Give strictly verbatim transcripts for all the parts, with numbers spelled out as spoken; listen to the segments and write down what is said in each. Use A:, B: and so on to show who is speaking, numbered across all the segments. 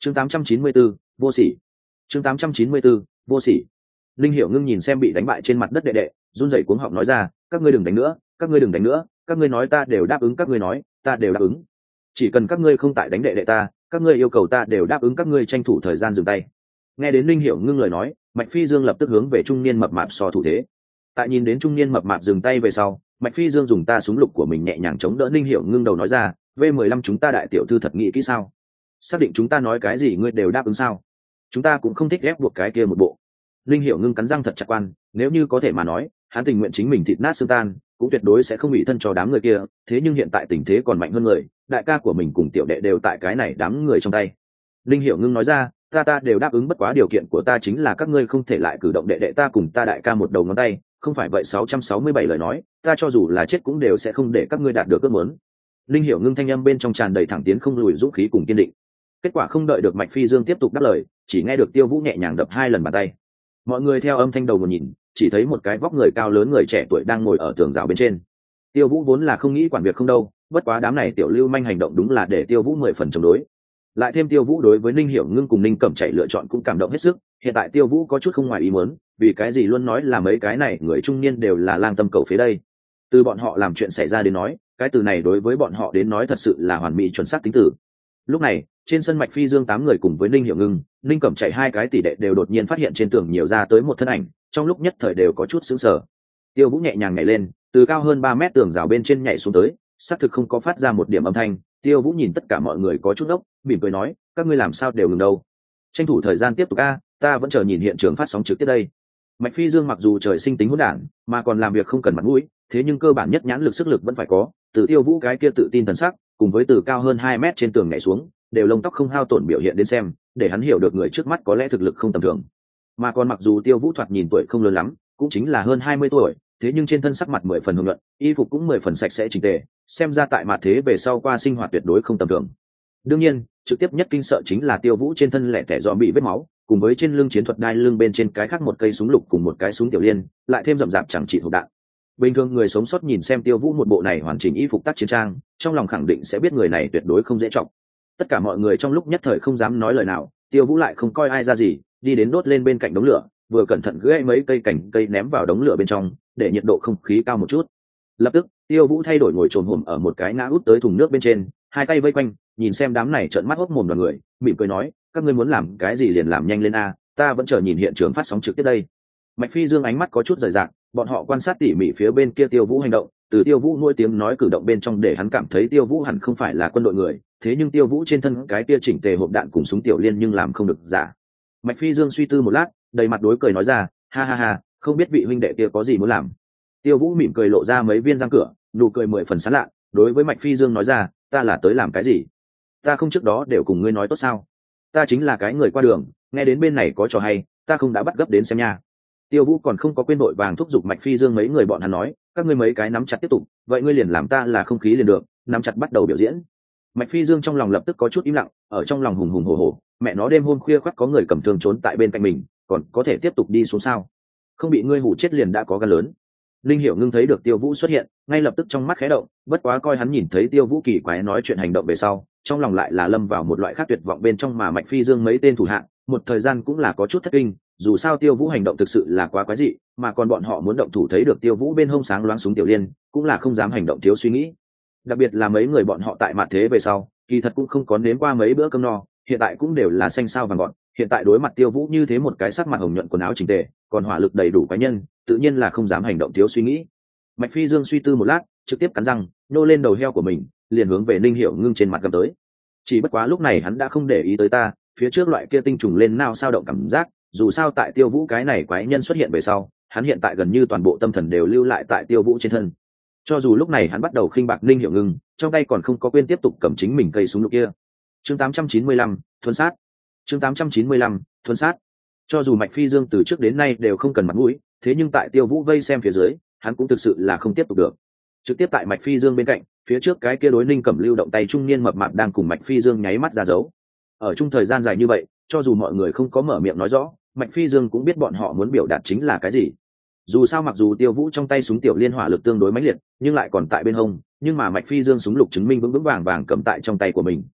A: chương tám trăm chín mươi bốn, vô sỉ. chương tám trăm chín mươi bốn, vô sỉ. Linh Hiểu Ngưng nhìn xem bị đánh bại trên mặt đất đệ đệ, run rẩy cuống họng nói ra, các ngươi đừng đánh nữa, các ngươi đừng đánh nữa, các ngươi nói ta đều đáp ứng, các ngươi nói ta đều đáp ứng. Chỉ cần các ngươi không tại đánh đệ đệ ta, các ngươi yêu cầu ta đều đáp ứng, các ngươi tranh thủ thời gian dừng tay. Nghe đến Linh Hiểu Ngưng lời nói, Mạch Phi Dương lập tức hướng về trung niên mập mạp so thủ thế. Tại nhìn đến trung niên mập mạp dừng tay về sau, Mạch Phi Dương dùng ta súng lục của mình nhẹ nhàng chống đỡ Linh Hiểu Ngưng đầu nói ra, V mười lăm chúng ta đại tiểu thư thật nghĩ kỹ sao? Xác định chúng ta nói cái gì ngươi đều đáp ứng sao? Chúng ta cũng không thích ép buộc cái kia một bộ. Linh Hiểu Ngưng cắn răng thật chặt quan, nếu như có thể mà nói, hắn tình nguyện chính mình thịt nát xương tan, cũng tuyệt đối sẽ không bị thân cho đám người kia, thế nhưng hiện tại tình thế còn mạnh hơn người, đại ca của mình cùng tiểu đệ đều tại cái này đám người trong tay. Linh Hiểu Ngưng nói ra, ta ta đều đáp ứng, bất quá điều kiện của ta chính là các ngươi không thể lại cử động đệ đệ ta cùng ta đại ca một đầu ngón tay, không phải vậy sáu trăm sáu mươi bảy lời nói, ta cho dù là chết cũng đều sẽ không để các ngươi đạt được ước muốn. Linh Hiểu Ngưng thanh âm bên trong tràn đầy thẳng tiến không lùi dũng khí cùng kiên định. Kết quả không đợi được Mạch Phi Dương tiếp tục đáp lời, chỉ nghe được Tiêu Vũ nhẹ nhàng đập hai lần bàn tay. Mọi người theo âm thanh đầu một nhìn, chỉ thấy một cái vóc người cao lớn người trẻ tuổi đang ngồi ở tường rào bên trên. Tiêu Vũ vốn là không nghĩ quản việc không đâu, bất quá đám này tiểu lưu manh hành động đúng là để Tiêu Vũ mười phần chống đối. Lại thêm Tiêu Vũ đối với Ninh Hiểu Ngưng cùng Ninh Cẩm Chạy lựa chọn cũng cảm động hết sức, hiện tại Tiêu Vũ có chút không ngoài ý muốn, vì cái gì luôn nói là mấy cái này người trung niên đều là lang tâm cầu phế đây. Từ bọn họ làm chuyện xảy ra đến nói, cái từ này đối với bọn họ đến nói thật sự là hoàn mỹ chuẩn xác tính từ. Lúc này, trên sân Mạch Phi Dương tám người cùng với Ninh Hiểu Ngưng, Ninh Cẩm Chạy hai cái tỷ đệ đều đột nhiên phát hiện trên tường nhiều ra tới một thân ảnh, trong lúc nhất thời đều có chút sững sờ. Tiêu Vũ nhẹ nhàng nhảy lên, từ cao hơn ba mét tường rào bên trên nhảy xuống tới, xác thực không có phát ra một điểm âm thanh. Tiêu Vũ nhìn tất cả mọi người có chút ốc, mỉm cười nói, các ngươi làm sao đều ngừng đâu? Tranh thủ thời gian tiếp tục a, ta vẫn chờ nhìn hiện trường phát sóng trực tiếp đây. Mạch Phi Dương mặc dù trời sinh tính hỗn đản, mà còn làm việc không cần mặt mũi, thế nhưng cơ bản nhất nhãn lực sức lực vẫn phải có. Từ Tiêu Vũ cái kia tự tin thần sắc, cùng với từ cao hơn hai mét trên tường nhảy xuống, đều lông tóc không hao tổn biểu hiện đến xem, để hắn hiểu được người trước mắt có lẽ thực lực không tầm thường. Mà còn mặc dù Tiêu Vũ thoạt nhìn tuổi không lớn lắm, cũng chính là hơn hai mươi tuổi, thế nhưng trên thân sắc mặt mười phần hồng nhuận, y phục cũng mười phần sạch sẽ chỉnh tề, xem ra tại mặt thế về sau qua sinh hoạt tuyệt đối không tầm thường. Đương nhiên, trực tiếp nhất kinh sợ chính là Tiêu Vũ trên thân lẻ tẻ dọa bị vết máu, cùng với trên lưng chiến thuật đai lưng bên trên cái khác một cây súng lục cùng một cái súng tiểu liên, lại thêm rậm rạp chẳng chỉ hộp đạn. Bình thường người sống sót nhìn xem Tiêu Vũ một bộ này hoàn chỉnh y phục tác chiến trang, trong lòng khẳng định sẽ biết người này tuyệt đối không dễ trọng. Tất cả mọi người trong lúc nhất thời không dám nói lời nào, Tiêu Vũ lại không coi ai ra gì, đi đến đốt lên bên cạnh đống lửa, vừa cẩn thận gãy mấy cây cành cây ném vào đống lửa bên trong, để nhiệt độ không khí cao một chút. Lập tức, Tiêu Vũ thay đổi ngồi trồm hổm ở một cái ngã út tới thùng nước bên trên, hai tay vây quanh, nhìn xem đám này trợn mắt hốc mồm đoàn người, mỉm cười nói, các ngươi muốn làm cái gì liền làm nhanh lên a, ta vẫn chờ nhìn hiện trường phát sóng trực tiếp đây. Mạch Phi Dương ánh mắt có chút rời rạc, bọn họ quan sát tỉ mỉ phía bên kia Tiêu Vũ hành động, từ Tiêu Vũ nuôi tiếng nói cử động bên trong để hắn cảm thấy Tiêu Vũ hẳn không phải là quân đội người, thế nhưng Tiêu Vũ trên thân cái kia chỉnh tề hộp đạn cùng súng tiểu liên nhưng làm không được giả. Mạch Phi Dương suy tư một lát, đầy mặt đối cười nói ra, ha ha ha, không biết vị huynh đệ kia có gì muốn làm. Tiêu Vũ mỉm cười lộ ra mấy viên răng cửa, nụ cười mười phần sán lạ, đối với Mạch Phi Dương nói ra, ta là tới làm cái gì? Ta không trước đó đều cùng ngươi nói tốt sao? Ta chính là cái người qua đường, nghe đến bên này có trò hay, ta không đã bắt gấp đến xem nha. Tiêu Vũ còn không có quên đội vàng thúc giục Mạch Phi Dương mấy người bọn hắn nói, các ngươi mấy cái nắm chặt tiếp tục, vậy ngươi liền làm ta là không khí liền được, nắm chặt bắt đầu biểu diễn. Mạch Phi Dương trong lòng lập tức có chút im lặng, ở trong lòng hùng hùng hổ hổ, mẹ nó đêm hôm khuya khoắt có người cầm thương trốn tại bên cạnh mình, còn có thể tiếp tục đi xuống sao? Không bị ngươi hủ chết liền đã có gan lớn. Linh Hiểu Ngưng thấy được Tiêu Vũ xuất hiện, ngay lập tức trong mắt khẽ động, bất quá coi hắn nhìn thấy Tiêu Vũ kỳ quái nói chuyện hành động về sau, trong lòng lại là lâm vào một loại khác tuyệt vọng bên trong, mà Mạch Phi Dương mấy tên thủ hạ, một thời gian cũng là có chút thất kinh, dù sao Tiêu Vũ hành động thực sự là quá quái dị, mà còn bọn họ muốn động thủ thấy được Tiêu Vũ bên hông sáng loáng súng tiểu liên, cũng là không dám hành động thiếu suy nghĩ. Đặc biệt là mấy người bọn họ tại mặt thế về sau, kỳ thật cũng không có nếm qua mấy bữa cơm no, hiện tại cũng đều là xanh sao vàng gọn, hiện tại đối mặt Tiêu Vũ như thế một cái sắc mặt hồng nhuận quần áo chỉnh tề, còn hỏa lực đầy đủ cá nhân, tự nhiên là không dám hành động thiếu suy nghĩ. Mạch Phi Dương suy tư một lát, trực tiếp cắn răng, nô lên đầu heo của mình, liền hướng về Ninh Hiểu Ngưng trên mặt gầm tới. Chỉ bất quá lúc này hắn đã không để ý tới ta, phía trước loại kia tinh trùng lên nao sao động cảm giác, dù sao tại Tiêu Vũ cái này quái nhân xuất hiện về sau, hắn hiện tại gần như toàn bộ tâm thần đều lưu lại tại Tiêu Vũ trên thân. Cho dù lúc này hắn bắt đầu khinh bạc Ninh Hiểu Ngưng, trong tay còn không có quên tiếp tục cầm chính mình cây súng lục kia. Chương tám trăm chín mươi lăm, thuần sát. Chương tám trăm chín mươi lăm, thuần sát. Cho dù Mạch Phi Dương từ trước đến nay đều không cần mặt mũi, thế nhưng tại Tiêu Vũ vây xem phía dưới, hắn cũng thực sự là không tiếp tục được. Trực tiếp tại Mạch Phi Dương bên cạnh, phía trước cái kia đối Ninh Cẩm lưu động tay trung niên mập mạp đang cùng Mạch Phi Dương nháy mắt ra dấu. Ở chung thời gian dài như vậy, cho dù mọi người không có mở miệng nói rõ, Mạch Phi Dương cũng biết bọn họ muốn biểu đạt chính là cái gì. Dù sao mặc dù Tiêu Vũ trong tay súng tiểu liên hỏa lực tương đối mãnh liệt, nhưng lại còn tại bên hông, nhưng mà Mạch Phi Dương súng lục chứng minh vững vững vàng vàng cầm tại trong tay của mình.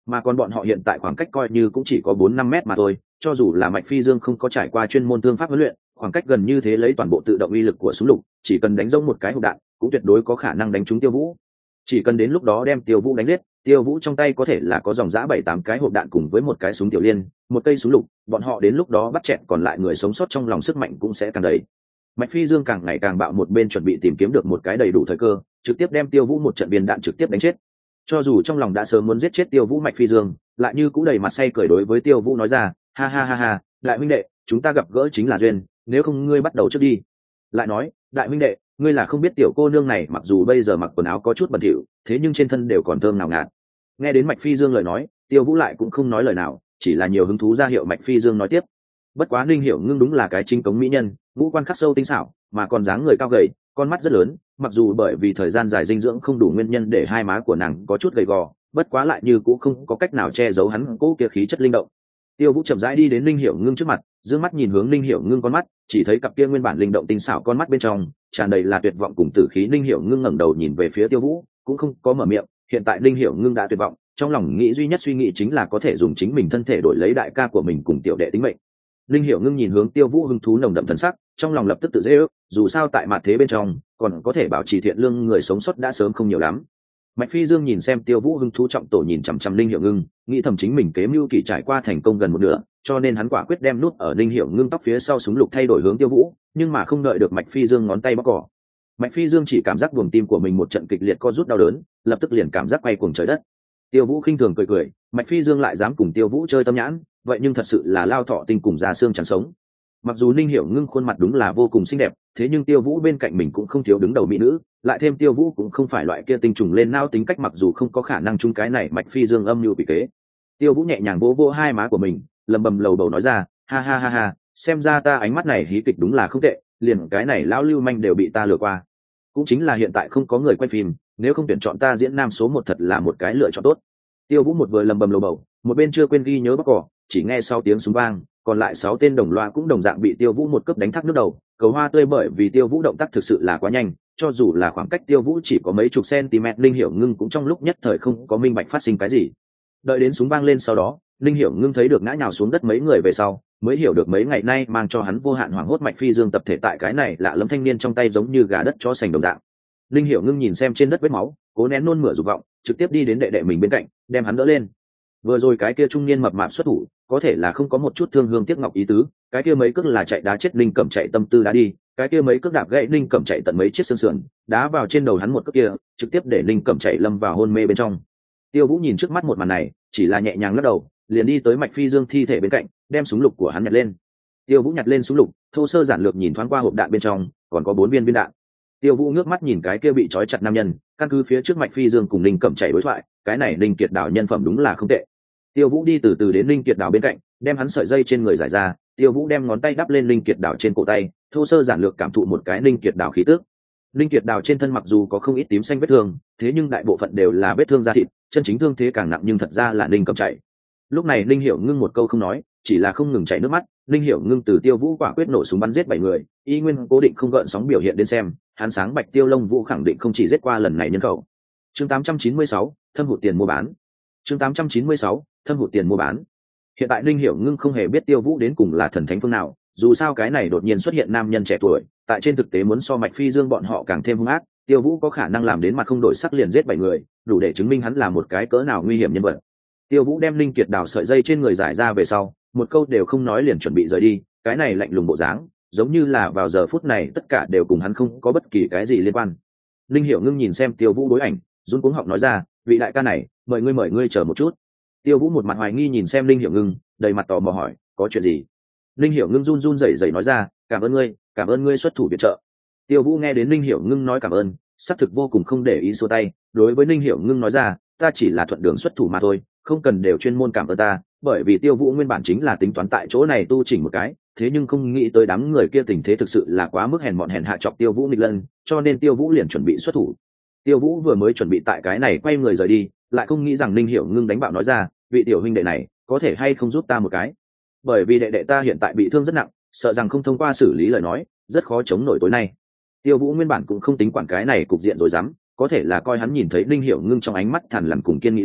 A: mà còn bọn họ hiện tại khoảng cách coi như cũng chỉ có bốn năm mét mà thôi, cho dù là Mạch Phi Dương không có trải qua chuyên môn thương pháp huấn luyện, khoảng cách gần như thế lấy toàn bộ tự động uy lực của súng lục, chỉ cần đánh rông một cái hộp đạn cũng tuyệt đối có khả năng đánh trúng Tiêu Vũ. Chỉ cần đến lúc đó đem Tiêu Vũ đánh giết, Tiêu Vũ trong tay có thể là có dòng dã bảy tám cái hộp đạn cùng với một cái súng tiểu liên, một cây súng lục, bọn họ đến lúc đó bắt chẹn còn lại người sống sót trong lòng sức mạnh cũng sẽ càng đầy. Mạch Phi Dương càng ngày càng bạo, một bên chuẩn bị tìm kiếm được một cái đầy đủ thời cơ, trực tiếp đem Tiêu Vũ một trận viên đạn trực tiếp đánh chết. Cho dù trong lòng đã sớm muốn giết chết Tiêu Vũ, Mạch Phi Dương lại như cũng đầy mặt say cười đối với Tiêu Vũ nói ra, ha ha ha ha, đại huynh đệ, chúng ta gặp gỡ chính là duyên, nếu không ngươi bắt đầu trước đi. Lại nói, đại huynh đệ, ngươi là không biết tiểu cô nương này mặc dù bây giờ mặc quần áo có chút bẩn thỉu, thế nhưng trên thân đều còn thơm nào ngạt. Nghe đến Mạch Phi Dương lời nói, Tiêu Vũ lại cũng không nói lời nào, chỉ là nhiều hứng thú ra hiệu Mạch Phi Dương nói tiếp. Bất quá Linh Hiểu Ngưng đúng là cái chính cống mỹ nhân, ngũ quan khắc sâu tinh xảo, mà còn dáng người cao gầy, con mắt rất lớn, mặc dù bởi vì thời gian dài dinh dưỡng không đủ nguyên nhân để hai má của nàng có chút gầy gò, bất quá lại như cũng không có cách nào che giấu hắn cố kia khí chất linh động. Tiêu Vũ chậm rãi đi đến Linh Hiểu Ngưng trước mặt, dương mắt nhìn hướng Linh Hiểu Ngưng con mắt, chỉ thấy cặp kia nguyên bản linh động tinh xảo con mắt bên trong tràn đầy là tuyệt vọng cùng tử khí. Linh Hiểu Ngưng ngẩng đầu nhìn về phía Tiêu Vũ, cũng không có mở miệng. Hiện tại Linh Hiểu Ngưng đã tuyệt vọng, trong lòng nghĩ duy nhất suy nghĩ chính là có thể dùng chính mình thân thể đổi lấy đại ca của mình cùng tiểu đệ tính mệnh. Linh Hiểu Ngưng nhìn hướng Tiêu Vũ hứng thú nồng đậm thần sắc, trong lòng lập tức tự dễ ước, dù sao tại mặt thế bên trong còn có thể bảo trì thiện lương người sống sót đã sớm không nhiều lắm. Mạch Phi Dương nhìn xem Tiêu Vũ hứng thú trọng tổ nhìn chằm chằm Linh Hiểu Ngưng, nghĩ thầm chính mình kế mưu kỳ trải qua thành công gần một nửa, cho nên hắn quả quyết đem nút ở Linh Hiểu Ngưng tóc phía sau súng lục thay đổi hướng Tiêu Vũ, nhưng mà không đợi được Mạch Phi Dương ngón tay bóc cỏ. Mạch Phi Dương chỉ cảm giác buồng tim của mình một trận kịch liệt co rút đau đớn, lập tức liền cảm giác quay cuồng trời đất. Tiêu Vũ khinh thường cười cười, Mạch Phi Dương lại dám cùng Tiêu Vũ chơi tâm nhãn, vậy nhưng thật sự là lao thọ tinh cùng già xương chẳng sống. Mặc dù Linh Hiểu Ngưng khuôn mặt đúng là vô cùng xinh đẹp, thế nhưng Tiêu Vũ bên cạnh mình cũng không thiếu đứng đầu mỹ nữ, lại thêm Tiêu Vũ cũng không phải loại kia tinh trùng lên nao tính cách, mặc dù không có khả năng chung cái này Mạch Phi Dương âm mưu bị kế. Tiêu Vũ nhẹ nhàng vỗ vỗ hai má của mình, lầm bầm lầu bầu nói ra, ha ha ha ha, xem ra ta ánh mắt này hí kịch đúng là không tệ, liền cái này lão lưu manh đều bị ta lừa qua. Cũng chính là hiện tại không có người quay phim, nếu không tuyển chọn ta diễn nam số một thật là một cái lựa chọn tốt. Tiêu Vũ một vừa lầm bầm lầu bầu, một bên chưa quên ghi nhớ bóc cỏ, chỉ nghe sau tiếng súng vang, còn lại sáu tên đồng loa cũng đồng dạng bị Tiêu Vũ một cước đánh thác nước đầu. Cầu hoa tươi bởi vì Tiêu Vũ động tác thực sự là quá nhanh, cho dù là khoảng cách Tiêu Vũ chỉ có mấy chục cm, Linh Hiểu Ngưng cũng trong lúc nhất thời không có minh bạch phát sinh cái gì. Đợi đến súng vang lên sau đó, Linh Hiểu Ngưng thấy được ngã nhào xuống đất mấy người về sau, mới hiểu được mấy ngày nay mang cho hắn vô hạn hoảng hốt Mạch Phi Dương tập thể tại cái này lạ lẫm thanh niên trong tay giống như gà đất chó sành đồng dạng. Linh Hiểu Ngưng nhìn xem trên đất vết máu, cố nén nôn mửa dục vọng, trực tiếp đi đến đệ đệ mình bên cạnh, đem hắn đỡ lên. Vừa rồi cái kia trung niên mập mạp xuất thủ, có thể là không có một chút thương hương tiếc ngọc ý tứ, cái kia mấy cước là chạy đá chết Linh Cẩm chạy tâm tư đá đi, cái kia mấy cước đạp gãy Linh Cẩm chạy tận mấy chiếc xương sườn, đá vào trên đầu hắn một cước kia, trực tiếp để Linh Cẩm chạy lâm vào hôn mê bên trong. Tiêu Vũ nhìn trước mắt một màn này, chỉ là nhẹ nhàng lắc đầu, liền đi tới Mạch Phi Dương thi thể bên cạnh, đem súng lục của hắn nhặt lên. Tiêu Vũ nhặt lên súng lục, thô sơ giản lược nhìn thoáng qua hộp đạn bên trong, còn có bốn viên viên đạn. Tiêu Vũ ngước mắt nhìn cái kia bị trói chặt nam nhân, căn cứ phía trước Mạch Phi Dương cùng Linh Cẩm chạy đối thoại, cái này Linh Kiệt Đào nhân phẩm đúng là không tệ. Tiêu Vũ đi từ từ đến Linh Kiệt Đào bên cạnh, đem hắn sợi dây trên người giải ra, Tiêu Vũ đem ngón tay đắp lên Linh Kiệt Đào trên cổ tay, thô sơ giản lược cảm thụ một cái Linh Kiệt Đào khí tức. Linh Kiệt Đào trên thân mặc dù có không ít tím xanh vết thương, thế nhưng đại bộ phận đều là vết thương da thịt, chân chính thương thế càng nặng nhưng thật ra là Linh Cẩm chạy. Lúc này Linh Hiểu Ngưng một câu không nói, chỉ là không ngừng chảy nước mắt. Linh Hiểu Ngưng từ Tiêu Vũ quả quyết nổ súng bắn giết bảy người, y nguyên cố định không gợn sóng biểu hiện đến xem, hắn sáng bạch Tiêu Long Vũ khẳng định không chỉ giết qua lần này nhân khẩu. Chương tám trăm chín mươi sáu, thâm hụt tiền mua bán. Chương tám trăm chín mươi sáu, thâm hụt tiền mua bán. Hiện tại Linh Hiểu Ngưng không hề biết Tiêu Vũ đến cùng là thần thánh phương nào, dù sao cái này đột nhiên xuất hiện nam nhân trẻ tuổi, tại trên thực tế muốn so Mạch Phi Dương bọn họ càng thêm hung ác, Tiêu Vũ có khả năng làm đến mặt không đổi sắc liền giết bảy người, đủ để chứng minh hắn là một cái cỡ nào nguy hiểm nhân vật. Tiêu Vũ đem Linh Kiệt Đào sợi dây trên người giải ra về sau, một câu đều không nói liền chuẩn bị rời đi, cái này lạnh lùng bộ dáng, giống như là vào giờ phút này tất cả đều cùng hắn không có bất kỳ cái gì liên quan. Linh Hiểu Ngưng nhìn xem Tiêu Vũ đối ảnh, run cuống họng nói ra, vị đại ca này, mời ngươi mời ngươi chờ một chút. Tiêu Vũ một mặt hoài nghi nhìn xem Linh Hiểu Ngưng, đầy mặt tò mò hỏi, có chuyện gì? Linh Hiểu Ngưng run run rẩy rẩy nói ra, cảm ơn ngươi, cảm ơn ngươi xuất thủ viện trợ. Tiêu Vũ nghe đến Linh Hiểu Ngưng nói cảm ơn, xác thực vô cùng không để ý xua tay, đối với Linh Hiểu Ngưng nói ra, ta chỉ là thuận đường xuất thủ mà thôi, không cần đều chuyên môn cảm ơn ta, bởi vì Tiêu Vũ nguyên bản chính là tính toán tại chỗ này tu chỉnh một cái, thế nhưng không nghĩ tới đám người kia tình thế thực sự là quá mức hèn mọn hèn hạ chọc Tiêu Vũ nghịch lân, cho nên Tiêu Vũ liền chuẩn bị xuất thủ. Tiêu Vũ vừa mới chuẩn bị tại cái này quay người rời đi, lại không nghĩ rằng Linh Hiểu Ngưng đánh bạo nói ra, vị tiểu huynh đệ này, có thể hay không giúp ta một cái? Bởi vì đệ đệ ta hiện tại bị thương rất nặng, sợ rằng không thông qua xử lý lời nói, rất khó chống nổi tối nay. Tiêu Vũ nguyên bản cũng không tính quản cái này cục diện rồi dám, có thể là coi hắn nhìn thấy Linh Hiểu Ngưng trong ánh mắt thản lằn cùng kiên nghĩ lúc,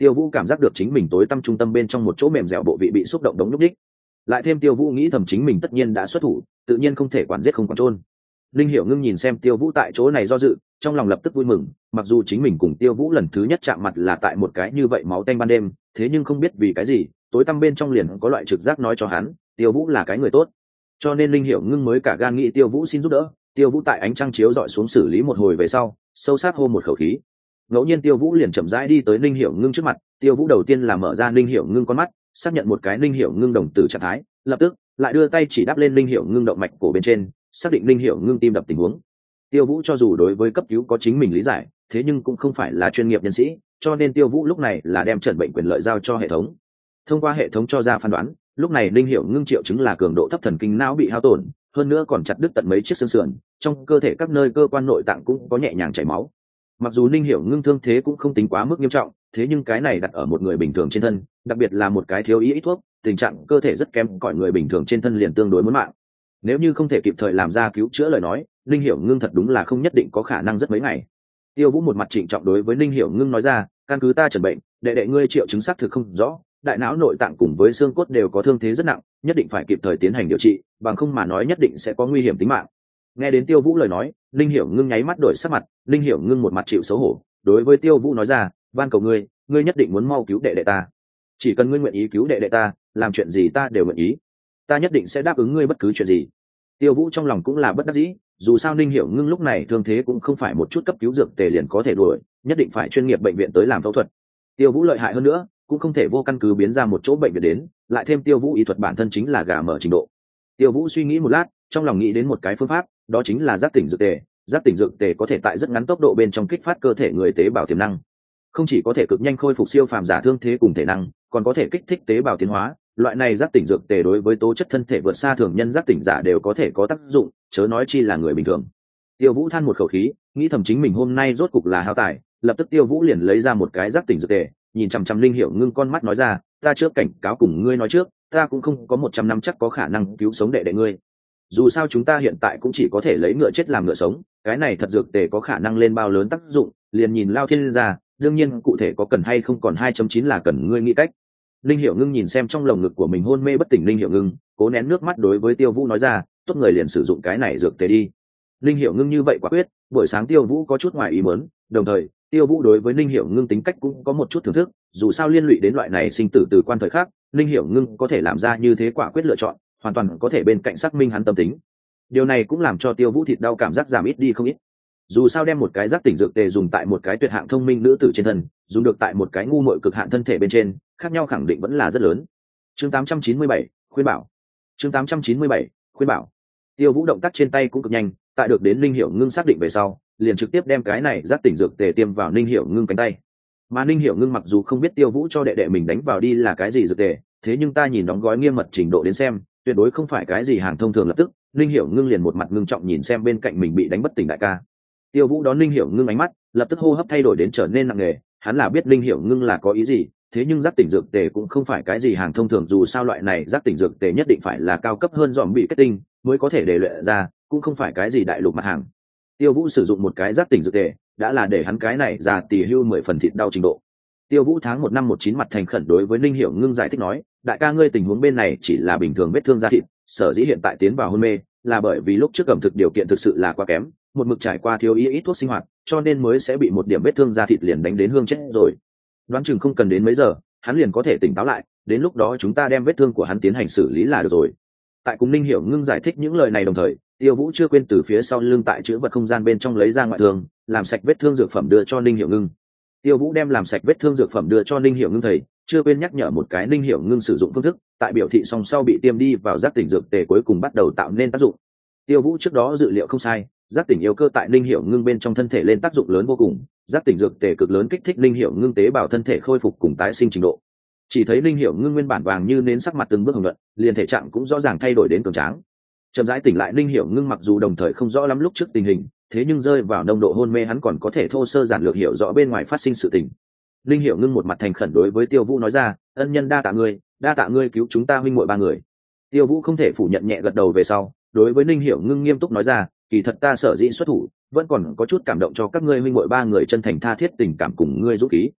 A: Tiêu Vũ cảm giác được chính mình tối tăm trung tâm bên trong một chỗ mềm dẻo bộ vị bị xúc động đống nhúc nhích, lại thêm Tiêu Vũ nghĩ thầm chính mình tất nhiên đã xuất thủ, tự nhiên không thể quản giết không quản trôn. Linh Hiểu Ngưng nhìn xem Tiêu Vũ tại chỗ này do dự, trong lòng lập tức vui mừng, mặc dù chính mình cùng Tiêu Vũ lần thứ nhất chạm mặt là tại một cái như vậy máu tanh ban đêm, thế nhưng không biết vì cái gì, tối tăm bên trong liền có loại trực giác nói cho hắn, Tiêu Vũ là cái người tốt. Cho nên Linh Hiểu Ngưng mới cả gan nghĩ Tiêu Vũ xin giúp đỡ. Tiêu Vũ tại ánh trăng chiếu dọi xuống xử lý một hồi về sau, sâu sắc hô một khẩu khí. Ngẫu nhiên Tiêu Vũ liền chậm rãi đi tới Linh Hiểu Ngưng trước mặt, Tiêu Vũ đầu tiên là mở ra Linh Hiểu Ngưng con mắt, xác nhận một cái Linh Hiểu Ngưng đồng tử trạng thái, lập tức lại đưa tay chỉ đắp lên Linh Hiểu Ngưng động mạch cổ bên trên, xác định Linh Hiểu Ngưng tim đập tình huống. Tiêu Vũ cho dù đối với cấp cứu có chính mình lý giải, thế nhưng cũng không phải là chuyên nghiệp nhân sĩ, cho nên Tiêu Vũ lúc này là đem chẩn bệnh quyền lợi giao cho hệ thống. Thông qua hệ thống cho ra phán đoán, lúc này Linh Hiểu Ngưng triệu chứng là cường độ thấp thần kinh não bị hao tổn, hơn nữa còn chặt đứt tận mấy chiếc xương sườn, trong cơ thể các nơi cơ quan nội tạng cũng có nhẹ nhàng chảy máu. Mặc dù Linh Hiểu Ngưng thương thế cũng không tính quá mức nghiêm trọng, thế nhưng cái này đặt ở một người bình thường trên thân, đặc biệt là một cái thiếu ý ít thuốc, tình trạng cơ thể rất kém cỏi người bình thường trên thân liền tương đối muốn mạng. Nếu như không thể kịp thời làm ra cứu chữa lời nói, Linh Hiểu Ngưng thật đúng là không nhất định có khả năng rất mấy ngày. Tiêu Vũ một mặt trịnh trọng đối với Linh Hiểu Ngưng nói ra, căn cứ ta chẩn bệnh, đệ đệ ngươi triệu chứng xác thực không rõ, đại não nội tạng cùng với xương cốt đều có thương thế rất nặng, nhất định phải kịp thời tiến hành điều trị, bằng không mà nói nhất định sẽ có nguy hiểm tính mạng. Nghe đến Tiêu Vũ lời nói, Linh Hiểu Ngưng nháy mắt đổi sắc mặt, Linh Hiểu Ngưng một mặt chịu xấu hổ, đối với Tiêu Vũ nói ra, van cầu ngươi, ngươi nhất định muốn mau cứu đệ đệ ta. Chỉ cần ngươi nguyện ý cứu đệ đệ ta, làm chuyện gì ta đều nguyện ý. Ta nhất định sẽ đáp ứng ngươi bất cứ chuyện gì. Tiêu Vũ trong lòng cũng là bất đắc dĩ, dù sao Linh Hiểu Ngưng lúc này thương thế cũng không phải một chút cấp cứu dược tề liền có thể đuổi, nhất định phải chuyên nghiệp bệnh viện tới làm phẫu thuật. Tiêu Vũ lợi hại hơn nữa, cũng không thể vô căn cứ biến ra một chỗ bệnh viện đến, lại thêm Tiêu Vũ y thuật bản thân chính là gà mở trình độ. Tiêu Vũ suy nghĩ một lát, trong lòng nghĩ đến một cái phương pháp, đó chính là giác tỉnh dược tề. Giác tỉnh dược tề có thể tại rất ngắn tốc độ bên trong kích phát cơ thể người tế bào tiềm năng, không chỉ có thể cực nhanh khôi phục siêu phàm giả thương thế cùng thể năng, còn có thể kích thích tế bào tiến hóa. Loại này giác tỉnh dược tề đối với tố chất thân thể vượt xa thường nhân giác tỉnh giả đều có thể có tác dụng, chớ nói chi là người bình thường. Tiêu Vũ than một khẩu khí, nghĩ thầm chính mình hôm nay rốt cục là hao tài, lập tức Tiêu Vũ liền lấy ra một cái giác tỉnh dược tề, nhìn chằm chằm Linh Hiểu Ngưng con mắt nói ra, ta trước cảnh cáo cùng ngươi nói trước, ta cũng không có một trăm năm chắc có khả năng cứu sống đệ đệ ngươi. Dù sao chúng ta hiện tại cũng chỉ có thể lấy ngựa chết làm ngựa sống, cái này thật dược tề có khả năng lên bao lớn tác dụng, liền nhìn Lao Thiên ra, đương nhiên cụ thể có cần hay không còn hai chấm chín là cần ngươi nghĩ cách. Linh Hiểu Ngưng nhìn xem trong lồng ngực của mình hôn mê bất tỉnh Linh Hiểu Ngưng, cố nén nước mắt đối với Tiêu Vũ nói ra, tốt người liền sử dụng cái này dược tề đi. Linh Hiểu Ngưng như vậy quả quyết, buổi sáng Tiêu Vũ có chút ngoài ý muốn, đồng thời Tiêu Vũ đối với Linh Hiểu Ngưng tính cách cũng có một chút thưởng thức, dù sao liên lụy đến loại này sinh tử từ quan thời khắc, Linh Hiểu Ngưng có thể làm ra như thế quả quyết lựa chọn, hoàn toàn có thể bên cạnh xác minh hắn tâm tính. Điều này cũng làm cho Tiêu Vũ thịt đau cảm giác giảm ít đi không ít. Dù sao đem một cái giác tỉnh dược tề dùng tại một cái tuyệt hạng thông minh nữ tử trên thân, dùng được tại một cái ngu muội cực hạn thân thể bên trên, khác nhau khẳng định vẫn là rất lớn. Chương tám trăm chín mươi bảy, khuyên bảo. Chương tám trăm chín mươi bảy, khuyên bảo. Tiêu Vũ động tác trên tay cũng cực nhanh, tại được đến Linh Hiểu Ngưng xác định về sau, liền trực tiếp đem cái này giác tỉnh dược tề tiêm vào Linh Hiểu Ngưng cánh tay. Mà Linh Hiểu Ngưng mặc dù không biết Tiêu Vũ cho đệ đệ mình đánh vào đi là cái gì dược tề, thế nhưng ta nhìn đóng gói nghiêm mật trình độ đến xem, tuyệt đối không phải cái gì hàng thông thường. Lập tức, Linh Hiểu Ngưng liền một mặt ngưng trọng nhìn xem bên cạnh mình bị đánh bất tỉnh đại ca. Tiêu Vũ đón Linh Hiểu Ngưng ánh mắt, lập tức hô hấp thay đổi đến trở nên nặng nề, hắn là biết Linh Hiểu Ngưng là có ý gì, thế nhưng giác tỉnh dược tề cũng không phải cái gì hàng thông thường, dù sao loại này giác tỉnh dược tề nhất định phải là cao cấp hơn dòm bị kết tinh mới có thể để luyện ra, cũng không phải cái gì đại lục mặt hàng. Tiêu Vũ sử dụng một cái giác tỉnh dược tề, đã là để hắn cái này già tỉ hưu mười phần thịt đau trình độ. Tiêu Vũ tháng một năm một chín mặt thành khẩn đối với Linh Hiểu Ngưng giải thích nói, đại ca ngươi tình huống bên này chỉ là bình thường vết thương da thịt, sở dĩ hiện tại tiến vào hôn mê là bởi vì lúc trước ẩm thực điều kiện thực sự là quá kém, một mực trải qua thiếu ý ít thuốc sinh hoạt, cho nên mới sẽ bị một điểm vết thương da thịt liền đánh đến hương chết rồi. Đoán chừng không cần đến mấy giờ, hắn liền có thể tỉnh táo lại, đến lúc đó chúng ta đem vết thương của hắn tiến hành xử lý là được rồi. Tại cùng Linh Hiểu Ngưng giải thích những lời này đồng thời, Tiêu Vũ chưa quên từ phía sau lưng tại chữ vật không gian bên trong lấy ra ngoại thương, làm sạch vết thương dược phẩm đưa cho Linh Hiểu Ngưng. Tiêu Vũ đem làm sạch vết thương dược phẩm đưa cho Linh Hiểu Ngưng thầy, chưa quên nhắc nhở một cái Linh Hiểu Ngưng sử dụng phương thức, tại biểu thị song sau bị tiêm đi vào giác tỉnh dược tề cuối cùng bắt đầu tạo nên tác dụng. Tiêu Vũ trước đó dự liệu không sai, giác tỉnh yêu cơ tại Linh Hiểu Ngưng bên trong thân thể lên tác dụng lớn vô cùng, giác tỉnh dược tề cực lớn kích thích Linh Hiểu Ngưng tế bào thân thể khôi phục cùng tái sinh trình độ. Chỉ thấy Linh Hiểu Ngưng nguyên bản vàng như nến sắc mặt từng bước hồng nhuận, liền thể trạng cũng rõ ràng thay đổi đến cường tráng. Chậm rãi tỉnh lại Linh Hiểu Ngưng mặc dù đồng thời không rõ lắm lúc trước tình hình, thế nhưng rơi vào nông độ hôn mê hắn còn có thể thô sơ giản lược hiểu rõ bên ngoài phát sinh sự tình. Linh Hiểu Ngưng một mặt thành khẩn đối với Tiêu Vũ nói ra, ân nhân đa tạ ngươi, đa tạ ngươi cứu chúng ta huynh muội ba người. Tiêu Vũ không thể phủ nhận nhẹ gật đầu về sau, đối với Linh Hiểu Ngưng nghiêm túc nói ra, kỳ thật ta sở dĩ xuất thủ, vẫn còn có chút cảm động cho các ngươi huynh muội ba người chân thành tha thiết tình cảm cùng ngươi dũng khí.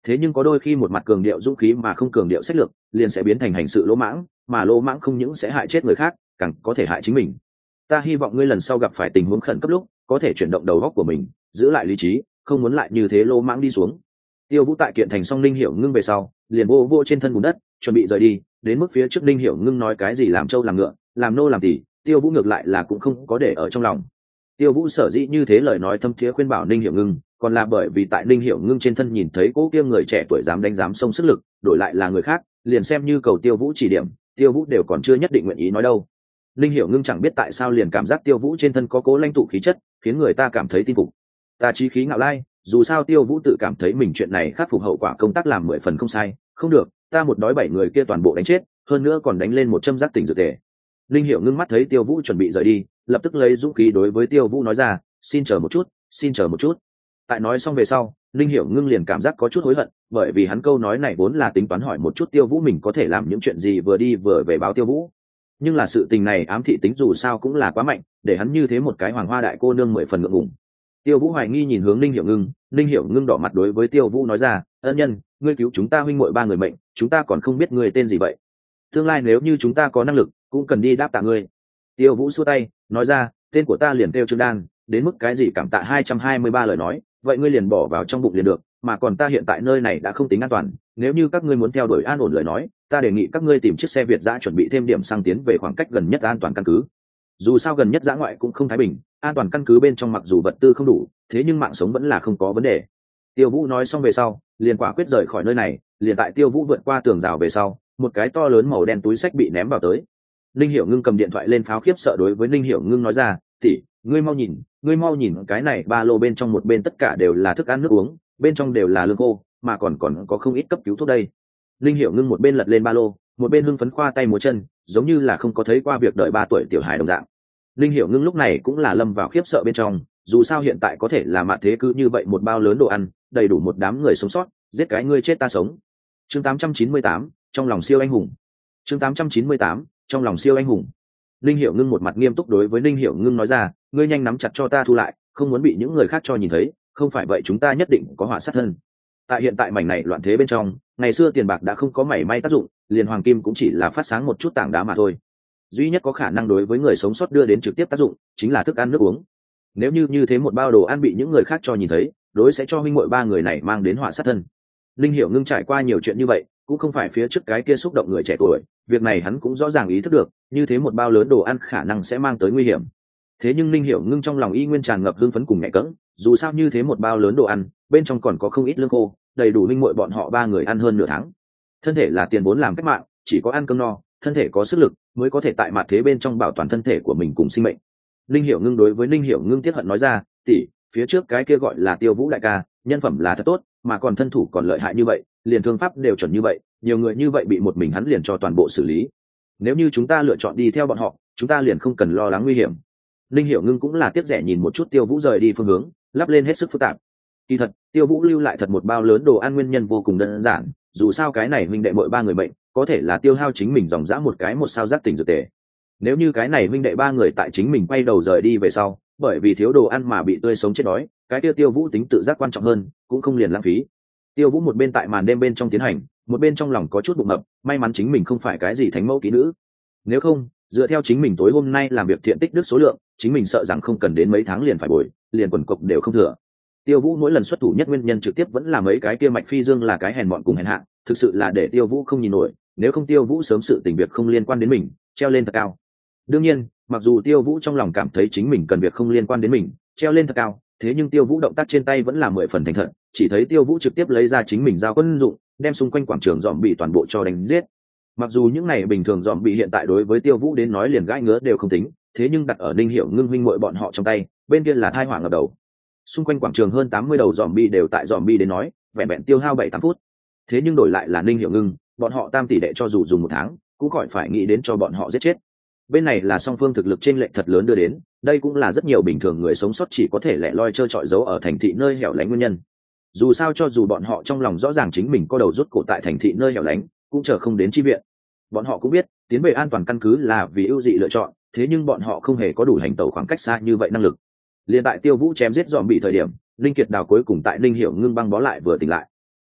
A: thế nhưng có đôi khi một mặt cường điệu dũng khí mà không cường điệu sách lược liền sẽ biến thành hành sự lỗ mãng, mà lỗ mãng không những sẽ hại chết người khác, càng có thể hại chính mình. Ta hy vọng ngươi lần sau gặp phải tình huống khẩn cấp lúc có thể chuyển động đầu óc của mình, giữ lại lý trí, không muốn lại như thế lỗ mãng đi xuống. Tiêu Vũ tại kiện thành xong Linh Hiểu Ngưng về sau, liền vô vô trên thân bùn đất, chuẩn bị rời đi. Đến mức phía trước Linh Hiểu Ngưng nói cái gì làm trâu làm ngựa, làm nô làm tỳ, Tiêu Vũ ngược lại là cũng không có để ở trong lòng. Tiêu Vũ sở dĩ như thế lời nói thâm thiế khuyên bảo Linh Hiểu Ngưng, còn là bởi vì tại Linh Hiểu Ngưng trên thân nhìn thấy cố kia người trẻ tuổi dám đánh dám xông sức lực, đổi lại là người khác, liền xem như cầu Tiêu Vũ chỉ điểm, Tiêu Vũ đều còn chưa nhất định nguyện ý nói đâu. Linh Hiểu Ngưng chẳng biết tại sao liền cảm giác Tiêu Vũ trên thân có cố lãnh tụ khí chất, khiến người ta cảm thấy tin phục. Ta chí khí ngạo lai, dù sao Tiêu Vũ tự cảm thấy mình chuyện này khắc phục hậu quả công tác làm mười phần không sai, không được, ta một đói bảy người kia toàn bộ đánh chết, hơn nữa còn đánh lên một châm giác tỉnh dược tề. Linh Hiểu Ngưng mắt thấy Tiêu Vũ chuẩn bị rời đi, lập tức lấy dũng khí đối với Tiêu Vũ nói ra, xin chờ một chút, xin chờ một chút. Tại nói xong về sau, Linh Hiểu Ngưng liền cảm giác có chút hối hận, bởi vì hắn câu nói này vốn là tính toán hỏi một chút Tiêu Vũ mình có thể làm những chuyện gì vừa đi vừa về báo Tiêu Vũ. Nhưng là sự tình này ám thị tính dù sao cũng là quá mạnh, để hắn như thế một cái hoàng hoa đại cô nương mười phần ngượng ngùng. Tiêu Vũ hoài nghi nhìn hướng Linh Hiểu Ngưng, Linh Hiểu Ngưng đỏ mặt đối với Tiêu Vũ nói ra, ân nhân, ngươi cứu chúng ta huynh muội ba người mệnh, chúng ta còn không biết ngươi tên gì vậy. Tương lai nếu như chúng ta có năng lực, cũng cần đi đáp tạ ngươi. Tiêu Vũ xua tay, nói ra, tên của ta liền Tiêu Trương Đan, đến mức cái gì cảm tạ hai trăm hai mươi ba lời nói, vậy ngươi liền bỏ vào trong bụng liền được, mà còn ta hiện tại nơi này đã không tính an toàn, nếu như các ngươi muốn theo đuổi an ổn lời nói, ta đề nghị các ngươi tìm chiếc xe Việt dã chuẩn bị thêm điểm sang tiến về khoảng cách gần nhất an toàn căn cứ. Dù sao gần nhất dã ngoại cũng không thái bình, an toàn căn cứ bên trong mặc dù vật tư không đủ, thế nhưng mạng sống vẫn là không có vấn đề. Tiêu Vũ nói xong về sau, liền quả quyết rời khỏi nơi này, liền tại Tiêu Vũ vượt qua tường rào về sau, một cái to lớn màu đen túi sách bị ném vào tới. Linh Hiểu Ngưng cầm điện thoại lên pháo khiếp sợ đối với Linh Hiểu Ngưng nói ra, tỷ, ngươi mau nhìn, ngươi mau nhìn cái này ba lô bên trong một bên tất cả đều là thức ăn nước uống, bên trong đều là lương khô, mà còn còn có không ít cấp cứu thuốc đây. Linh Hiểu Ngưng một bên lật lên ba lô, một bên hưng phấn khoa tay múa chân, giống như là không có thấy qua việc đợi ba tuổi tiểu hài đồng dạng. Linh Hiểu Ngưng lúc này cũng là lâm vào khiếp sợ bên trong, dù sao hiện tại có thể là mạn thế cứ như vậy một bao lớn đồ ăn, đầy đủ một đám người sống sót, giết cái ngươi chết ta sống. Chương tám trăm chín mươi tám, trong lòng siêu anh hùng. Chương tám trăm chín mươi tám, trong lòng siêu anh hùng. Linh Hiểu Ngưng một mặt nghiêm túc đối với Linh Hiểu Ngưng nói ra, ngươi nhanh nắm chặt cho ta thu lại, không muốn bị những người khác cho nhìn thấy, không phải vậy chúng ta nhất định có họa sát thân. Tại hiện tại mảnh này loạn thế bên trong, ngày xưa tiền bạc đã không có mảy may tác dụng, liền hoàng kim cũng chỉ là phát sáng một chút tảng đá mà thôi. Duy nhất có khả năng đối với người sống sót đưa đến trực tiếp tác dụng chính là thức ăn nước uống. Nếu như như thế một bao đồ ăn bị những người khác cho nhìn thấy, đối sẽ cho huynh muội ba người này mang đến họa sát thân. Linh Hiểu Ngưng trải qua nhiều chuyện như vậy, cũng không phải phía trước cái kia xúc động người trẻ tuổi, việc này hắn cũng rõ ràng ý thức được, như thế một bao lớn đồ ăn khả năng sẽ mang tới nguy hiểm. Thế nhưng Linh Hiểu Ngưng trong lòng y nguyên tràn ngập hưng phấn cùng nhẹ cẫng, dù sao như thế một bao lớn đồ ăn, bên trong còn có không ít lương khô, đầy đủ huynh muội bọn họ ba người ăn hơn nửa tháng. Thân thể là tiền vốn làm cách mạng, chỉ có ăn cơm no, thân thể có sức lực mới có thể tại mặt thế bên trong bảo toàn thân thể của mình cùng sinh mệnh. Linh Hiểu Ngưng đối với Linh Hiểu Ngưng tiếc hận nói ra, tỷ, phía trước cái kia gọi là Tiêu Vũ đại ca, nhân phẩm là thật tốt, mà còn thân thủ còn lợi hại như vậy, liền thương pháp đều chuẩn như vậy, nhiều người như vậy bị một mình hắn liền cho toàn bộ xử lý. Nếu như chúng ta lựa chọn đi theo bọn họ, chúng ta liền không cần lo lắng nguy hiểm. Linh Hiểu Ngưng cũng là tiếc rẻ nhìn một chút Tiêu Vũ rời đi phương hướng, lắp lên hết sức phức tạp. Kỳ thật, Tiêu Vũ lưu lại thật một bao lớn đồ ăn nguyên nhân vô cùng đơn giản, dù sao cái này huynh đệ mỗi ba người bệnh, có thể là tiêu hao chính mình dòng dã một cái một sao giác tỉnh dược tề. Nếu như cái này huynh đệ ba người tại chính mình quay đầu rời đi về sau, bởi vì thiếu đồ ăn mà bị tươi sống chết đói, cái tiêu Tiêu Vũ tính tự giác quan trọng hơn, cũng không liền lãng phí. Tiêu Vũ một bên tại màn đêm bên trong tiến hành, một bên trong lòng có chút bụng mập, may mắn chính mình không phải cái gì thánh mẫu kỹ nữ. Nếu không, dựa theo chính mình tối hôm nay làm việc thiện tích đức số lượng, chính mình sợ rằng không cần đến mấy tháng liền phải bồi, liền quần cục đều không thừa. Tiêu Vũ mỗi lần xuất thủ nhất nguyên nhân trực tiếp vẫn là mấy cái kia Mạch Phi Dương là cái hèn mọn cùng hèn hạ, thực sự là để Tiêu Vũ không nhìn nổi, nếu không Tiêu Vũ sớm sự tình việc không liên quan đến mình, treo lên thật cao. Đương nhiên, mặc dù Tiêu Vũ trong lòng cảm thấy chính mình cần việc không liên quan đến mình, treo lên thật cao, thế nhưng Tiêu Vũ động tác trên tay vẫn là mười phần thành thật, chỉ thấy Tiêu Vũ trực tiếp lấy ra chính mình dao quân dụng, đem xung quanh quảng trường dòm bị toàn bộ cho đánh giết. Mặc dù những này bình thường dòm bị hiện tại đối với Tiêu Vũ đến nói liền gãi ngứa đều không tính, thế nhưng đặt ở Linh Hiểu Ngưng huynh muội bọn họ trong tay, bên kia là tai họa ngập đầu. Xung quanh quảng trường hơn tám mươi đầu dòm bi đều tại dòm bi đến nói, vẹn vẹn tiêu hao bảy tám phút. Thế nhưng đổi lại là Linh Hiểu Ngưng, bọn họ tam tỷ đệ cho dù dùng một tháng, cũng khỏi phải nghĩ đến cho bọn họ giết chết. Bên này là song phương thực lực chênh lệch thật lớn đưa đến, đây cũng là rất nhiều bình thường người sống sót chỉ có thể lẻ loi chơi trọi giấu ở thành thị nơi hẻo lánh nguyên nhân. Dù sao cho dù bọn họ trong lòng rõ ràng chính mình có đầu rút cổ tại thành thị nơi hẻo lánh, cũng chờ không đến chi viện. Bọn họ cũng biết, tiến về an toàn căn cứ là vì ưu dị lựa chọn, thế nhưng bọn họ không hề có đủ hành tẩu khoảng cách xa như vậy năng lực. Liên tại Tiêu Vũ chém giết dòm bị thời điểm, Linh Kiệt Đào cuối cùng tại Linh Hiểu Ngưng băng bó lại vừa tỉnh lại.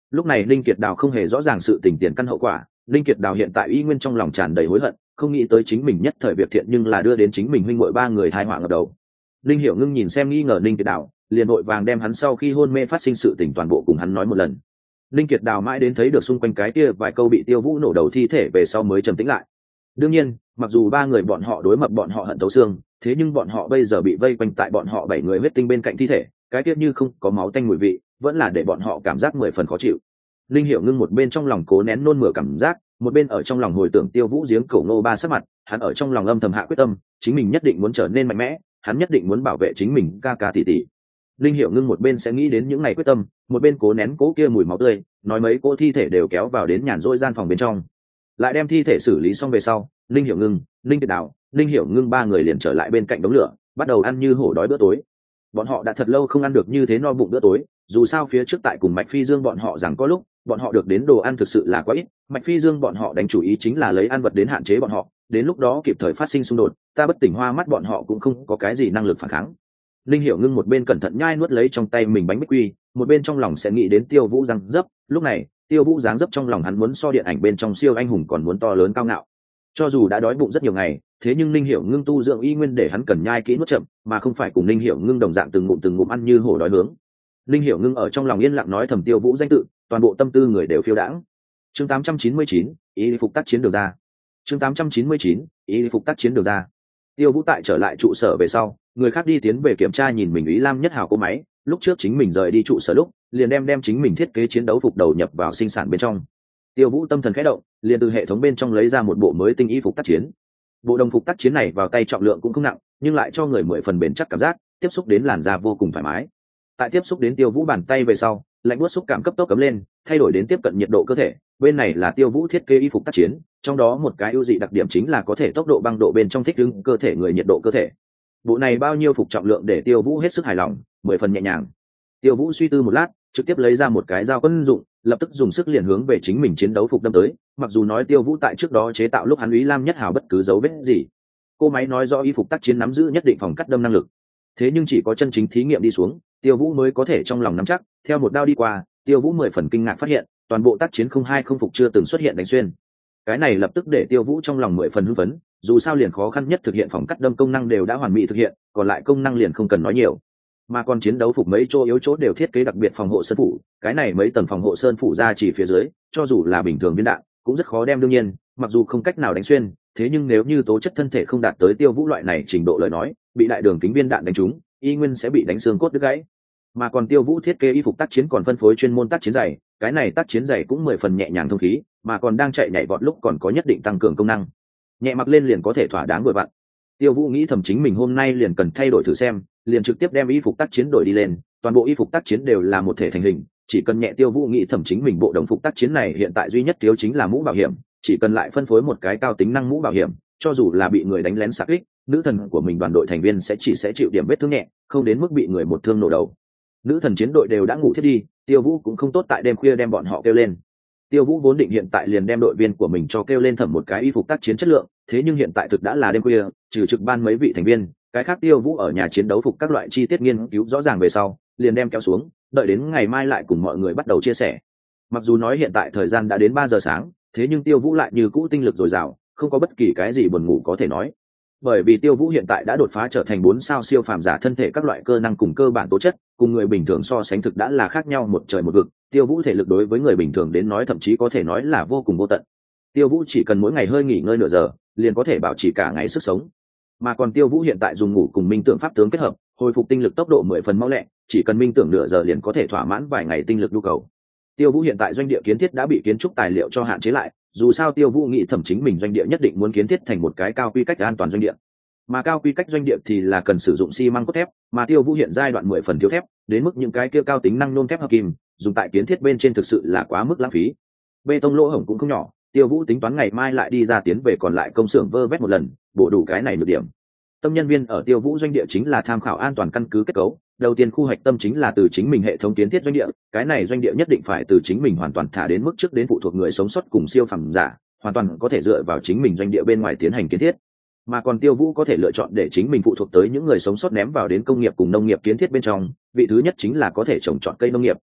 A: Lúc này Linh Kiệt Đào không hề rõ ràng sự tình tiền căn hậu quả, Linh Kiệt Đào hiện tại y nguyên trong lòng tràn đầy hối hận, không nghĩ tới chính mình nhất thời việc thiện nhưng là đưa đến chính mình huynh muội ba người tai họa ngập đầu. Linh Hiểu Ngưng nhìn xem nghi ngờ Linh Kiệt Đào, liền vội vàng đem hắn sau khi hôn mê phát sinh sự tình toàn bộ cùng hắn nói một lần. Linh Kiệt Đào mãi đến thấy được xung quanh cái kia vài câu bị Tiêu Vũ nổ đầu thi thể về sau mới trầm tĩnh lại. Đương nhiên, mặc dù ba người bọn họ đối mập bọn họ hận tấu xương, thế nhưng bọn họ bây giờ bị vây quanh tại bọn họ bảy người huyết tinh bên cạnh thi thể, cái kia như không có máu tanh mùi vị, vẫn là để bọn họ cảm giác mười phần khó chịu. Linh Hiểu Ngưng một bên trong lòng cố nén nôn mửa cảm giác, một bên ở trong lòng hồi tưởng Tiêu Vũ giếng cổ nô ba sắc mặt, hắn ở trong lòng âm thầm hạ quyết tâm, chính mình nhất định muốn trở nên mạnh mẽ, hắn nhất định muốn bảo vệ chính mình ca ca tỷ tỷ. Linh Hiểu Ngưng một bên sẽ nghĩ đến những ngày quyết tâm, một bên cố nén cố kia mùi máu tươi, nói mấy cô thi thể đều kéo vào đến nhàn rỗi gian phòng bên trong, lại đem thi thể xử lý xong về sau, Linh Hiểu Ngưng, Linh Kiệt Đào, Linh Hiểu Ngưng ba người liền trở lại bên cạnh đống lửa, bắt đầu ăn như hổ đói bữa tối. Bọn họ đã thật lâu không ăn được như thế no bụng bữa tối, dù sao phía trước tại cùng Mạch Phi Dương bọn họ rằng có lúc bọn họ được đến đồ ăn thực sự là quá ít, Mạch Phi Dương bọn họ đánh chủ ý chính là lấy ăn vật đến hạn chế bọn họ, đến lúc đó kịp thời phát sinh xung đột, ta bất tỉnh hoa mắt bọn họ cũng không có cái gì năng lực phản kháng. Linh Hiểu Ngưng một bên cẩn thận nhai nuốt lấy trong tay mình bánh bích quy, một bên trong lòng sẽ nghĩ đến Tiêu Vũ dáng dấp, lúc này, Tiêu Vũ dáng dấp trong lòng hắn muốn so điện ảnh bên trong siêu anh hùng còn muốn to lớn cao ngạo. Cho dù đã đói bụng rất nhiều ngày, thế nhưng Linh Hiểu Ngưng tu dưỡng y nguyên để hắn cần nhai kỹ nuốt chậm, mà không phải cùng Linh Hiểu Ngưng đồng dạng từng ngụm từng ngụm ăn như hổ đói hướng. Linh Hiểu Ngưng ở trong lòng yên lặng nói thầm Tiêu Vũ danh tự, toàn bộ tâm tư người đều phiêu đãng. Chương tám trăm chín mươi chín, ý phục tác chiến được ra. Chương tám trăm chín mươi chín, ý phục tác chiến được ra. Tiêu Vũ tại trở lại trụ sở về sau, người khác đi tiến về kiểm tra nhìn mình Ý Lam Nhất Hào cô máy, lúc trước chính mình rời đi trụ sở lúc, liền đem đem chính mình thiết kế chiến đấu phục đầu nhập vào sinh sản bên trong. Tiêu Vũ tâm thần khẽ động, liền từ hệ thống bên trong lấy ra một bộ mới tinh y phục tác chiến. Bộ đồng phục tác chiến này vào tay trọng lượng cũng không nặng, nhưng lại cho người mười phần bền chắc cảm giác, tiếp xúc đến làn da vô cùng thoải mái. Tại tiếp xúc đến Tiêu Vũ bàn tay về sau, lạnh buốt xúc cảm cấp tốc cấm lên, thay đổi đến tiếp cận nhiệt độ cơ thể. Bên này là Tiêu Vũ thiết kế y phục tác chiến, trong đó một cái ưu dị đặc điểm chính là có thể tốc độ băng độ bên trong thích ứng cơ thể người nhiệt độ cơ thể. Bộ này bao nhiêu phục trọng lượng để Tiêu Vũ hết sức hài lòng, mười phần nhẹ nhàng. Tiêu Vũ suy tư một lát, trực tiếp lấy ra một cái dao quân dụng, lập tức dùng sức liền hướng về chính mình chiến đấu phục đâm tới. Mặc dù nói Tiêu Vũ tại trước đó chế tạo lúc hắn Ý Lam Nhất Hào bất cứ dấu vết gì, cô máy nói rõ y phục tác chiến nắm giữ nhất định phòng cắt đâm năng lực. Thế nhưng chỉ có chân chính thí nghiệm đi xuống, Tiêu Vũ mới có thể trong lòng nắm chắc. Theo một đao đi qua, Tiêu Vũ mười phần kinh ngạc phát hiện, toàn bộ tác chiến không hai không phục chưa từng xuất hiện đánh xuyên. Cái này lập tức để Tiêu Vũ trong lòng mười phần hưng phấn, dù sao liền khó khăn nhất thực hiện phòng cắt đâm công năng đều đã hoàn mỹ thực hiện, còn lại công năng liền không cần nói nhiều. Mà còn chiến đấu phục mấy chỗ yếu chỗ đều thiết kế đặc biệt phòng hộ sơn phủ, cái này mấy tầng phòng hộ sơn phủ ra chỉ phía dưới, cho dù là bình thường viên đạn cũng rất khó đem. Đương nhiên, mặc dù không cách nào đánh xuyên, thế nhưng nếu như tố chất thân thể không đạt tới Tiêu Vũ loại này trình độ lời nói, bị đại đường kính viên đạn đánh trúng, y nguyên sẽ bị đánh xương cốt đứt gãy. Mà còn Tiêu Vũ thiết kế y phục tác chiến còn phân phối chuyên môn tác chiến giày, cái này tác chiến giày cũng mười phần nhẹ nhàng thông khí, mà còn đang chạy nhảy vọt lúc còn có nhất định tăng cường công năng, nhẹ mặc lên liền có thể thỏa đáng vừa vặn. Tiêu Vũ nghĩ thầm chính mình hôm nay liền cần thay đổi thử xem, liền trực tiếp đem y phục tác chiến đổi đi lên, toàn bộ y phục tác chiến đều là một thể thành hình, chỉ cần nhẹ. Tiêu Vũ nghĩ thầm chính mình bộ đồng phục tác chiến này hiện tại duy nhất thiếu chính là mũ bảo hiểm, chỉ cần lại phân phối một cái cao tính năng mũ bảo hiểm, cho dù là bị người đánh lén xạ kích, nữ thần của mình đoàn đội thành viên sẽ chỉ sẽ chịu điểm vết thương nhẹ, không đến mức bị người một thương nổ đầu. Nữ thần chiến đội đều đã ngủ thiết đi, Tiêu Vũ cũng không tốt tại đêm khuya đem bọn họ kêu lên. Tiêu Vũ vốn định hiện tại liền đem đội viên của mình cho kêu lên thẩm một cái y phục tác chiến chất lượng, thế nhưng hiện tại thực đã là đêm khuya, trừ trực ban mấy vị thành viên, cái khác Tiêu Vũ ở nhà chiến đấu phục các loại chi tiết nghiên cứu rõ ràng về sau, liền đem kéo xuống, đợi đến ngày mai lại cùng mọi người bắt đầu chia sẻ. Mặc dù nói hiện tại thời gian đã đến ba giờ sáng, thế nhưng Tiêu Vũ lại như cũ tinh lực dồi dào, không có bất kỳ cái gì buồn ngủ có thể nói. Bởi vì Tiêu Vũ hiện tại đã đột phá trở thành bốn sao siêu phàm giả, thân thể các loại cơ năng cùng cơ bản tố chất, cùng người bình thường so sánh thực đã là khác nhau một trời một vực. Tiêu Vũ thể lực đối với người bình thường đến nói thậm chí có thể nói là vô cùng vô tận. Tiêu Vũ chỉ cần mỗi ngày hơi nghỉ ngơi nửa giờ, liền có thể bảo trì cả ngày sức sống. Mà còn Tiêu Vũ hiện tại dùng ngủ cùng minh tưởng pháp tướng kết hợp, hồi phục tinh lực tốc độ mười phần mau lẹ, chỉ cần minh tưởng nửa giờ liền có thể thỏa mãn vài ngày tinh lực nhu cầu. Tiêu Vũ hiện tại doanh địa kiến thiết đã bị kiến trúc tài liệu cho hạn chế lại, dù sao Tiêu Vũ nghĩ thẩm chính mình doanh địa nhất định muốn kiến thiết thành một cái cao quy cách an toàn doanh địa. Mà cao quy cách doanh địa thì là cần sử dụng xi măng cốt thép, mà Tiêu Vũ hiện giai đoạn mười phần thiếu thép, đến mức những cái kia cao tính năng nhôm thép hợp kim, dùng tại kiến thiết bên trên thực sự là quá mức lãng phí. Bê tông lỗ hổng cũng không nhỏ, Tiêu Vũ tính toán ngày mai lại đi ra tiến về còn lại công xưởng vơ vét một lần, bổ đủ cái này được điểm. Tâm nhân viên ở Tiêu Vũ doanh địa chính là tham khảo an toàn căn cứ kết cấu, đầu tiên khu hạch tâm chính là từ chính mình hệ thống kiến thiết doanh địa, cái này doanh địa nhất định phải từ chính mình hoàn toàn thả đến mức trước đến phụ thuộc người sống sót cùng siêu phẩm giả, hoàn toàn có thể dựa vào chính mình doanh địa bên ngoài tiến hành kiến thiết. Mà còn Tiêu Vũ có thể lựa chọn để chính mình phụ thuộc tới những người sống sót ném vào đến công nghiệp cùng nông nghiệp kiến thiết bên trong, vị thứ nhất chính là có thể trồng trọt cây nông nghiệp.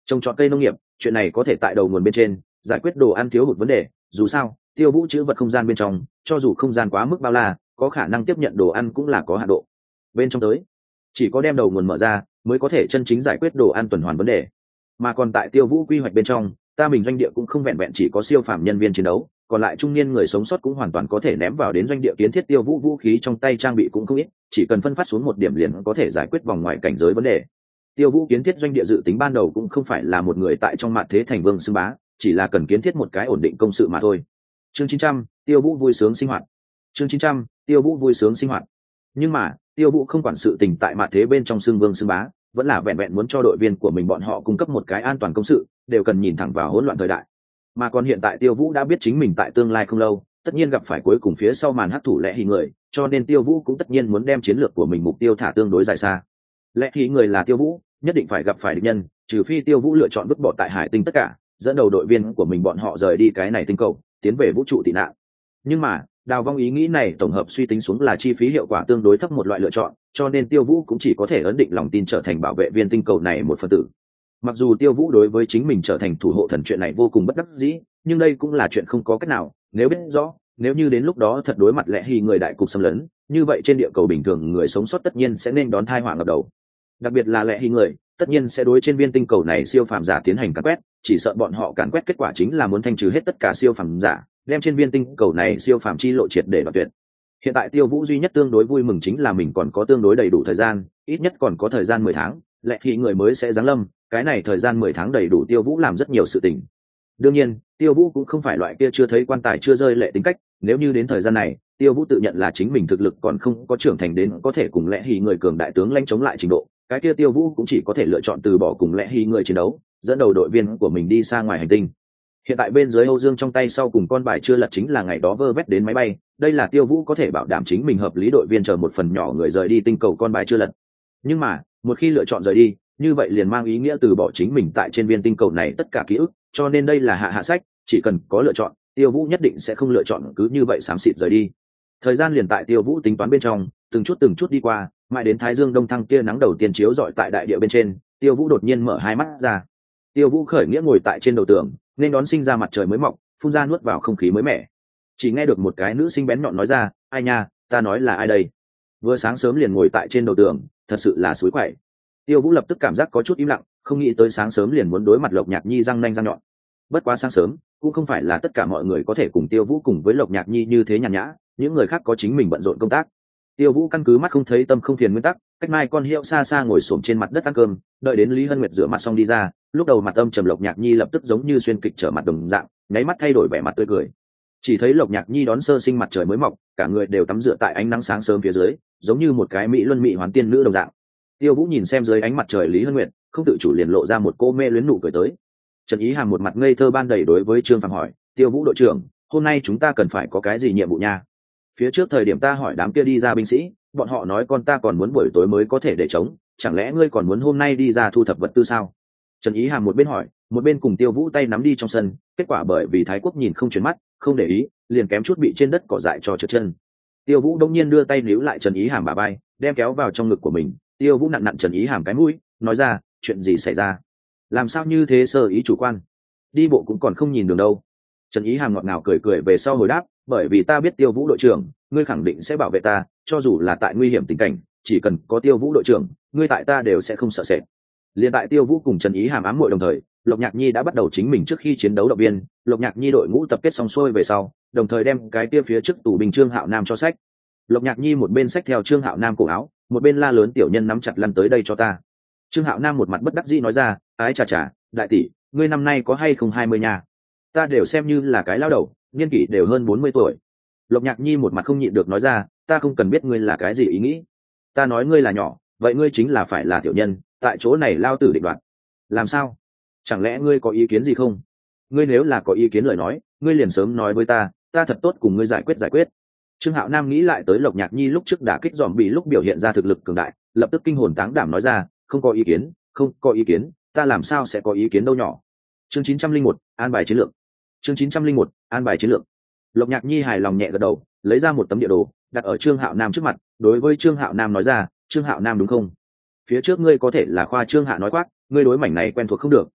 A: Trồng trọt cây nông nghiệp, chuyện này có thể tại đầu nguồn bên trên giải quyết đồ ăn thiếu hụt vấn đề, dù sao tiêu vũ chữ vật không gian bên trong, cho dù không gian quá mức bao la, có khả năng tiếp nhận đồ ăn cũng là có hạn độ. Bên trong tới, chỉ có đem đầu nguồn mở ra mới có thể chân chính giải quyết đồ ăn tuần hoàn vấn đề. Mà còn tại tiêu vũ quy hoạch bên trong, ta mình doanh địa cũng không vẹn vẹn chỉ có siêu phàm nhân viên chiến đấu, còn lại trung niên người sống sót cũng hoàn toàn có thể ném vào đến doanh địa kiến thiết. Tiêu vũ vũ khí trong tay trang bị cũng không ít, chỉ cần phân phát xuống một điểm liền có thể giải quyết vòng ngoài cảnh giới vấn đề. Tiêu vũ kiến thiết doanh địa dự tính ban đầu cũng không phải là một người tại trong mạn thế thành vương xưng bá, chỉ là cần kiến thiết một cái ổn định công sự mà thôi. Chương chín trăm, tiêu vũ vui sướng sinh hoạt. Chương chín trăm, tiêu vũ vui sướng sinh hoạt. Nhưng mà tiêu vũ không quản sự tình tại mạn thế bên trong xưng vương xưng bá, vẫn là vẹn vẹn muốn cho đội viên của mình bọn họ cung cấp một cái an toàn công sự, đều cần nhìn thẳng vào hỗn loạn thời đại. Mà còn hiện tại tiêu vũ đã biết chính mình tại tương lai không lâu tất nhiên gặp phải cuối cùng phía sau màn hắc thủ lẽ hí người, cho nên tiêu vũ cũng tất nhiên muốn đem chiến lược của mình mục tiêu thả tương đối dài xa. Lẽ hí người là tiêu vũ nhất định phải gặp phải địch nhân, trừ phi tiêu vũ lựa chọn vứt bỏ tại hải tinh tất cả, dẫn đầu đội viên của mình bọn họ rời đi cái này tinh cầu, tiến về vũ trụ tị nạn. Nhưng mà đào vong ý nghĩ này tổng hợp suy tính xuống là chi phí hiệu quả tương đối thấp một loại lựa chọn, cho nên tiêu vũ cũng chỉ có thể ấn định lòng tin trở thành bảo vệ viên tinh cầu này một phần tử. Mặc dù tiêu vũ đối với chính mình trở thành thủ hộ thần chuyện này vô cùng bất đắc dĩ, nhưng đây cũng là chuyện không có cách nào. Nếu biết rõ nếu như đến lúc đó thật đối mặt lẽ hì người đại cục xâm lấn, như vậy trên địa cầu bình thường người sống sót tất nhiên sẽ nên đón tai họa ngập đầu. Đặc biệt là lẽ hì người tất nhiên sẽ đối trên viên tinh cầu này siêu phàm giả tiến hành càn quét, chỉ sợ bọn họ càn quét kết quả chính là muốn thanh trừ hết tất cả siêu phàm giả, đem trên viên tinh cầu này siêu phàm chi lộ triệt để đoạn tuyệt. Hiện tại tiêu vũ duy nhất tương đối vui mừng chính là mình còn có tương đối đầy đủ thời gian, ít nhất còn có thời gian mười tháng, lẽ hì người mới sẽ giáng lâm. Cái này thời gian mười tháng đầy đủ tiêu vũ làm rất nhiều sự tình. Đương nhiên tiêu vũ cũng không phải loại kia chưa thấy quan tài chưa rơi lệ tính cách, nếu như đến thời gian này tiêu vũ tự nhận là chính mình thực lực còn không có trưởng thành đến có thể cùng lẽ hì người cường đại tướng lãnh chống lại trình độ, cái kia tiêu vũ cũng chỉ có thể lựa chọn từ bỏ cùng lẽ hì người chiến đấu, dẫn đầu đội viên của mình đi xa ngoài hành tinh. Hiện tại bên dưới Âu Dương trong tay sau cùng con bài chưa lật chính là ngày đó vơ vét đến máy bay, đây là tiêu vũ có thể bảo đảm chính mình hợp lý đội viên chờ một phần nhỏ người rời đi tinh cầu con bài chưa lật. Nhưng mà một khi lựa chọn rời đi, như vậy liền mang ý nghĩa từ bỏ chính mình tại trên viên tinh cầu này tất cả ký ức, cho nên đây là hạ hạ sách, chỉ cần có lựa chọn tiêu vũ nhất định sẽ không lựa chọn cứ như vậy xám xịt rời đi. Thời gian liền tại tiêu vũ tính toán bên trong từng chút từng chút đi qua, mãi đến thái dương đông thăng tia nắng đầu tiên chiếu rọi tại đại địa bên trên, tiêu vũ đột nhiên mở hai mắt ra. Tiêu vũ khởi nghĩa ngồi tại trên đầu tường nên đón sinh ra mặt trời mới mọc, phun ra nuốt vào không khí mới mẻ. Chỉ nghe được một cái nữ sinh bén nhọn nói ra, ai nha, ta nói là ai đây? Vừa sáng sớm liền ngồi tại trên đầu tường, thật sự là suối quậy. Tiêu vũ lập tức cảm giác có chút im lặng, không nghĩ tới sáng sớm liền muốn đối mặt Lộc Nhạc Nhi răng nanh răng nhọn. Bất quá sáng sớm cũng không phải là tất cả mọi người có thể cùng Tiêu vũ cùng với Lộc Nhạc Nhi như thế nhàn nhã, những người khác có chính mình bận rộn công tác. Tiêu vũ căn cứ mắt không thấy tâm không phiền nguyên tắc, cách mai con hiệu xa xa ngồi xổm trên mặt đất ăn cơm, đợi đến Lý Hân Nguyệt rửa mặt xong đi ra, lúc đầu mặt âm trầm Lộc Nhạc Nhi lập tức giống như xuyên kịch trở mặt đồng dạng, nháy mắt thay đổi vẻ mặt tươi cười. Chỉ thấy Lộc Nhạc Nhi đón sơ sinh mặt trời mới mọc, cả người đều tắm rửa tại ánh nắng sáng sớm phía dưới, giống như một cái mỹ luân mỹ hoán tiên nữ đồng dạng. Tiêu vũ nhìn xem dưới ánh mặt trời Lý Hân Nguyệt, không tự chủ liền lộ ra một cô mê luyến nụ cười tới. Trần Ý Hàm một mặt ngây thơ ban đầy đối với Trương Phàm hỏi, Tiêu vũ đội trưởng, hôm nay chúng ta cần phải có cái gì nhiệm vụ nha? Phía trước thời điểm ta hỏi đám kia đi ra binh sĩ, bọn họ nói con ta còn muốn buổi tối mới có thể để chống, chẳng lẽ ngươi còn muốn hôm nay đi ra thu thập vật tư sao? Trần Ý Hàm một bên hỏi một bên cùng Tiêu vũ tay nắm đi trong sân, kết quả bởi vì Thái Quốc nhìn không chuyển mắt không để ý, liền kém chút bị trên đất cỏ dại cho trượt chân. Tiêu vũ đông nhiên đưa tay níu lại Trần Ý Hàm bả vai, đem kéo vào trong ngực của mình. Tiêu vũ nặn nặn Trần Ý Hàm cái mũi, nói ra, chuyện gì xảy ra? Làm sao như thế sơ ý chủ quan? Đi bộ cũng còn không nhìn đường đâu. Trần Ý Hàm ngọt ngào cười cười về sau hồi đáp, bởi vì ta biết Tiêu vũ đội trưởng, ngươi khẳng định sẽ bảo vệ ta, cho dù là tại nguy hiểm tình cảnh, chỉ cần có Tiêu vũ đội trưởng, ngươi tại ta đều sẽ không sợ sệt. Liên tại Tiêu vũ cùng Trần Ý Hàm ám muội đồng thời, Lộc Nhạc Nhi đã bắt đầu chính mình trước khi chiến đấu động viên. Lộc Nhạc Nhi đội ngũ tập kết xong xuôi về sau, đồng thời đem cái kia phía trước tủ bình Trương Hạo Nam cho sách. Lộc Nhạc Nhi một bên sách theo Trương Hạo Nam cổ áo, một bên la lớn, tiểu nhân nắm chặt lăn tới đây cho ta. Trương Hạo Nam một mặt bất đắc dĩ nói ra, ái chà chà, đại tỷ, ngươi năm nay có hay không hai mươi nha? Ta đều xem như là cái lao đầu, niên kỷ đều hơn bốn mươi tuổi. Lộc Nhạc Nhi một mặt không nhịn được nói ra, ta không cần biết ngươi là cái gì ý nghĩ. Ta nói ngươi là nhỏ, vậy ngươi chính là phải là tiểu nhân, tại chỗ này lao tử định đoạt. Làm sao? Chẳng lẽ ngươi có ý kiến gì không? Ngươi nếu là có ý kiến lời nói, ngươi liền sớm nói với ta, ta thật tốt cùng ngươi giải quyết giải quyết. Trương Hạo Nam nghĩ lại tới Lộc Nhạc Nhi lúc trước đả kích dòm bị lúc biểu hiện ra thực lực cường đại, lập tức kinh hồn táng đảm nói ra, không có ý kiến, không có ý kiến, ta làm sao sẽ có ý kiến đâu nhỏ. Chương chín trăm linh một, an bài chiến lược. Chương chín trăm linh một, an bài chiến lược. Lộc Nhạc Nhi hài lòng nhẹ gật đầu, lấy ra một tấm địa đồ, đặt ở Trương Hạo Nam trước mặt, đối với Trương Hạo Nam nói ra, Trương Hạo Nam đúng không? Phía trước ngươi có thể là khoa Trương Hạ nói quát, ngươi đối mảnh này quen thuộc không được,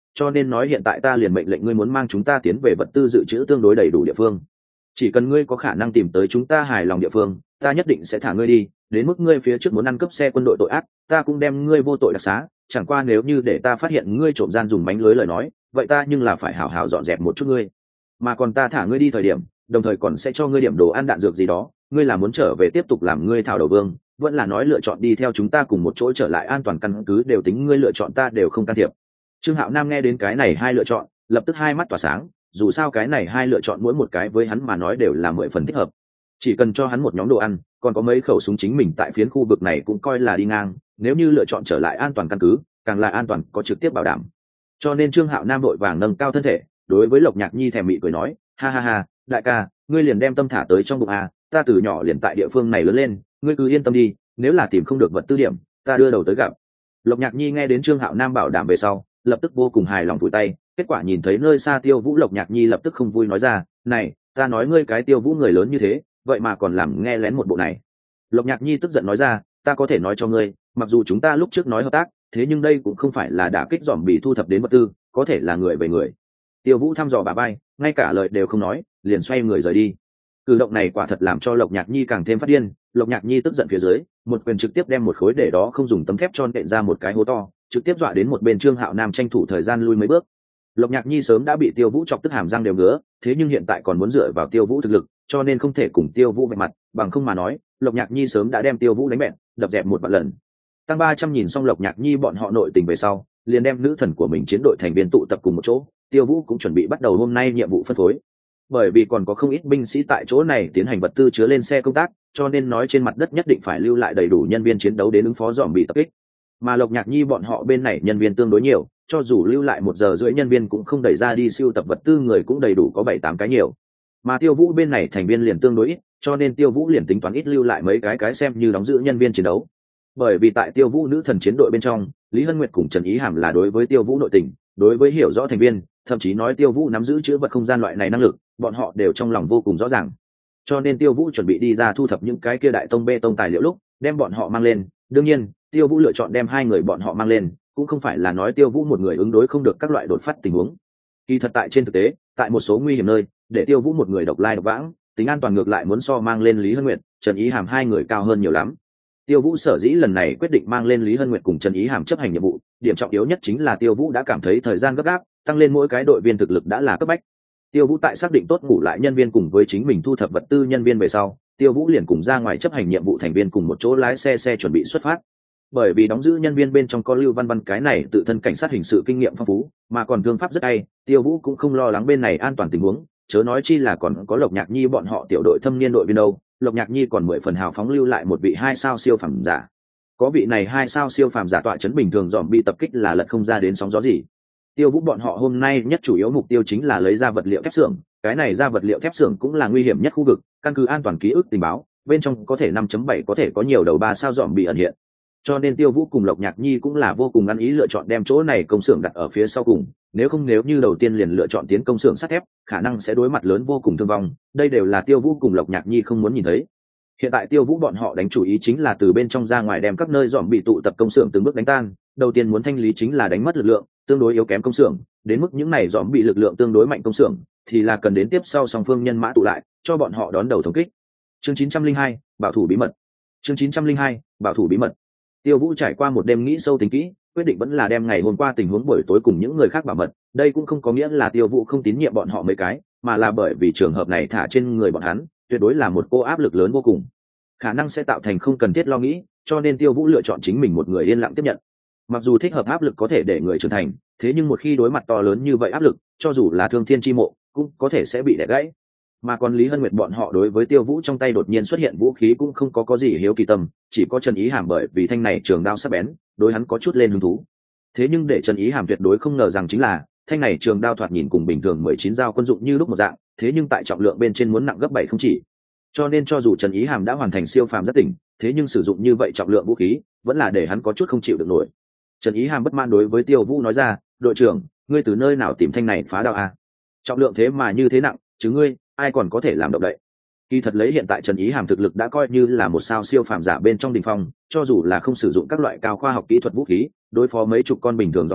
A: cho nên nói hiện tại ta liền mệnh lệnh ngươi muốn mang chúng ta tiến về vật tư dự trữ tương đối đầy đủ địa phương. Chỉ cần ngươi có khả năng tìm tới chúng ta hài lòng địa phương, ta nhất định sẽ thả ngươi đi. Đến mức ngươi phía trước muốn ăn cướp xe quân đội tội ác, ta cũng đem ngươi vô tội đặc xá. Chẳng qua nếu như để ta phát hiện ngươi trộm gian dùng bánh lưới lời nói, vậy ta nhưng là phải hảo hảo dọn dẹp một chút ngươi. Mà còn ta thả ngươi đi thời điểm, đồng thời còn sẽ cho ngươi điểm đồ ăn đạn dược gì đó. Ngươi là muốn trở về tiếp tục làm ngươi thảo đầu vương, vẫn là nói lựa chọn đi theo chúng ta cùng một chỗ trở lại an toàn căn cứ, đều tính ngươi lựa chọn, ta đều không can thiệp. Trương Hạo Nam nghe đến cái này hai lựa chọn, lập tức hai mắt tỏa sáng. Dù sao cái này hai lựa chọn mỗi một cái với hắn mà nói đều là mười phần thích hợp. Chỉ cần cho hắn một nhóm đồ ăn, còn có mấy khẩu súng, chính mình tại phiến khu vực này cũng coi là đi ngang. Nếu như lựa chọn trở lại an toàn căn cứ, càng là an toàn có trực tiếp bảo đảm. Cho nên Trương Hạo Nam đội vàng nâng cao thân thể, đối với Lộc Nhạc Nhi thèm mị cười nói, ha ha ha, đại ca, ngươi liền đem tâm thả tới trong bụng à, ta từ nhỏ liền tại địa phương này lớn lên, ngươi cứ yên tâm đi, nếu là tìm không được vật tư điểm, ta đưa đầu tới gặp. Lộc Nhạc Nhi nghe đến Trương Hạo Nam bảo đảm về sau, lập tức vô cùng hài lòng vùi tay. Kết quả nhìn thấy nơi xa Tiêu Vũ, Lộc Nhạc Nhi lập tức không vui nói ra, này, ta nói ngươi cái Tiêu Vũ người lớn như thế, vậy mà còn làm nghe lén một bộ này. Lộc Nhạc Nhi tức giận nói ra, ta có thể nói cho ngươi, mặc dù chúng ta lúc trước nói hợp tác, thế nhưng đây cũng không phải là đả kích dòm bị thu thập đến vật tư, có thể là người về người. Tiêu Vũ thăm dò bà bay, ngay cả lời đều không nói, liền xoay người rời đi. Cử động này quả thật làm cho Lộc Nhạc Nhi càng thêm phát điên. Lộc Nhạc Nhi tức giận phía dưới, một quyền trực tiếp đem một khối để đó không dùng tấm thép tròn đệm ra một cái hố to, trực tiếp dọa đến một bên Trương Hạo Nam tranh thủ thời gian lui mấy bước. Lộc Nhạc Nhi sớm đã bị Tiêu Vũ chọc tức hàm răng đều ngứa, thế nhưng hiện tại còn muốn dựa vào Tiêu Vũ thực lực, cho nên không thể cùng Tiêu Vũ vạch mặt, bằng không mà nói, Lộc Nhạc Nhi sớm đã đem Tiêu Vũ đánh bẹn, đập dẹp một vạn lần. Tăng ba trăm nhìn xong Lộc Nhạc Nhi bọn họ nội tình về sau, liền đem nữ thần của mình chiến đội thành viên tụ tập cùng một chỗ. Tiêu Vũ cũng chuẩn bị bắt đầu hôm nay nhiệm vụ phân phối, bởi vì còn có không ít binh sĩ tại chỗ này tiến hành vật tư chứa lên xe công tác, cho nên nói trên mặt đất nhất định phải lưu lại đầy đủ nhân viên chiến đấu đến ứng phó dòm bị tập kích. Mà Lộc Nhạc Nhi bọn họ bên này nhân viên tương đối nhiều, cho dù lưu lại một giờ rưỡi nhân viên cũng không đẩy ra đi siêu tập vật tư, người cũng đầy đủ có bảy tám cái nhiều. Mà Tiêu Vũ bên này thành viên liền tương đối ít, cho nên Tiêu Vũ liền tính toán ít lưu lại mấy cái cái xem như đóng giữ nhân viên chiến đấu. Bởi vì tại Tiêu Vũ nữ thần chiến đội bên trong, Lý Hân Nguyệt cùng Trần Ý Hàm là đối với Tiêu Vũ nội tình, đối với hiểu rõ thành viên, thậm chí nói Tiêu Vũ nắm giữ chữ vật không gian loại này năng lực, bọn họ đều trong lòng vô cùng rõ ràng. Cho nên Tiêu Vũ chuẩn bị đi ra thu thập những cái kia đại tông bê tông tài liệu lúc, đem bọn họ mang lên. Đương nhiên, Tiêu Vũ lựa chọn đem hai người bọn họ mang lên, cũng không phải là nói Tiêu Vũ một người ứng đối không được các loại đột phát tình huống. Kỳ thật tại trên thực tế, tại một số nguy hiểm nơi, để Tiêu Vũ một người độc lai độc vãng, tính an toàn ngược lại muốn so mang lên Lý Hân Nguyệt, Trần Ý Hàm hai người cao hơn nhiều lắm. Tiêu Vũ sở dĩ lần này quyết định mang lên Lý Hân Nguyệt cùng Trần Ý Hàm chấp hành nhiệm vụ, điểm trọng yếu nhất chính là Tiêu Vũ đã cảm thấy thời gian gấp gáp, tăng lên mỗi cái đội viên thực lực đã là cấp bách. Tiêu Vũ tại xác định tốt ngủ lại nhân viên cùng với chính mình thu thập vật tư nhân viên về sau, Tiêu Vũ liền cùng ra ngoài chấp hành nhiệm vụ thành viên cùng một chỗ lái xe xe chuẩn bị xuất phát. Bởi vì đóng giữ nhân viên bên trong có Lưu Văn Văn cái này tự thân cảnh sát hình sự kinh nghiệm phong phú, mà còn thương pháp rất hay, Tiêu Vũ cũng không lo lắng bên này an toàn tình huống, chớ nói chi là còn có Lộc Nhạc Nhi bọn họ tiểu đội thâm niên đội viên đâu. Lộc Nhạc Nhi còn mười phần hào phóng lưu lại một vị hai sao siêu phàm giả. Có vị này hai sao siêu phàm giả tọa chấn bình thường dòm bị tập kích là lật không ra đến sóng gió gì. Tiêu Vũ bọn họ hôm nay nhất chủ yếu mục tiêu chính là lấy ra vật liệu thép xưởng, cái này ra vật liệu thép xưởng cũng là nguy hiểm nhất khu vực, căn cứ an toàn ký ức tình báo, bên trong có thể năm chấm bảy có thể có nhiều đầu ba sao dòm bị ẩn hiện. Cho nên Tiêu Vũ cùng Lộc Nhạc Nhi cũng là vô cùng ăn ý lựa chọn đem chỗ này công xưởng đặt ở phía sau cùng, nếu không nếu như đầu tiên liền lựa chọn tiến công xưởng sắt thép, khả năng sẽ đối mặt lớn vô cùng thương vong, đây đều là Tiêu Vũ cùng Lộc Nhạc Nhi không muốn nhìn thấy. Hiện tại Tiêu Vũ bọn họ đánh chủ ý chính là từ bên trong ra ngoài đem các nơi dòm bị tụ tập công xưởng từng bước đánh tan, đầu tiên muốn thanh lý chính là đánh mất lực lượng tương đối yếu kém công xưởng, đến mức những này dòm bị lực lượng tương đối mạnh công xưởng thì là cần đến tiếp sau song phương nhân mã tụ lại cho bọn họ đón đầu thống kích. Chương chín trăm lẻ hai, bảo thủ bí mật. Chương chín trăm lẻ hai, bảo thủ bí mật. Tiêu Vũ trải qua một đêm nghĩ sâu tính kỹ, quyết định vẫn là đem ngày hôm qua tình huống buổi tối cùng những người khác bảo mật. Đây cũng không có nghĩa là Tiêu Vũ không tín nhiệm bọn họ mấy cái, mà là bởi vì trường hợp này thả trên người bọn hắn, tuyệt đối là một cô áp lực lớn vô cùng, khả năng sẽ tạo thành không cần thiết lo nghĩ, cho nên Tiêu Vũ lựa chọn chính mình một người yên lặng tiếp nhận. Mặc dù thích hợp áp lực có thể để người trưởng thành, thế nhưng một khi đối mặt to lớn như vậy áp lực, cho dù là thương thiên chi mộ, cũng có thể sẽ bị đè gãy. Mà còn Lý Hân Nguyệt bọn họ đối với Tiêu Vũ trong tay đột nhiên xuất hiện vũ khí cũng không có có gì hiếu kỳ tâm, chỉ có Trần Ý Hàm bởi vì thanh này trường đao sắc bén, đối hắn có chút lên hứng thú. Thế nhưng để Trần Ý Hàm tuyệt đối không ngờ rằng chính là, thanh này trường đao thoạt nhìn cùng bình thường mười chín dao quân dụng như lúc một dạng, thế nhưng tại trọng lượng bên trên muốn nặng gấp bảy không chỉ. Cho nên cho dù Trần Ý Hàm đã hoàn thành siêu phàm rất tỉnh, thế nhưng sử dụng như vậy trọng lượng vũ khí, vẫn là để hắn có chút không chịu được nổi. Trần Ý Hàm bất mãn đối với Tiêu Vũ nói ra, đội trưởng, ngươi từ nơi nào tìm thanh này phá đao a? Trọng lượng thế mà như thế nặng, chứ ngươi, ai còn có thể làm động đậy? Kỳ thật lấy hiện tại Trần Ý Hàm thực lực đã coi như là một sao siêu phàm giả bên trong đỉnh phong, cho dù là không sử dụng các loại cao khoa học kỹ thuật vũ khí, đối phó mấy chục con bình thường zombie,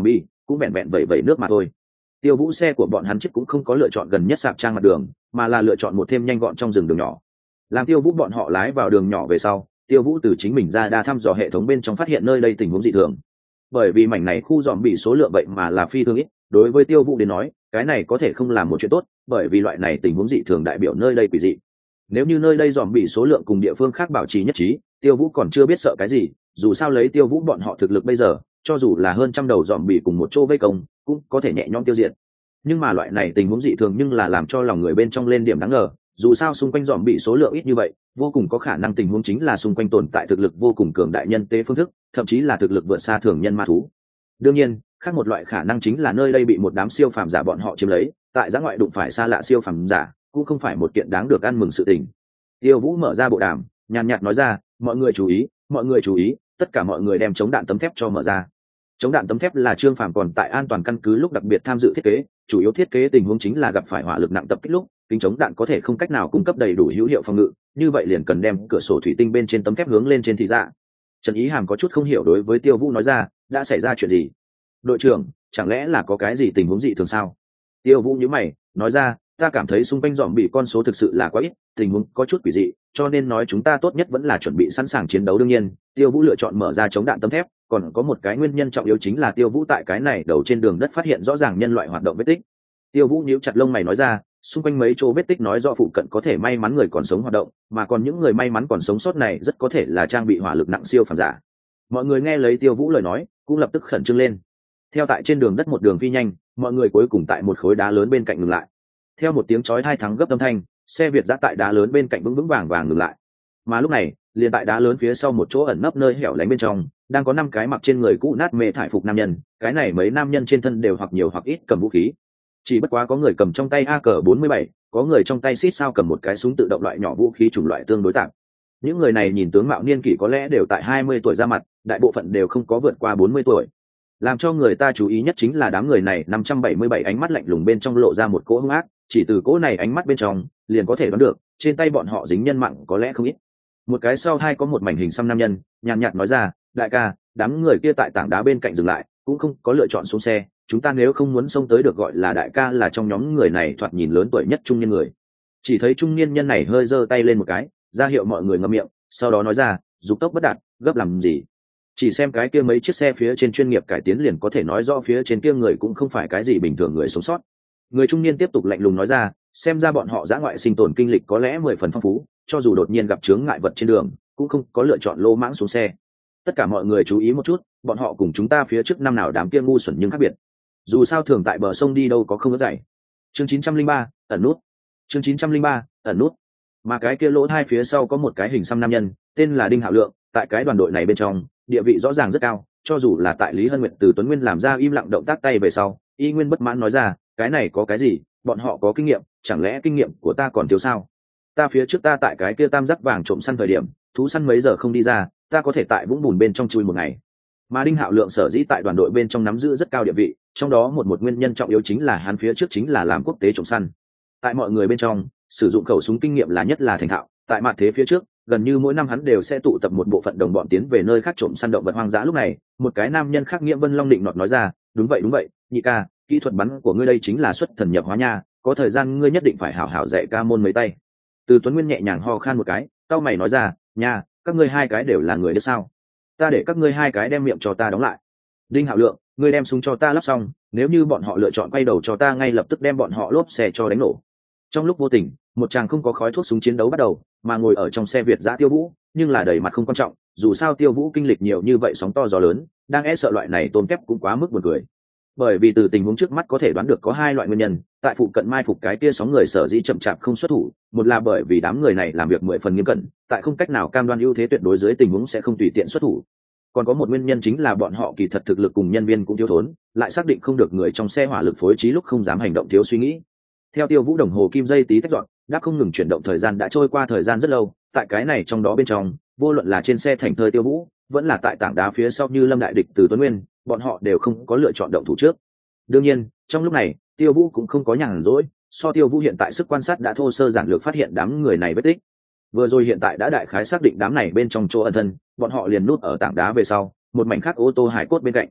A: cũng vẹn vẹn vẩy vẩy nước mà thôi. Tiêu Vũ xe của bọn hắn chiếc cũng không có lựa chọn gần nhất sạp trang mặt đường, mà là lựa chọn một thêm nhanh gọn trong rừng đường nhỏ. Làm Tiêu Vũ bọn họ lái vào đường nhỏ về sau, Tiêu Vũ từ chính mình ra đa thăm dò hệ thống bên trong phát hiện nơi đây tình huống dị thường. Bởi vì mảnh này khu dòm bị số lượng vậy mà là phi thường ít, đối với Tiêu Vũ đến nói, cái này có thể không là một chuyện tốt, bởi vì loại này tình huống dị thường đại biểu nơi đây quỷ dị. Nếu như nơi đây dòm bị số lượng cùng địa phương khác bảo trì nhất trí, Tiêu Vũ còn chưa biết sợ cái gì, dù sao lấy Tiêu Vũ bọn họ thực lực bây giờ, cho dù là hơn trăm đầu dòm bị cùng một chỗ vây công, cũng có thể nhẹ nhõm tiêu diệt. Nhưng mà loại này tình huống dị thường nhưng là làm cho lòng người bên trong lên điểm đáng ngờ, dù sao xung quanh dòm bị số lượng ít như vậy, vô cùng có khả năng tình huống chính là xung quanh tồn tại thực lực vô cùng cường đại nhân tế phương thức, thậm chí là thực lực vượt xa thường nhân ma thú. Đương nhiên, khác một loại khả năng chính là nơi đây bị một đám siêu phàm giả bọn họ chiếm lấy, tại giã ngoại đụng phải xa lạ siêu phàm giả, cũng không phải một kiện đáng được ăn mừng sự tình. Tiêu Vũ mở ra bộ đàm, nhàn nhạt nói ra, mọi người chú ý, mọi người chú ý, tất cả mọi người đem chống đạn tấm thép cho mở ra. Chống đạn tấm thép là Trương Phàm còn tại an toàn căn cứ lúc đặc biệt tham dự thiết kế, chủ yếu thiết kế tình huống chính là gặp phải hỏa lực nặng tập kích lúc, kính chống đạn có thể không cách nào cung cấp đầy đủ hữu hiệu phòng ngự, như vậy liền cần đem cửa sổ thủy tinh bên trên tấm thép hướng lên trên thì ra. Trần Ý Hàm có chút không hiểu đối với Tiêu Vũ nói ra, đã xảy ra chuyện gì? Đội trưởng, chẳng lẽ là có cái gì tình huống dị thường sao? Tiêu Vũ nhíu mày, nói ra, ta cảm thấy xung quanh dòm bị con số thực sự là quá ít, tình huống có chút quỷ dị, cho nên nói chúng ta tốt nhất vẫn là chuẩn bị sẵn sàng chiến đấu. Đương nhiên, Tiêu Vũ lựa chọn mở ra chống đạn tấm thép, còn có một cái nguyên nhân trọng yếu chính là Tiêu Vũ tại cái này đầu trên đường đất phát hiện rõ ràng nhân loại hoạt động vết tích. Tiêu Vũ nhíu chặt lông mày nói ra, xung quanh mấy chỗ vết tích nói rõ phụ cận có thể may mắn người còn sống hoạt động, mà còn những người may mắn còn sống sót này rất có thể là trang bị hỏa lực nặng siêu phàm giả. Mọi người nghe lấy Tiêu Vũ lời nói, cũng lập tức khẩn trương lên. Theo tại trên đường đất một đường phi nhanh, mọi người cuối cùng tại một khối đá lớn bên cạnh ngừng lại. Theo một tiếng chói tai thắng gấp âm thanh, xe Việt giã tại đá lớn bên cạnh vững vững vàng vàng ngừng lại. Mà lúc này, liền tại đá lớn phía sau một chỗ ẩn nấp nơi hẻo lánh bên trong, đang có năm cái mặc trên người cũ nát mê thải phục nam nhân, cái này mấy nam nhân trên thân đều hoặc nhiều hoặc ít cầm vũ khí. Chỉ bất quá có người cầm trong tay A K bốn mươi bảy, có người trong tay xít sao cầm một cái súng tự động loại nhỏ, vũ khí chủng loại tương đối tạm. Những người này nhìn tướng mạo niên kỷ có lẽ đều tại hai mươi tuổi ra mặt, đại bộ phận đều không có vượt qua bốn mươi tuổi. Làm cho người ta chú ý nhất chính là đám người này năm trăm bảy mươi bảy ánh mắt lạnh lùng bên trong lộ ra một cỗ hung ác, chỉ từ cỗ này ánh mắt bên trong liền có thể đoán được trên tay bọn họ dính nhân mạng có lẽ không ít. Một cái sau hai có một mảnh hình xăm nam nhân nhàn nhạt nói ra, đại ca, đám người kia tại tảng đá bên cạnh dừng lại, cũng không có lựa chọn xuống xe, chúng ta nếu không muốn xông tới được gọi là đại ca là trong nhóm người này thoạt nhìn lớn tuổi nhất trung niên người. Chỉ thấy trung niên nhân này hơi giơ tay lên một cái, ra hiệu mọi người ngậm miệng, sau đó nói ra, dục tốc bất đạt, gấp làm gì? Chỉ xem cái kia mấy chiếc xe phía trên chuyên nghiệp cải tiến liền có thể nói rõ phía trên kia người cũng không phải cái gì bình thường người sống sót. Người trung niên tiếp tục lạnh lùng nói ra, xem ra bọn họ dã ngoại sinh tồn kinh lịch có lẽ mười phần phong phú, cho dù đột nhiên gặp chướng ngại vật trên đường, cũng không có lựa chọn lô mãng xuống xe. Tất cả mọi người chú ý một chút, bọn họ cùng chúng ta phía trước năm nào đám kia ngu xuẩn nhưng khác biệt. Dù sao thường tại bờ sông đi đâu có không ớt dày. Chương chín trăm linh ba, ẩn nút. Chương chín trăm linh ba, ẩn nút. Mà cái kia lỗ hai phía sau có một cái hình xăm nam nhân, tên là Đinh Hạo Lượng, tại cái đoàn đội này bên trong, địa vị rõ ràng rất cao, cho dù là tại Lý Hân Nguyệt từ Tuấn Nguyên làm ra im lặng động tác tay về sau, y nguyên bất mãn nói ra, cái này có cái gì, bọn họ có kinh nghiệm, chẳng lẽ kinh nghiệm của ta còn thiếu sao? Ta phía trước ta tại cái kia tam giác vàng trộm săn thời điểm, thú săn mấy giờ không đi ra, ta có thể tại vũng bùn bên trong chui một ngày. Mà Đinh Hạo Lượng sở dĩ tại đoàn đội bên trong nắm giữ rất cao địa vị, trong đó một một nguyên nhân trọng yếu chính là hắn phía trước chính là làm quốc tế trộm săn. Tại mọi người bên trong, sử dụng khẩu súng kinh nghiệm là nhất là thành thạo, tại mặt thế phía trước, gần như mỗi năm hắn đều sẽ tụ tập một bộ phận đồng bọn tiến về nơi khác trộm săn động vật hoang dã. Lúc này, một cái nam nhân khác Nghĩa Vân Long định nọt nói ra, đúng vậy đúng vậy, nhị ca, kỹ thuật bắn của ngươi đây chính là xuất thần nhập hóa nha, có thời gian ngươi nhất định phải hảo hảo dạy ca môn mấy tay. Từ Tuấn Nguyên nhẹ nhàng ho khan một cái, cao mày nói ra, nha, các ngươi hai cái đều là người được sao? Ta để các ngươi hai cái đem miệng cho ta đóng lại. Đinh Hạo Lượng, ngươi đem súng cho ta lắp xong, nếu như bọn họ lựa chọn quay đầu cho ta ngay lập tức đem bọn họ lốp xe cho đánh nổ. Trong lúc vô tình, một chàng không có khói thuốc súng chiến đấu bắt đầu, mà ngồi ở trong xe Việt giã Tiêu Vũ, nhưng là đầy mặt không quan trọng, dù sao Tiêu Vũ kinh lịch nhiều như vậy sóng to gió lớn, đang e sợ loại này tôm kép cũng quá mức buồn cười. Bởi vì từ tình huống trước mắt có thể đoán được có hai loại nguyên nhân, tại phụ cận mai phục cái kia sóng người sở dĩ chậm chạp không xuất thủ, một là bởi vì đám người này làm việc mười phần nghiêm cẩn, tại không cách nào cam đoan ưu thế tuyệt đối dưới tình huống sẽ không tùy tiện xuất thủ. Còn có một nguyên nhân chính là bọn họ kỳ thật thực lực cùng nhân viên cũng thiếu thốn, lại xác định không được người trong xe hỏa lực phối trí lúc không dám hành động thiếu suy nghĩ. Theo Tiêu Vũ đồng hồ kim dây tí tách dọn, đáp không ngừng chuyển động, thời gian đã trôi qua thời gian rất lâu, tại cái này trong đó bên trong, vô luận là trên xe thành thơi Tiêu Vũ, vẫn là tại tảng đá phía sau như Lâm Đại Địch từ Tuấn Nguyên, bọn họ đều không có lựa chọn động thủ trước. Đương nhiên, trong lúc này, Tiêu Vũ cũng không có nhàn rỗi, so Tiêu Vũ hiện tại sức quan sát đã thô sơ giản lược phát hiện đám người này vết tích. Vừa rồi hiện tại đã đại khái xác định đám này bên trong chỗ ẩn thân, bọn họ liền núp ở tảng đá về sau, một mảnh khác ô tô hải cốt bên cạnh.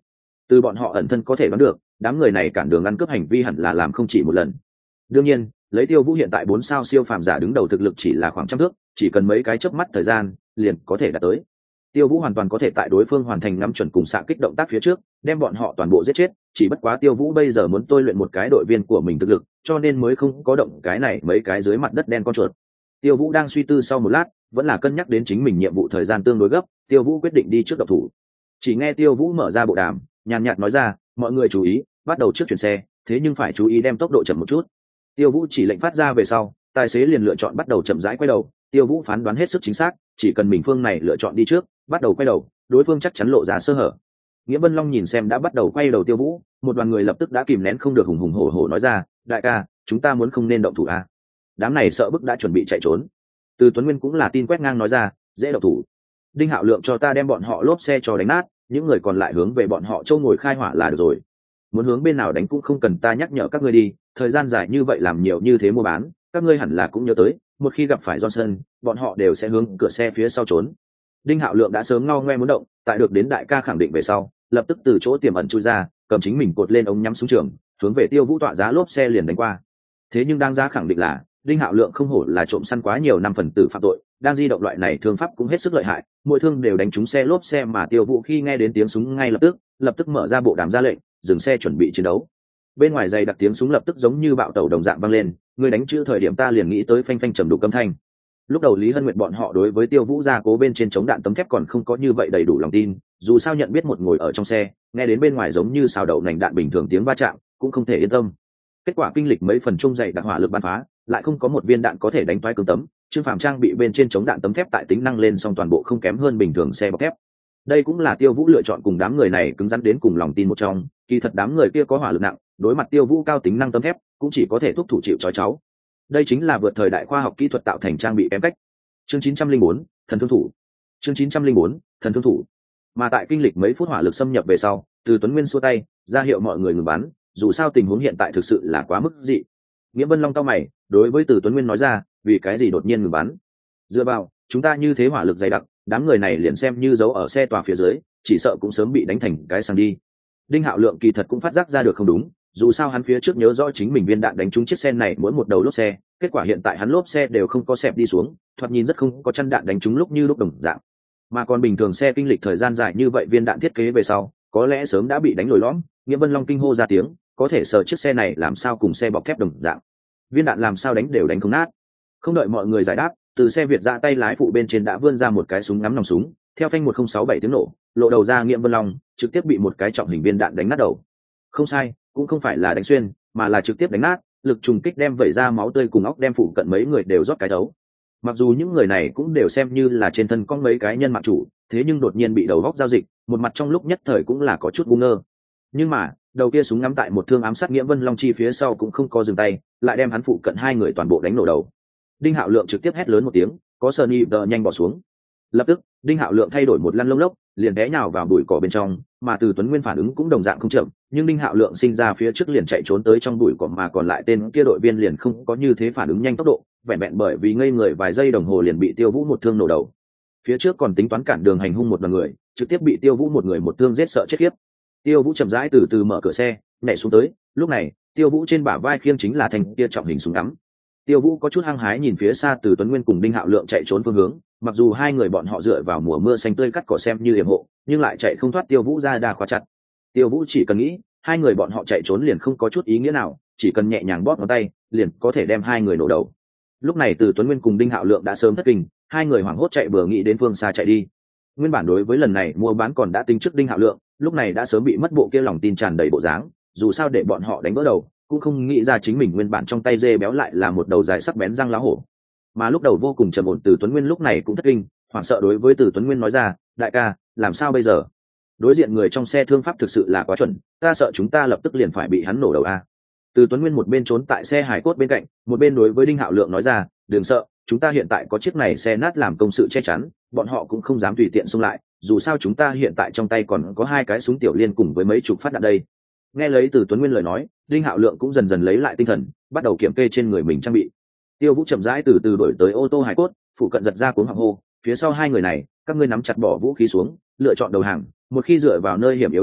A: Từ bọn họ ẩn thân có thể đoán được đám người này cản đường ăn cướp hành vi hẳn là làm không chỉ một lần. Đương nhiên lấy Tiêu Vũ hiện tại bốn sao siêu phàm giả đứng đầu thực lực chỉ là khoảng trăm thước, chỉ cần mấy cái chớp mắt thời gian liền có thể đạt tới. Tiêu Vũ hoàn toàn có thể tại đối phương hoàn thành ngắm chuẩn cùng xạ kích động tác phía trước đem bọn họ toàn bộ giết chết, chỉ bất quá Tiêu Vũ bây giờ muốn tôi luyện một cái đội viên của mình thực lực, cho nên mới không có động cái này mấy cái dưới mặt đất đen con chuột. Tiêu Vũ đang suy tư sau một lát, vẫn là cân nhắc đến chính mình nhiệm vụ thời gian tương đối gấp, Tiêu Vũ quyết định đi trước động thủ. Chỉ nghe Tiêu Vũ mở ra bộ đàm, nhàn nhạt nói ra, mọi người chú ý, bắt đầu trước chuyển xe, thế nhưng phải chú ý đem tốc độ chậm một chút. Tiêu Vũ chỉ lệnh phát ra về sau, tài xế liền lựa chọn bắt đầu chậm rãi quay đầu. Tiêu Vũ phán đoán hết sức chính xác, chỉ cần mình phương này lựa chọn đi trước, bắt đầu quay đầu, đối phương chắc chắn lộ ra sơ hở. Nghĩa Vân Long nhìn xem đã bắt đầu quay đầu Tiêu Vũ, một đoàn người lập tức đã kìm nén không được hùng hùng hổ hổ nói ra, đại ca, chúng ta muốn không nên động thủ à? Đám này sợ bức đã chuẩn bị chạy trốn. Từ Tuấn Nguyên cũng là tin quét ngang nói ra, dễ động thủ. Đinh Hạo Lượng cho ta đem bọn họ lốp xe cho đánh nát, những người còn lại hướng về bọn họ châu ngồi khai hỏa là được rồi. Muốn hướng bên nào đánh cũng không cần ta nhắc nhở các ngươi đi, thời gian dài như vậy làm nhiều như thế mua bán, các ngươi hẳn là cũng nhớ tới, một khi gặp phải Johnson, bọn họ đều sẽ hướng cửa xe phía sau trốn. Đinh Hạo Lượng đã sớm ngao ngoe muốn động, tại được đến đại ca khẳng định về sau, lập tức từ chỗ tiềm ẩn chui ra, cầm chính mình cột lên ống nhắm súng trường, hướng về Tiêu Vũ tọa giá lốp xe liền đánh qua. Thế nhưng đang giá khẳng định là, Đinh Hạo Lượng không hổ là trộm săn quá nhiều năm phần tử phạm tội, đang di động loại này thương pháp cũng hết sức lợi hại, mỗi thương đều đánh trúng xe lốp xe mà Tiêu Vũ khi nghe đến tiếng súng ngay lập tức, lập tức mở ra bộ đàm ra lệnh, dừng xe chuẩn bị chiến đấu. Bên ngoài dày đặc tiếng súng lập tức giống như bạo tẩu đồng dạng vang lên, người đánh chữ thời điểm ta liền nghĩ tới phanh phanh trầm đục âm thanh. Lúc đầu Lý Hân Nguyệt bọn họ đối với Tiêu Vũ gia cố bên trên chống đạn tấm thép còn không có như vậy đầy đủ lòng tin, dù sao nhận biết một ngồi ở trong xe, nghe đến bên ngoài giống như xào đậu nành đạn bình thường tiếng va chạm, cũng không thể yên tâm. Kết quả kinh lịch mấy phần trung dày đặc hỏa lực bắn phá, lại không có một viên đạn có thể đánh toái cứng tấm, Trương Phàm trang bị bên trên chống đạn tấm thép tại tính năng lên song toàn bộ không kém hơn bình thường xe bọc thép. Đây cũng là Tiêu Vũ lựa chọn cùng đám người này cứng rắn đến cùng lòng tin một trong, kỳ thật đám người kia có hỏa lực nặng, đối mặt Tiêu Vũ cao tính năng tấm thép, cũng chỉ có thể thúc thủ chịu trói cháu. Đây chính là vượt thời đại khoa học kỹ thuật tạo thành trang bị kém cách. Chương chín trăm lẻ bốn, thần thương thủ. Chương chín trăm lẻ bốn, thần thương thủ. Mà tại kinh lịch mấy phút hỏa lực xâm nhập về sau, Từ Tuấn Nguyên xua tay, ra hiệu mọi người ngừng bắn, dù sao tình huống hiện tại thực sự là quá mức dị. Nghĩa Vân Long cau mày, đối với Từ Tuấn Nguyên nói ra, vì cái gì đột nhiên ngừng bắn? Dựa vào, chúng ta như thế hỏa lực dày đặc, đám người này liền xem như giấu ở xe tòa phía dưới, chỉ sợ cũng sớm bị đánh thành cái sang đi. Đinh Hạo Lượng kỳ thật cũng phát giác ra được không đúng, dù sao hắn phía trước nhớ rõ chính mình viên đạn đánh trúng chiếc xe này mỗi một đầu lốp xe, kết quả hiện tại hắn lốp xe đều không có xẹp đi xuống, thoạt nhìn rất không có chân đạn đánh trúng lúc như lúc đồng dạng. Mà còn bình thường xe kinh lịch thời gian dài như vậy viên đạn thiết kế về sau, có lẽ sớm đã bị đánh lồi lõm. Nghĩa Vân Long kinh hô ra tiếng, có thể sờ chiếc xe này làm sao cùng xe bọc thép đồng dạng, viên đạn làm sao đánh đều đánh không nát. Không đợi mọi người giải đáp, từ xe Việt ra tay lái phụ bên trên đã vươn ra một cái súng ngắm nòng súng, theo phanh một không sáu bảy tiếng nổ, lộ đầu ra Nghĩa Vân Long trực tiếp bị một cái trọng hình viên đạn đánh nát đầu. Không sai, cũng không phải là đánh xuyên, mà là trực tiếp đánh nát, lực trùng kích đem vẩy ra máu tươi cùng óc đem phụ cận mấy người đều rót cái đấu. Mặc dù những người này cũng đều xem như là trên thân có mấy cái nhân mạng chủ, thế nhưng đột nhiên bị đầu góc giao dịch, một mặt trong lúc nhất thời cũng là có chút ngu ngơ. Nhưng mà đầu kia súng ngắm tại một thương ám sát Nghĩa Vân Long chi phía sau cũng không có dừng tay, lại đem hắn phụ cận hai người toàn bộ đánh nổ đầu. Đinh Hạo Lượng trực tiếp hét lớn một tiếng, có sờ nhị đờ nhanh bỏ xuống. Lập tức Đinh Hạo Lượng thay đổi một lăn lông lốc, liền té nhào vào bụi cỏ bên trong, mà Từ Tuấn Nguyên phản ứng cũng đồng dạng không chậm, nhưng Đinh Hạo Lượng sinh ra phía trước liền chạy trốn tới trong bụi cỏ, mà còn lại tên kia đội viên liền không có như thế phản ứng nhanh tốc độ, vẹn vẹn bởi vì ngây người vài giây đồng hồ liền bị Tiêu Vũ một thương nổ đầu. Phía trước còn tính toán cản đường hành hung một đoàn người, trực tiếp bị Tiêu Vũ một người một thương giết sợ chết khiếp. Tiêu Vũ chậm rãi từ từ mở cửa xe, nhảy xuống tới, lúc này Tiêu Vũ trên bả vai khiêng chính là thanh kia trọng hình súng ngắm. Tiêu Vũ có chút hăng hái nhìn phía xa Từ Tuấn Nguyên cùng Đinh Hạo Lượng chạy trốn phương hướng, mặc dù hai người bọn họ dựa vào mùa mưa xanh tươi cắt cỏ xem như yểm hộ, nhưng lại chạy không thoát Tiêu Vũ ra đà khóa chặt. Tiêu Vũ chỉ cần nghĩ, hai người bọn họ chạy trốn liền không có chút ý nghĩa nào, chỉ cần nhẹ nhàng bóp ngón tay, liền có thể đem hai người nổ đầu. Lúc này Từ Tuấn Nguyên cùng Đinh Hạo Lượng đã sớm thất kinh, hai người hoảng hốt chạy bừa nghĩ đến phương xa chạy đi. Nguyên bản đối với lần này mua bán còn đã tính trước Đinh Hạo Lượng, lúc này đã sớm bị mất bộ kia lòng tin tràn đầy bộ dáng, dù sao để bọn họ đánh vỡ đầu, cũng không nghĩ ra chính mình nguyên bản trong tay dê béo lại là một đầu dài sắc bén răng lá hổ. Mà lúc đầu vô cùng trầm ổn Từ Tuấn Nguyên lúc này cũng thất kinh, hoảng sợ đối với Từ Tuấn Nguyên nói ra, đại ca, làm sao bây giờ? Đối diện người trong xe thương pháp thực sự là quá chuẩn, ta sợ chúng ta lập tức liền phải bị hắn nổ đầu a. Từ Tuấn Nguyên một bên trốn tại xe hải cốt bên cạnh, một bên đối với Đinh Hạo Lượng nói ra, đừng sợ, chúng ta hiện tại có chiếc này xe nát làm công sự che chắn, bọn họ cũng không dám tùy tiện xông lại, dù sao chúng ta hiện tại trong tay còn có hai cái súng tiểu liên cùng với mấy chục phát đạn đây. Nghe lấy Từ Tuấn Nguyên lời nói, Đinh Hạo Lượng cũng dần dần lấy lại tinh thần, bắt đầu kiểm kê trên người mình trang bị. Tiêu Vũ chậm rãi từ từ đổi tới ô tô hải cốt, phụ cận giật ra cuống họng hô, phía sau hai người này, các ngươi nắm chặt bỏ vũ khí xuống, lựa chọn đầu hàng, một khi dựa vào nơi hiểm yếu chống lại,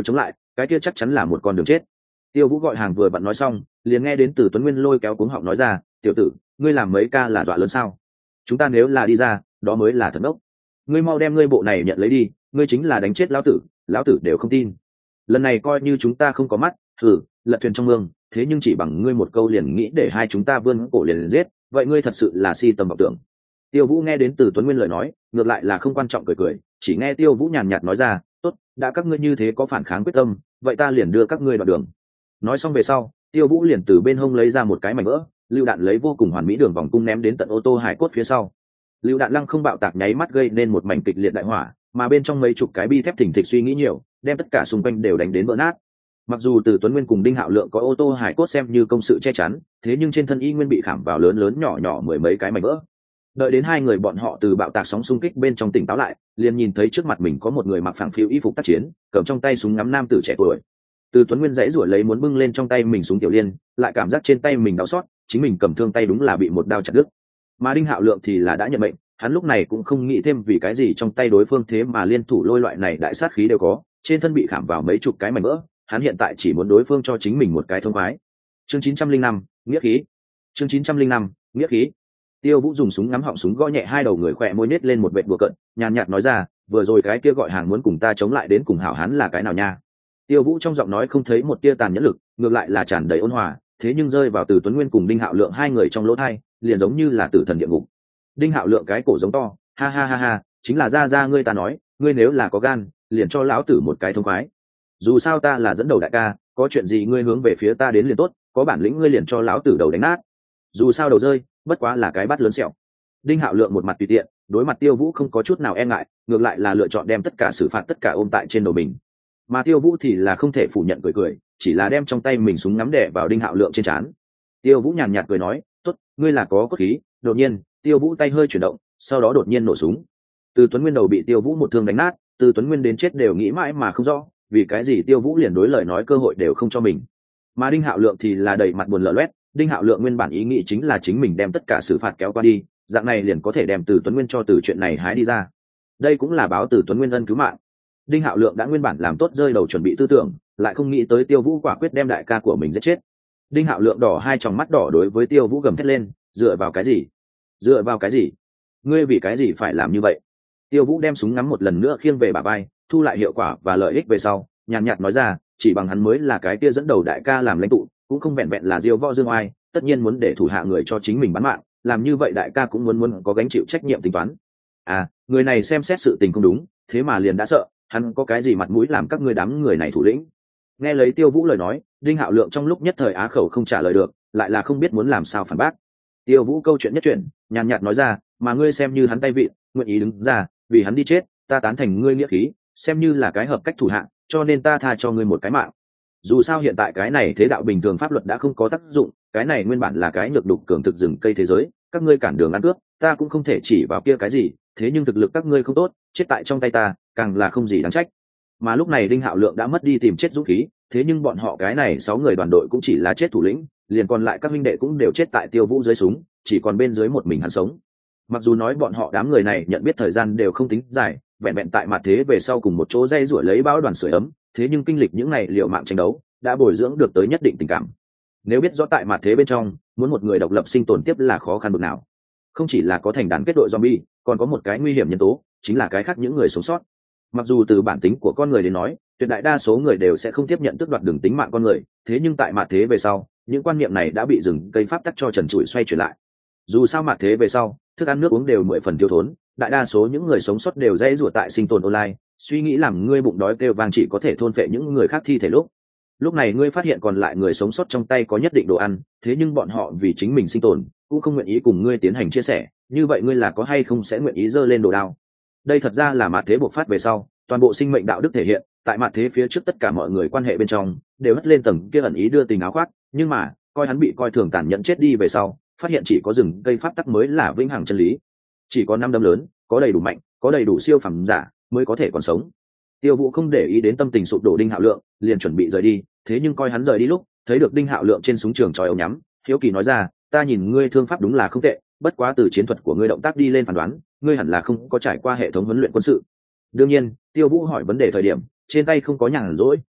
A: cái kia chắc chắn là một con đường chết. Tiêu Vũ gọi hàng vừa bận nói xong, liền nghe đến Từ Tuấn Nguyên lôi kéo cuống họng nói ra, tiểu tử, ngươi làm mấy ca là dọa lớn sao? Chúng ta nếu là đi ra, đó mới là thật ngốc. Ngươi mau đem ngươi bộ này nhận lấy đi, ngươi chính là đánh chết lão tử, lão tử đều không tin. Lần này coi như chúng ta không có mắt, thử lật thuyền trong mương, thế nhưng chỉ bằng ngươi một câu liền nghĩ để hai chúng ta vươn cổ liền, liền giết, vậy ngươi thật sự là si tầm vọng tưởng. Tiêu Vũ nghe đến Từ Tuấn Nguyên lời nói, ngược lại là không quan trọng cười cười, chỉ nghe Tiêu Vũ nhàn nhạt nói ra, tốt, đã các ngươi như thế có phản kháng quyết tâm, vậy ta liền đưa các ngươi đoạn đường. Nói xong về sau, Tiêu Vũ liền từ bên hông lấy ra một cái mảnh vỡ, lưu đạn lấy vô cùng hoàn mỹ đường vòng cung ném đến tận ô tô hải cốt phía sau. Lưu đạn lăng không bạo tạc nháy mắt gây nên một mảnh kịch liệt đại hỏa, mà bên trong mấy chục cái bi thép thình thịch suy nghĩ nhiều, đem tất cả xung quanh đều đánh đến vỡ nát. Mặc dù Từ Tuấn Nguyên cùng Đinh Hạo Lượng có ô tô hải cốt xem như công sự che chắn, thế nhưng trên thân y nguyên bị khảm vào lớn lớn nhỏ nhỏ mười mấy cái mảnh vỡ. Đợi đến hai người bọn họ từ bạo tạc sóng xung kích bên trong tỉnh táo lại, liền nhìn thấy trước mặt mình có một người mặc phẳng phiu y phục tác chiến, cầm trong tay súng ngắm nam tử trẻ tuổi. Từ Tuấn Nguyên dãy rủa lấy muốn bưng lên trong tay mình súng tiểu liên, lại cảm giác trên tay mình đau xót, chính mình cầm thương tay đúng là bị một đao chặt đứt. Mà Đinh Hạo Lượng thì là đã nhận mệnh, hắn lúc này cũng không nghĩ thêm vì cái gì trong tay đối phương thế mà liên thủ lôi loại này đại sát khí đều có, trên thân bị khảm vào mấy chục cái mảnh vỡ, hắn hiện tại chỉ muốn đối phương cho chính mình một cái thông khoái. Chương chín trăm linh năm, nghĩa khí. Chương chín trăm linh năm, nghĩa khí. Tiêu Vũ dùng súng ngắm họng súng gõ nhẹ hai đầu người, khỏe môi nết lên một vệt đùa cợt, nhàn nhạt nói ra, vừa rồi cái kia gọi hàng muốn cùng ta chống lại đến cùng hảo hán là cái nào nha? Tiêu Vũ trong giọng nói không thấy một tia tàn nhẫn lực, ngược lại là tràn đầy ôn hòa, thế nhưng rơi vào Từ Tuấn Nguyên cùng Đinh Hạo Lượng hai người trong lỗ tai, liền giống như là tử thần địa ngục. Đinh Hạo Lượng cái cổ giống to, ha ha ha ha, chính là ra ra ngươi ta nói, ngươi nếu là có gan, liền cho lão tử một cái thông khoái. Dù sao ta là dẫn đầu đại ca, có chuyện gì ngươi hướng về phía ta đến liền tốt, có bản lĩnh ngươi liền cho lão tử đầu đánh nát. Dù sao đầu rơi, bất quá là cái bát lớn sẹo. Đinh Hạo Lượng một mặt tùy tiện, đối mặt Tiêu Vũ không có chút nào e ngại, ngược lại là lựa chọn đem tất cả xử phạt tất cả ôm tại trên đầu mình. Mà Tiêu Vũ thì là không thể phủ nhận cười cười, chỉ là đem trong tay mình súng ngắm đè vào Đinh Hạo Lượng trên trán. Tiêu Vũ nhàn nhạt cười nói, tốt, ngươi là có cốt khí. Đột nhiên, Tiêu Vũ tay hơi chuyển động, sau đó đột nhiên nổ súng. Từ Tuấn Nguyên đầu bị Tiêu Vũ một thương đánh nát, Từ Tuấn Nguyên đến chết đều nghĩ mãi mà không rõ, vì cái gì Tiêu Vũ liền đối lời nói cơ hội đều không cho mình. Mà Đinh Hạo Lượng thì là đầy mặt buồn lở loét, Đinh Hạo Lượng nguyên bản ý nghĩ chính là chính mình đem tất cả xử phạt kéo qua đi, dạng này liền có thể đem Từ Tuấn Nguyên cho từ chuyện này hái đi ra. Đây cũng là báo Từ Tuấn Nguyên ân cứu mạng. Đinh Hạo Lượng đã nguyên bản làm tốt rơi đầu chuẩn bị tư tưởng, lại không nghĩ tới Tiêu Vũ quả quyết đem đại ca của mình giết chết. Đinh Hạo Lượng đỏ hai tròng mắt đỏ đối với Tiêu Vũ gầm thét lên, dựa vào cái gì? Dựa vào cái gì? Ngươi vì cái gì phải làm như vậy? Tiêu Vũ đem súng ngắm một lần nữa khiêng về bả vai, thu lại hiệu quả và lợi ích về sau, nhàn nhạt nói ra, chỉ bằng hắn mới là cái kia dẫn đầu đại ca làm lãnh tụ, cũng không vẹn vẹn là diêu võ dương oai, tất nhiên muốn để thủ hạ người cho chính mình bán mạng, làm như vậy đại ca cũng muốn muốn có gánh chịu trách nhiệm tính toán. À, người này xem xét sự tình không đúng, thế mà liền đã sợ, hắn có cái gì mặt mũi làm các ngươi đám người này thủ lĩnh? Nghe lấy Tiêu Vũ lời nói, Đinh Hạo Lượng trong lúc nhất thời á khẩu không trả lời được, lại là không biết muốn làm sao phản bác. Tiêu Vũ câu chuyện nhất chuyện, nhàn nhạt nói ra, mà ngươi xem như hắn tay vịn, nguyện ý đứng ra, vì hắn đi chết, ta tán thành ngươi nghĩa khí, xem như là cái hợp cách thủ hạng, cho nên ta tha cho ngươi một cái mạng. Dù sao hiện tại cái này thế đạo bình thường pháp luật đã không có tác dụng, cái này nguyên bản là cái nhược đục cường thực rừng cây thế giới, các ngươi cản đường ăn cướp, ta cũng không thể chỉ vào kia cái gì, thế nhưng thực lực các ngươi không tốt, chết tại trong tay ta, càng là không gì đáng trách. Mà lúc này Đinh Hạo Lượng đã mất đi tìm chết dũng khí, thế nhưng bọn họ cái này sáu người đoàn đội cũng chỉ là chết thủ lĩnh, liền còn lại các huynh đệ cũng đều chết tại Tiêu Vũ dưới súng, chỉ còn bên dưới một mình hắn sống. Mặc dù nói bọn họ đám người này nhận biết thời gian đều không tính dài, vẹn vẹn tại mặt thế về sau cùng một chỗ dây rủi lấy bão đoàn sưởi ấm, thế nhưng kinh lịch những ngày liều mạng tranh đấu đã bồi dưỡng được tới nhất định tình cảm. Nếu biết rõ tại mặt thế bên trong muốn một người độc lập sinh tồn tiếp là khó khăn bực nào, không chỉ là có thành đàn kết đội zombie, còn có một cái nguy hiểm nhân tố, chính là cái khác những người sống sót. Mặc dù từ bản tính của con người đến nói, tuyệt đại đa số người đều sẽ không tiếp nhận tước đoạt đường tính mạng con người, thế nhưng tại mặt thế về sau, những quan niệm này đã bị rừng cây pháp tắc cho trần trụi xoay chuyển lại. Dù sao mặt thế về sau, thức ăn nước uống đều mười phần thiếu thốn, đại đa số những người sống sót đều dễ rủa tại sinh tồn online, suy nghĩ làm ngươi bụng đói kêu vang chỉ có thể thôn phệ những người khác thi thể lúc. Lúc này ngươi phát hiện còn lại người sống sót trong tay có nhất định đồ ăn, thế nhưng bọn họ vì chính mình sinh tồn, cũng không nguyện ý cùng ngươi tiến hành chia sẻ, như vậy ngươi là có hay không sẽ nguyện ý giơ lên đồ đao. Đây thật ra là mặt thế bộc phát về sau, toàn bộ sinh mệnh đạo đức thể hiện, tại mặt thế phía trước tất cả mọi người quan hệ bên trong đều hất lên tầng kia ẩn ý đưa tình áo khoác, nhưng mà coi hắn bị coi thường tàn nhẫn chết đi về sau, phát hiện chỉ có rừng cây pháp tắc mới là vĩnh hằng chân lý. Chỉ có năm đấm lớn, có đầy đủ mạnh, có đầy đủ siêu phẩm giả mới có thể còn sống. Tiêu Vũ không để ý đến tâm tình sụp đổ Đinh Hạo Lượng, liền chuẩn bị rời đi, thế nhưng coi hắn rời đi lúc, thấy được Đinh Hạo Lượng trên súng trường chói ống nhắm, hiếu kỳ nói ra, ta nhìn ngươi thương pháp đúng là không tệ, bất quá từ chiến thuật của ngươi động tác đi lên phán đoán, ngươi hẳn là không có trải qua hệ thống huấn luyện quân sự. Đương nhiên, Tiêu Vũ hỏi vấn đề thời điểm, trên tay không có nhàn rỗi,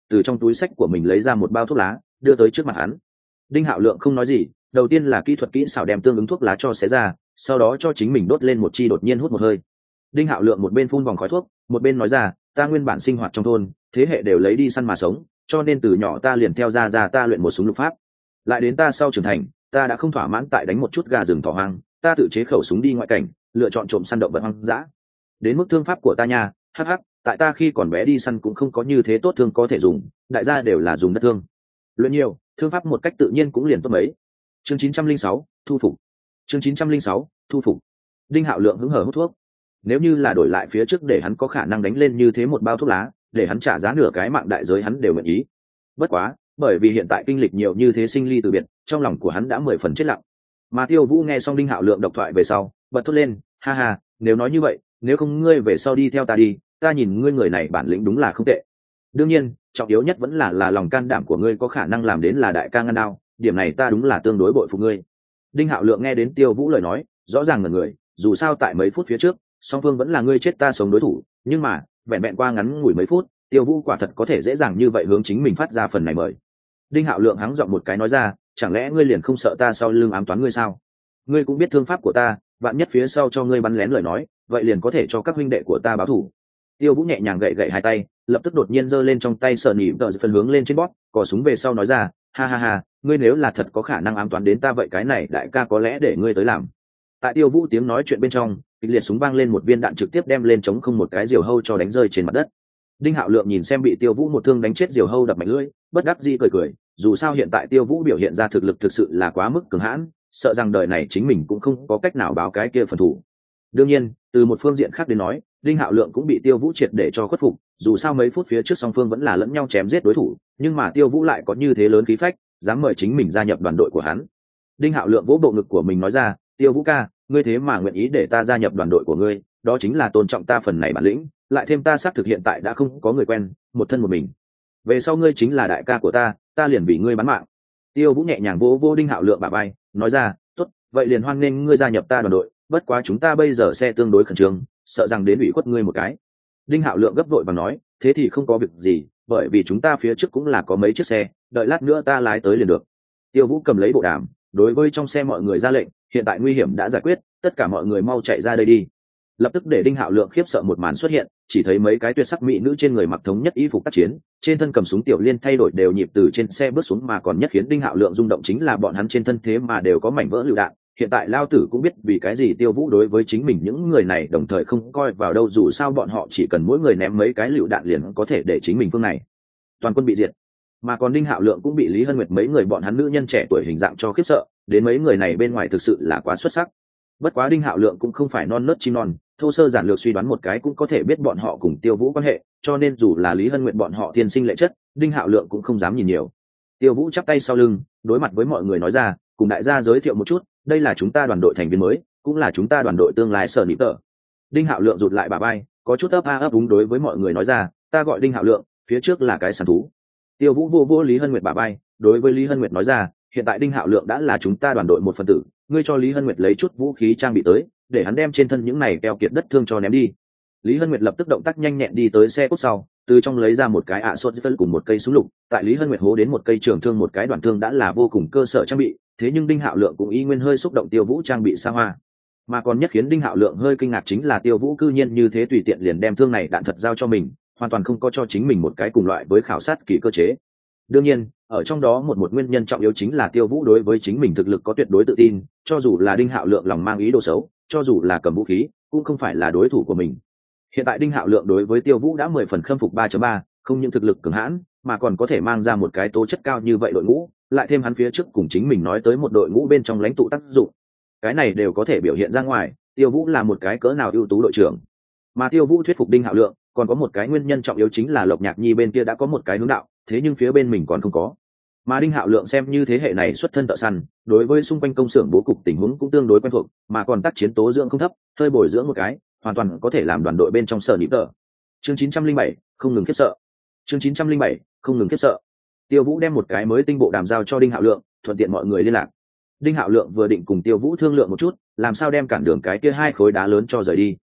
A: từ trong túi sách của mình lấy ra một bao thuốc lá đưa tới trước mặt hắn. Đinh Hạo Lượng không nói gì, đầu tiên là kỹ thuật kỹ xảo đem tương ứng thuốc lá cho xé ra, sau đó cho chính mình đốt lên một chi, đột nhiên hút một hơi. Đinh Hạo Lượng một bên phun vòng khói thuốc, một bên nói ra, ta nguyên bản sinh hoạt trong thôn, thế hệ đều lấy đi săn mà sống, cho nên từ nhỏ ta liền theo gia gia ta luyện một súng lục pháp. Lại đến ta sau trưởng thành, ta đã không thỏa mãn tại đánh một chút gà rừng thỏ hoang, ta tự chế khẩu súng đi ngoại cảnh, lựa chọn trộm săn động vật hoang dã. Đến mức thương pháp của ta nha, hắc hắc, tại ta khi còn bé đi săn cũng không có như thế tốt thương có thể dùng, đại gia đều là dùng đất thương. Luyện nhiều, thương pháp một cách tự nhiên cũng liền tốt mấy. Chương chín trăm linh sáu, thu phục. Chương chín trăm linh sáu, thu phục. Đinh Hạo Lượng hứng hở hút thuốc. Nếu như là đổi lại phía trước để hắn có khả năng đánh lên như thế một bao thuốc lá, để hắn trả giá nửa cái mạng đại giới hắn đều nguyện ý. Bất quá, bởi vì hiện tại kinh lịch nhiều như thế sinh ly từ biệt, trong lòng của hắn đã mười phần chết lặng. Mà Tiêu Vũ nghe xong Đinh Hạo Lượng độc thoại về sau, bật thốt lên, ha ha, nếu nói như vậy, nếu không ngươi về sau đi theo ta đi, ta nhìn ngươi người này bản lĩnh đúng là không tệ. Đương nhiên, trọng yếu nhất vẫn là là lòng can đảm của ngươi có khả năng làm đến là đại ca ngăn đao, điểm này ta đúng là tương đối bội phục ngươi. Đinh Hạo Lượng nghe đến Tiêu Vũ lời nói, rõ ràng ngẩn người, dù sao tại mấy phút phía trước, song phương vẫn là ngươi chết ta sống đối thủ, nhưng mà, vẹn vẹn qua ngắn ngủi mấy phút, Tiêu Vũ quả thật có thể dễ dàng như vậy hướng chính mình phát ra phần này mời. Đinh Hạo Lượng hắng giọng một cái nói ra, chẳng lẽ ngươi liền không sợ ta sau lưng ám toán ngươi sao? Ngươi cũng biết thương pháp của ta, vạn nhất phía sau cho ngươi bắn lén lời nói, vậy liền có thể cho các huynh đệ của ta báo thù. Tiêu Vũ nhẹ nhàng gậy gậy hai tay, lập tức đột nhiên giơ lên trong tay sờ nỉ tờ phần hướng lên trên bóp, cò súng về sau nói ra, ha ha ha, ngươi nếu là thật có khả năng ám toán đến ta vậy cái này đại ca có lẽ để ngươi tới làm. Tại Tiêu Vũ tiếng nói chuyện bên trong, kịch liệt súng vang lên, một viên đạn trực tiếp đem lên chống không một cái diều hâu cho đánh rơi trên mặt đất. Đinh Hạo Lượng nhìn xem bị Tiêu Vũ một thương đánh chết diều hâu đập mạnh lưỡi, bất đắc dĩ cười cười, dù sao hiện tại Tiêu Vũ biểu hiện ra thực lực thực sự là quá mức cường hãn, sợ rằng đời này chính mình cũng không có cách nào báo cái kia phần thủ. Đương nhiên, từ một phương diện khác đến nói, Đinh Hạo Lượng cũng bị Tiêu Vũ triệt để cho khuất phục, dù sao mấy phút phía trước song phương vẫn là lẫn nhau chém giết đối thủ, nhưng mà Tiêu Vũ lại có như thế lớn khí phách, dám mời chính mình gia nhập đoàn đội của hắn. Đinh Hạo Lượng vỗ bộ ngực của mình nói ra, Tiêu Vũ ca, ngươi thế mà nguyện ý để ta gia nhập đoàn đội của ngươi, đó chính là tôn trọng ta phần này bản lĩnh, lại thêm ta xác thực hiện tại đã không có người quen, một thân một mình. Về sau ngươi chính là đại ca của ta, ta liền vì ngươi bán mạng. Tiêu Vũ nhẹ nhàng vỗ vỗ Đinh Hạo Lượng bả vai, nói ra, tốt, vậy liền hoan nghênh ngươi gia nhập ta đoàn đội, bất quá chúng ta bây giờ xe tương đối khẩn trương, sợ rằng đến ủy khuất ngươi một cái. Đinh Hạo Lượng gấp vội và nói, thế thì không có việc gì, bởi vì chúng ta phía trước cũng là có mấy chiếc xe, đợi lát nữa ta lái tới liền được. Tiêu Vũ cầm lấy bộ đàm, đối với trong xe mọi người ra lệnh, hiện tại nguy hiểm đã giải quyết, tất cả mọi người mau chạy ra đây đi. Lập tức để Đinh Hạo Lượng khiếp sợ một màn xuất hiện, chỉ thấy mấy cái tuyệt sắc mỹ nữ trên người mặc thống nhất y phục tác chiến, trên thân cầm súng tiểu liên thay đổi đều nhịp từ trên xe bước xuống, mà còn nhất khiến Đinh Hạo Lượng rung động chính là bọn hắn trên thân thế mà đều có mảnh vỡ lựu đạn. Hiện tại Lao Tử cũng biết vì cái gì Tiêu Vũ đối với chính mình những người này đồng thời không coi vào đâu, dù sao bọn họ chỉ cần mỗi người ném mấy cái lựu đạn liền có thể để chính mình phương này toàn quân bị diệt. Mà còn Đinh Hạo Lượng cũng bị Lý Hân Nguyệt mấy người bọn hắn nữ nhân trẻ tuổi hình dạng cho khiếp sợ, đến mấy người này bên ngoài thực sự là quá xuất sắc. Bất quá Đinh Hạo Lượng cũng không phải non nớt chim non, thô sơ giản lược suy đoán một cái cũng có thể biết bọn họ cùng Tiêu Vũ quan hệ, cho nên dù là Lý Hân Nguyệt bọn họ thiên sinh lệ chất, Đinh Hạo Lượng cũng không dám nhìn nhiều. Tiêu Vũ chắp tay sau lưng, đối mặt với mọi người nói ra, cùng đại gia giới thiệu một chút, đây là chúng ta đoàn đội thành viên mới, cũng là chúng ta đoàn đội tương lai sở nỉ tờ. Đinh Hạo Lượng rụt lại bả vai, có chút ấp a ấp úng đối với mọi người nói ra, ta gọi Đinh Hạo Lượng, phía trước là cái săn thú. Tiêu Vũ vô vô Lý Hân Nguyệt bả vai, đối với Lý Hân Nguyệt nói ra, hiện tại Đinh Hạo Lượng đã là chúng ta đoàn đội một phần tử, ngươi cho Lý Hân Nguyệt lấy chút vũ khí trang bị tới, để hắn đem trên thân những này keo kiệt đất thương cho ném đi. Lý Hân Nguyệt lập tức động tác nhanh nhẹn đi tới xe cốt sau, từ trong lấy ra một cái ạ sốt phân cùng một cây súng lục, tại Lý Hân Nguyệt hố đến một cây trường thương một cái đoạn thương đã là vô cùng cơ sở trang bị, thế nhưng Đinh Hạo Lượng cũng y nguyên hơi xúc động Tiêu Vũ trang bị xa hoa. Mà còn nhất khiến Đinh Hạo Lượng hơi kinh ngạc chính là Tiêu Vũ cư nhiên như thế tùy tiện liền đem thương này đạn thật giao cho mình, hoàn toàn không có cho chính mình một cái cùng loại với khảo sát kỳ cơ chế. Đương nhiên, ở trong đó một một nguyên nhân trọng yếu chính là Tiêu Vũ đối với chính mình thực lực có tuyệt đối tự tin, cho dù là Đinh Hạo Lượng lòng mang ý đồ xấu, cho dù là cầm vũ khí, cũng không phải là đối thủ của mình. Hiện tại Đinh Hạo Lượng đối với Tiêu Vũ đã mười phần khâm phục ba chấm ba, không những thực lực cường hãn, mà còn có thể mang ra một cái tố chất cao như vậy đội ngũ, lại thêm hắn phía trước cùng chính mình nói tới một đội ngũ bên trong lãnh tụ tác dụng. Cái này đều có thể biểu hiện ra ngoài, Tiêu Vũ là một cái cỡ nào ưu tú đội trưởng. Mà Tiêu Vũ thuyết phục Đinh Hạo Lượng, còn có một cái nguyên nhân trọng yếu chính là Lộc Nhạc Nhi bên kia đã có một cái hướng đạo, thế nhưng phía bên mình còn không có. Mà Đinh Hạo Lượng xem như thế hệ này xuất thân thợ săn, đối với xung quanh công xưởng bố cục tình huống cũng tương đối quen thuộc, mà còn tác chiến tố dưỡng không thấp, hơi bồi dưỡng một cái, hoàn toàn có thể làm đoàn đội bên trong sở nịp tờ. Chương chín trăm linh bảy, không ngừng khiếp sợ. Chương chín trăm linh bảy, không ngừng khiếp sợ. Tiêu Vũ đem một cái mới tinh bộ đàm giao cho Đinh Hạo Lượng, thuận tiện mọi người liên lạc. Đinh Hạo Lượng vừa định cùng Tiêu Vũ thương lượng một chút, làm sao đem cản đường cái kia hai khối đá lớn cho rời đi.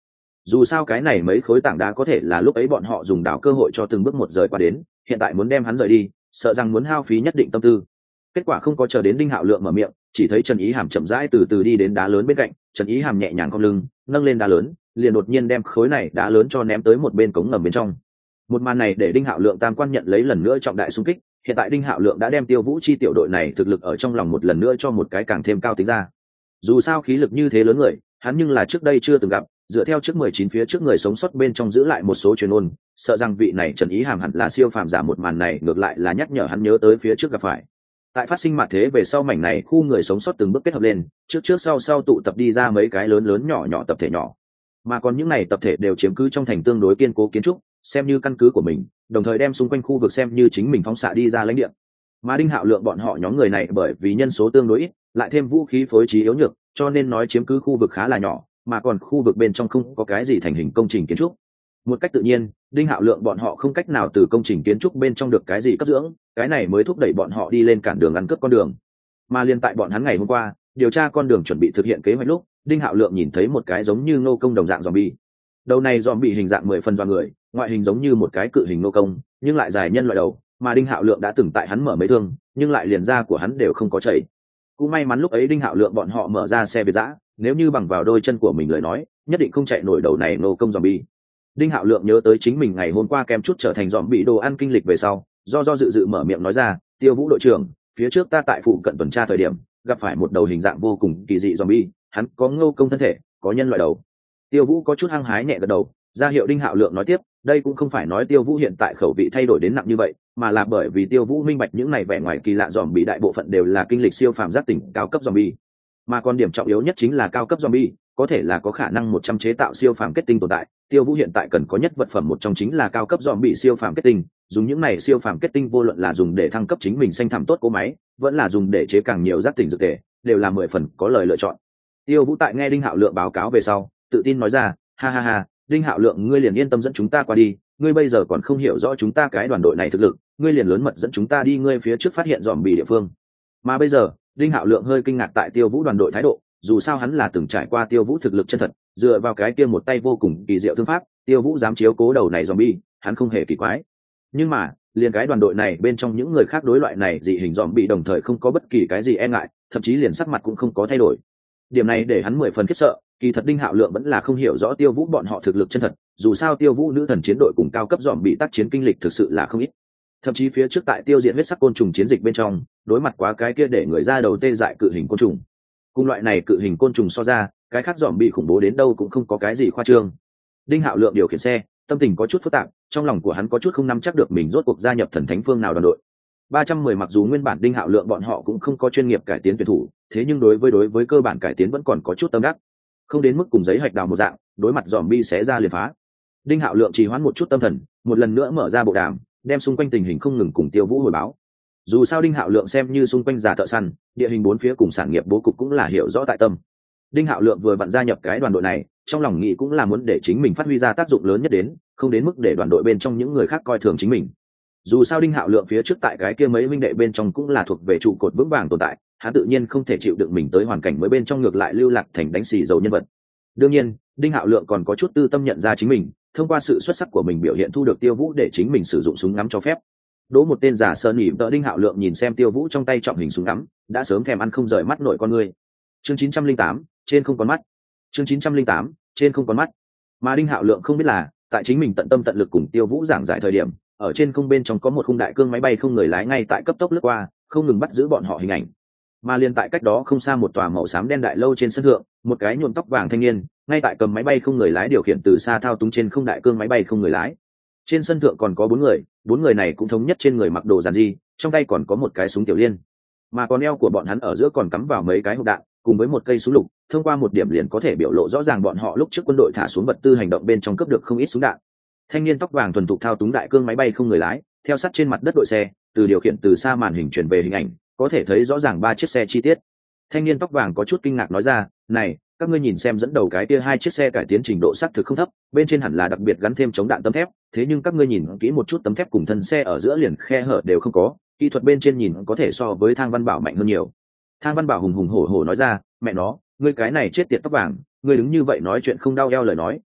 A: Dù sao cái này mấy khối tảng đá có thể là lúc ấy bọn họ dùng đảo cơ hội cho từng bước một rời qua đến, hiện tại muốn đem hắn rời đi sợ rằng muốn hao phí nhất định tâm tư. Kết quả không có chờ đến Đinh Hạo Lượng mở miệng, chỉ thấy Trần Ý Hàm chậm rãi từ từ đi đến đá lớn bên cạnh. Trần Ý Hàm nhẹ nhàng cong lưng nâng lên đá lớn, liền đột nhiên đem khối này đá lớn cho ném tới một bên cống ngầm bên trong. Một màn này để Đinh Hạo Lượng tam quan nhận lấy lần nữa trọng đại xung kích. Hiện tại Đinh Hạo Lượng đã đem Tiêu Vũ chi tiểu đội này thực lực ở trong lòng một lần nữa cho một cái càng thêm cao tính ra. Dù sao khí lực như thế lớn người, hắn nhưng là trước đây chưa từng gặp, dựa theo trước mười chín phía trước người sống sót bên trong giữ lại một số truyền ôn, sợ rằng vị này Trần Ý Hàm hẳn là siêu phàm giả. Một màn này ngược lại là nhắc nhở hắn nhớ tới phía trước gặp phải. Tại phát sinh mạt thế về sau, mảnh này khu người sống sót từng bước kết hợp lên, trước trước sau sau tụ tập đi ra mấy cái lớn lớn nhỏ nhỏ tập thể nhỏ, mà còn những này tập thể đều chiếm cứ trong thành tương đối kiên cố kiến trúc, xem như căn cứ của mình, đồng thời đem xung quanh khu vực xem như chính mình phóng xạ đi ra lãnh địa. Mà Đinh Hạo Lượng bọn họ nhóm người này bởi vì nhân số tương đối ít, lại thêm vũ khí phối trí yếu nhược, cho nên nói chiếm cứ khu vực khá là nhỏ, mà còn khu vực bên trong không có cái gì thành hình công trình kiến trúc. Một cách tự nhiên, Đinh Hạo Lượng bọn họ không cách nào từ công trình kiến trúc bên trong được cái gì cấp dưỡng, cái này mới thúc đẩy bọn họ đi lên cản đường ăn cướp con đường. Mà liên tại bọn hắn ngày hôm qua điều tra con đường chuẩn bị thực hiện kế hoạch lúc, Đinh Hạo Lượng nhìn thấy một cái giống như nô công đồng dạng zombie. Đầu này zombie hình dạng mười phần dọa người, ngoại hình giống như một cái cự hình nô công, nhưng lại dài nhân loại đầu, mà Đinh Hạo Lượng đã từng tại hắn mở mấy thương, nhưng lại liền da của hắn đều không có chảy. Cũng may mắn lúc ấy Đinh Hạo Lượng bọn họ mở ra xe biệt dã, nếu như bằng vào đôi chân của mình lời nói, nhất định không chạy nổi đầu này nô công zombie. Đinh Hạo Lượng nhớ tới chính mình ngày hôm qua kem chút trở thành zombie đồ ăn kinh lịch về sau, do do dự dự mở miệng nói ra, Tiêu Vũ đội trưởng, phía trước ta tại phụ cận tuần tra thời điểm, gặp phải một đầu hình dạng vô cùng kỳ dị zombie, hắn có ngô công thân thể, có nhân loại đầu. Tiêu Vũ có chút hăng hái nhẹ gật đầu, ra hiệu Đinh Hạo Lượng nói tiếp, đây cũng không phải nói Tiêu Vũ hiện tại khẩu vị thay đổi đến nặng như vậy, mà là bởi vì Tiêu Vũ minh bạch những này vẻ ngoài kỳ lạ zombie đại bộ phận đều là kinh lịch siêu phàm giác tỉnh cao cấp zombie, mà còn điểm trọng yếu nhất chính là cao cấp zombie có thể là có khả năng một trăm chế tạo siêu phàm kết tinh tồn tại. Tiêu Vũ hiện tại cần có nhất vật phẩm một trong chính là cao cấp zombie siêu phàm kết tinh, dùng những này siêu phàm kết tinh vô luận là dùng để thăng cấp chính mình xanh thẳm tốt cỗ máy, vẫn là dùng để chế càng nhiều giác tỉnh dược thể, đều là mười phần có lời lựa chọn. Tiêu Vũ tại nghe Đinh Hạo Lượng báo cáo về sau, tự tin nói ra, ha ha ha, Đinh Hạo Lượng ngươi liền yên tâm dẫn chúng ta qua đi, ngươi bây giờ còn không hiểu rõ chúng ta cái đoàn đội này thực lực, ngươi liền lớn mật dẫn chúng ta đi ngươi phía trước phát hiện zombie địa phương. Mà bây giờ, Đinh Hạo Lượng hơi kinh ngạc tại Tiêu Vũ đoàn đội thái độ, dù sao hắn là từng trải qua Tiêu Vũ thực lực chân thật, dựa vào cái kia một tay vô cùng kỳ diệu thương pháp, Tiêu Vũ dám chiếu cố đầu này zombie, hắn không hề kỳ quái. Nhưng mà, liền cái đoàn đội này bên trong những người khác đối loại này dị hình zombie đồng thời không có bất kỳ cái gì e ngại, thậm chí liền sắc mặt cũng không có thay đổi. Điểm này để hắn mười phần khiếp sợ, kỳ thật Đinh Hạo Lượng vẫn là không hiểu rõ Tiêu Vũ bọn họ thực lực chân thật, dù sao Tiêu Vũ nữ thần chiến đội cùng cao cấp zombie tác chiến kinh lịch thực sự là không ít. Thậm chí phía trước tại tiêu diệt huyết sắc côn trùng chiến dịch bên trong, đối mặt quá cái kia để người ra đầu tê dại cự hình côn trùng. Cùng loại này cự hình côn trùng so ra, cái khác dòm bị khủng bố đến đâu cũng không có cái gì khoa trương. Đinh Hạo Lượng điều khiển xe, tâm tình có chút phức tạp, trong lòng của hắn có chút không nắm chắc được mình rốt cuộc gia nhập thần thánh phương nào đoàn đội. ba trăm mười mặc dù nguyên bản Đinh Hạo Lượng bọn họ cũng không có chuyên nghiệp cải tiến tuyển thủ, thế nhưng đối với đối với cơ bản cải tiến vẫn còn có chút tâm đắc, không đến mức cùng giấy hạch đào một dạng, đối mặt dòm bi xé ra liền phá. Đinh Hạo Lượng trì hoãn một chút tâm thần, một lần nữa mở ra bộ đàm, đem xung quanh tình hình không ngừng cùng Tiêu Vũ hồi báo. Dù sao Đinh Hạo Lượng xem như xung quanh già thợ săn, địa hình bốn phía cùng sản nghiệp bố cục cũng là hiểu rõ tại tâm. Đinh Hạo Lượng vừa vặn gia nhập cái đoàn đội này, trong lòng nghĩ cũng là muốn để chính mình phát huy ra tác dụng lớn nhất đến, không đến mức để đoàn đội bên trong những người khác coi thường chính mình. Dù sao Đinh Hạo Lượng phía trước tại cái kia mấy huynh đệ bên trong cũng là thuộc về trụ cột vững vàng tồn tại, hắn tự nhiên không thể chịu đựng mình tới hoàn cảnh mới bên trong ngược lại lưu lạc thành đánh xì dầu nhân vật. Đương nhiên, Đinh Hạo Lượng còn có chút tư tâm nhận ra chính mình, thông qua sự xuất sắc của mình biểu hiện thu được Tiêu Vũ để chính mình sử dụng súng ngắm cho phép. Đỗ một tên giả sơn nhỉ tợ Đinh Hạo Lượng nhìn xem Tiêu Vũ trong tay trọng hình súng ngắm, đã sớm thèm ăn không rời mắt nổi con người. Chương chín trăm lẻ tám, trên không con mắt. Chương chín trăm lẻ tám, trên không con mắt. Mà Đinh Hạo Lượng không biết là, tại chính mình tận tâm tận lực cùng Tiêu Vũ giảng giải thời điểm, ở trên không bên trong có một khung đại cương máy bay không người lái ngay tại cấp tốc lướt qua, không ngừng bắt giữ bọn họ hình ảnh. Mà liền tại cách đó không xa một tòa màu xám đen đại lâu trên sân thượng, một cái nhuộm tóc vàng thanh niên ngay tại cầm máy bay không người lái điều khiển từ xa thao túng trên không đại cương máy bay không người lái. Trên sân thượng còn có bốn người, bốn người này cũng thống nhất trên người mặc đồ giản dị, trong tay còn có một cái súng tiểu liên, mà con eo của bọn hắn ở giữa còn cắm vào mấy cái hộp đạn cùng với một cây súng lục, thông qua một điểm liền có thể biểu lộ rõ ràng bọn họ lúc trước quân đội thả xuống vật tư hành động bên trong cướp được không ít súng đạn. Thanh niên tóc vàng thuần thục thao túng đại cương máy bay không người lái, theo sát trên mặt đất đội xe, từ điều khiển từ xa màn hình truyền về hình ảnh, có thể thấy rõ ràng ba chiếc xe chi tiết. Thanh niên tóc vàng có chút kinh ngạc nói ra, này, các ngươi nhìn xem dẫn đầu cái kia hai chiếc xe cải tiến trình độ xác thực không thấp, bên trên hẳn là đặc biệt gắn thêm chống đạn tấm thép, thế nhưng các ngươi nhìn kỹ một chút tấm thép cùng thân xe ở giữa liền khe hở đều không có, kỹ thuật bên trên nhìn có thể so với Thang Văn Bảo mạnh hơn nhiều. Thang Văn Bảo hùng hùng hổ hổ nói ra, mẹ nó, ngươi cái này chết tiệt tóc vàng, ngươi đứng như vậy nói chuyện không đau eo lời nói,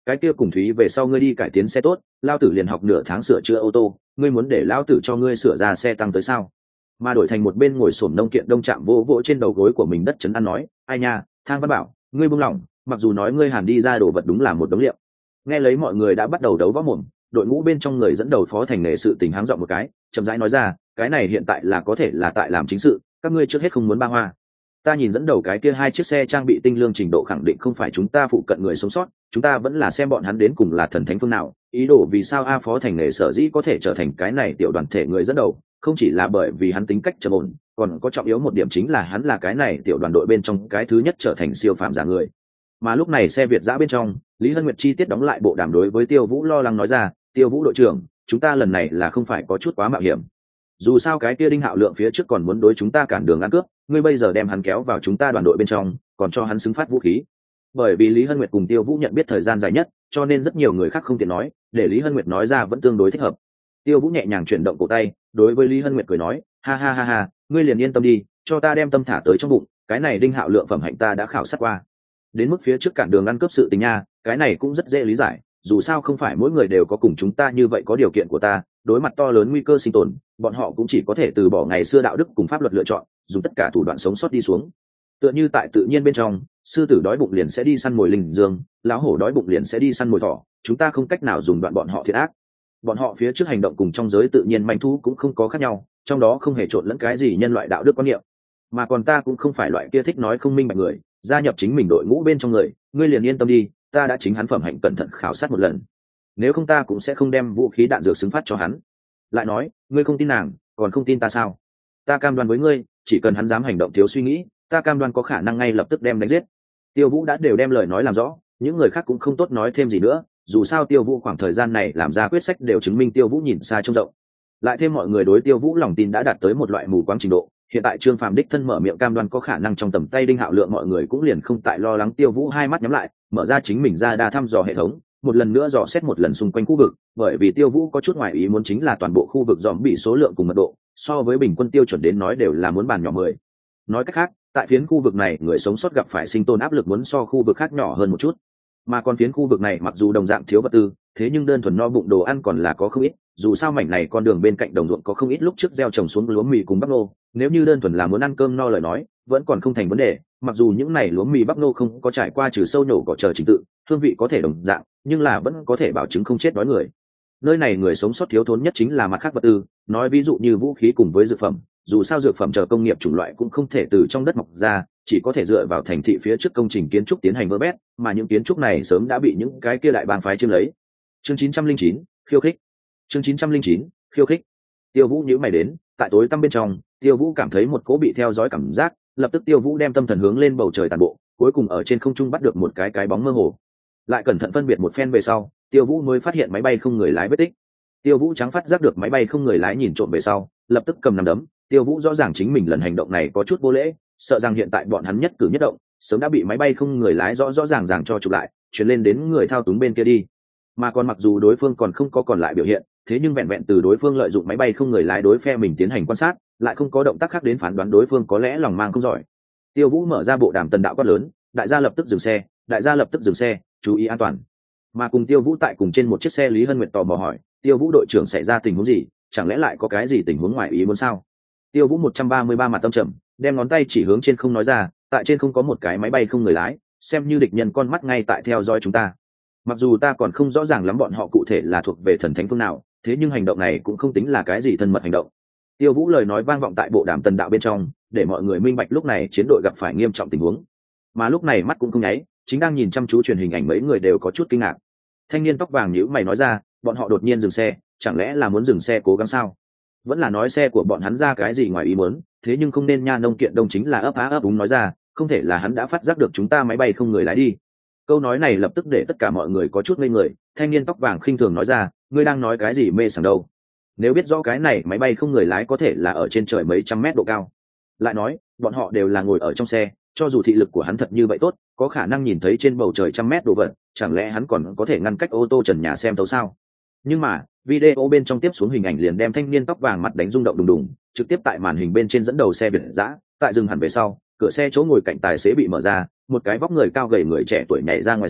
A: cái kia cùng Thúy về sau ngươi đi cải tiến xe tốt, lao tử liền học nửa tháng sửa chữa ô tô, ngươi muốn để lao tử cho ngươi sửa ra xe tăng tới sao? Mà đổi thành một bên ngồi xổm nông kiện đông chạm vỗ vỗ trên đầu gối của mình đất chấn an nói, ai nha, Thang Văn Bảo, ngươi buông lỏng, mặc dù nói ngươi Hàn đi ra đồ vật đúng là một đống liệu. Nghe lấy mọi người đã bắt đầu đấu võ mồm, đội ngũ bên trong người dẫn đầu phó thành nghề sự tình háng dọn một cái, chậm rãi nói ra, cái này hiện tại là có thể là tại làm chính sự, các ngươi trước hết không muốn ba hoa. Ta nhìn dẫn đầu cái kia hai chiếc xe trang bị tinh lương trình độ khẳng định không phải chúng ta phụ cận người sống sót, chúng ta vẫn là xem bọn hắn đến cùng là thần thánh phương nào, ý đồ vì sao a phó thành nghề sở dĩ có thể trở thành cái này tiểu đoàn thể người dẫn đầu, không chỉ là bởi vì hắn tính cách trầm ổn, còn có trọng yếu một điểm chính là hắn là cái này tiểu đoàn đội bên trong cái thứ nhất trở thành siêu phàm giả người. Mà lúc này xe Việt giã bên trong, Lý Hân Nguyệt chi tiết đóng lại bộ đàm đối với Tiêu Vũ lo lắng nói ra, Tiêu Vũ đội trưởng, chúng ta lần này là không phải có chút quá mạo hiểm. Dù sao cái kia Đinh Hạo Lượng phía trước còn muốn đối chúng ta cản đường ăn cướp, ngươi bây giờ đem hắn kéo vào chúng ta đoàn đội bên trong, còn cho hắn xứng phát vũ khí. Bởi vì Lý Hân Nguyệt cùng Tiêu Vũ nhận biết thời gian dài nhất, cho nên rất nhiều người khác không tiện nói, để Lý Hân Nguyệt nói ra vẫn tương đối thích hợp. Tiêu Vũ nhẹ nhàng chuyển động cổ tay, đối với Lý Hân Nguyệt cười nói, ha ha ha ha, ngươi liền yên tâm đi, cho ta đem tâm thả tới trong bụng, cái này Đinh Hạo Lượng phẩm hạnh ta đã khảo sát qua. Đến mức phía trước cản đường ăn cướp sự tình nha, cái này cũng rất dễ lý giải, dù sao không phải mỗi người đều có cùng chúng ta như vậy có điều kiện của ta, đối mặt to lớn nguy cơ sinh tồn, bọn họ cũng chỉ có thể từ bỏ ngày xưa đạo đức cùng pháp luật lựa chọn, dùng tất cả thủ đoạn sống sót đi xuống. Tựa như tại tự nhiên bên trong, sư tử đói bụng liền sẽ đi săn mồi linh dương, lão hổ đói bụng liền sẽ đi săn mồi thỏ, chúng ta không cách nào dùng đoạn bọn họ thiệt ác. Bọn họ phía trước hành động cùng trong giới tự nhiên manh thú cũng không có khác nhau, trong đó không hề trộn lẫn cái gì nhân loại đạo đức quan niệm. Mà còn ta cũng không phải loại kia thích nói không minh bạch người, gia nhập chính mình đội ngũ bên trong người, ngươi liền yên tâm đi, ta đã chính hắn phẩm hạnh cẩn thận khảo sát một lần. Nếu không ta cũng sẽ không đem vũ khí đạn dược xứng phát cho hắn. Lại nói, ngươi không tin nàng, còn không tin ta sao? Ta cam đoan với ngươi, chỉ cần hắn dám hành động thiếu suy nghĩ, ta cam đoan có khả năng ngay lập tức đem đánh giết. Tiêu Vũ đã đều đem lời nói làm rõ, những người khác cũng không tốt nói thêm gì nữa, dù sao Tiêu Vũ khoảng thời gian này làm ra quyết sách đều chứng minh Tiêu Vũ nhìn xa trông rộng. Lại thêm mọi người đối Tiêu Vũ lòng tin đã đạt tới một loại mù quáng trình độ, hiện tại Trương Phàm đích thân mở miệng cam đoan có khả năng trong tầm tay Đinh Hạo Lượng, mọi người cũng liền không tại lo lắng. Tiêu Vũ hai mắt nhắm lại, mở ra chính mình ra đa thăm dò hệ thống, một lần nữa dò xét một lần xung quanh khu vực, bởi vì Tiêu Vũ có chút ngoài ý muốn chính là toàn bộ khu vực dòm bị số lượng cùng mật độ, so với bình quân tiêu chuẩn đến nói đều là muốn bàn nhỏ mười. Nói cách khác, tại phiến khu vực này người sống sót gặp phải sinh tồn áp lực muốn so khu vực khác nhỏ hơn một chút. Mà còn phiến khu vực này mặc dù đồng dạng thiếu vật tư, thế nhưng đơn thuần no bụng đồ ăn còn là có không ít, dù sao mảnh này con đường bên cạnh đồng ruộng có không ít lúc trước gieo trồng xuống lúa mì cùng bắp ngô, nếu như đơn thuần là muốn ăn cơm no lời nói, vẫn còn không thành vấn đề, mặc dù những này lúa mì bắp ngô không có trải qua trừ sâu nhổ cỏ chờ trình tự, hương vị có thể đồng dạng, nhưng là vẫn có thể bảo chứng không chết đói người. Nơi này người sống sót thiếu thốn nhất chính là mặt khác vật tư, nói ví dụ như vũ khí cùng với dược phẩm, dù sao dược phẩm chờ công nghiệp chủng loại cũng không thể từ trong đất mọc ra, chỉ có thể dựa vào thành thị phía trước công trình kiến trúc tiến hành vơ bét, mà những kiến trúc này sớm đã bị những cái kia đại bang phái chiếm lấy. Chương chín trăm linh chín, khiêu khích. Chương chín trăm linh chín, khiêu khích. Tiêu Vũ nhíu mày đến, tại tối tăm bên trong, Tiêu Vũ cảm thấy một cỗ bị theo dõi cảm giác, lập tức Tiêu Vũ đem tâm thần hướng lên bầu trời tản bộ, cuối cùng ở trên không trung bắt được một cái cái bóng mơ hồ. Lại cẩn thận phân biệt một phen về sau, Tiêu Vũ mới phát hiện máy bay không người lái vết tích. Tiêu Vũ trắng phát giác được máy bay không người lái nhìn trộm về sau, lập tức cầm nắm đấm. Tiêu Vũ rõ ràng chính mình lần hành động này có chút vô lễ, sợ rằng hiện tại bọn hắn nhất cử nhất động sớm đã bị máy bay không người lái rõ rõ ràng ràng cho chụp lại, chuyển lên đến người thao túng bên kia đi. Mà còn mặc dù đối phương còn không có còn lại biểu hiện, thế nhưng vẹn vẹn từ đối phương lợi dụng máy bay không người lái đối phe mình tiến hành quan sát, lại không có động tác khác đến phán đoán đối phương có lẽ lòng mang không giỏi. Tiêu Vũ mở ra bộ đàm tần đạo quát lớn, đại gia lập tức dừng xe, đại gia lập tức dừng xe, chú ý an toàn. Mà cùng Tiêu Vũ tại cùng trên một chiếc xe, Lý Hân Nguyệt tò mò hỏi, Tiêu Vũ đội trưởng xảy ra tình huống gì, chẳng lẽ lại có cái gì tình huống ngoài ý muốn sao? Tiêu Vũ một trăm ba mươi ba mặt tâm trầm, đem ngón tay chỉ hướng trên không nói ra, tại trên không có một cái máy bay không người lái, xem như địch nhân con mắt ngay tại theo dõi chúng ta. Mặc dù ta còn không rõ ràng lắm bọn họ cụ thể là thuộc về thần thánh phương nào, thế nhưng hành động này cũng không tính là cái gì thân mật hành động. Tiêu Vũ lời nói vang vọng tại bộ đàm tần đạo bên trong, để mọi người minh bạch lúc này chiến đội gặp phải nghiêm trọng tình huống. Mà lúc này mắt cũng không nháy, chính đang nhìn chăm chú truyền hình ảnh mấy người đều có chút kinh ngạc. Thanh niên tóc vàng nhíu mày nói ra, bọn họ đột nhiên dừng xe, chẳng lẽ là muốn dừng xe cố gắng sao? Vẫn là nói xe của bọn hắn ra cái gì ngoài ý muốn, thế nhưng không nên nha. Nông Kiện Đông chính là ấp á ấp úng nói ra, không thể là hắn đã phát giác được chúng ta máy bay không người lái đi. Câu nói này lập tức để tất cả mọi người có chút ngây người. Thanh niên tóc vàng khinh thường nói ra, ngươi đang nói cái gì mê sảng đâu? Nếu biết rõ cái này máy bay không người lái có thể là ở trên trời mấy trăm mét độ cao, lại nói bọn họ đều là ngồi ở trong xe, cho dù thị lực của hắn thật như vậy tốt, có khả năng nhìn thấy trên bầu trời trăm mét đồ vật, chẳng lẽ hắn còn có thể ngăn cách ô tô trần nhà xem thấu sao? Nhưng mà video bên trong tiếp xuống hình ảnh liền đem thanh niên tóc vàng mặt đánh rung động đùng đùng, trực tiếp tại màn hình bên trên dẫn đầu xe Việt dã, tại dừng hẳn về sau, cửa xe chỗ ngồi cạnh tài xế bị mở ra, một cái vóc người cao gầy người trẻ tuổi nhảy ra ngoài xe,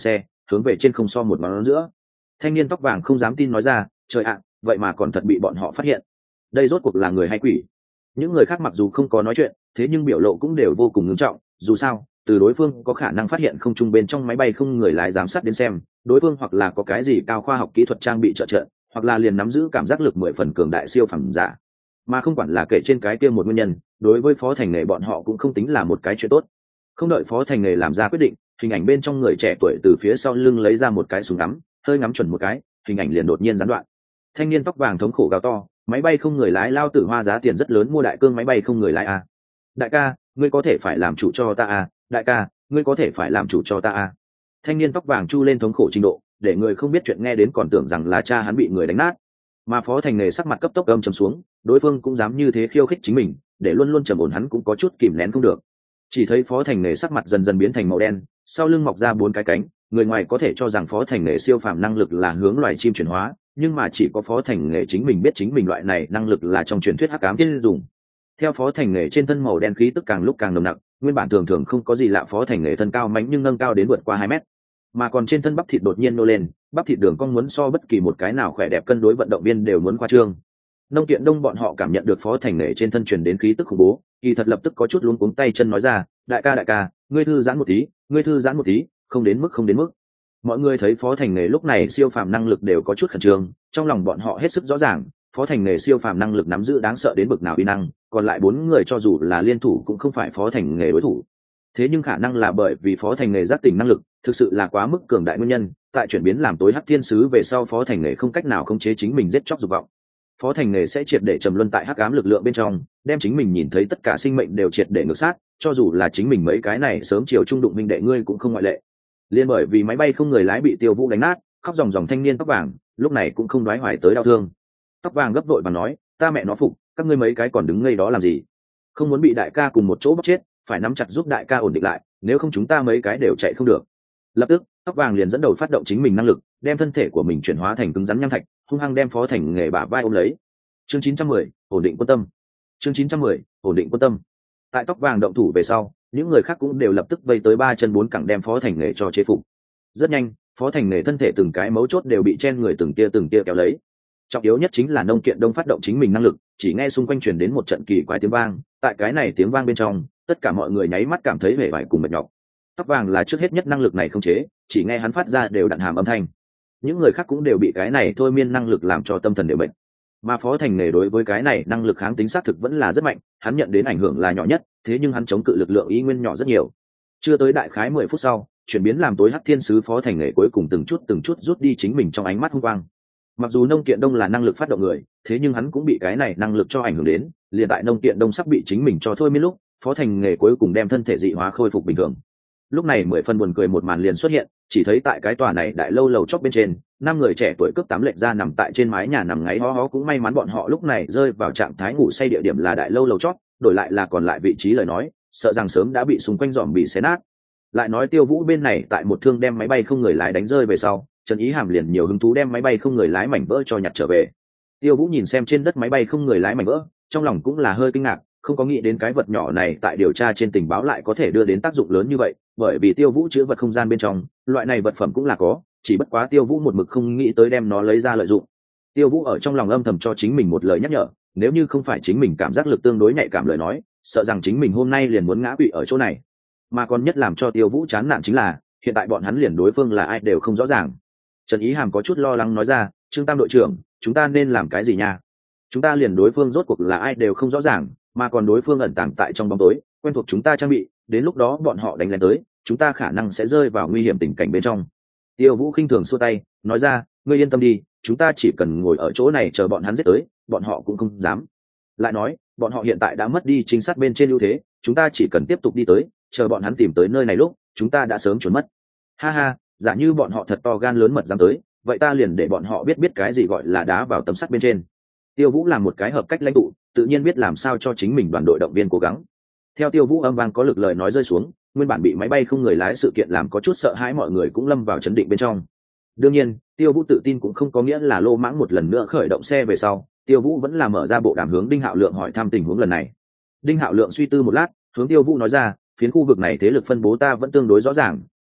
A: hướng về trên không so một ngón giữa. Thanh niên tóc vàng không dám tin nói ra, trời ạ, vậy mà còn thật bị bọn họ phát hiện. Đây rốt cuộc là người hay quỷ? Những người khác mặc dù không có nói chuyện, thế nhưng biểu lộ cũng đều vô cùng nghiêm trọng. Dù sao, từ đối phương có khả năng phát hiện không trung bên trong máy bay không người lái giám sát đến xem, đối phương hoặc là có cái gì cao khoa học kỹ thuật trang bị trợ trợ, hoặc là liền nắm giữ cảm giác lực mười phần cường đại siêu phẩm giả. Mà không quản là kể trên cái kia một nguyên nhân, đối với Phó Thành Nghề bọn họ cũng không tính là một cái chuyện tốt. Không đợi Phó Thành Nghề làm ra quyết định, hình ảnh bên trong người trẻ tuổi từ phía sau lưng lấy ra một cái súng ngắm, hơi ngắm chuẩn một cái, hình ảnh liền đột nhiên gián đoạn. Thanh niên tóc vàng thống khổ gào to, máy bay không người lái lao tử hoa giá tiền rất lớn mua đại cương máy bay không người lái a. Đại ca, ngươi có thể phải làm chủ cho ta a, đại ca, ngươi có thể phải làm chủ cho ta a. Thanh niên tóc vàng chu lên thống khổ trình độ, để người không biết chuyện nghe đến còn tưởng rằng là cha hắn bị người đánh nát. Mà Phó Thành Nghề sắc mặt cấp tốc âm trầm xuống, đối phương cũng dám như thế khiêu khích chính mình, để luôn luôn trầm ổn hắn cũng có chút kìm nén không được. Chỉ thấy Phó Thành Nghề sắc mặt dần dần biến thành màu đen, sau lưng mọc ra bốn cái cánh, người ngoài có thể cho rằng Phó Thành Nghề siêu phàm năng lực là hướng loài chim chuyển hóa, nhưng mà chỉ có Phó Thành Nghề chính mình biết chính mình loại này năng lực là trong truyền thuyết hắc ám tiên dùng. Theo Phó Thành Nghề trên thân màu đen khí tức càng lúc càng nồng nặc, nguyên bản thường thường không có gì lạ Phó Thành Nghề thân cao mánh nhưng nâng cao đến vượt qua hai mét, mà còn trên thân bắp thịt đột nhiên nô lên, bắp thịt đường cong muốn so bất kỳ một cái nào khỏe đẹp cân đối vận động viên đều muốn khoa trương. Nông Kiện Đông bọn họ cảm nhận được Phó Thành Nghề trên thân truyền đến khí tức khủng bố, kỳ thật lập tức có chút luống cuống tay chân nói ra, đại ca đại ca, ngươi thư giãn một tí, ngươi thư giãn một tí, không đến mức không đến mức. Mọi người thấy Phó Thành Nghề lúc này siêu phàm năng lực đều có chút khẩn trương, trong lòng bọn họ hết sức rõ ràng, Phó Thành Nghề siêu phàm năng lực nắm giữ đáng sợ đến bực nào uy năng, còn lại bốn người cho dù là liên thủ cũng không phải Phó Thành Nghề đối thủ. Thế nhưng khả năng là bởi vì Phó Thành Nghề giác tỉnh năng lực thực sự là quá mức cường đại nguyên nhân, tại chuyển biến làm tối hắc thiên sứ về sau Phó Thành Nghề không cách nào khống chế chính mình giết chóc dục vọng. Phó Thành Nghề sẽ triệt để trầm luân tại hắc ám lực lượng bên trong, đem chính mình nhìn thấy tất cả sinh mệnh đều triệt để ngược sát, cho dù là chính mình mấy cái này sớm chiều trung đụng minh đệ ngươi cũng không ngoại lệ. Liên bởi vì máy bay không người lái bị Tiêu Vũ đánh nát, khóc ròng ròng thanh niên tóc vàng lúc này cũng không đoái hoài tới đau thương. Tóc vàng gấp vội và nói, ta mẹ nó phục, các ngươi mấy cái còn đứng ngây đó làm gì? Không muốn bị đại ca cùng một chỗ bóc chết, phải nắm chặt giúp đại ca ổn định lại, nếu không chúng ta mấy cái đều chạy không được. Lập tức tóc vàng liền dẫn đầu phát động chính mình năng lực, đem thân thể của mình chuyển hóa thành cứng rắn nham thạch, hung hăng đem Phó Thành Nghề bả vai ôm lấy. Chương chín trăm mười, ổn định quân tâm. Chương chín trăm mười, ổn định quân tâm. Tại tóc vàng động thủ về sau, những người khác cũng đều lập tức vây tới ba chân bốn cẳng đem Phó Thành Nghề cho chế phục. Rất nhanh, Phó Thành Nghề thân thể từng cái mấu chốt đều bị chen người từng tia từng tia kéo lấy. Trọng yếu nhất chính là Nông Kiện Đông phát động chính mình năng lực, chỉ nghe xung quanh truyền đến một trận kỳ quái tiếng vang, tại cái này tiếng vang bên trong, tất cả mọi người nháy mắt cảm thấy vẻ vải cùng mệt nhọc. Tóc vàng là trước hết nhất năng lực này không chế, chỉ nghe hắn phát ra đều đặn hàm âm thanh. Những người khác cũng đều bị cái này thôi miên năng lực làm cho tâm thần đều bệnh. Mà Phó Thành Nghề đối với cái này năng lực kháng tính xác thực vẫn là rất mạnh, hắn nhận đến ảnh hưởng là nhỏ nhất, thế nhưng hắn chống cự lực lượng ý nguyên nhỏ rất nhiều. Chưa tới đại khái mười phút sau, chuyển biến làm tối hắc thiên sứ Phó Thành Nghề cuối cùng từng chút từng chút rút đi chính mình trong ánh mắt hung quang. Mặc dù Nông Kiện Đông là năng lực phát động người, thế nhưng hắn cũng bị cái này năng lực cho ảnh hưởng đến, liền tại Nông Kiện Đông sắp bị chính mình cho thôi miên lúc, Phó Thành Nghề cuối cùng đem thân thể dị hóa khôi phục bình thường. Lúc này mười phần buồn cười một màn liền xuất hiện, chỉ thấy tại cái tòa này đại lâu lầu chóp bên trên, năm người trẻ tuổi cướp tám lệch ra nằm tại trên mái nhà nằm ngáy hó hó, cũng may mắn bọn họ lúc này rơi vào trạng thái ngủ say, địa điểm là đại lâu lầu chót, đổi lại là còn lại vị trí lời nói, sợ rằng sớm đã bị xung quanh dòm bị xé nát. Lại nói Tiêu Vũ bên này tại một thương đem máy bay không người lái đánh rơi về sau, Trần Ý Hàm liền nhiều hứng thú đem máy bay không người lái mảnh vỡ cho nhặt trở về. Tiêu Vũ nhìn xem trên đất máy bay không người lái mảnh vỡ, trong lòng cũng là hơi kinh ngạc, không có nghĩ đến cái vật nhỏ này tại điều tra trên tình báo lại có thể đưa đến tác dụng lớn như vậy, bởi vì Tiêu Vũ chứa vật không gian bên trong, loại này vật phẩm cũng là có, chỉ bất quá Tiêu Vũ một mực không nghĩ tới đem nó lấy ra lợi dụng. Tiêu Vũ ở trong lòng âm thầm cho chính mình một lời nhắc nhở, nếu như không phải chính mình cảm giác lực tương đối nhạy cảm lời nói, sợ rằng chính mình hôm nay liền muốn ngã quỵ ở chỗ này. Mà còn nhất làm cho Tiêu Vũ chán nản chính là, hiện tại bọn hắn liền đối phương là ai đều không rõ ràng. Trần Ý Hàm có chút lo lắng nói ra, Trương Tam đội trưởng, chúng ta nên làm cái gì nha? Chúng ta liền đối phương rốt cuộc là ai đều không rõ ràng, mà còn đối phương ẩn tàng tại trong bóng tối, quen thuộc chúng ta trang bị, đến lúc đó bọn họ đánh lên tới, chúng ta khả năng sẽ rơi vào nguy hiểm tình cảnh bên trong. Tiêu Vũ khinh thường xua tay, nói ra, ngươi yên tâm đi, chúng ta chỉ cần ngồi ở chỗ này chờ bọn hắn giết tới, bọn họ cũng không dám. Lại nói, bọn họ hiện tại đã mất đi chính sát bên trên ưu thế, chúng ta chỉ cần tiếp tục đi tới, chờ bọn hắn tìm tới nơi này lúc, chúng ta đã sớm trốn mất. Ha ha, giả như bọn họ thật to gan lớn mật dám tới, vậy ta liền để bọn họ biết biết cái gì gọi là đá vào tấm sắt bên trên. Tiêu Vũ làm một cái hợp cách lãnh tụ, tự nhiên biết làm sao cho chính mình đoàn đội động viên cố gắng. Theo Tiêu Vũ âm vang có lực lời nói rơi xuống, nguyên bản bị máy bay không người lái sự kiện làm có chút sợ hãi mọi người cũng lâm vào chấn định bên trong. Đương nhiên, Tiêu Vũ tự tin cũng không có nghĩa là lô mãng một lần nữa khởi động xe về sau, Tiêu Vũ vẫn là mở ra bộ đàm hướng Đinh Hạo Lượng hỏi thăm tình huống lần này. Đinh Hạo Lượng suy tư một lát, hướng Tiêu Vũ nói ra, phiến khu vực này thế lực phân bố ta vẫn tương đối rõ ràng,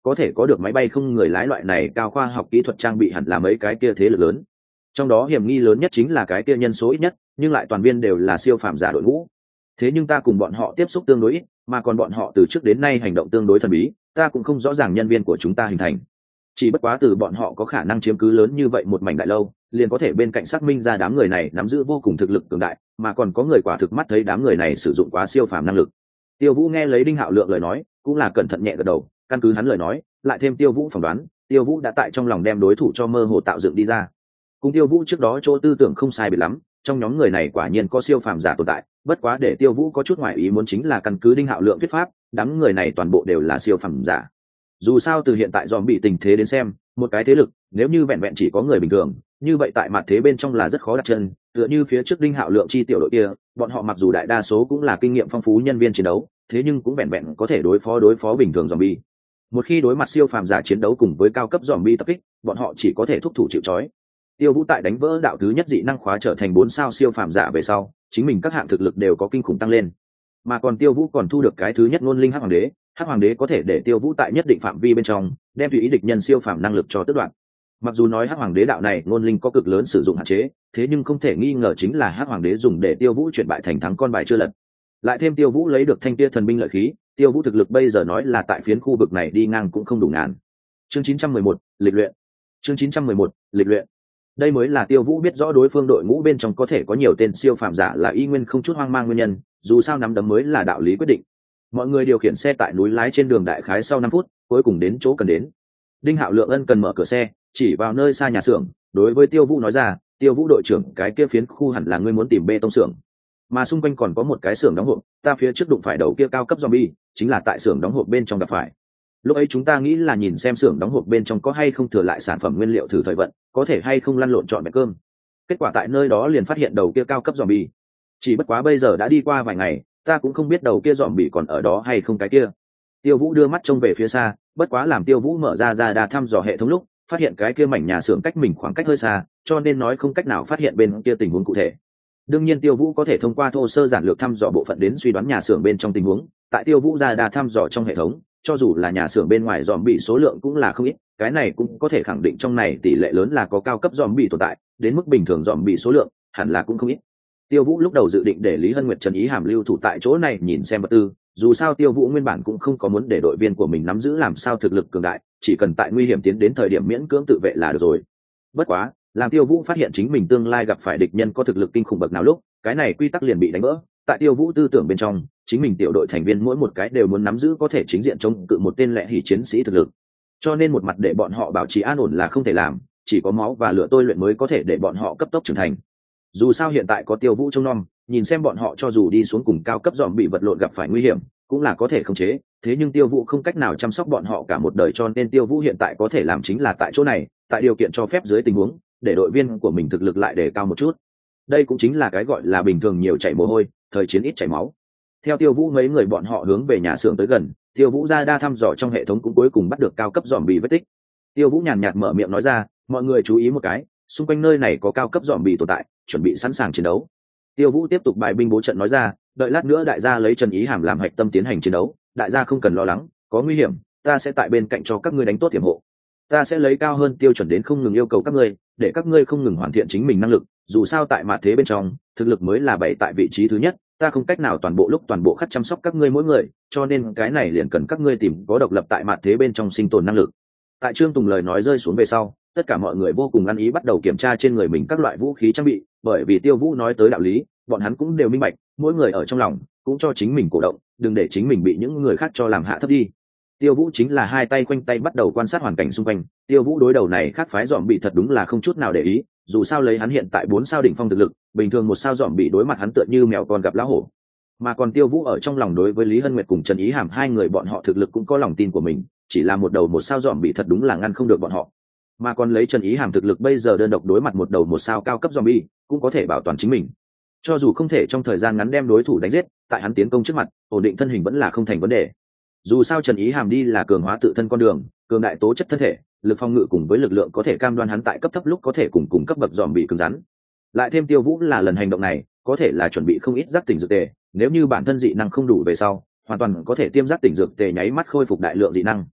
A: có thể có được máy bay không người lái loại này cao khoa học kỹ thuật trang bị hẳn là mấy cái kia thế lực lớn. Trong đó hiểm nghi lớn nhất chính là cái kia nhân số ít nhất, nhưng lại toàn viên đều là siêu phàm giả đội ngũ. Thế nhưng ta cùng bọn họ tiếp xúc tương đối ít, mà còn bọn họ từ trước đến nay hành động tương đối thần bí, ta cũng không rõ ràng nhân viên của chúng ta hình thành. Chỉ bất quá từ bọn họ có khả năng chiếm cứ lớn như vậy một mảnh đại lâu, liền có thể bên cạnh xác minh ra đám người này nắm giữ vô cùng thực lực cường đại, mà còn có người quả thực mắt thấy đám người này sử dụng quá siêu phàm năng lực. Tiêu Vũ nghe lấy Đinh Hạo Lượng lời nói, cũng là cẩn thận nhẹ gật đầu, căn cứ hắn lời nói, lại thêm Tiêu Vũ phỏng đoán, Tiêu Vũ đã tại trong lòng đem đối thủ cho mơ hồ tạo dựng đi ra. Cùng Tiêu Vũ trước đó chỗ tư tưởng không sai biệt lắm, trong nhóm người này quả nhiên có siêu phàm giả tồn tại, bất quá để Tiêu Vũ có chút ngoại ý muốn chính là căn cứ Đinh Hạo Lượng thuyết pháp, đám người này toàn bộ đều là siêu phàm giả. Dù sao từ hiện tại dòm bị tình thế đến xem, một cái thế lực, nếu như vẹn vẹn chỉ có người bình thường, như vậy tại mặt thế bên trong là rất khó đặt chân, tựa như phía trước Đinh Hạo Lượng chi tiểu đội kia, bọn họ mặc dù đại đa số cũng là kinh nghiệm phong phú nhân viên chiến đấu, thế nhưng cũng vẹn vẹn có thể đối phó đối phó bình thường zombie. Một khi đối mặt siêu phàm giả chiến đấu cùng với cao cấp zombie tập kích, bọn họ chỉ có thể thúc thủ chịu trói. Tiêu Vũ tại đánh vỡ đạo thứ nhất dị năng khóa trở thành bốn sao siêu phàm giả về sau, chính mình các hạng thực lực đều có kinh khủng tăng lên. Mà còn Tiêu Vũ còn thu được cái thứ nhất ngôn linh hắc hoàng đế, hắc hoàng đế có thể để Tiêu Vũ tại nhất định phạm vi bên trong, đem tùy ý địch nhân siêu phàm năng lực cho tước đoạt. Mặc dù nói hắc hoàng đế đạo này ngôn linh có cực lớn sử dụng hạn chế, thế nhưng không thể nghi ngờ chính là hắc hoàng đế dùng để Tiêu Vũ chuyển bại thành thắng con bài chưa lật. Lại thêm Tiêu Vũ lấy được thanh tia thần binh lợi khí, Tiêu Vũ thực lực bây giờ nói là tại phiến khu vực này đi ngang cũng không đủ ngàn. Chương chín trăm mười một, lịch luyện. Chương chín trăm mười một, lịch luyện. Đây mới là Tiêu Vũ biết rõ đối phương đội ngũ bên trong có thể có nhiều tên siêu phàm giả là y nguyên không chút hoang mang nguyên nhân, dù sao nắm đấm mới là đạo lý quyết định. Mọi người điều khiển xe tại núi lái trên đường đại khái sau năm phút, cuối cùng đến chỗ cần đến. Đinh Hạo Lượng ân cần mở cửa xe, chỉ vào nơi xa nhà xưởng, đối với Tiêu Vũ nói ra, Tiêu Vũ đội trưởng, cái kia phiến khu hẳn là ngươi muốn tìm bê tông xưởng, mà xung quanh còn có một cái xưởng đóng hộp, ta phía trước đụng phải đầu kia cao cấp zombie, chính là tại xưởng đóng hộp bên trong gặp phải. Lúc ấy chúng ta nghĩ là nhìn xem xưởng đóng hộp bên trong có hay không thừa lại sản phẩm nguyên liệu thử thời vận, có thể hay không lăn lộn trọn mẹ cơm. Kết quả tại nơi đó liền phát hiện đầu kia cao cấp zombie. Chỉ bất quá bây giờ đã đi qua vài ngày, ta cũng không biết đầu kia zombie còn ở đó hay không cái kia. Tiêu Vũ đưa mắt trông về phía xa, bất quá làm Tiêu Vũ mở ra ra đà thăm dò hệ thống lúc, phát hiện cái kia mảnh nhà xưởng cách mình khoảng cách hơi xa, cho nên nói không cách nào phát hiện bên kia tình huống cụ thể. Đương nhiên Tiêu Vũ có thể thông qua thô sơ giản lược thăm dò bộ phận đến suy đoán nhà xưởng bên trong tình huống, tại Tiêu Vũ ra đà thăm dò trong hệ thống, cho dù là nhà xưởng bên ngoài zombie số lượng cũng là không ít, cái này cũng có thể khẳng định trong này tỷ lệ lớn là có cao cấp zombie tồn tại, đến mức bình thường zombie số lượng hẳn là cũng không ít. Tiêu Vũ lúc đầu dự định để Lý Hân Nguyệt Trần Ý Hàm lưu thủ tại chỗ này nhìn xem vật tư, dù sao Tiêu Vũ nguyên bản cũng không có muốn để đội viên của mình nắm giữ làm sao thực lực cường đại, chỉ cần tại nguy hiểm tiến đến thời điểm miễn cưỡng tự vệ là được rồi. Bất quá, làm Tiêu Vũ phát hiện chính mình tương lai gặp phải địch nhân có thực lực kinh khủng bậc nào lúc, cái này quy tắc liền bị đánh vỡ. Tại Tiêu Vũ tư tưởng bên trong, chính mình tiểu đội thành viên mỗi một cái đều muốn nắm giữ có thể chính diện chống cự một tên lệ hỉ chiến sĩ thực lực. Cho nên một mặt để bọn họ bảo trì an ổn là không thể làm, chỉ có máu và lửa tôi luyện mới có thể để bọn họ cấp tốc trưởng thành. Dù sao hiện tại có Tiêu Vũ trông nom, nhìn xem bọn họ cho dù đi xuống cùng cao cấp dòm bị vật lộn gặp phải nguy hiểm, cũng là có thể khống chế, thế nhưng Tiêu Vũ không cách nào chăm sóc bọn họ cả một đời, cho nên Tiêu Vũ hiện tại có thể làm chính là tại chỗ này, tại điều kiện cho phép dưới tình huống, để đội viên của mình thực lực lại đề cao một chút. Đây cũng chính là cái gọi là bình thường nhiều chảy mồ hôi, thời chiến ít chảy máu. Theo Tiêu Vũ mấy người bọn họ hướng về nhà xưởng tới gần, Tiêu Vũ ra đa thăm dò trong hệ thống cũng cuối cùng bắt được cao cấp dòm bị vết tích. Tiêu Vũ nhàn nhạt mở miệng nói ra, mọi người chú ý một cái, xung quanh nơi này có cao cấp dòm bị tồn tại, chuẩn bị sẵn sàng chiến đấu. Tiêu Vũ tiếp tục bài binh bố trận nói ra, đợi lát nữa đại gia lấy Trần Ý Hàm làm hạch tâm tiến hành chiến đấu, đại gia không cần lo lắng, có nguy hiểm, ta sẽ tại bên cạnh cho các ngươi đánh tốt tiềm hộ. Ta sẽ lấy cao hơn tiêu chuẩn đến không ngừng yêu cầu các ngươi, để các ngươi không ngừng hoàn thiện chính mình năng lực, dù sao tại mặt thế bên trong, thực lực mới là bảy tại vị trí thứ nhất, ta không cách nào toàn bộ lúc toàn bộ khắc chăm sóc các ngươi mỗi người, cho nên cái này liền cần các ngươi tìm có độc lập tại mặt thế bên trong sinh tồn năng lực. Tại Trương Tùng lời nói rơi xuống về sau, tất cả mọi người vô cùng ăn ý bắt đầu kiểm tra trên người mình các loại vũ khí trang bị, bởi vì Tiêu Vũ nói tới đạo lý, bọn hắn cũng đều minh bạch, mỗi người ở trong lòng cũng cho chính mình cổ động, đừng để chính mình bị những người khác cho làm hạ thấp đi. Tiêu Vũ chính là hai tay quanh tay bắt đầu quan sát hoàn cảnh xung quanh, Tiêu Vũ đối đầu này khác phái dòm bị thật đúng là không chút nào để ý, dù sao lấy hắn hiện tại bốn sao đỉnh phong thực lực, bình thường một sao dòm bị đối mặt hắn tựa như mèo con gặp lá hổ. Mà còn Tiêu Vũ ở trong lòng đối với Lý Hân Nguyệt cùng Trần Ý Hàm hai người bọn họ thực lực cũng có lòng tin của mình, chỉ là một đầu một sao dòm bị thật đúng là ngăn không được bọn họ. Mà còn lấy Trần Ý Hàm thực lực bây giờ đơn độc đối mặt một đầu một sao cao cấp zombie, cũng có thể bảo toàn chính mình. Cho dù không thể trong thời gian ngắn đem đối thủ đánh giết, tại hắn tiến công trước mặt, ổn định thân hình vẫn là không thành vấn đề. Dù sao Trần Ý Hàm đi là cường hóa tự thân con đường, cường đại tố chất thân thể, lực phòng ngự cùng với lực lượng có thể cam đoan hắn tại cấp thấp lúc có thể cùng cùng cấp bậc zombie cứng rắn. Lại thêm Tiêu Vũ là lần hành động này, có thể là chuẩn bị không ít giác tỉnh dược tề, nếu như bản thân dị năng không đủ về sau, hoàn toàn có thể tiêm giác tỉnh dược tề nháy mắt khôi phục đại lượng dị năng.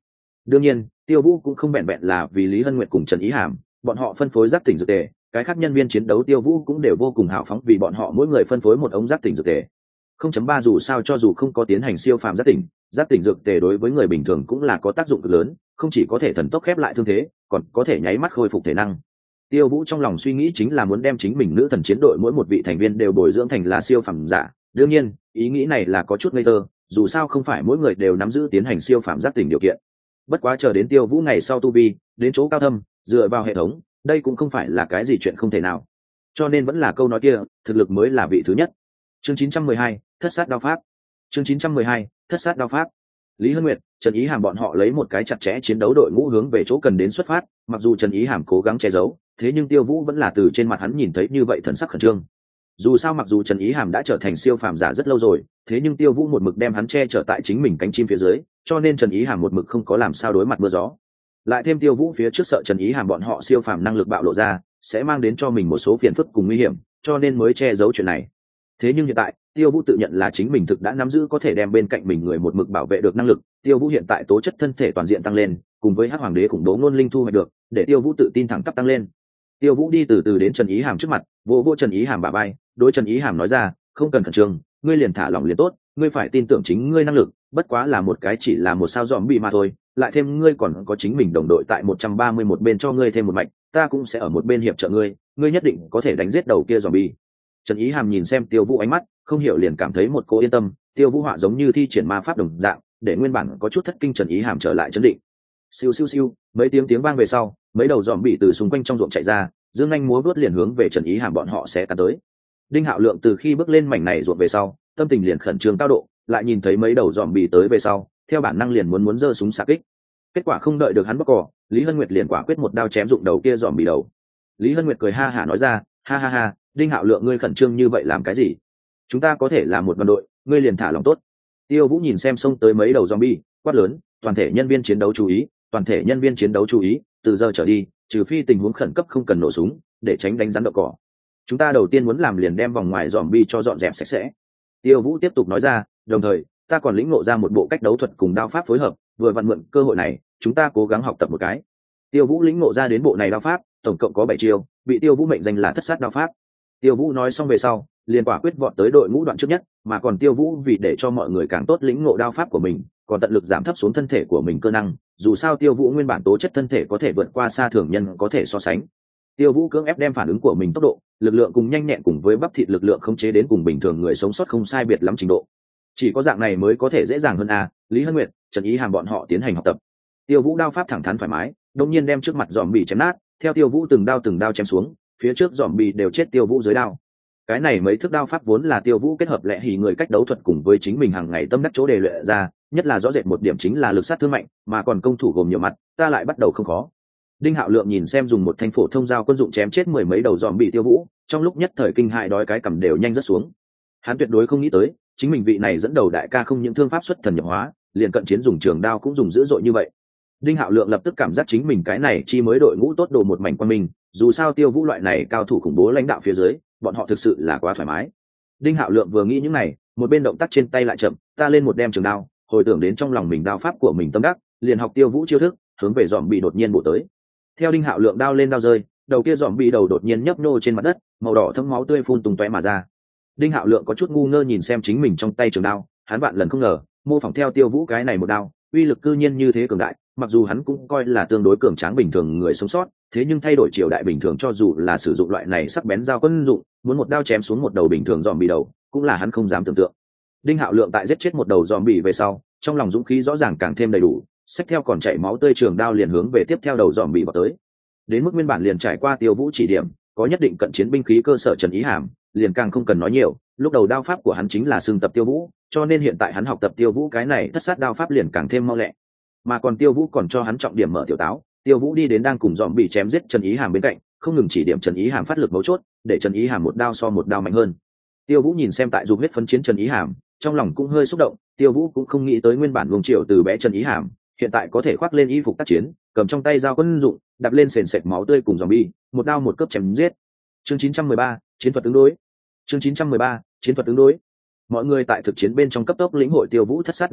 A: đương nhiên tiêu vũ cũng không vẹn vẹn là vì Lý Hân Nguyệt cùng Trần Ý Hàm, bọn họ phân phối giác tỉnh dược tề, cái khác nhân viên chiến đấu tiêu vũ cũng đều vô cùng hào phóng vì bọn họ mỗi người phân phối một ống giác tỉnh dược tề. không chấm ba dù sao cho dù không có tiến hành siêu phàm giác tỉnh, giác tỉnh dược tề đối với người bình thường cũng là có tác dụng cực lớn, không chỉ có thể thần tốc khép lại thương thế, còn có thể nháy mắt khôi phục thể năng. Tiêu Vũ trong lòng suy nghĩ chính là muốn đem chính mình nữ thần chiến đội mỗi một vị thành viên đều bồi dưỡng thành là siêu phàm giả. Đương nhiên, ý nghĩ này là có chút ngây thơ, dù sao không phải mỗi người đều nắm giữ tiến hành siêu phàm giác tỉnh điều kiện. Bất quá chờ đến Tiêu Vũ ngày sau tu vi, đến chỗ cao thâm, dựa vào hệ thống, đây cũng không phải là cái gì chuyện không thể nào. Cho nên vẫn là câu nói kia, thực lực mới là vị thứ nhất. Chương chín trăm mười hai, Thất sát đao pháp. Chương chín trăm mười hai, Thất sát đao pháp. Lý Hân Nguyệt, Trần Ý Hàm bọn họ lấy một cái chặt chẽ chiến đấu đội ngũ hướng về chỗ cần đến xuất phát, mặc dù Trần Ý Hàm cố gắng che giấu, thế nhưng Tiêu Vũ vẫn là từ trên mặt hắn nhìn thấy như vậy thần sắc khẩn trương. Dù sao mặc dù Trần Ý Hàm đã trở thành siêu phàm giả rất lâu rồi, thế nhưng Tiêu Vũ một mực đem hắn che chở tại chính mình cánh chim phía dưới, cho nên Trần Ý Hàm một mực không có làm sao đối mặt mưa gió. Lại thêm Tiêu Vũ phía trước sợ Trần Ý Hàm bọn họ siêu phàm năng lực bạo lộ ra, sẽ mang đến cho mình một số phiền phức cùng nguy hiểm, cho nên mới che giấu chuyện này. Thế nhưng hiện tại, Tiêu Vũ tự nhận là chính mình thực đã nắm giữ có thể đem bên cạnh mình người một mực bảo vệ được năng lực. Tiêu Vũ hiện tại tố chất thân thể toàn diện tăng lên, cùng với Hắc Hoàng Đế khủng bố ngôn linh thu hoạch được, để Tiêu Vũ tự tin thẳng tắp tăng lên. Tiêu Vũ đi từ từ đến Trần Ý Hàm trước mặt, vỗ vỗ Trần Ý Hàm bả vai, đối Trần Ý Hàm nói ra, không cần khẩn trương, ngươi liền thả lỏng liền tốt, ngươi phải tin tưởng chính ngươi năng lực, bất quá là một cái chỉ là một sao dòm bị mà thôi, lại thêm ngươi còn có chính mình đồng đội tại một trăm ba mươi mốt bên cho ngươi thêm một mạch, ta cũng sẽ ở một bên hiệp trợ ngươi, ngươi nhất định có thể đánh giết đầu kia dòm bi. Trần Ý Hàm nhìn xem Tiêu Vũ ánh mắt, không hiểu liền cảm thấy một cô yên tâm. Tiêu Vũ họa giống như thi triển ma pháp đồng dạng, để nguyên bản có chút thất kinh Trần Ý Hàm trở lại chấn định. Siêu siêu siêu, mấy tiếng tiếng vang về sau, mấy đầu dòm bị từ xung quanh trong ruộng chạy ra, dương anh múa vớt liền hướng về Trần Ý Hàm bọn họ sẽ cắn tới. Đinh Hạo Lượng từ khi bước lên mảnh này ruộng về sau, tâm tình liền khẩn trương cao độ, lại nhìn thấy mấy đầu dòm bị tới về sau, theo bản năng liền muốn muốn giơ súng xạ kích. Kết quả không đợi được hắn bóc cỏ, Lý Hân Nguyệt liền quả quyết một đao chém dụng đầu kia dòm bị đầu. Lý Hân Nguyệt cười ha hả nói ra, ha ha ha, Đinh Hạo Lượng ngươi khẩn trương như vậy làm cái gì? Chúng ta có thể là một đoàn đội, ngươi liền thả lòng tốt. Tiêu Vũ nhìn xem xông tới mấy đầu zombie, quát lớn, toàn thể nhân viên chiến đấu chú ý, toàn thể nhân viên chiến đấu chú ý, từ giờ trở đi, trừ phi tình huống khẩn cấp không cần nổ súng, để tránh đánh rắn đậu cỏ. Chúng ta đầu tiên muốn làm liền đem vòng ngoài zombie cho dọn dẹp sạch sẽ. Tiêu Vũ tiếp tục nói ra, đồng thời, ta còn lĩnh ngộ ra một bộ cách đấu thuật cùng đao pháp phối hợp, vừa vặn mượn cơ hội này, chúng ta cố gắng học tập một cái. Tiêu Vũ lĩnh ngộ ra đến bộ này đao pháp, tổng cộng có bảy chiêu, bị Tiêu Vũ mệnh danh là Thất sát đao pháp. Tiêu Vũ nói xong về sau, liền quả quyết vọt tới đội ngũ đoạn trước nhất, mà còn Tiêu Vũ vì để cho mọi người càng tốt lĩnh ngộ đao pháp của mình, còn tận lực giảm thấp xuống thân thể của mình cơ năng, dù sao Tiêu Vũ nguyên bản tố chất thân thể có thể vượt qua xa thường nhân có thể so sánh. Tiêu Vũ cưỡng ép đem phản ứng của mình tốc độ, lực lượng cùng nhanh nhẹn cùng với bắp thịt lực lượng khống chế đến cùng bình thường người sống sót không sai biệt lắm trình độ. Chỉ có dạng này mới có thể dễ dàng hơn a. Lý Hân Nguyệt, Trần Ý Hàm bọn họ tiến hành học tập. Tiêu Vũ đao pháp thẳng thắn thoải mái, đột nhiên đem trước mặt dòm bị chém nát, theo Tiêu Vũ từng đao từng đao chém xuống, phía trước dòm bị đều chết Tiêu Vũ dưới đao. Cái này mấy thước đao pháp vốn là Tiêu Vũ kết hợp lẽ hỉ người cách đấu thuật cùng với chính mình hàng ngày tâm đắc chỗ đề luyện ra, nhất là rõ rệt một điểm chính là lực sát thương mạnh, mà còn công thủ gồm nhiều mặt, ta lại bắt đầu không khó. Đinh Hạo Lượng nhìn xem dùng một thanh phổ thông dao quân dụng chém chết mười mấy đầu dòm bị Tiêu Vũ, trong lúc nhất thời kinh hại đói cái cầm đều nhanh rất xuống. Hắn tuyệt đối không nghĩ tới, chính mình vị này dẫn đầu đại ca không những thương pháp xuất thần nhập hóa, liền cận chiến dùng trường đao cũng dùng dữ dội như vậy. Đinh Hạo Lượng lập tức cảm giác chính mình cái này chi mới đội ngũ tốt đồ một mảnh quan minh, dù sao Tiêu Vũ loại này cao thủ khủng bố lãnh đạo phía dưới, bọn họ thực sự là quá thoải mái. Đinh Hạo Lượng vừa nghĩ những này, một bên động tác trên tay lại chậm, ta lên một đem trường đao, hồi tưởng đến trong lòng mình đao pháp của mình tâm đắc, liền học Tiêu Vũ chiêu thức, hướng về dòm bị đột nhiên bổ tới. Theo Đinh Hạo Lượng đao lên đao rơi, đầu kia dòm bị đầu đột nhiên nhấp nhô trên mặt đất, màu đỏ thấm máu tươi phun tung tóe mà ra. Đinh Hạo Lượng có chút ngu ngơ nhìn xem chính mình trong tay trường đao, hắn vạn lần không ngờ, mô phỏng theo Tiêu Vũ cái này một đao, uy lực cư nhiên như thế cường đại, mặc dù hắn cũng coi là tương đối cường tráng bình thường người sống sót, thế nhưng thay đổi triều đại bình thường cho dù là sử dụng loại này sắc bén dao quân dụng, muốn một đao chém xuống một đầu bình thường dòm bị đầu, cũng là hắn không dám tưởng tượng. Đinh Hạo Lượng tại giết chết một đầu dòm bị về sau, trong lòng dũng khí rõ ràng càng thêm đầy đủ, xách theo còn chảy máu tươi trường đao liền hướng về tiếp theo đầu dòm bị vào tới. Đến mức nguyên bản liền trải qua Tiêu Vũ chỉ điểm, có nhất định cận chiến binh khí cơ sở Trần Ý Hàm, liền càng không cần nói nhiều, lúc đầu đao pháp của hắn chính là xương tập Tiêu Vũ, cho nên hiện tại hắn học tập Tiêu Vũ cái này thất sát đao pháp liền càng thêm mau lẹ. Mà còn Tiêu Vũ còn cho hắn trọng điểm mở tiểu táo, Tiêu Vũ đi đến đang cùng dòm bị chém giết Trần Ý Hàm bên cạnh, không ngừng chỉ điểm Trần Ý Hàm phát lực mấu chốt, để Trần Ý Hàm một đao so một đao mạnh hơn. Tiêu Vũ nhìn xem tại dục huyết phấn chiến Trần Ý Hàm, trong lòng cũng hơi xúc động, Tiêu Vũ cũng không nghĩ tới nguyên bản luồng triệu từ bé Trần Ý Hàm, hiện tại có thể khoác lên y phục tác chiến, cầm trong tay dao quân dụng, đập lên sền sệt máu tươi cùng zombie, một đao một cước chém giết. Chương chín trăm mười ba, chiến thuật ứng đối. Chương chín trăm mười ba, chiến thuật ứng đối. Mọi người tại thực chiến bên trong cấp tốc lĩnh hội Tiêu Vũ thất sát đao pháp,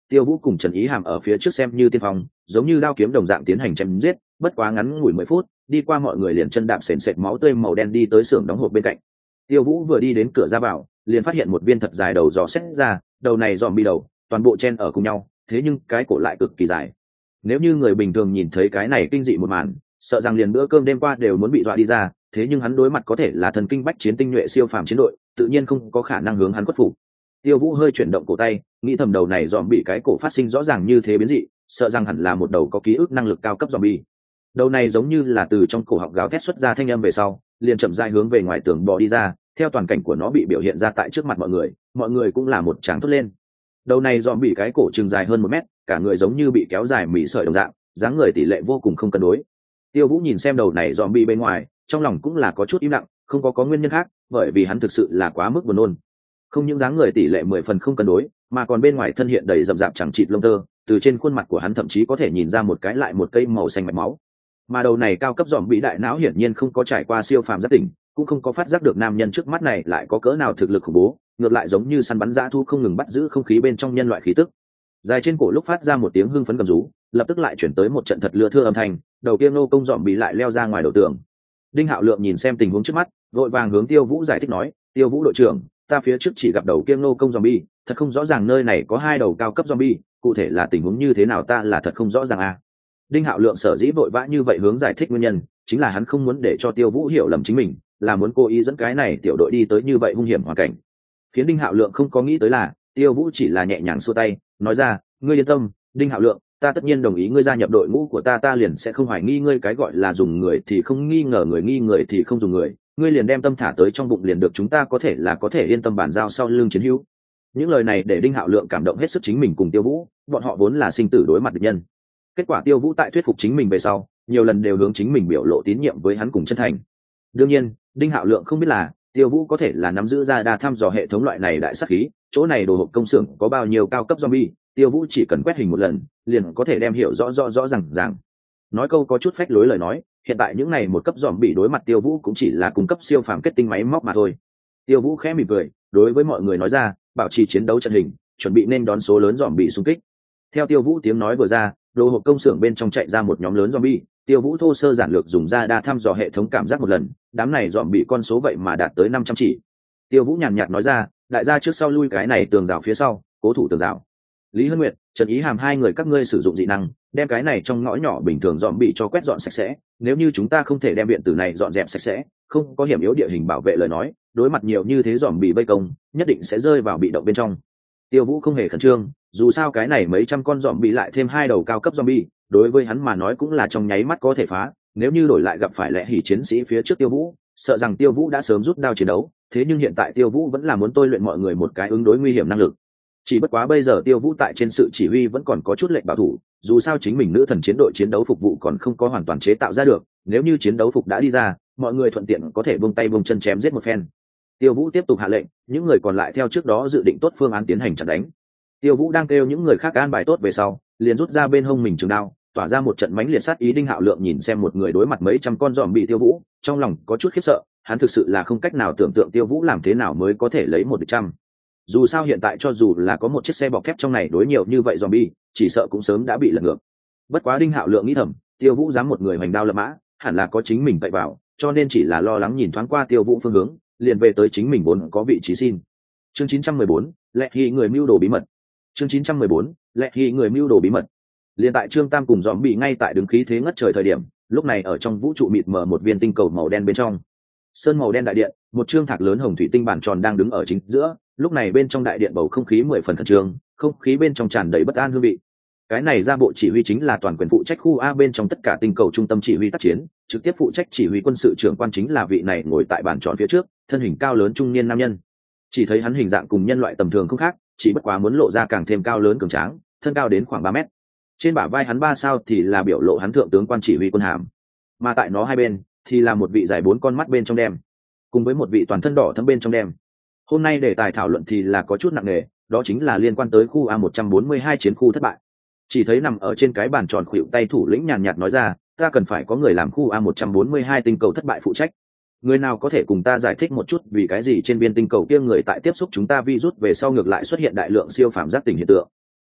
A: Tiêu Vũ cùng Trần Ý Hàm ở phía trước xem như tiên phong, giống như đao kiếm đồng dạng tiến hành chém giết, bất quá ngắn ngủi mười phút, đi qua mọi người liền chân đạp sền sệt máu tươi màu đen đi tới xưởng đóng hộp bên cạnh. Tiêu Vũ vừa đi đến cửa ra vào, liền phát hiện một viên thật dài đầu giò xét ra, đầu này dòm bi đầu, toàn bộ chen ở cùng nhau, thế nhưng cái cổ lại cực kỳ dài. Nếu như người bình thường nhìn thấy cái này kinh dị một màn, sợ rằng liền bữa cơm đêm qua đều muốn bị dọa đi ra, thế nhưng hắn đối mặt có thể là thần kinh bách chiến tinh nhuệ siêu phàm chiến đội, tự nhiên không có khả năng hướng hắn khuất phục. Tiêu Vũ hơi chuyển động cổ tay, nghĩ thầm đầu này dòm bị cái cổ phát sinh rõ ràng như thế biến dị, sợ rằng hẳn là một đầu có ký ức năng lực cao cấp dòm bi. Đầu này giống như là từ trong cổ họng gáo thét xuất ra thanh âm về sau, liền chậm rãi hướng về ngoài tường bò đi ra, theo toàn cảnh của nó bị biểu hiện ra tại trước mặt mọi người, mọi người cũng là một tràng thốt lên. Đầu này dòm bị cái cổ chừng dài hơn một mét, cả người giống như bị kéo dài mỉ sợi đồng dạng, dáng người tỷ lệ vô cùng không cân đối. Tiêu Vũ nhìn xem đầu này dòm bị bên ngoài, trong lòng cũng là có chút im lặng, không có có nguyên nhân khác, bởi vì hắn thực sự là quá mức buồn nôn. Không những dáng người tỷ lệ mười phần không cân đối, mà còn bên ngoài thân hiện đầy rậm rạp chẳng chịt lông tơ, từ trên khuôn mặt của hắn thậm chí có thể nhìn ra một cái lại một cây màu xanh mạch máu. Mà đầu này cao cấp dòm bị đại não hiển nhiên không có trải qua siêu phàm giác tỉnh, cũng không có phát giác được nam nhân trước mắt này lại có cỡ nào thực lực khủng bố, ngược lại giống như săn bắn dã thu không ngừng bắt giữ không khí bên trong nhân loại khí tức. Dài trên cổ lúc phát ra một tiếng hưng phấn gầm rú, lập tức lại chuyển tới một trận thật lưa thưa âm thanh, đầu kia nô công dòm bị lại leo ra ngoài đầu tường. Đinh Hạo Lượng nhìn xem tình huống trước mắt, vội vàng hướng Tiêu Vũ giải thích nói, Tiêu Vũ đội trưởng, ta phía trước chỉ gặp đầu kia nô công zombie, thật không rõ ràng nơi này có hai đầu cao cấp zombie, cụ thể là tình huống như thế nào ta là thật không rõ ràng à. Đinh Hạo Lượng sở dĩ vội vã như vậy hướng giải thích nguyên nhân, chính là hắn không muốn để cho Tiêu Vũ hiểu lầm chính mình, là muốn cố ý dẫn cái này tiểu đội đi tới như vậy hung hiểm hoàn cảnh. Khiến Đinh Hạo Lượng không có nghĩ tới là, Tiêu Vũ chỉ là nhẹ nhàng xua tay, nói ra, ngươi yên tâm, Đinh Hạo Lượng, ta tất nhiên đồng ý ngươi gia nhập đội ngũ của ta, ta liền sẽ không hoài nghi ngươi cái gọi là dùng người thì không nghi ngờ người, nghi người thì không dùng người, ngươi liền đem tâm thả tới trong bụng liền được, chúng ta có thể là có thể yên tâm bàn giao sau lưng chiến hữu. Những lời này để Đinh Hạo Lượng cảm động hết sức chính mình cùng Tiêu Vũ, bọn họ vốn là sinh tử đối mặt địch nhân. Kết quả Tiêu Vũ tại thuyết phục chính mình về sau, nhiều lần đều hướng chính mình biểu lộ tín nhiệm với hắn cùng chân thành. Đương nhiên, Đinh Hạo Lượng không biết là, Tiêu Vũ có thể là nắm giữ ra đa thăm dò hệ thống loại này đại sát khí, chỗ này đồ hộp công xưởng có bao nhiêu cao cấp zombie, Tiêu Vũ chỉ cần quét hình một lần, liền có thể đem hiểu rõ rõ rõ ràng ràng. Nói câu có chút phách lối lời nói, hiện tại những này một cấp dòm bị đối mặt Tiêu Vũ cũng chỉ là cung cấp siêu phàm kết tinh máy móc mà thôi. Tiêu Vũ khẽ mỉm cười, đối với mọi người nói ra, bảo trì chiến đấu trận hình, chuẩn bị nên đón số lớn dòm bị xung kích. Theo Tiêu Vũ tiếng nói vừa ra, đồ hộp công xưởng bên trong chạy ra một nhóm lớn zombie, Tiêu Vũ thô sơ giản lược dùng ra đa thăm dò hệ thống cảm giác một lần, đám này dòm bị con số vậy mà đạt tới năm trăm chỉ. Tiêu Vũ nhàn nhạt nói ra, đại gia trước sau lui cái này tường rào phía sau, cố thủ tường rào. Lý Hân Nguyệt, Trần Ý Hàm hai người các ngươi sử dụng dị năng, đem cái này trong ngõ nhỏ bình thường dọn bị cho quét dọn sạch sẽ. Nếu như chúng ta không thể đem viện tử này dọn dẹp sạch sẽ, không có hiểm yếu địa hình bảo vệ lời nói, đối mặt nhiều như thế dọn bị vây công, nhất định sẽ rơi vào bị động bên trong. Tiêu Vũ không hề khẩn trương, dù sao cái này mấy trăm con dọn bị lại thêm hai đầu cao cấp zombie, đối với hắn mà nói cũng là trong nháy mắt có thể phá. Nếu như đổi lại gặp phải lẽ hỉ chiến sĩ phía trước Tiêu Vũ, sợ rằng Tiêu Vũ đã sớm rút đao chiến đấu. Thế nhưng hiện tại Tiêu Vũ vẫn là muốn tôi luyện mọi người một cái ứng đối nguy hiểm năng lực. Chỉ bất quá bây giờ Tiêu Vũ tại trên sự chỉ huy vẫn còn có chút lệnh bảo thủ, dù sao chính mình nữ thần chiến đội chiến đấu phục vụ còn không có hoàn toàn chế tạo ra được, nếu như chiến đấu phục đã đi ra, mọi người thuận tiện có thể buông tay buông chân chém giết một phen. Tiêu Vũ tiếp tục hạ lệnh, những người còn lại theo trước đó dự định tốt phương án tiến hành chặn đánh. Tiêu Vũ đang kêu những người khác an bài tốt về sau, liền rút ra bên hông mình trường đao, tỏa ra một trận mãnh liệt sát ý. Đinh Hạo Lượng nhìn xem một người đối mặt mấy trăm con giòm bị Tiêu Vũ, trong lòng có chút khiếp sợ, hắn thực sự là không cách nào tưởng tượng Tiêu Vũ làm thế nào mới có thể lấy một địch trăm. Dù sao hiện tại cho dù là có một chiếc xe bọc thép trong này đối nhiều như vậy zombie, chỉ sợ cũng sớm đã bị lật ngược. Bất quá Đinh Hạo Lượng nghĩ thầm, Tiêu Vũ dám một người hoành đao lập mã, hẳn là có chính mình tại vào, cho nên chỉ là lo lắng nhìn thoáng qua Tiêu Vũ phương hướng, liền về tới chính mình vốn có vị trí xin. Chương chín trăm mười bốn, lẹ khi người mưu đồ bí mật. Chương chín trăm mười bốn, lẹ khi người mưu đồ bí mật. Liên tại Trương Tam cùng zombie ngay tại đứng khí thế ngất trời thời điểm, lúc này ở trong vũ trụ mịt mờ một viên tinh cầu màu đen bên trong. Sơn màu đen đại điện, một trương thạc lớn hồng thủy tinh bản tròn đang đứng ở chính giữa, lúc này bên trong đại điện bầu không khí mười phần khẩn trương, không khí bên trong tràn đầy bất an hương vị. Cái này ra bộ chỉ huy chính là toàn quyền phụ trách khu A bên trong tất cả tinh cầu trung tâm chỉ huy tác chiến, trực tiếp phụ trách chỉ huy quân sự trưởng quan chính là vị này ngồi tại bàn tròn phía trước, thân hình cao lớn trung niên nam nhân. Chỉ thấy hắn hình dạng cùng nhân loại tầm thường không khác, chỉ bất quá muốn lộ ra càng thêm cao lớn cường tráng, thân cao đến khoảng ba mét. Trên bả vai hắn ba sao thì là biểu lộ hắn thượng tướng quan chỉ huy quân hàm, mà tại nó hai bên thì là một vị dài bốn con mắt bên trong đêm, cùng với một vị toàn thân đỏ thẫm bên trong đêm. Hôm nay đề tài thảo luận thì là có chút nặng nề, đó chính là liên quan tới khu A một trăm bốn mươi hai chiến khu thất bại. Chỉ thấy nằm ở trên cái bàn tròn khuỵu tay thủ lĩnh nhàn nhạt nói ra, ta cần phải có người làm khu A một trăm bốn mươi hai tinh cầu thất bại phụ trách. Người nào có thể cùng ta giải thích một chút vì cái gì trên biên tinh cầu kia người tại tiếp xúc chúng ta virus về sau ngược lại xuất hiện đại lượng siêu phàm giác tỉnh hiện tượng.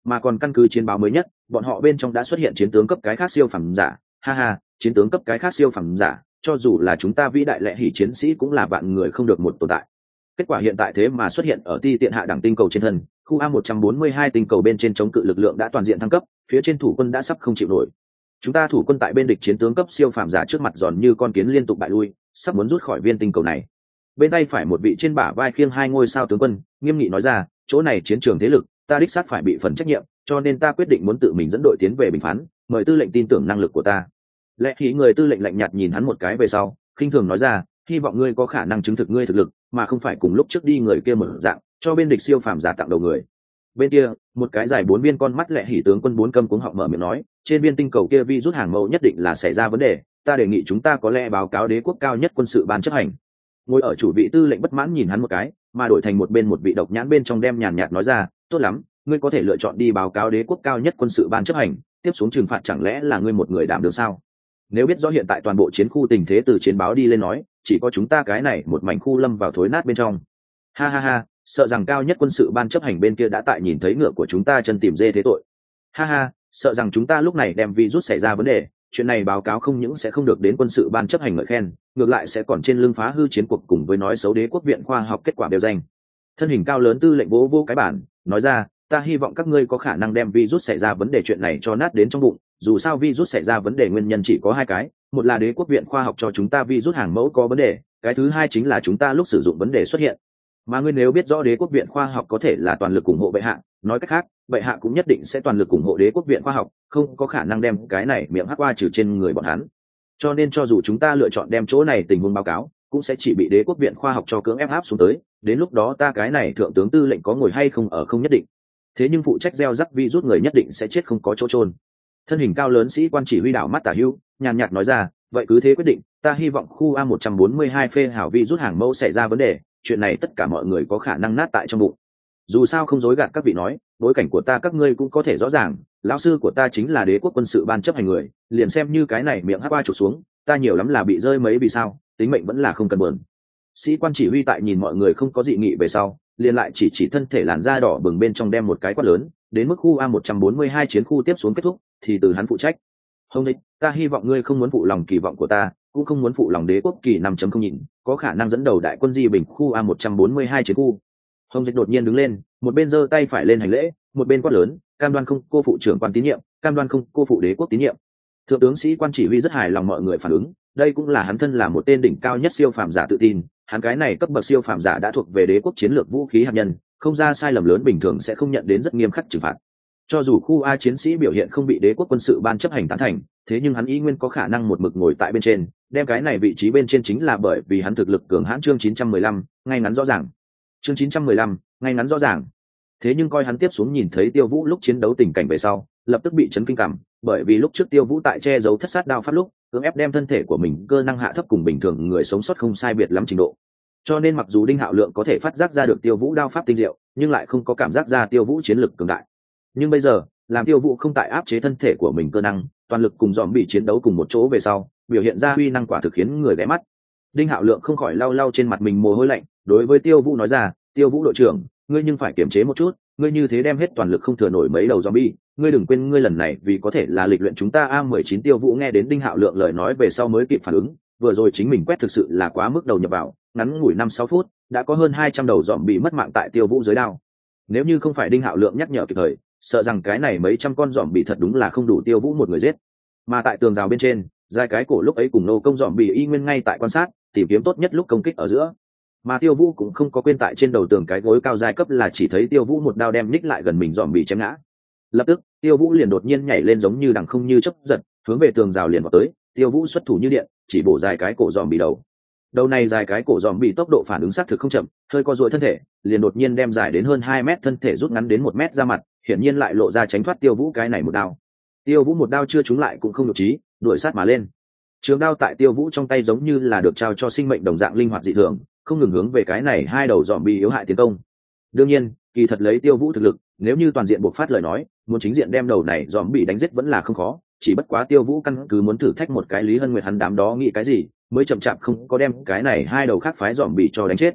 A: mà còn căn cứ chiến báo mới nhất, bọn họ bên trong đã xuất hiện chiến tướng cấp cái khác siêu phẩm giả. Ha ha, chiến tướng cấp cái khác siêu phẩm giả, cho dù là chúng ta vĩ đại lệ hỉ chiến sĩ cũng là vạn người không được một tồn tại. Kết quả hiện tại thế mà xuất hiện ở ti tiện hạ đẳng tinh cầu trên thân, khu A một trăm bốn mươi hai tinh cầu bên trên chống cự lực lượng đã toàn diện thăng cấp, phía trên thủ quân đã sắp không chịu nổi. Chúng ta thủ quân tại bên địch chiến tướng cấp siêu phàm giả trước mặt giòn như con kiến liên tục bại lui, sắp muốn rút khỏi viên tinh cầu này. Bên tay phải một vị trên bả vai khiêng hai ngôi sao tướng quân, nghiêm nghị nói ra, chỗ này chiến trường thế lực, ta đích xác phải bị phần trách nhiệm, cho nên ta quyết định muốn tự mình dẫn đội tiến về bình phán, mời tư lệnh tin tưởng năng lực của ta. Lẽ khí người tư lệnh lạnh nhạt nhìn hắn một cái về sau, khinh thường nói ra, hy vọng ngươi có khả năng chứng thực ngươi thực lực, mà không phải cùng lúc trước đi người kia mở dạng, cho bên địch siêu phàm giả tặng đầu người. Bên kia, một cái dài bốn viên con mắt lẹ hỉ tướng quân bốn câm cuống họng mở miệng nói, trên viên tinh cầu kia vi rút hàng mẫu nhất định là xảy ra vấn đề, ta đề nghị chúng ta có lẽ báo cáo đế quốc cao nhất quân sự ban chấp hành. Ngồi ở chủ vị tư lệnh bất mãn nhìn hắn một cái, mà đổi thành một bên một vị độc nhãn bên trong đem nhàn nhạt nói ra, tốt lắm, ngươi có thể lựa chọn đi báo cáo đế quốc cao nhất quân sự ban chấp hành, tiếp xuống trừng phạt chẳng lẽ là ngươi một người đảm được sao? Nếu biết rõ hiện tại toàn bộ chiến khu tình thế từ chiến báo đi lên nói, chỉ có chúng ta cái này một mảnh khu lâm vào thối nát bên trong. Ha ha ha, sợ rằng cao nhất quân sự ban chấp hành bên kia đã tại nhìn thấy ngựa của chúng ta chân tìm dê thế tội. Ha ha, sợ rằng chúng ta lúc này đem virus xảy ra vấn đề, chuyện này báo cáo không những sẽ không được đến quân sự ban chấp hành ngợi khen, ngược lại sẽ còn trên lưng phá hư chiến cuộc cùng với nói xấu đế quốc viện khoa học kết quả đều danh. Thân hình cao lớn tư lệnh vỗ vô cái bản, nói ra, ta hy vọng các ngươi có khả năng đem virus xảy ra vấn đề chuyện này cho nát đến trong bụng, dù sao virus xảy ra vấn đề nguyên nhân chỉ có hai cái, một là đế quốc viện khoa học cho chúng ta virus hàng mẫu có vấn đề, cái thứ hai chính là chúng ta lúc sử dụng vấn đề xuất hiện. Mà ngươi nếu biết rõ đế quốc viện khoa học có thể là toàn lực ủng hộ bệ hạ, nói cách khác, bệ hạ cũng nhất định sẽ toàn lực ủng hộ đế quốc viện khoa học, không có khả năng đem cái này miệng hắc qua trừ trên người bọn hắn. Cho nên cho dù chúng ta lựa chọn đem chỗ này tình huống báo cáo, cũng sẽ chỉ bị đế quốc viện khoa học cho cưỡng ép áp xuống tới, đến lúc đó ta cái này thượng tướng tư lệnh có ngồi hay không ở không nhất định. Thế nhưng phụ trách gieo rắc virus người nhất định sẽ chết không có chỗ trôn. Thân hình cao lớn sĩ quan chỉ huy đảo mắt tả hưu, nhàn nhạt nói ra, vậy cứ thế quyết định, ta hy vọng khu A một trăm bốn mươi hai phê hảo virus hàng mẫu xảy ra vấn đề, chuyện này tất cả mọi người có khả năng nát tại trong bụng. Dù sao không dối gạt các vị nói, bối cảnh của ta các ngươi cũng có thể rõ ràng, lão sư của ta chính là đế quốc quân sự ban chấp hành người, liền xem như cái này miệng hắc qua trục xuống, ta nhiều lắm là bị rơi mấy vì sao, tính mệnh vẫn là không cần buồn. Sĩ quan chỉ huy tại nhìn mọi người không có dị nghị về sau, liền lại chỉ chỉ thân thể làn da đỏ bừng bên trong đem một cái quát lớn, đến mức khu A một trăm bốn mươi hai chiến khu tiếp xuống kết thúc, thì từ hắn phụ trách. Hồng Địch, ta hy vọng ngươi không muốn phụ lòng kỳ vọng của ta, cũng không muốn phụ lòng đế quốc kỳ năm chấm không nhìn, có khả năng dẫn đầu đại quân di bình khu A một trăm bốn mươi hai chiến khu. Hồng Dịch đột nhiên đứng lên, một bên giơ tay phải lên hành lễ, một bên quát lớn, cam đoan không cô phụ trưởng quan tín nhiệm, cam đoan không cô phụ đế quốc tín nhiệm. Thượng tướng sĩ quan chỉ huy rất hài lòng mọi người phản ứng, đây cũng là hắn thân là một tên đỉnh cao nhất siêu phàm giả tự tin, hắn cái này cấp bậc siêu phàm giả đã thuộc về đế quốc chiến lược vũ khí hạt nhân, không ra sai lầm lớn bình thường sẽ không nhận đến rất nghiêm khắc trừng phạt. Cho dù khu A chiến sĩ biểu hiện không bị đế quốc quân sự ban chấp hành tán thành, thế nhưng hắn ý nguyên có khả năng một mực ngồi tại bên trên, đem cái này vị trí bên trên chính là bởi vì hắn thực lực cường hãn. Chương chín trăm mười lăm, ngay ngắn rõ ràng. Chương chín trăm mười lăm, ngay ngắn rõ ràng. Thế nhưng coi hắn tiếp xuống nhìn thấy Tiêu Vũ lúc chiến đấu tình cảnh về sau, lập tức bị chấn kinh cảm, bởi vì lúc trước Tiêu Vũ tại che giấu thất sát đao pháp lúc, cưỡng ép đem thân thể của mình cơ năng hạ thấp cùng bình thường người sống sót không sai biệt lắm trình độ. Cho nên mặc dù Đinh Hạo Lượng có thể phát giác ra được Tiêu Vũ đao pháp tinh diệu, nhưng lại không có cảm giác ra Tiêu Vũ chiến lực cường đại. Nhưng bây giờ, làm Tiêu Vũ không tại áp chế thân thể của mình cơ năng, toàn lực cùng dòm bị chiến đấu cùng một chỗ về sau, biểu hiện ra uy năng quả thực khiến người ghé mắt. Đinh Hạo Lượng không khỏi lau lau trên mặt mình mồ hôi lạnh, đối với Tiêu Vũ nói ra, Tiêu Vũ đội trưởng, ngươi nhưng phải kiềm chế một chút, ngươi như thế đem hết toàn lực không thừa nổi mấy đầu zombie, ngươi đừng quên ngươi lần này vì có thể là lịch luyện chúng ta A mười chín. Tiêu Vũ nghe đến Đinh Hạo Lượng lời nói về sau mới kịp phản ứng, vừa rồi chính mình quét thực sự là quá mức đầu nhập vào, ngắn ngủi năm sáu phút, đã có hơn hai trăm đầu zombie mất mạng tại Tiêu Vũ dưới đao. Nếu như không phải Đinh Hạo Lượng nhắc nhở kịp thời, sợ rằng cái này mấy trăm con zombie thật đúng là không đủ Tiêu Vũ một người giết. Mà tại tường rào bên trên, dài cái cổ lúc ấy cùng nô công zombie y nguyên ngay tại quan sát, tìm kiếm tốt nhất lúc công kích ở giữa. Mà Tiêu Vũ cũng không có quên tại trên đầu tường cái gối cao giai cấp là chỉ thấy Tiêu Vũ một đao đem ních lại gần mình dòm bị chém ngã. Lập tức, Tiêu Vũ liền đột nhiên nhảy lên giống như đằng không như chớp giật, hướng về tường rào liền vào tới, Tiêu Vũ xuất thủ như điện, chỉ bổ dài cái cổ dòm bị đầu. Đầu này dài cái cổ dòm bị tốc độ phản ứng xác thực không chậm, hơi co duỗi thân thể, liền đột nhiên đem dài đến hơn hai mét thân thể rút ngắn đến một mét ra mặt, hiển nhiên lại lộ ra tránh thoát Tiêu Vũ cái này một đao. Tiêu Vũ một đao chưa trúng lại cũng không nhục trí, đuổi sát mà lên. Trường đao tại Tiêu Vũ trong tay giống như là được trao cho sinh mệnh đồng dạng linh hoạt dị thường, không ngừng hướng về cái này hai đầu dòm bị yếu hại tiến công. Đương nhiên, kỳ thật lấy Tiêu Vũ thực lực, nếu như toàn diện buộc phát lời nói, muốn chính diện đem đầu này dòm bị đánh giết vẫn là không khó, chỉ bất quá Tiêu Vũ căn cứ muốn thử thách một cái Lý Hân Nguyệt hắn đám đó nghĩ cái gì, mới chậm chạp không có đem cái này hai đầu khác phái dòm bị cho đánh chết.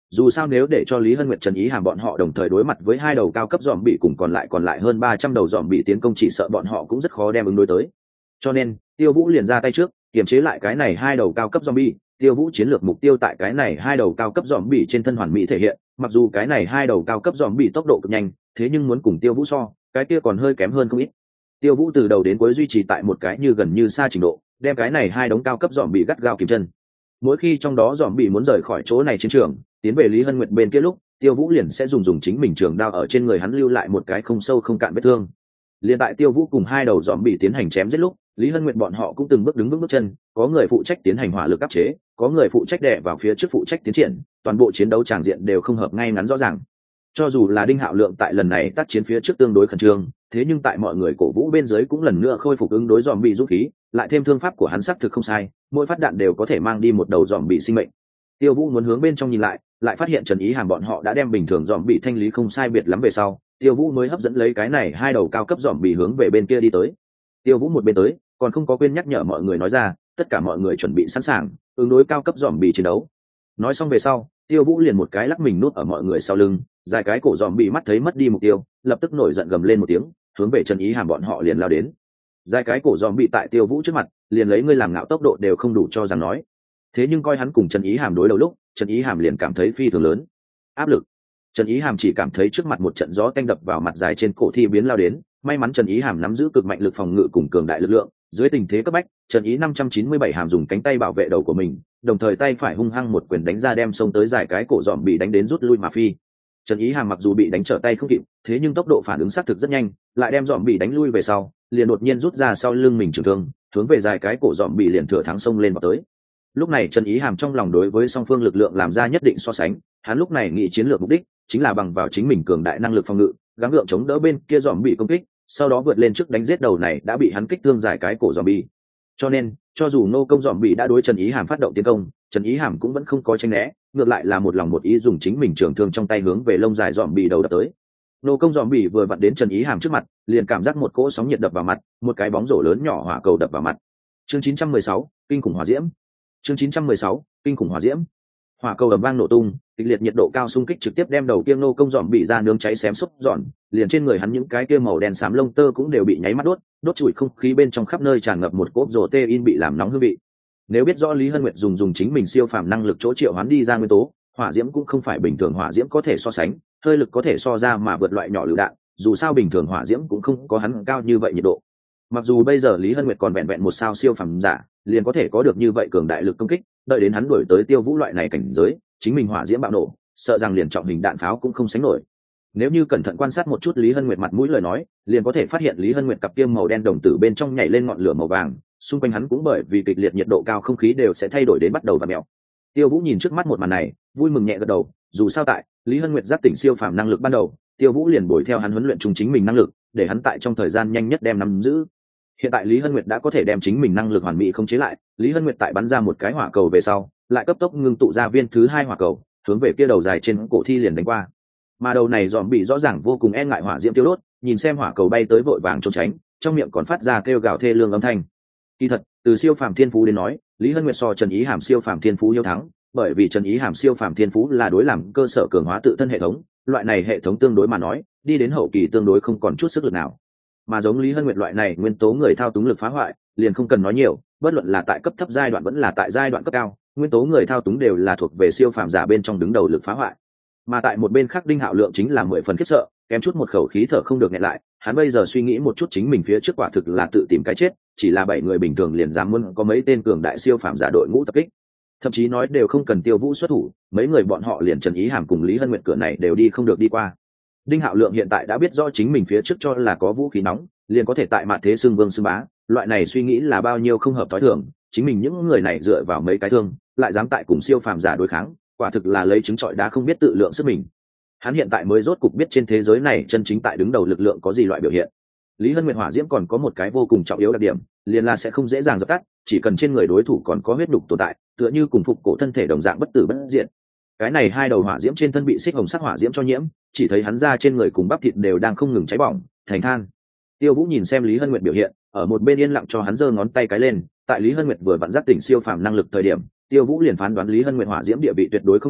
A: Dù sao nếu để cho Lý Hân Nguyệt, Trần Ý Hàm bọn họ đồng thời đối mặt với hai đầu cao cấp dòm bị cùng còn lại còn lại hơn ba trăm đầu dòm bị tiến công, chỉ sợ bọn họ cũng rất khó đem ứng đối tới. Cho nên Tiêu Vũ liền ra tay trước, kiềm chế lại cái này hai đầu cao cấp zombie. Tiêu Vũ chiến lược mục tiêu tại cái này hai đầu cao cấp zombie trên thân hoàn mỹ thể hiện, mặc dù cái này hai đầu cao cấp zombie tốc độ cực nhanh, thế nhưng muốn cùng Tiêu Vũ so, cái kia còn hơi kém hơn không ít. Tiêu Vũ từ đầu đến cuối duy trì tại một cái như gần như xa trình độ, đem cái này hai đống cao cấp zombie gắt gao kìm chân. Mỗi khi trong đó zombie muốn rời khỏi chỗ này chiến trường, tiến về Lý Hân Nguyệt bên kia lúc, Tiêu Vũ liền sẽ dùng dùng chính mình trường đao ở trên người hắn lưu lại một cái không sâu không cạn vết thương. Liên tại Tiêu Vũ cùng hai đầu zombie tiến hành chém giết lúc, Lý Hân Nguyệt bọn họ cũng từng bước đứng vững bước chân, có người phụ trách tiến hành hỏa lực áp chế, có người phụ trách đè vào phía trước phụ trách tiến triển, toàn bộ chiến đấu tràng diện đều không hợp ngay ngắn rõ ràng. Cho dù là Đinh Hạo Lượng tại lần này tác chiến phía trước tương đối khẩn trương, thế nhưng tại mọi người cổ vũ bên dưới cũng lần nữa khôi phục ứng đối zombie dũng khí, lại thêm thương pháp của hắn sắc thực không sai, mỗi phát đạn đều có thể mang đi một đầu zombie sinh mệnh. Tiêu Vũ muốn hướng bên trong nhìn lại, lại phát hiện Trần Ý Hàm bọn họ đã đem bình thường zombie thanh lý không sai biệt lắm về sau, Tiêu Vũ mới hấp dẫn lấy cái này hai đầu cao cấp zombie hướng về bên kia đi tới. Tiêu Vũ một bên tới, còn không có quên nhắc nhở mọi người nói ra, tất cả mọi người chuẩn bị sẵn sàng ứng đối cao cấp zombie chiến đấu. Nói xong về sau, Tiêu Vũ liền một cái lắc mình nút ở mọi người sau lưng, dài cái cổ zombie mắt thấy mất đi mục tiêu, lập tức nổi giận gầm lên một tiếng, hướng về Trần Ý Hàm bọn họ liền lao đến. Dài cái cổ zombie tại Tiêu Vũ trước mặt, liền lấy ngươi làm ngạo tốc độ đều không đủ cho rằng nói. Thế nhưng coi hắn cùng Trần Ý Hàm đối đầu lúc, Trần Ý Hàm liền cảm thấy phi thường lớn áp lực. Trần Ý Hàm chỉ cảm thấy trước mặt một trận gió tanh đập vào mặt dài trên cổ thi biến lao đến, may mắn Trần Ý Hàm nắm giữ cực mạnh lực phòng ngự cùng cường đại lực lượng, dưới tình thế cấp bách, Trần Ý năm trăm chín mươi bảy Hàm dùng cánh tay bảo vệ đầu của mình, đồng thời tay phải hung hăng một quyền đánh ra đem xông tới dài cái cổ dòm bị đánh đến rút lui mà phi. Trần Ý Hàm mặc dù bị đánh trở tay không kịp, thế nhưng tốc độ phản ứng xác thực rất nhanh, lại đem dòm bị đánh lui về sau, liền đột nhiên rút ra sau lưng mình trường thương, hướng về dài cái cổ dòm bị liền thừa thắng xông lên vào tới. Lúc này Trần Ý Hàm trong lòng đối với song phương lực lượng làm ra nhất định so sánh, hắn lúc này nghĩ chiến lược mục đích chính là bằng vào chính mình cường đại năng lực phòng ngự, gắng gượng chống đỡ bên kia dòm bị công kích, sau đó vượt lên trước đánh giết đầu này đã bị hắn kích thương dài cái cổ dòm bị. Cho nên, cho dù nô công dòm bị đã đối Trần Ý Hàm phát động tiến công, Trần Ý Hàm cũng vẫn không có tránh né, ngược lại là một lòng một ý dùng chính mình trường thương trong tay hướng về lông dài dòm bị đầu đập tới. Nô công dòm bị vừa vặn đến Trần Ý Hàm trước mặt, liền cảm giác một cỗ sóng nhiệt đập vào mặt, một cái bóng rổ lớn nhỏ hỏa cầu đập vào mặt. Chương chín trăm mười sáu, kinh khủng hỏa diễm. Chương chín trăm mười sáu, kinh khủng hỏa diễm. Hỏa cầu ầm vang nổ tung, kịch liệt nhiệt độ cao xung kích trực tiếp đem đầu kia nô công dòm bị ra nướng cháy xém xúc dọn, liền trên người hắn những cái kia màu đen xám lông tơ cũng đều bị nháy mắt đốt, đốt trụi không khí bên trong khắp nơi tràn ngập một cỗ rồ tê in bị làm nóng hương vị. Nếu biết rõ Lý Hân Nguyệt dùng dùng chính mình siêu phàm năng lực chỗ triệu hoán đi ra nguyên tố, hỏa diễm cũng không phải bình thường hỏa diễm có thể so sánh, hơi lực có thể so ra mà vượt loại nhỏ lựu đạn, dù sao bình thường hỏa diễm cũng không có hắn cao như vậy nhiệt độ. Mặc dù bây giờ Lý Hân Nguyệt còn vẹn vẹn một sao siêu phàm giả, liền có thể có được như vậy cường đại lực công kích, đợi đến hắn đuổi tới Tiêu Vũ loại này cảnh giới, chính mình hỏa diễm bạo nổ, sợ rằng liền trọng hình đạn pháo cũng không sánh nổi. Nếu như cẩn thận quan sát một chút Lý Hân Nguyệt mặt mũi lời nói, liền có thể phát hiện Lý Hân Nguyệt cặp kiêm màu đen đồng tử bên trong nhảy lên ngọn lửa màu vàng, xung quanh hắn cũng bởi vì kịch liệt nhiệt độ cao không khí đều sẽ thay đổi đến bắt đầu và mèo. Tiêu Vũ nhìn trước mắt một màn này, vui mừng nhẹ gật đầu, dù sao tại Lý Hân Nguyệt giác tỉnh siêu phàm năng lực ban đầu, Tiêu Vũ liền bồi theo hắn huấn luyện chung chính mình năng lực, để hắn tại trong thời gian nhanh nhất đem nắm giữ. Hiện tại Lý Hân Nguyệt đã có thể đem chính mình năng lực hoàn mỹ khống chế lại, Lý Hân Nguyệt tại bắn ra một cái hỏa cầu về sau, lại cấp tốc ngưng tụ ra viên thứ hai hỏa cầu, hướng về kia đầu dài trên cổ thi liền đánh qua. Mà đầu này dòm bị rõ ràng vô cùng e ngại hỏa diễm tiêu đốt, nhìn xem hỏa cầu bay tới vội vàng trốn tránh, trong miệng còn phát ra kêu gào thê lương âm thanh. Kỳ thật, từ siêu phàm thiên phú đến nói, Lý Hân Nguyệt so Trần Ý Hàm siêu phàm thiên phú hiếu thắng, bởi vì Trần Ý Hàm siêu phàm thiên phú là đối làm cơ sở cường hóa tự thân hệ thống, loại này hệ thống tương đối mà nói, đi đến hậu kỳ tương đối không còn chút sức lực nào. Mà giống Lý Hân Nguyệt loại này nguyên tố người thao túng lực phá hoại, liền không cần nói nhiều, bất luận là tại cấp thấp giai đoạn vẫn là tại giai đoạn cấp cao, nguyên tố người thao túng đều là thuộc về siêu phàm giả bên trong đứng đầu lực phá hoại. Mà tại một bên khác Đinh Hạo Lượng chính là mười phần khiếp sợ, kém chút một khẩu khí thở không được nghẹn lại, hắn bây giờ suy nghĩ một chút chính mình phía trước quả thực là tự tìm cái chết, chỉ là bảy người bình thường liền dám muốn có mấy tên cường đại siêu phàm giả đội ngũ tập kích. Thậm chí nói đều không cần Tiêu Vũ xuất thủ, mấy người bọn họ liền Trần Ý Hàm cùng Lý Hân Nguyệt cửa này đều đi không được đi qua. Đinh Hạo Lượng hiện tại đã biết rõ chính mình phía trước cho là có vũ khí nóng, liền có thể tại mạn thế xưng vương xưng bá, loại này suy nghĩ là bao nhiêu không hợp thói thường, chính mình những người này dựa vào mấy cái thương, lại dám tại cùng siêu phàm giả đối kháng, quả thực là lấy trứng trọi đá không biết tự lượng sức mình. Hắn hiện tại mới rốt cục biết trên thế giới này chân chính tại đứng đầu lực lượng có gì loại biểu hiện. Lý Hân Nguyệt hỏa diễm còn có một cái vô cùng trọng yếu đặc điểm, liền là sẽ không dễ dàng dập tắt, chỉ cần trên người đối thủ còn có huyết đục tồn tại, tựa như cùng phục cổ thân thể đồng dạng bất tử bất diệt. Cái này hai đầu hỏa diễm trên thân bị xích hồng sắc hỏa diễm cho nhiễm, chỉ thấy hắn ra trên người cùng bắp thịt đều đang không ngừng cháy bỏng, thành than. Tiêu Vũ nhìn xem Lý Hân Nguyệt biểu hiện, ở một bên yên lặng cho hắn giơ ngón tay cái lên, tại Lý Hân Nguyệt vừa vặn giác tỉnh siêu phàm năng lực thời điểm, Tiêu Vũ liền phán đoán Lý Hân Nguyệt hỏa diễm địa vị tuyệt đối không nhỏ,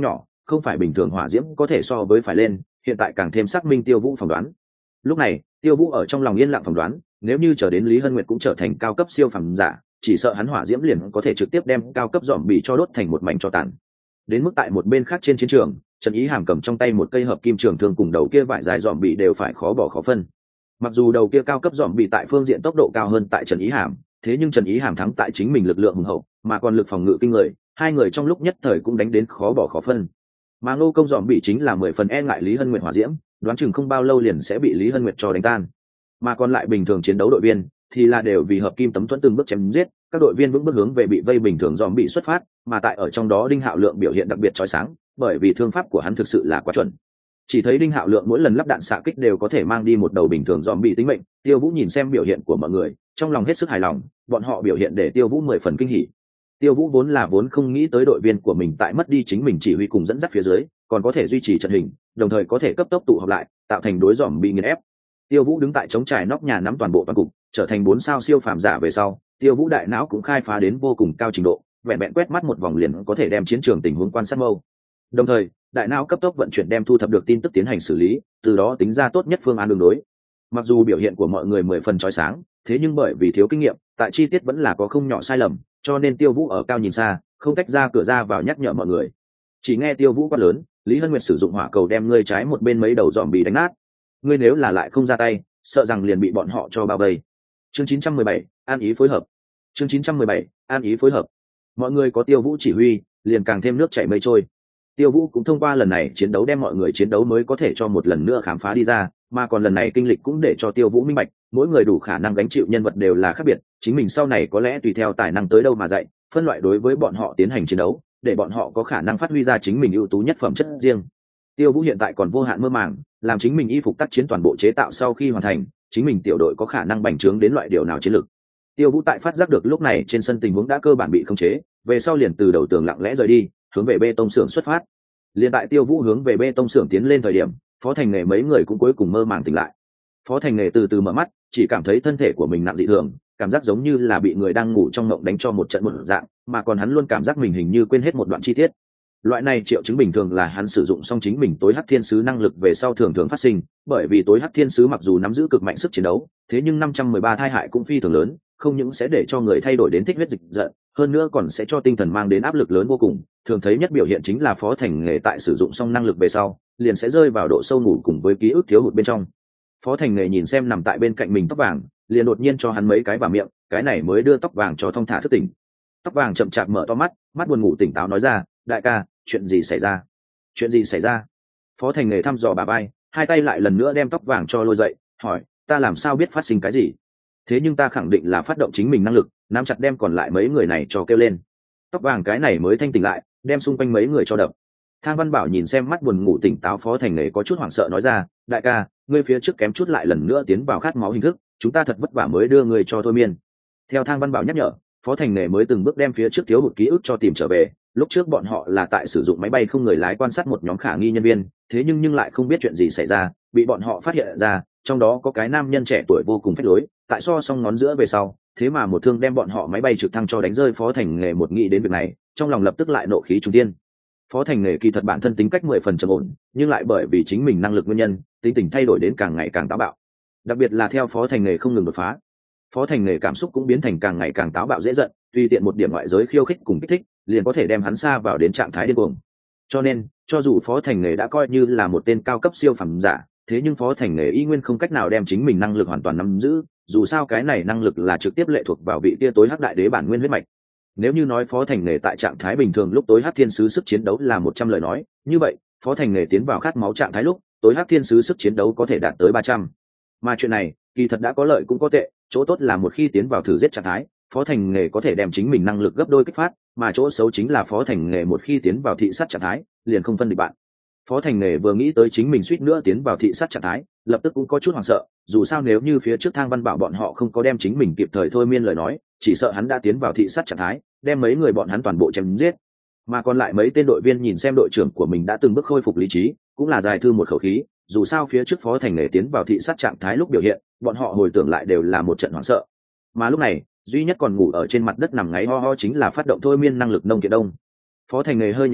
A: không phải bình thường hỏa diễm có thể so với phải lên, hiện tại càng thêm xác minh Tiêu Vũ phỏng đoán. Lúc này Tiêu Vũ ở trong lòng yên lặng phỏng đoán, nếu như chờ đến Lý Hân Nguyệt cũng trở thành cao cấp siêu phàm giả, chỉ sợ hắn hỏa diễm liền có thể trực tiếp đem cao cấp dòm bị cho đốt thành một mảnh tro tàn. Đến mức tại một bên khác trên chiến trường, Trần Ý Hàm cầm trong tay một cây hợp kim trường thương cùng đầu kia vải dài dòm bị đều phải khó bỏ khó phân. Mặc dù đầu kia cao cấp dòm bị tại phương diện tốc độ cao hơn tại Trần Ý Hàm, thế nhưng Trần Ý Hàm thắng tại chính mình lực lượng hùng hậu, mà còn lực phòng ngự kinh người, hai người trong lúc nhất thời cũng đánh đến khó bỏ khó phân. Mà Ngô Công dòm bị chính là mười phần e ngại Lý Hân Nguyệt hỏa diễm, đoán chừng không bao lâu liền sẽ bị Lý Hân Nguyệt cho đánh tan. Mà còn lại bình thường chiến đấu đội viên thì là đều vì hợp kim tấm thuẫn từng bước chém giết, các đội viên vững bước hướng về bị vây bình thường dòm bị xuất phát, mà tại ở trong đó Đinh Hạo Lượng biểu hiện đặc biệt chói sáng, bởi vì thương pháp của hắn thực sự là quá chuẩn. Chỉ thấy Đinh Hạo Lượng mỗi lần lắp đạn xạ kích đều có thể mang đi một đầu bình thường dòm bị tính mệnh. Tiêu Vũ nhìn xem biểu hiện của mọi người, trong lòng hết sức hài lòng, bọn họ biểu hiện để Tiêu Vũ mười phần kinh hỉ. Tiêu Vũ vốn là vốn không nghĩ tới đội viên của mình tại mất đi chính mình chỉ huy cùng dẫn dắt phía dưới, còn có thể duy trì trận hình, đồng thời có thể cấp tốc tụ họp lại, tạo thành đối dòm bị nghiền ép. Tiêu Vũ đứng tại chống trải nóc nhà nắm toàn bộ toàn cục, trở thành bốn sao siêu phàm giả về sau, Tiêu Vũ đại não cũng khai phá đến vô cùng cao trình độ, vẹn vẹn quét mắt một vòng liền có thể đem chiến trường tình huống quan sát mâu. Đồng thời, đại não cấp tốc vận chuyển đem thu thập được tin tức tiến hành xử lý, từ đó tính ra tốt nhất phương án đường đối. Mặc dù biểu hiện của mọi người mười phần chói sáng, thế nhưng bởi vì thiếu kinh nghiệm, tại chi tiết vẫn là có không nhỏ sai lầm, cho nên Tiêu Vũ ở cao nhìn xa, không tách ra cửa ra vào nhắc nhở mọi người. Chỉ nghe Tiêu Vũ quát lớn, Lý Hân Nguyệt sử dụng hỏa cầu đem ngươi trái một bên mấy đầu dòm bị đánh nát. Ngươi nếu là lại không ra tay, sợ rằng liền bị bọn họ cho bao vây. Chương chín trăm mười bảy, an ý phối hợp. Chương chín trăm mười bảy, an ý phối hợp. Mọi người có Tiêu Vũ chỉ huy, liền càng thêm nước chảy mây trôi. Tiêu Vũ cũng thông qua lần này chiến đấu đem mọi người chiến đấu mới có thể cho một lần nữa khám phá đi ra, mà còn lần này kinh lịch cũng để cho Tiêu Vũ minh bạch, mỗi người đủ khả năng gánh chịu nhân vật đều là khác biệt, chính mình sau này có lẽ tùy theo tài năng tới đâu mà dạy, phân loại đối với bọn họ tiến hành chiến đấu, để bọn họ có khả năng phát huy ra chính mình ưu tú nhất phẩm chất riêng. Tiêu Vũ hiện tại còn vô hạn mơ màng, làm chính mình y phục tác chiến toàn bộ chế tạo sau khi hoàn thành, chính mình tiểu đội có khả năng bành trướng đến loại điều nào chiến lược. Tiêu Vũ tại phát giác được lúc này trên sân tình huống đã cơ bản bị khống chế, về sau liền từ đầu tường lặng lẽ rời đi, hướng về bê tông xưởng xuất phát. Liên tại Tiêu Vũ hướng về bê tông xưởng tiến lên thời điểm, Phó Thành Nghề mấy người cũng cuối cùng mơ màng tỉnh lại. Phó Thành Nghề từ từ mở mắt, chỉ cảm thấy thân thể của mình nặng dị thường, cảm giác giống như là bị người đang ngủ trong ngộng đánh cho một trận một dạng, mà còn hắn luôn cảm giác mình hình như quên hết một đoạn chi tiết. Loại này triệu chứng bình thường là hắn sử dụng xong chính mình tối hắc thiên sứ năng lực về sau thường thường phát sinh, bởi vì tối hắc thiên sứ mặc dù nắm giữ cực mạnh sức chiến đấu, thế nhưng năm trăm mười ba thai hại cũng phi thường lớn, không những sẽ để cho người thay đổi đến thích huyết dịch giận, hơn nữa còn sẽ cho tinh thần mang đến áp lực lớn vô cùng. Thường thấy nhất biểu hiện chính là Phó Thành Nghề tại sử dụng xong năng lực về sau, liền sẽ rơi vào độ sâu ngủ cùng với ký ức thiếu hụt bên trong. Phó Thành Nghề nhìn xem nằm tại bên cạnh mình tóc vàng, liền đột nhiên cho hắn mấy cái vào miệng, cái này mới đưa tóc vàng cho thong thả thức tỉnh. Tóc vàng chậm chạp mở to mắt, mắt buồn ngủ tỉnh táo nói ra, đại ca, chuyện gì xảy ra? Chuyện gì xảy ra? Phó Thành Nghề thăm dò bà bay, hai tay lại lần nữa đem tóc vàng cho lôi dậy, hỏi, ta làm sao biết phát sinh cái gì? Thế nhưng ta khẳng định là phát động chính mình năng lực, nắm chặt đem còn lại mấy người này cho kêu lên. Tóc vàng cái này mới thanh tỉnh lại, đem xung quanh mấy người cho đập. Thang Văn Bảo nhìn xem mắt buồn ngủ tỉnh táo Phó Thành Nghề có chút hoảng sợ nói ra, đại ca, ngươi phía trước kém chút lại lần nữa tiến vào khát máu hình thức, chúng ta thật vất vả mới đưa người cho thôi miên. Theo Thang Văn Bảo nhắc nhở, Phó Thành Nghề mới từng bước đem phía trước thiếu hụt ký ức cho tìm trở về. Lúc trước bọn họ là tại sử dụng máy bay không người lái quan sát một nhóm khả nghi nhân viên, thế nhưng nhưng lại không biết chuyện gì xảy ra, bị bọn họ phát hiện ra, trong đó có cái nam nhân trẻ tuổi vô cùng phách lối, tại so xong ngón giữa về sau, thế mà một thương đem bọn họ máy bay trực thăng cho đánh rơi. Phó Thành Nghề một nghĩ đến việc này, trong lòng lập tức lại nộ khí trung tiên. Phó Thành Nghề kỳ thật bản thân tính cách mười phần trầm ổn, nhưng lại bởi vì chính mình năng lực nguyên nhân, tính tình thay đổi đến càng ngày càng táo bạo. Đặc biệt là theo Phó Thành Nghề không ngừng đột phá, Phó Thành Nghề cảm xúc cũng biến thành càng ngày càng táo bạo dễ giận, tùy tiện một điểm ngoại giới khiêu khích cùng kích thích, liền có thể đem hắn sa vào đến trạng thái điên cuồng. Cho nên, cho dù Phó Thành Nghề đã coi như là một tên cao cấp siêu phẩm giả, thế nhưng Phó Thành Nghề y nguyên không cách nào đem chính mình năng lực hoàn toàn nắm giữ, dù sao cái này năng lực là trực tiếp lệ thuộc vào vị tia tối hắc đại đế bản nguyên huyết mạch. Nếu như nói Phó Thành Nghề tại trạng thái bình thường lúc tối hắc thiên sứ sức chiến đấu là một trăm lời nói, như vậy, Phó Thành Nghề tiến vào khát máu trạng thái lúc, tối hắc thiên sứ sức chiến đấu có thể đạt tới ba trăm. Mà chuyện này, kỳ thật đã có lợi cũng có tệ, chỗ tốt là một khi tiến vào thử giết trạng thái, Phó Thành Nghề có thể đem chính mình năng lực gấp đôi kích phát, mà chỗ xấu chính là Phó Thành Nghề một khi tiến vào thị sát trạng thái, liền không phân địch bạn. Phó Thành Nghề vừa nghĩ tới chính mình suýt nữa tiến vào thị sát trạng thái, lập tức cũng có chút hoảng sợ, dù sao nếu như phía trước Thang Văn Bảo bọn họ không có đem chính mình kịp thời thôi miên lời nói, chỉ sợ hắn đã tiến vào thị sát trạng thái, đem mấy người bọn hắn toàn bộ chém giết. Mà còn lại mấy tên đội viên nhìn xem đội trưởng của mình đã từng bước khôi phục lý trí, cũng là dài thư một khẩu khí, dù sao phía trước Phó Thành Nghề tiến vào thị sát trạng thái lúc biểu hiện, bọn họ hồi tưởng lại đều là một trận hoảng sợ. Mà lúc này, duy nhất còn ngủ ở trên mặt đất nằm ngáy ho ho chính là phát động thôi miên năng lực Nông Kiệt Đông. Phó Thành Nghề hơi nhíu mày,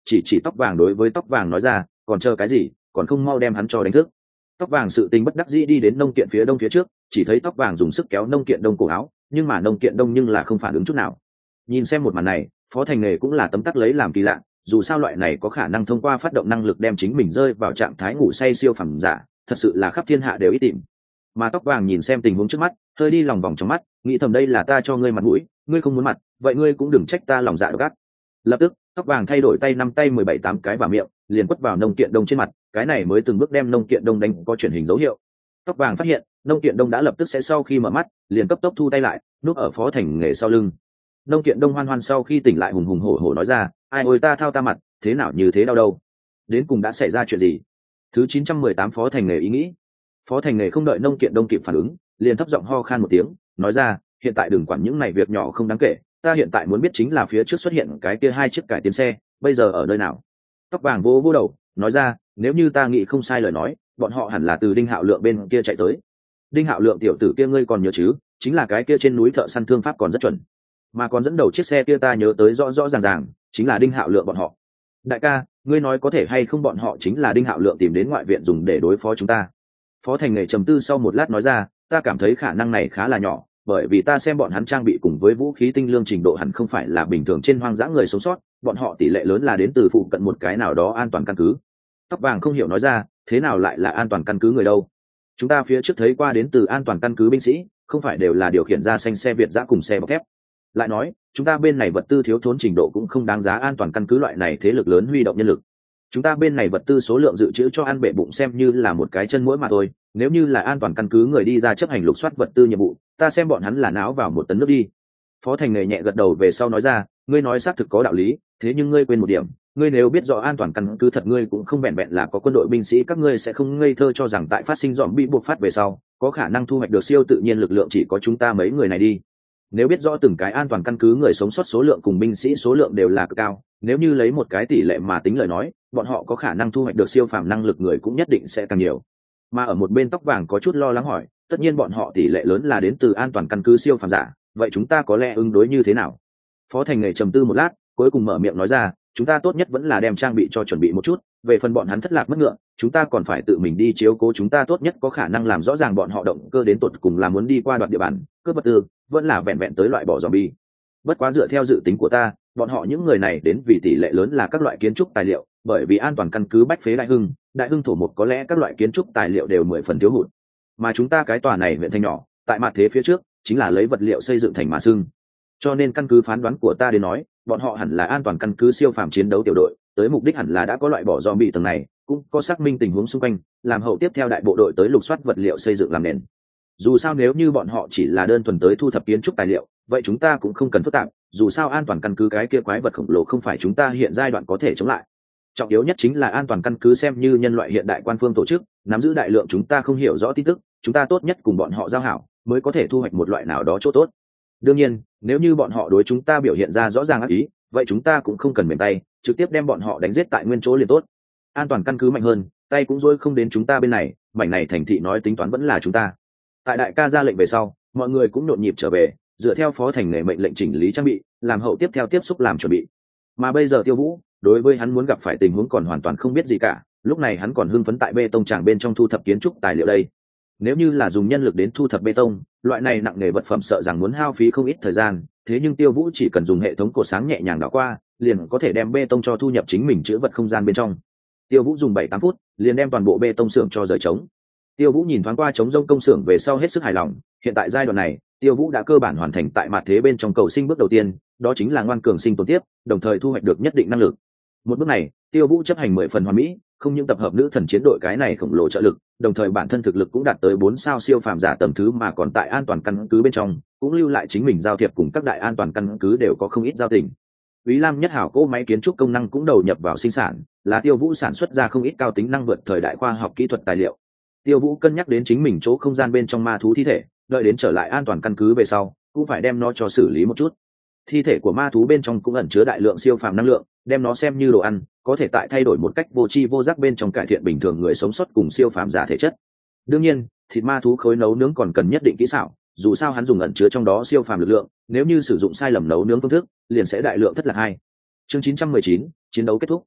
A: chỉ chỉ tóc vàng đối với tóc vàng nói ra, còn chờ cái gì, còn không mau đem hắn cho đánh thức. Tóc vàng sự tình bất đắc dĩ đi đến nông kiện phía đông phía trước, chỉ thấy tóc vàng dùng sức kéo nông kiện đông cổ áo, nhưng mà nông kiện đông nhưng là không phản ứng chút nào. Nhìn xem một màn này, Phó Thành Nghề cũng là tấm tắc lấy làm kỳ lạ, dù sao loại này có khả năng thông qua phát động năng lực đem chính mình rơi vào trạng thái ngủ say siêu phẩm giả, thật sự là khắp thiên hạ đều ít tìm. Mà tóc vàng nhìn xem tình huống trước mắt, hơi đi lòng vòng trong mắt, nghĩ thầm đây là ta cho ngươi mặt mũi, ngươi không muốn mặt, vậy ngươi cũng đừng trách ta lòng dạ độc ác. Lập tức, tóc vàng thay đổi tay năm tay mười bảy tám cái vào miệng, liền quất vào nông kiện đông trên mặt, cái này mới từng bước đem nông kiện đông đánh có chuyển hình dấu hiệu. Tóc vàng phát hiện, nông kiện đông đã lập tức sẽ sau khi mở mắt, liền cấp tốc thu tay lại, núp ở Phó Thành Nghề sau lưng. Nông kiện đông hoan hoan sau khi tỉnh lại hùng hùng hổ hổ nói ra, ai ôi ta thao ta mặt, thế nào như thế đau đâu, đến cùng đã xảy ra chuyện gì? Thứ chín trăm mười tám Phó Thành Nghề ý nghĩ. Phó Thành Nghề không đợi nông kiện đông kịp phản ứng, liền thấp giọng ho khan một tiếng, nói ra, hiện tại đừng quản những này việc nhỏ không đáng kể, ta hiện tại muốn biết chính là phía trước xuất hiện cái kia hai chiếc cải tiến xe, bây giờ ở nơi nào? Tóc vàng vô vô đầu, nói ra, nếu như ta nghĩ không sai lời nói, bọn họ hẳn là từ Đinh Hạo Lượng bên kia chạy tới. Đinh Hạo Lượng tiểu tử kia ngươi còn nhớ chứ, chính là cái kia trên núi thợ săn thương pháp còn rất chuẩn, mà còn dẫn đầu chiếc xe kia ta nhớ tới rõ rõ ràng ràng, chính là Đinh Hạo Lượng bọn họ. Đại ca, ngươi nói có thể hay không bọn họ chính là Đinh Hạo Lượng tìm đến ngoại viện dùng để đối phó chúng ta? Phó Thành Nghề trầm tư sau một lát nói ra, ta cảm thấy khả năng này khá là nhỏ, bởi vì ta xem bọn hắn trang bị cùng với vũ khí tinh lương trình độ hẳn không phải là bình thường trên hoang dã người sống sót, bọn họ tỷ lệ lớn là đến từ phụ cận một cái nào đó an toàn căn cứ. Tóc vàng không hiểu nói ra, thế nào lại là an toàn căn cứ người đâu? Chúng ta phía trước thấy qua đến từ an toàn căn cứ binh sĩ, không phải đều là điều khiển ra xanh xe Việt giã cùng xe bọc thép. Lại nói, chúng ta bên này vật tư thiếu thốn trình độ cũng không đáng giá an toàn căn cứ loại này thế lực lớn huy động nhân lực. Chúng ta bên này vật tư số lượng dự trữ cho ăn bệ bụng xem như là một cái chân mũi mà thôi, nếu như là an toàn căn cứ người đi ra chấp hành lục soát vật tư nhiệm vụ, ta xem bọn hắn là náo vào một tấn nước đi. Phó Thành Nghề nhẹ gật đầu về sau nói ra, ngươi nói xác thực có đạo lý, thế nhưng ngươi quên một điểm, ngươi nếu biết rõ an toàn căn cứ thật ngươi cũng không vẹn vẹn là có quân đội binh sĩ, các ngươi sẽ không ngây thơ cho rằng tại phát sinh dọn bị buộc phát về sau, có khả năng thu hoạch được siêu tự nhiên lực lượng chỉ có chúng ta mấy người này đi. Nếu biết rõ từng cái an toàn căn cứ người sống sót số lượng cùng binh sĩ số lượng đều là cực cao, nếu như lấy một cái tỷ lệ mà tính lời nói, bọn họ có khả năng thu hoạch được siêu phàm năng lực người cũng nhất định sẽ càng nhiều. Mà ở một bên tóc vàng có chút lo lắng hỏi, tất nhiên bọn họ tỷ lệ lớn là đến từ an toàn căn cứ siêu phàm giả, vậy chúng ta có lẽ ứng đối như thế nào? Phó Thành Nghề trầm tư một lát, cuối cùng mở miệng nói ra, chúng ta tốt nhất vẫn là đem trang bị cho chuẩn bị một chút, về phần bọn hắn thất lạc mất ngựa, chúng ta còn phải tự mình đi chiếu cố, chúng ta tốt nhất có khả năng làm rõ ràng bọn họ động cơ đến tột cùng là muốn đi qua đoạt địa bàn, cướp vật tư, vẫn là vẹn vẹn tới loại bỏ zombie. Bất quá dựa theo dự tính của ta, bọn họ những người này đến vì tỷ lệ lớn là các loại kiến trúc tài liệu, bởi vì an toàn căn cứ bách phế đại hưng, đại hưng thổ một có lẽ các loại kiến trúc tài liệu đều mười phần thiếu hụt. Mà chúng ta cái tòa này huyện thành nhỏ, tại mặt thế phía trước, chính là lấy vật liệu xây dựng thành mà xưng. Cho nên căn cứ phán đoán của ta đến nói, bọn họ hẳn là an toàn căn cứ siêu phàm chiến đấu tiểu đội, tới mục đích hẳn là đã có loại bỏ zombie tầng này, cũng có xác minh tình huống xung quanh, làm hậu tiếp theo đại bộ đội tới lục soát vật liệu xây dựng làm nền. Dù sao nếu như bọn họ chỉ là đơn thuần tới thu thập kiến trúc tài liệu, vậy chúng ta cũng không cần phức tạp, dù sao an toàn căn cứ cái kia quái vật khổng lồ không phải chúng ta hiện giai đoạn có thể chống lại. Trọng yếu nhất chính là an toàn căn cứ xem như nhân loại hiện đại quan phương tổ chức, nắm giữ đại lượng chúng ta không hiểu rõ tin tức, chúng ta tốt nhất cùng bọn họ giao hảo, mới có thể thu hoạch một loại nào đó chỗ tốt. Đương nhiên, nếu như bọn họ đối chúng ta biểu hiện ra rõ ràng ác ý, vậy chúng ta cũng không cần mềm tay, trực tiếp đem bọn họ đánh giết tại nguyên chỗ liền tốt. An toàn căn cứ mạnh hơn, tay cũng dối không đến chúng ta bên này, mảnh này thành thị nói tính toán vẫn là chúng ta. Tại đại ca ra lệnh về sau, mọi người cũng nhộn nhịp trở về, dựa theo Phó Thành Nghề mệnh lệnh chỉnh lý trang bị, làm hậu tiếp theo tiếp xúc làm chuẩn bị. Mà bây giờ Tiêu Vũ, đối với hắn muốn gặp phải tình huống còn hoàn toàn không biết gì cả, lúc này hắn còn hưng phấn tại bê tông tràng bên trong thu thập kiến trúc tài liệu đây. Nếu như là dùng nhân lực đến thu thập bê tông, loại này nặng nề vật phẩm sợ rằng muốn hao phí không ít thời gian, thế nhưng Tiêu Vũ chỉ cần dùng hệ thống cột sáng nhẹ nhàng đảo qua, liền có thể đem bê tông cho thu nhập chính mình chứa vật không gian bên trong. Tiêu Vũ dùng bảy tám phút, liền đem toàn bộ bê tông xưởng cho rời trống. Tiêu Vũ nhìn thoáng qua trống rông công xưởng về sau hết sức hài lòng, hiện tại giai đoạn này, Tiêu Vũ đã cơ bản hoàn thành tại mặt thế bên trong cầu sinh bước đầu tiên, đó chính là ngoan cường sinh tồn tiếp, đồng thời thu hoạch được nhất định năng lực. Một bước này, Tiêu Vũ chấp hành mười phần hoàn mỹ, không những tập hợp nữ thần chiến đội cái này khổng lồ trợ lực, đồng thời bản thân thực lực cũng đạt tới bốn sao siêu phàm giả tầm thứ, mà còn tại an toàn căn cứ bên trong, cũng lưu lại chính mình giao thiệp cùng các đại an toàn căn cứ đều có không ít giao tình. Úy Lam nhất hảo cỗ máy kiến trúc công năng cũng đầu nhập vào sinh sản, là Tiêu Vũ sản xuất ra không ít cao tính năng vượt thời đại khoa học kỹ thuật tài liệu. Tiêu Vũ cân nhắc đến chính mình chỗ không gian bên trong ma thú thi thể, đợi đến trở lại an toàn căn cứ về sau, cũng phải đem nó cho xử lý một chút. Thi thể của ma thú bên trong cũng ẩn chứa đại lượng siêu phàm năng lượng, đem nó xem như đồ ăn, có thể tại thay đổi một cách vô tri vô giác bên trong cải thiện bình thường người sống sót cùng siêu phàm giả thể chất. Đương nhiên, thịt ma thú khối nấu nướng còn cần nhất định kỹ xảo, dù sao hắn dùng ẩn chứa trong đó siêu phàm lực lượng, nếu như sử dụng sai lầm nấu nướng phương thức, liền sẽ đại lượng thất lạc hai. Chương chín trăm mười chín, chiến đấu kết thúc.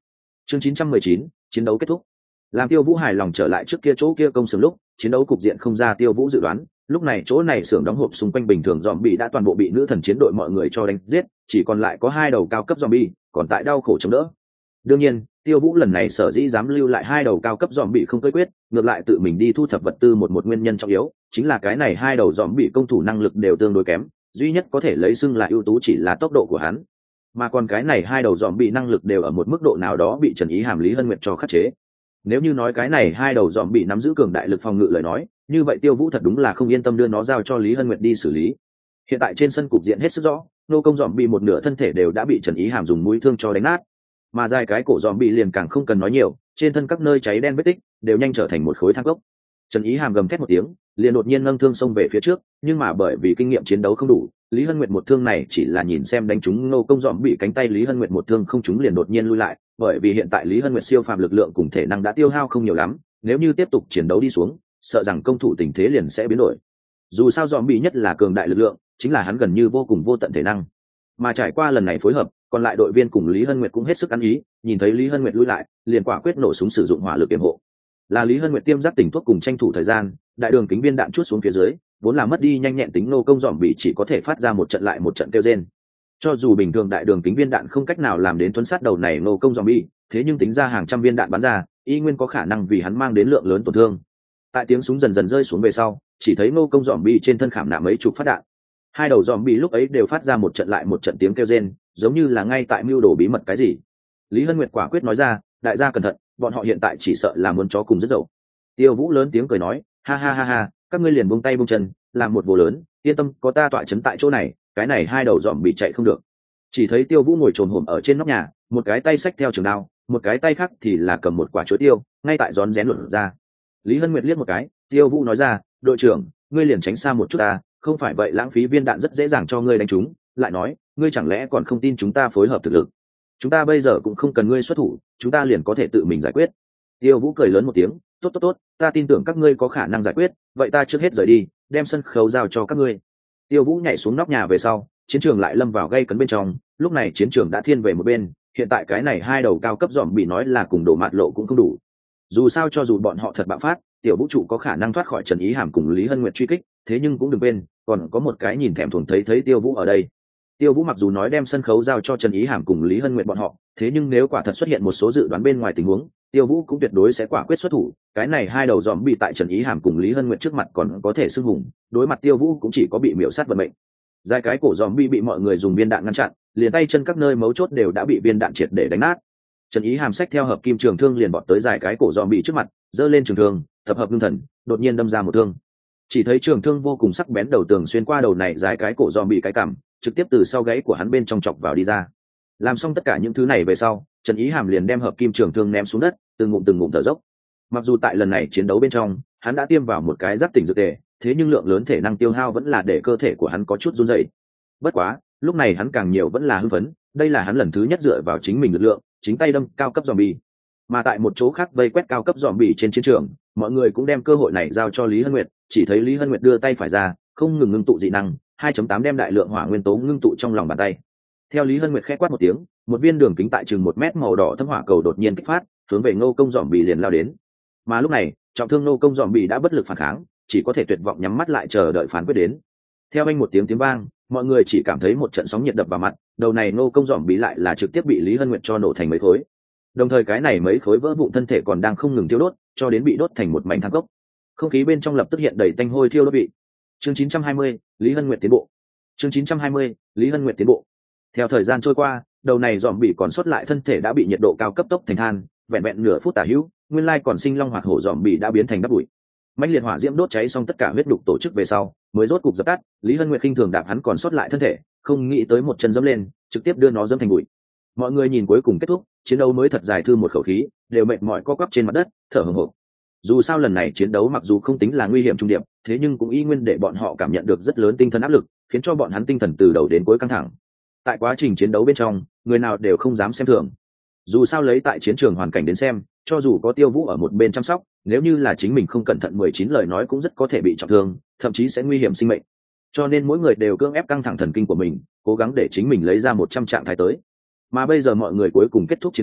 A: chương chín trăm mười chín, chiến đấu kết thúc. Làm Tiêu Vũ hài lòng trở lại trước kia chỗ kia công xưởng lúc, chiến đấu cục diện không ra Tiêu Vũ dự đoán, lúc này chỗ này xưởng đóng hộp xung quanh bình thường zombie đã toàn bộ bị nữ thần chiến đội mọi người cho đánh giết, chỉ còn lại có hai đầu cao cấp zombie, còn tại đau khổ chống đỡ. Đương nhiên, Tiêu Vũ lần này sở dĩ dám lưu lại hai đầu cao cấp zombie không cưỡi quyết, ngược lại tự mình đi thu thập vật tư một một nguyên nhân trọng yếu, chính là cái này hai đầu zombie công thủ năng lực đều tương đối kém, duy nhất có thể lấy xưng là ưu tú chỉ là tốc độ của hắn. Mà còn cái này hai đầu zombie năng lực đều ở một mức độ nào đó bị Trần Ý Hàm Lý Hân Nguyệt cho khắc chế. Nếu như nói cái này hai đầu dòm bị nắm giữ cường đại lực phòng ngự lời nói, như vậy Tiêu Vũ thật đúng là không yên tâm đưa nó giao cho Lý Hân Nguyệt đi xử lý. Hiện tại trên sân cục diện hết sức rõ, nô công dòm bị một nửa thân thể đều đã bị Trần Ý Hàm dùng mũi thương cho đánh nát, mà dài cái cổ dòm bị liền càng không cần nói nhiều, trên thân các nơi cháy đen vết tích đều nhanh trở thành một khối than gốc. Trần Ý Hàm gầm thét một tiếng, liền đột nhiên nâng thương xông về phía trước, nhưng mà bởi vì kinh nghiệm chiến đấu không đủ, Lý Hân Nguyệt một thương này chỉ là nhìn xem đánh trúng nô công dòm bị cánh tay, Lý Hân Nguyệt một thương không trúng liền đột nhiên lui lại, bởi vì hiện tại Lý Hân Nguyệt siêu phàm lực lượng cùng thể năng đã tiêu hao không nhiều lắm, nếu như tiếp tục chiến đấu đi xuống, sợ rằng công thủ tình thế liền sẽ biến đổi. Dù sao dòm bị nhất là cường đại lực lượng, chính là hắn gần như vô cùng vô tận thể năng. Mà trải qua lần này phối hợp, còn lại đội viên cùng Lý Hân Nguyệt cũng hết sức ăn ý, nhìn thấy Lý Hân Nguyệt lui lại, liền quả quyết nổ súng sử dụng hỏa lực yểm hộ. Là Lý Hân Nguyệt tiêm giác tỉnh thuốc cùng tranh thủ thời gian, đại đường kính viên đạn chuốt xuống phía dưới, vốn là mất đi nhanh nhẹn tính nô công dòm bị chỉ có thể phát ra một trận lại một trận kêu rên. Cho dù bình thường đại đường kính viên đạn không cách nào làm đến tuấn sát đầu này nô công zombie, thế nhưng tính ra hàng trăm viên đạn bắn ra, y nguyên có khả năng vì hắn mang đến lượng lớn tổn thương. Tại tiếng súng dần dần rơi xuống về sau, chỉ thấy nô công zombie trên thân khảm nạm mấy chục phát đạn. Hai đầu zombie lúc ấy đều phát ra một trận lại một trận tiếng kêu rên, giống như là ngay tại mưu đồ bí mật cái gì. Lý Hân Nguyệt quả quyết nói ra, đại gia cẩn thận, bọn họ hiện tại chỉ sợ là muốn chó cùng rất dậu. Tiêu Vũ lớn tiếng cười nói, ha ha ha ha, các ngươi liền buông tay buông chân, làm một vô lớn, yên tâm, có ta tọa chấn tại chỗ này, cái này hai đầu zombie chạy không được. Chỉ thấy Tiêu Vũ ngồi trồm hổm ở trên nóc nhà, một cái tay xách theo trường đao, một cái tay khác thì là cầm một quả chuối tiêu, ngay tại rón rén luận ra. Lý Hân Nguyệt liếc một cái, Tiêu Vũ nói ra, đội trưởng, ngươi liền tránh xa một chút ta, không phải vậy lãng phí viên đạn rất dễ dàng cho ngươi đánh trúng. Lại nói, ngươi chẳng lẽ còn không tin chúng ta phối hợp thực lực? Chúng ta bây giờ cũng không cần ngươi xuất thủ, chúng ta liền có thể tự mình giải quyết. Tiêu Vũ cười lớn một tiếng, tốt tốt tốt, ta tin tưởng các ngươi có khả năng giải quyết, vậy ta trước hết rời đi, đem sân khấu giao cho các ngươi. Tiêu Vũ nhảy xuống nóc nhà về sau, chiến trường lại lâm vào gây cấn bên trong, lúc này chiến trường đã thiên về một bên, hiện tại cái này hai đầu cao cấp dòm bị nói là cùng đổ mạt lộ cũng không đủ. Dù sao cho dù bọn họ thật bạo phát, tiểu vũ trụ có khả năng thoát khỏi Trần Ý Hàm cùng Lý Hân Nguyệt truy kích, thế nhưng cũng đừng quên, còn có một cái nhìn thèm thuồng thấy thấy Tiêu Vũ ở đây. Tiêu Vũ mặc dù nói đem sân khấu giao cho Trần Ý Hàm cùng Lý Hân Nguyệt bọn họ, thế nhưng nếu quả thật xuất hiện một số dự đoán bên ngoài tình huống, Tiêu Vũ cũng tuyệt đối sẽ quả quyết xuất thủ. Cái này hai đầu dòm bị tại Trần Ý Hàm cùng Lý Hân Nguyệt trước mặt còn có thể xưng hùng, đối mặt Tiêu Vũ cũng chỉ có bị miểu sát vận mệnh. Dài cái cổ dòm bị bị mọi người dùng viên đạn ngăn chặn, liền tay chân các nơi mấu chốt đều đã bị viên đạn triệt để đánh nát. Trần Ý Hàm xách theo hợp kim trường thương liền bọt tới dài cái cổ dòm bị trước mặt, giơ lên trường thương, tập hợp ngưng thần, đột nhiên đâm ra một thương. Chỉ thấy trường thương vô cùng sắc bén đầu tường xuyên qua đầu này dài cái cổ dòm bị cái cằm, trực tiếp từ sau gáy của hắn bên trong chọc vào đi ra. Làm xong tất cả những thứ này về sau, Trần Ý Hàm liền đem hợp kim trường thương ném xuống đất, từng ngụm từng ngụm thở dốc. Mặc dù tại lần này chiến đấu bên trong, hắn đã tiêm vào một cái giáp tỉnh dược tề, thế nhưng lượng lớn thể năng tiêu hao vẫn là để cơ thể của hắn có chút run rẩy. Bất quá, lúc này hắn càng nhiều vẫn là hưng phấn, đây là hắn lần thứ nhất dựa vào chính mình lực lượng, chính tay đâm cao cấp zombie. Mà tại một chỗ khác vây quét cao cấp zombie trên chiến trường, mọi người cũng đem cơ hội này giao cho Lý Hân Nguyệt, chỉ thấy Lý Hân Nguyệt đưa tay phải ra, không ngừng ngưng tụ dị năng, hai chấm tám đem đại lượng hỏa nguyên tố ngưng tụ trong lòng bàn tay. Theo Lý Hân Nguyệt khẽ quát một tiếng, một viên đường kính tại chừng một mét màu đỏ thâm hỏa cầu đột nhiên kích phát, hướng về Ngô Công Dòm Bì liền lao đến. Mà lúc này, trọng thương Ngô Công Dòm Bì đã bất lực phản kháng, chỉ có thể tuyệt vọng nhắm mắt lại chờ đợi phán quyết đến. Theo anh một tiếng tiếng vang, mọi người chỉ cảm thấy một trận sóng nhiệt đập vào mặt, đầu này Ngô Công Dòm Bì lại là trực tiếp bị Lý Hân Nguyệt cho nổ thành mấy khối. Đồng thời cái này mấy khối vỡ vụn thân thể còn đang không ngừng thiêu đốt, cho đến bị đốt thành một mảnh than cốc. Không khí bên trong lập tức hiện đầy tanh hôi thiêu đốt vị. Chương chín trăm hai mươi, Lý Hân Nguyệt tiến bộ. Chương chín trăm hai mươi, Lý Hân Nguyệt tiến bộ. Theo thời gian trôi qua, đầu này dòm bị còn sót lại thân thể đã bị nhiệt độ cao cấp tốc thành than, vẹn vẹn nửa phút tả hữu, nguyên lai còn sinh long hoạt hổ dòm bị đã biến thành đắp bụi. Mãnh liệt hỏa diễm đốt cháy xong tất cả huyết đục tổ chức về sau, mới rốt cục dập tắt. Lý Hân Nguyệt khinh thường đạp hắn còn sót lại thân thể, không nghĩ tới một chân dẫm lên, trực tiếp đưa nó dẫm thành bụi. Mọi người nhìn cuối cùng kết thúc, chiến đấu mới thật dài thư một khẩu khí, đều mệt mỏi co quắp trên mặt đất, thở hổn hển. Dù sao lần này chiến đấu mặc dù không tính là nguy hiểm trung điệp, thế nhưng cũng y nguyên để bọn họ cảm nhận được rất lớn tinh thần áp lực, khiến cho bọn hắn tinh thần từ đầu đến cuối căng thẳng. Tại quá trình chiến đấu bên trong, người nào đều không dám xem thường. Dù sao lấy tại chiến trường hoàn cảnh đến xem, cho dù có Tiêu Vũ ở một bên chăm sóc, nếu như là chính mình không cẩn thận mười chín lời nói cũng rất có thể bị trọng thương, thậm chí sẽ nguy hiểm sinh mệnh. Cho nên mỗi người đều cưỡng ép căng thẳng thần kinh của mình, cố gắng để chính mình lấy ra một trăm trạng thái tới. Mà bây giờ mọi người cuối cùng kết thúc chiến đấu,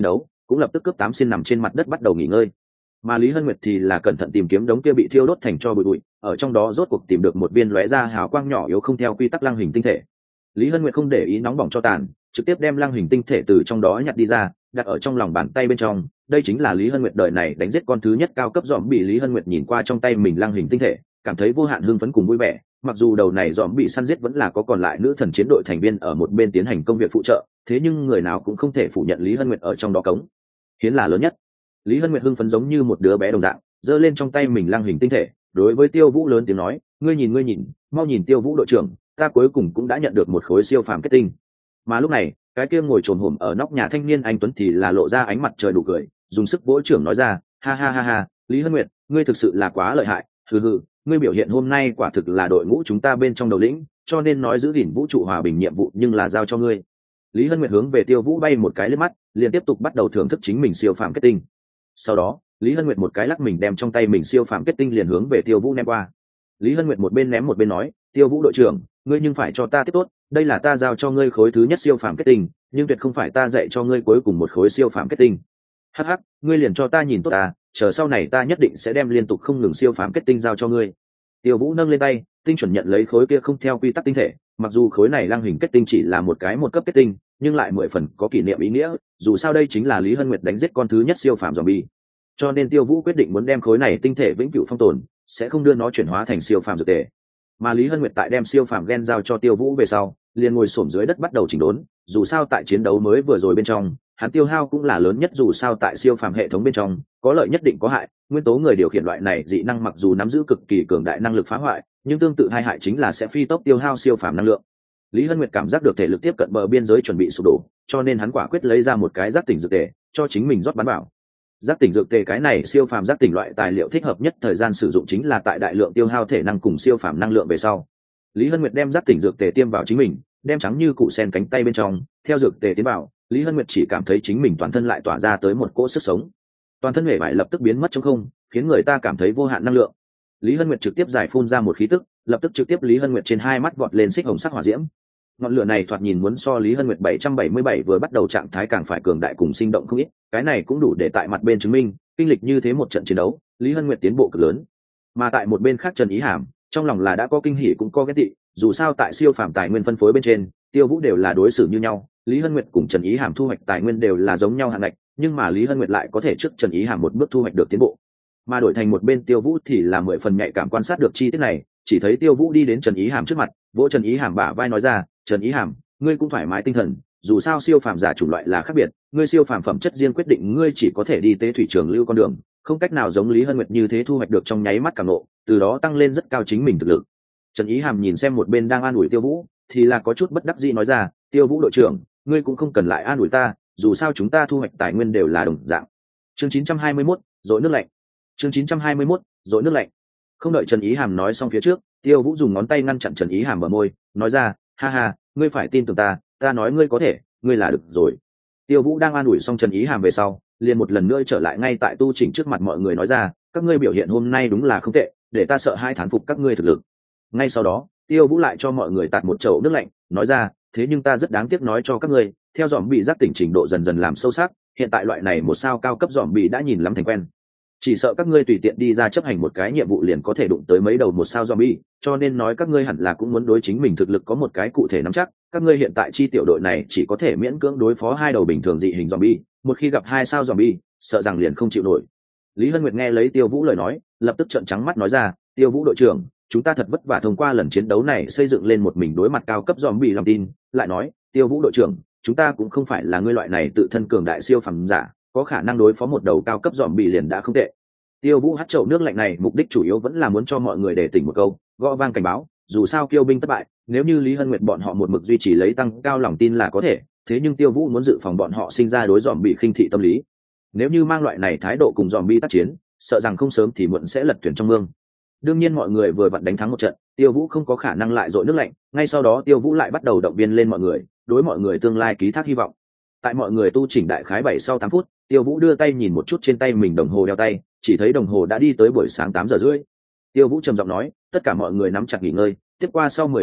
A: cũng lập tức cướp tám xin nằm trên mặt đất bắt đầu nghỉ ngơi. Mà Lý Hân Nguyệt thì là cẩn thận tìm kiếm đống kia bị thiêu đốt thành tro bụi bụi, ở trong đó rốt cuộc tìm được một viên lóe ra hào quang nhỏ yếu không theo quy tắc lăng hình tinh thể. Lý Hân Nguyệt không để ý nóng bỏng cho tàn, trực tiếp đem lăng hình tinh thể từ trong đó nhặt đi ra, đặt ở trong lòng bàn tay bên trong. Đây chính là Lý Hân Nguyệt đời này đánh giết con thứ nhất cao cấp dòm bị. Lý Hân Nguyệt nhìn qua trong tay mình lăng hình tinh thể, cảm thấy vô hạn hưng phấn cùng vui vẻ. Mặc dù đầu này dòm bị săn giết vẫn là có còn lại nữ thần chiến đội thành viên ở một bên tiến hành công việc phụ trợ, thế nhưng người nào cũng không thể phủ nhận Lý Hân Nguyệt ở trong đó cống hiến là lớn nhất. Lý Hân Nguyệt hưng phấn giống như một đứa bé đồng dạng, giơ lên trong tay mình lăng hình tinh thể, đối với Tiêu Vũ lớn tiếng nói, ngươi nhìn ngươi nhìn, mau nhìn Tiêu Vũ đội trưởng, ta cuối cùng cũng đã nhận được một khối siêu phàm kết tinh. Mà lúc này, cái kia ngồi trồm hổm ở nóc nhà thanh niên anh tuấn thì là lộ ra ánh mặt trời đủ cười, dùng sức vỗ trưởng nói ra, ha ha ha ha, Lý Hân Nguyệt, ngươi thực sự là quá lợi hại, hừ hừ, ngươi biểu hiện hôm nay quả thực là đội ngũ chúng ta bên trong đầu lĩnh, cho nên nói giữ gìn vũ trụ hòa bình nhiệm vụ nhưng là giao cho ngươi. Lý Hân Nguyệt hướng về Tiêu Vũ bay một cái liếc mắt, liền tiếp tục bắt đầu thưởng thức chính mình siêu phàm kết tinh. Sau đó, Lý Hân Nguyệt một cái lắc mình đem trong tay mình siêu phàm kết tinh liền hướng về Tiêu Vũ ném qua. Lý Hân Nguyệt một bên ném một bên nói, Tiêu Vũ đội trưởng, ngươi nhưng phải cho ta tiếp tốt, đây là ta giao cho ngươi khối thứ nhất siêu phàm kết tinh, nhưng tuyệt không phải ta dạy cho ngươi cuối cùng một khối siêu phàm kết tinh. Hắc hắc, ngươi liền cho ta nhìn tốt ta, chờ sau này ta nhất định sẽ đem liên tục không ngừng siêu phàm kết tinh giao cho ngươi. Tiêu Vũ nâng lên tay, tinh chuẩn nhận lấy khối kia không theo quy tắc tinh thể, mặc dù khối này lăng hình kết tinh chỉ là một cái một cấp kết tinh, nhưng lại mười phần có kỷ niệm ý nghĩa, dù sao đây chính là Lý Hân Nguyệt đánh giết con thứ nhất siêu phàm zombie. Cho nên Tiêu Vũ quyết định muốn đem khối này tinh thể vĩnh cửu phong tồn, sẽ không đưa nó chuyển hóa thành siêu phàm dược tề. Mà Lý Hân Nguyệt tại đem siêu phàm gen giao cho Tiêu Vũ về sau, liền ngồi xổm dưới đất bắt đầu chỉnh đốn, dù sao tại chiến đấu mới vừa rồi bên trong, hắn tiêu hao cũng là lớn nhất, dù sao tại siêu phàm hệ thống bên trong, có lợi nhất định có hại, nguyên tố người điều khiển loại này dị năng mặc dù nắm giữ cực kỳ cường đại năng lực phá hoại, nhưng tương tự hai hại chính là sẽ phi tốc tiêu hao siêu phàm năng lượng. Lý Hân Nguyệt cảm giác được thể lực tiếp cận bờ biên giới chuẩn bị sụp đổ, cho nên hắn quả quyết lấy ra một cái giác tỉnh dược tề, cho chính mình rót bắn vào. Giác tỉnh dược tề cái này siêu phàm giác tỉnh loại tài liệu thích hợp nhất thời gian sử dụng chính là tại đại lượng tiêu hao thể năng cùng siêu phàm năng lượng về sau. Lý Hân Nguyệt đem giác tỉnh dược tề tiêm vào chính mình, đem trắng như củ sen cánh tay bên trong, theo dược tề tiến vào, Lý Hân Nguyệt chỉ cảm thấy chính mình toàn thân lại tỏa ra tới một cỗ sức sống. Toàn thân hề vải lập tức biến mất trong không, khiến người ta cảm thấy vô hạn năng lượng. Lý Hân Nguyệt trực tiếp giải phun ra một khí tức, lập tức trực tiếp Lý Hân Nguyệt trên hai mắt vọt lên xích hồng sắc hỏa diễm. Ngọn lửa này thoạt nhìn muốn so Lý Hân Nguyệt bảy trăm bảy mươi bảy vừa bắt đầu trạng thái càng phải cường đại cùng sinh động không ít, cái này cũng đủ để tại mặt bên chứng minh, kinh lịch như thế một trận chiến đấu, Lý Hân Nguyệt tiến bộ cực lớn. Mà tại một bên khác Trần Ý Hàm, trong lòng là đã có kinh hỉ cũng có ghét tị, dù sao tại siêu phàm tài nguyên phân phối bên trên, Tiêu Vũ đều là đối xử như nhau, Lý Hân Nguyệt cùng Trần Ý Hàm thu hoạch tài nguyên đều là giống nhau hạn ngạch, nhưng mà Lý Hân Nguyệt lại có thể trước Trần Ý Hàm một bước thu hoạch được tiến bộ. Mà đổi thành một bên Tiêu Vũ thì là mười phần nhạy cảm quan sát được chi tiết này, chỉ thấy Tiêu Vũ đi đến Trần Ý Hàm trước mặt, vỗ Trần Ý Hàm bả vai nói ra, Trần Ý Hàm, ngươi cũng thoải mái tinh thần, dù sao siêu phàm giả chủng loại là khác biệt, ngươi siêu phàm phẩm chất riêng quyết định ngươi chỉ có thể đi tế thủy trường lưu con đường, không cách nào giống Lý Hân Nguyệt như thế thu hoạch được trong nháy mắt cảm ngộ, từ đó tăng lên rất cao chính mình thực lực. Trần Ý Hàm nhìn xem một bên đang an ủi Tiêu Vũ, thì là có chút bất đắc dĩ nói ra, Tiêu Vũ đội trưởng, ngươi cũng không cần lại an ủi ta, dù sao chúng ta thu hoạch tài nguyên đều là đồng dạng. Chương chín trăm hai mươi mốt, dội nước lạnh. Chương chín trăm hai mươi mốt, dội nước lạnh. Không đợi Trần Ý Hàm nói xong phía trước, Tiêu Vũ dùng ngón tay ngăn chặn Trần Ý Hàm bờ môi, nói ra, ha ha, ngươi phải tin tưởng ta, ta nói ngươi có thể, ngươi là được rồi. Tiêu Vũ đang an ủi xong Trần Ý Hàm về sau, liền một lần nữa trở lại ngay tại tu chỉnh trước mặt mọi người nói ra, các ngươi biểu hiện hôm nay đúng là không tệ, để ta sợ hai thán phục các ngươi thực lực. Ngay sau đó, Tiêu Vũ lại cho mọi người tạt một chậu nước lạnh, nói ra, thế nhưng ta rất đáng tiếc nói cho các ngươi, theo dòm bị giác tỉnh trình độ dần dần làm sâu sắc, hiện tại loại này một sao cao cấp dòm bị đã nhìn lắm thành quen. Chỉ sợ các ngươi tùy tiện đi ra chấp hành một cái nhiệm vụ liền có thể đụng tới mấy đầu một sao zombie, cho nên nói các ngươi hẳn là cũng muốn đối chính mình thực lực có một cái cụ thể nắm chắc. Các ngươi hiện tại chi tiểu đội này chỉ có thể miễn cưỡng đối phó hai đầu bình thường dị hình zombie, một khi gặp hai sao zombie, sợ rằng liền không chịu nổi. Lý Hân Nguyệt nghe lấy Tiêu Vũ lời nói, lập tức trợn trắng mắt nói ra, Tiêu Vũ đội trưởng, chúng ta thật vất vả thông qua lần chiến đấu này xây dựng lên một mình đối mặt cao cấp zombie lòng tin, lại nói, Tiêu Vũ đội trưởng, chúng ta cũng không phải là ngươi loại này tự thân cường đại siêu phàm giả, có khả năng đối phó một đầu cao cấp zombie liền đã không tệ. Tiêu Vũ hắt chậu nước lạnh này mục đích chủ yếu vẫn là muốn cho mọi người để tỉnh một câu, gõ vang cảnh báo, dù sao kiêu binh thất bại, nếu như Lý Hân Nguyệt bọn họ một mực duy trì lấy tăng cao lòng tin là có thể, thế nhưng Tiêu Vũ muốn dự phòng bọn họ sinh ra đối dòm bị khinh thị tâm lý. Nếu như mang loại này thái độ cùng dòm bi tác chiến, sợ rằng không sớm thì muộn sẽ lật thuyền trong mương. Đương nhiên mọi người vừa vặn đánh thắng một trận, Tiêu Vũ không có khả năng lại dội nước lạnh, ngay sau đó Tiêu Vũ lại bắt đầu động viên lên mọi người, đối mọi người tương lai ký thác hy vọng. Tại mọi người tu chỉnh đại khái bảy sau tám phút, Tiêu Vũ đưa tay nhìn một chút trên tay mình đồng hồ đeo tay, chỉ thấy đồng hồ đã đi tới buổi sáng tám giờ rưỡi. Tiêu Vũ trầm giọng nói, tất cả mọi người nắm chặt nghỉ ngơi, tiếp qua sau mười lăm phút,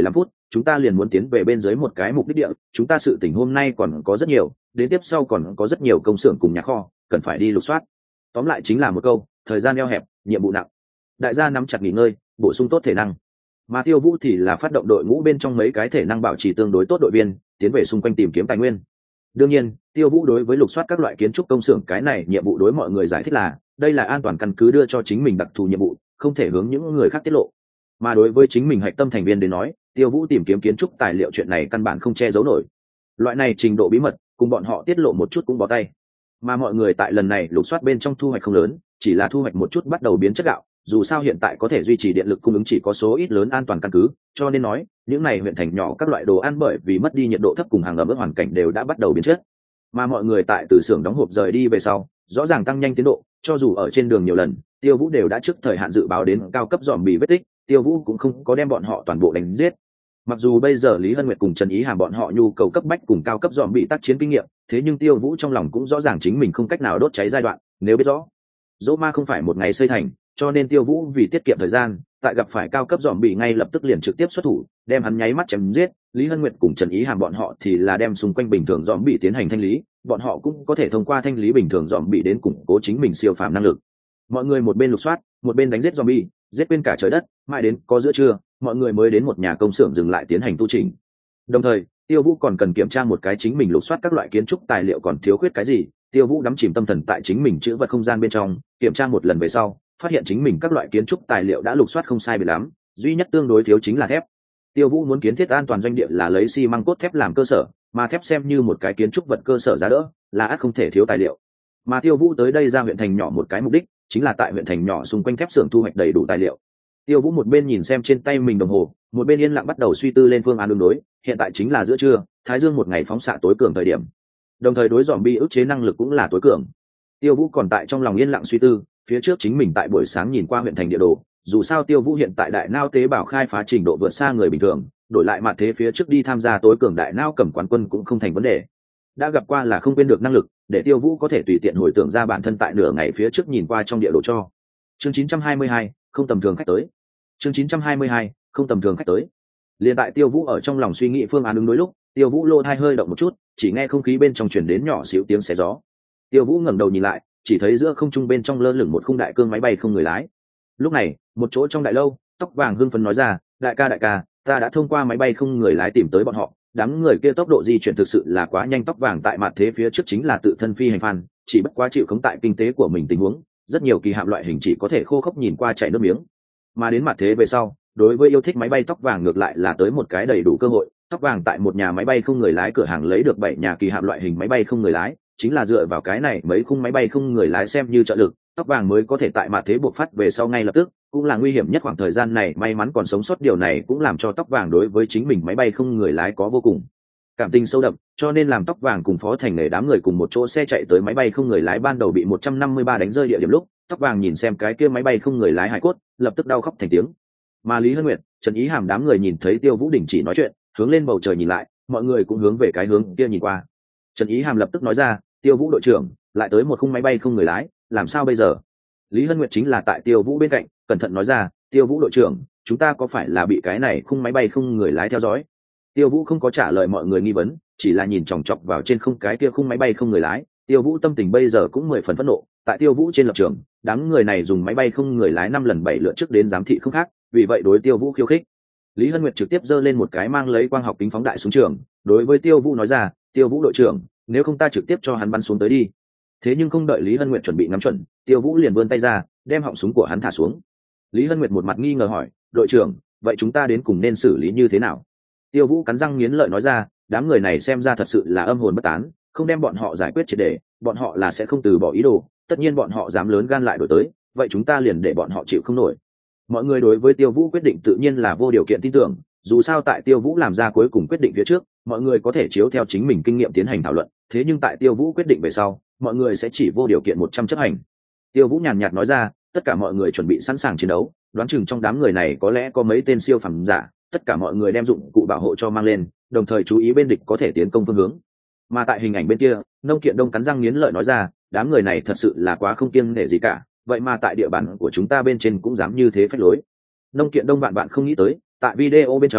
A: chúng ta liền muốn tiến về bên dưới một cái mục đích địa, chúng ta sự tình hôm nay còn có rất nhiều, đến tiếp sau còn có rất nhiều công xưởng cùng nhà kho cần phải đi lục soát. Tóm lại chính là một câu, thời gian eo hẹp, nhiệm vụ nặng. Đại gia nắm chặt nghỉ ngơi, bổ sung tốt thể năng. Mà Tiêu Vũ thì là phát động đội ngũ bên trong mấy cái thể năng bảo trì tương đối tốt đội viên, tiến về xung quanh tìm kiếm tài nguyên. Đương nhiên, Tiêu Vũ đối với lục soát các loại kiến trúc công xưởng cái này nhiệm vụ đối mọi người giải thích là, đây là an toàn căn cứ đưa cho chính mình đặc thù nhiệm vụ, không thể hướng những người khác tiết lộ. Mà đối với chính mình hạch tâm thành viên đến nói, Tiêu Vũ tìm kiếm kiến trúc tài liệu chuyện này căn bản không che giấu nổi. Loại này trình độ bí mật, cùng bọn họ tiết lộ một chút cũng bó tay. Mà mọi người tại lần này lục soát bên trong thu hoạch không lớn, chỉ là thu hoạch một chút bắt đầu biến chất gạo, dù sao hiện tại có thể duy trì điện lực cung ứng chỉ có số ít lớn an toàn căn cứ, cho nên nói những này huyện thành nhỏ các loại đồ ăn bởi vì mất đi nhiệt độ thấp cùng hàng ẩm ướt hoàn cảnh đều đã bắt đầu biến chất. Mà mọi người tại từ xưởng đóng hộp rời đi về sau, rõ ràng tăng nhanh tiến độ, cho dù ở trên đường nhiều lần, Tiêu Vũ đều đã trước thời hạn dự báo đến cao cấp dòm bì vết tích, Tiêu Vũ cũng không có đem bọn họ toàn bộ đánh giết. Mặc dù bây giờ Lý Hân Nguyệt cùng Trần Ý Hàm bọn họ nhu cầu cấp bách cùng cao cấp dòm bị tác chiến kinh nghiệm, thế nhưng Tiêu Vũ trong lòng cũng rõ ràng chính mình không cách nào đốt cháy giai đoạn, nếu biết rõ dỗ ma không phải một ngày xây thành, cho nên Tiêu Vũ vì tiết kiệm thời gian, tại gặp phải cao cấp dòm bị ngay lập tức liền trực tiếp xuất thủ, đem hắn nháy mắt chém giết. Lý Hân Nguyệt cùng Trần Ý Hàm bọn họ thì là đem xung quanh bình thường dòm bị tiến hành thanh lý, bọn họ cũng có thể thông qua thanh lý bình thường dòm bị đến củng cố chính mình siêu phàm năng lực. Mọi người một bên lục soát, một bên đánh giết dòm bị, giết quên cả trời đất, mãi đến có giữa trưa, mọi người mới đến một nhà công xưởng dừng lại tiến hành tu chỉnh. Đồng thời, Tiêu Vũ còn cần kiểm tra một cái chính mình lục soát các loại kiến trúc tài liệu còn thiếu khuyết cái gì. Tiêu Vũ đắm chìm tâm thần tại chính mình chữ vật không gian bên trong, kiểm tra một lần về sau, phát hiện chính mình các loại kiến trúc tài liệu đã lục soát không sai biệt lắm, duy nhất tương đối thiếu chính là thép. Tiêu Vũ muốn kiến thiết an toàn doanh địa là lấy xi măng cốt thép làm cơ sở, mà thép xem như một cái kiến trúc vật cơ sở giá đỡ, là ắt không thể thiếu tài liệu. Mà Tiêu Vũ tới đây ra huyện thành nhỏ một cái mục đích, chính là tại huyện thành nhỏ xung quanh thép xưởng thu hoạch đầy đủ tài liệu. Tiêu Vũ một bên nhìn xem trên tay mình đồng hồ, một bên yên lặng bắt đầu suy tư lên phương án ứng đối. Hiện tại chính là giữa trưa, thái dương một ngày phóng xạ tối cường thời điểm, đồng thời đối dòm bi ức chế năng lực cũng là tối cường. Tiêu Vũ còn tại trong lòng yên lặng suy tư, phía trước chính mình tại buổi sáng nhìn qua huyện thành địa đồ, dù sao Tiêu Vũ hiện tại đại nao tế bào khai phá trình độ vượt xa người bình thường, đổi lại mặt thế phía trước đi tham gia tối cường đại nao cầm quán quân cũng không thành vấn đề. Đã gặp qua là không quên được năng lực, để Tiêu Vũ có thể tùy tiện hồi tưởng ra bản thân tại nửa ngày phía trước nhìn qua trong địa đồ cho. Chương chín trăm hai mươi hai, không tầm thường khách tới. Chương chín trăm hai mươi hai, không tầm thường khách tới. Liên tại Tiêu Vũ ở trong lòng suy nghĩ phương án ứng đối lúc, Tiêu Vũ lô thai hơi động một chút, chỉ nghe không khí bên trong truyền đến nhỏ xíu tiếng xé gió. Tiêu Vũ ngẩng đầu nhìn lại, chỉ thấy giữa không trung bên trong lơ lửng một khung đại cương máy bay không người lái. Lúc này, một chỗ trong đại lâu, tóc vàng hưng phấn nói ra, đại ca đại ca, ta đã thông qua máy bay không người lái tìm tới bọn họ. Đám người kia tốc độ di chuyển thực sự là quá nhanh. Tóc vàng tại mặt thế phía trước chính là tự thân phi hành phan, chỉ bất quá chịu khống tại kinh tế của mình tình huống, rất nhiều kỳ hạm loại hình chỉ có thể khô khốc nhìn qua chảy nước miếng. Mà đến mặt thế về sau, đối với yêu thích máy bay tóc vàng ngược lại là tới một cái đầy đủ cơ hội. Tóc vàng tại một nhà máy bay không người lái cửa hàng lấy được bảy nhà kỳ hạm loại hình máy bay không người lái, chính là dựa vào cái này mấy khung máy bay không người lái xem như trợ lực, tóc vàng mới có thể tại mặt thế bộc phát về sau ngay lập tức, cũng là nguy hiểm nhất khoảng thời gian này may mắn còn sống sót. Điều này cũng làm cho tóc vàng đối với chính mình máy bay không người lái có vô cùng cảm tình sâu đậm, cho nên làm tóc vàng cùng Phó Thành nghề đám người cùng một chỗ xe chạy tới máy bay không người lái ban đầu bị một trăm năm mươi ba đánh rơi địa điểm lúc, tóc vàng nhìn xem cái kia máy bay không người lái hải cốt, lập tức đau khóc thành tiếng. Mà Lý Hân Nguyệt, Trần Ý Hàm đám người nhìn thấy Tiêu Vũ đình chỉ nói chuyện, hướng lên bầu trời nhìn lại, mọi người cũng hướng về cái hướng kia nhìn qua. Trần Ý Hàm lập tức nói ra, Tiêu Vũ đội trưởng, lại tới một khung máy bay không người lái, làm sao bây giờ? Lý Hân Nguyệt chính là tại Tiêu Vũ bên cạnh, cẩn thận nói ra, Tiêu Vũ đội trưởng, chúng ta có phải là bị cái này khung máy bay không người lái theo dõi? Tiêu Vũ không có trả lời mọi người nghi vấn, chỉ là nhìn chòng chọc vào trên không cái kia khung máy bay không người lái. Tiêu Vũ tâm tình bây giờ cũng mười phần phẫn nộ, tại Tiêu Vũ trên lập trường, đám người này dùng máy bay không người lái năm lần bảy lượt trước đến giám thị không khác, vì vậy đối Tiêu Vũ khiêu khích. Lý Hân Nguyệt trực tiếp giơ lên một cái mang lấy quang học kính phóng đại súng trường, đối với Tiêu Vũ nói ra, Tiêu Vũ đội trưởng, nếu không ta trực tiếp cho hắn bắn xuống tới đi. Thế nhưng không đợi Lý Hân Nguyệt chuẩn bị ngắm chuẩn, Tiêu Vũ liền vươn tay ra, đem họng súng của hắn thả xuống. Lý Hân Nguyệt một mặt nghi ngờ hỏi, đội trưởng, vậy chúng ta đến cùng nên xử lý như thế nào? Tiêu Vũ cắn răng nghiến lợi nói ra, đám người này xem ra thật sự là âm hồn bất tán, không đem bọn họ giải quyết triệt để, bọn họ là sẽ không từ bỏ ý đồ, tất nhiên bọn họ dám lớn gan lại đổi tới, vậy chúng ta liền để bọn họ chịu không nổi. Mọi người đối với Tiêu Vũ quyết định tự nhiên là vô điều kiện tin tưởng, dù sao tại Tiêu Vũ làm ra cuối cùng quyết định phía trước, mọi người có thể chiếu theo chính mình kinh nghiệm tiến hành thảo luận, thế nhưng tại Tiêu Vũ quyết định về sau, mọi người sẽ chỉ vô điều kiện một trăm chấp hành. Tiêu Vũ nhàn nhạt nói ra, tất cả mọi người chuẩn bị sẵn sàng chiến đấu, đoán chừng trong đám người này có lẽ có mấy tên siêu phẩm giả, tất cả mọi người đem dụng cụ bảo hộ cho mang lên, đồng thời chú ý bên địch có thể tiến công phương hướng. Mà tại hình ảnh bên kia, Nông Kiện Đông cắn răng nghiến lợi nói ra, đám người này thật sự là quá không kiêng nể gì cả, vậy mà tại địa bàn của chúng ta bên trên cũng dám như thế phách lối. Nông Kiện Đông bạn bạn không nghĩ tới, tại video bên trong,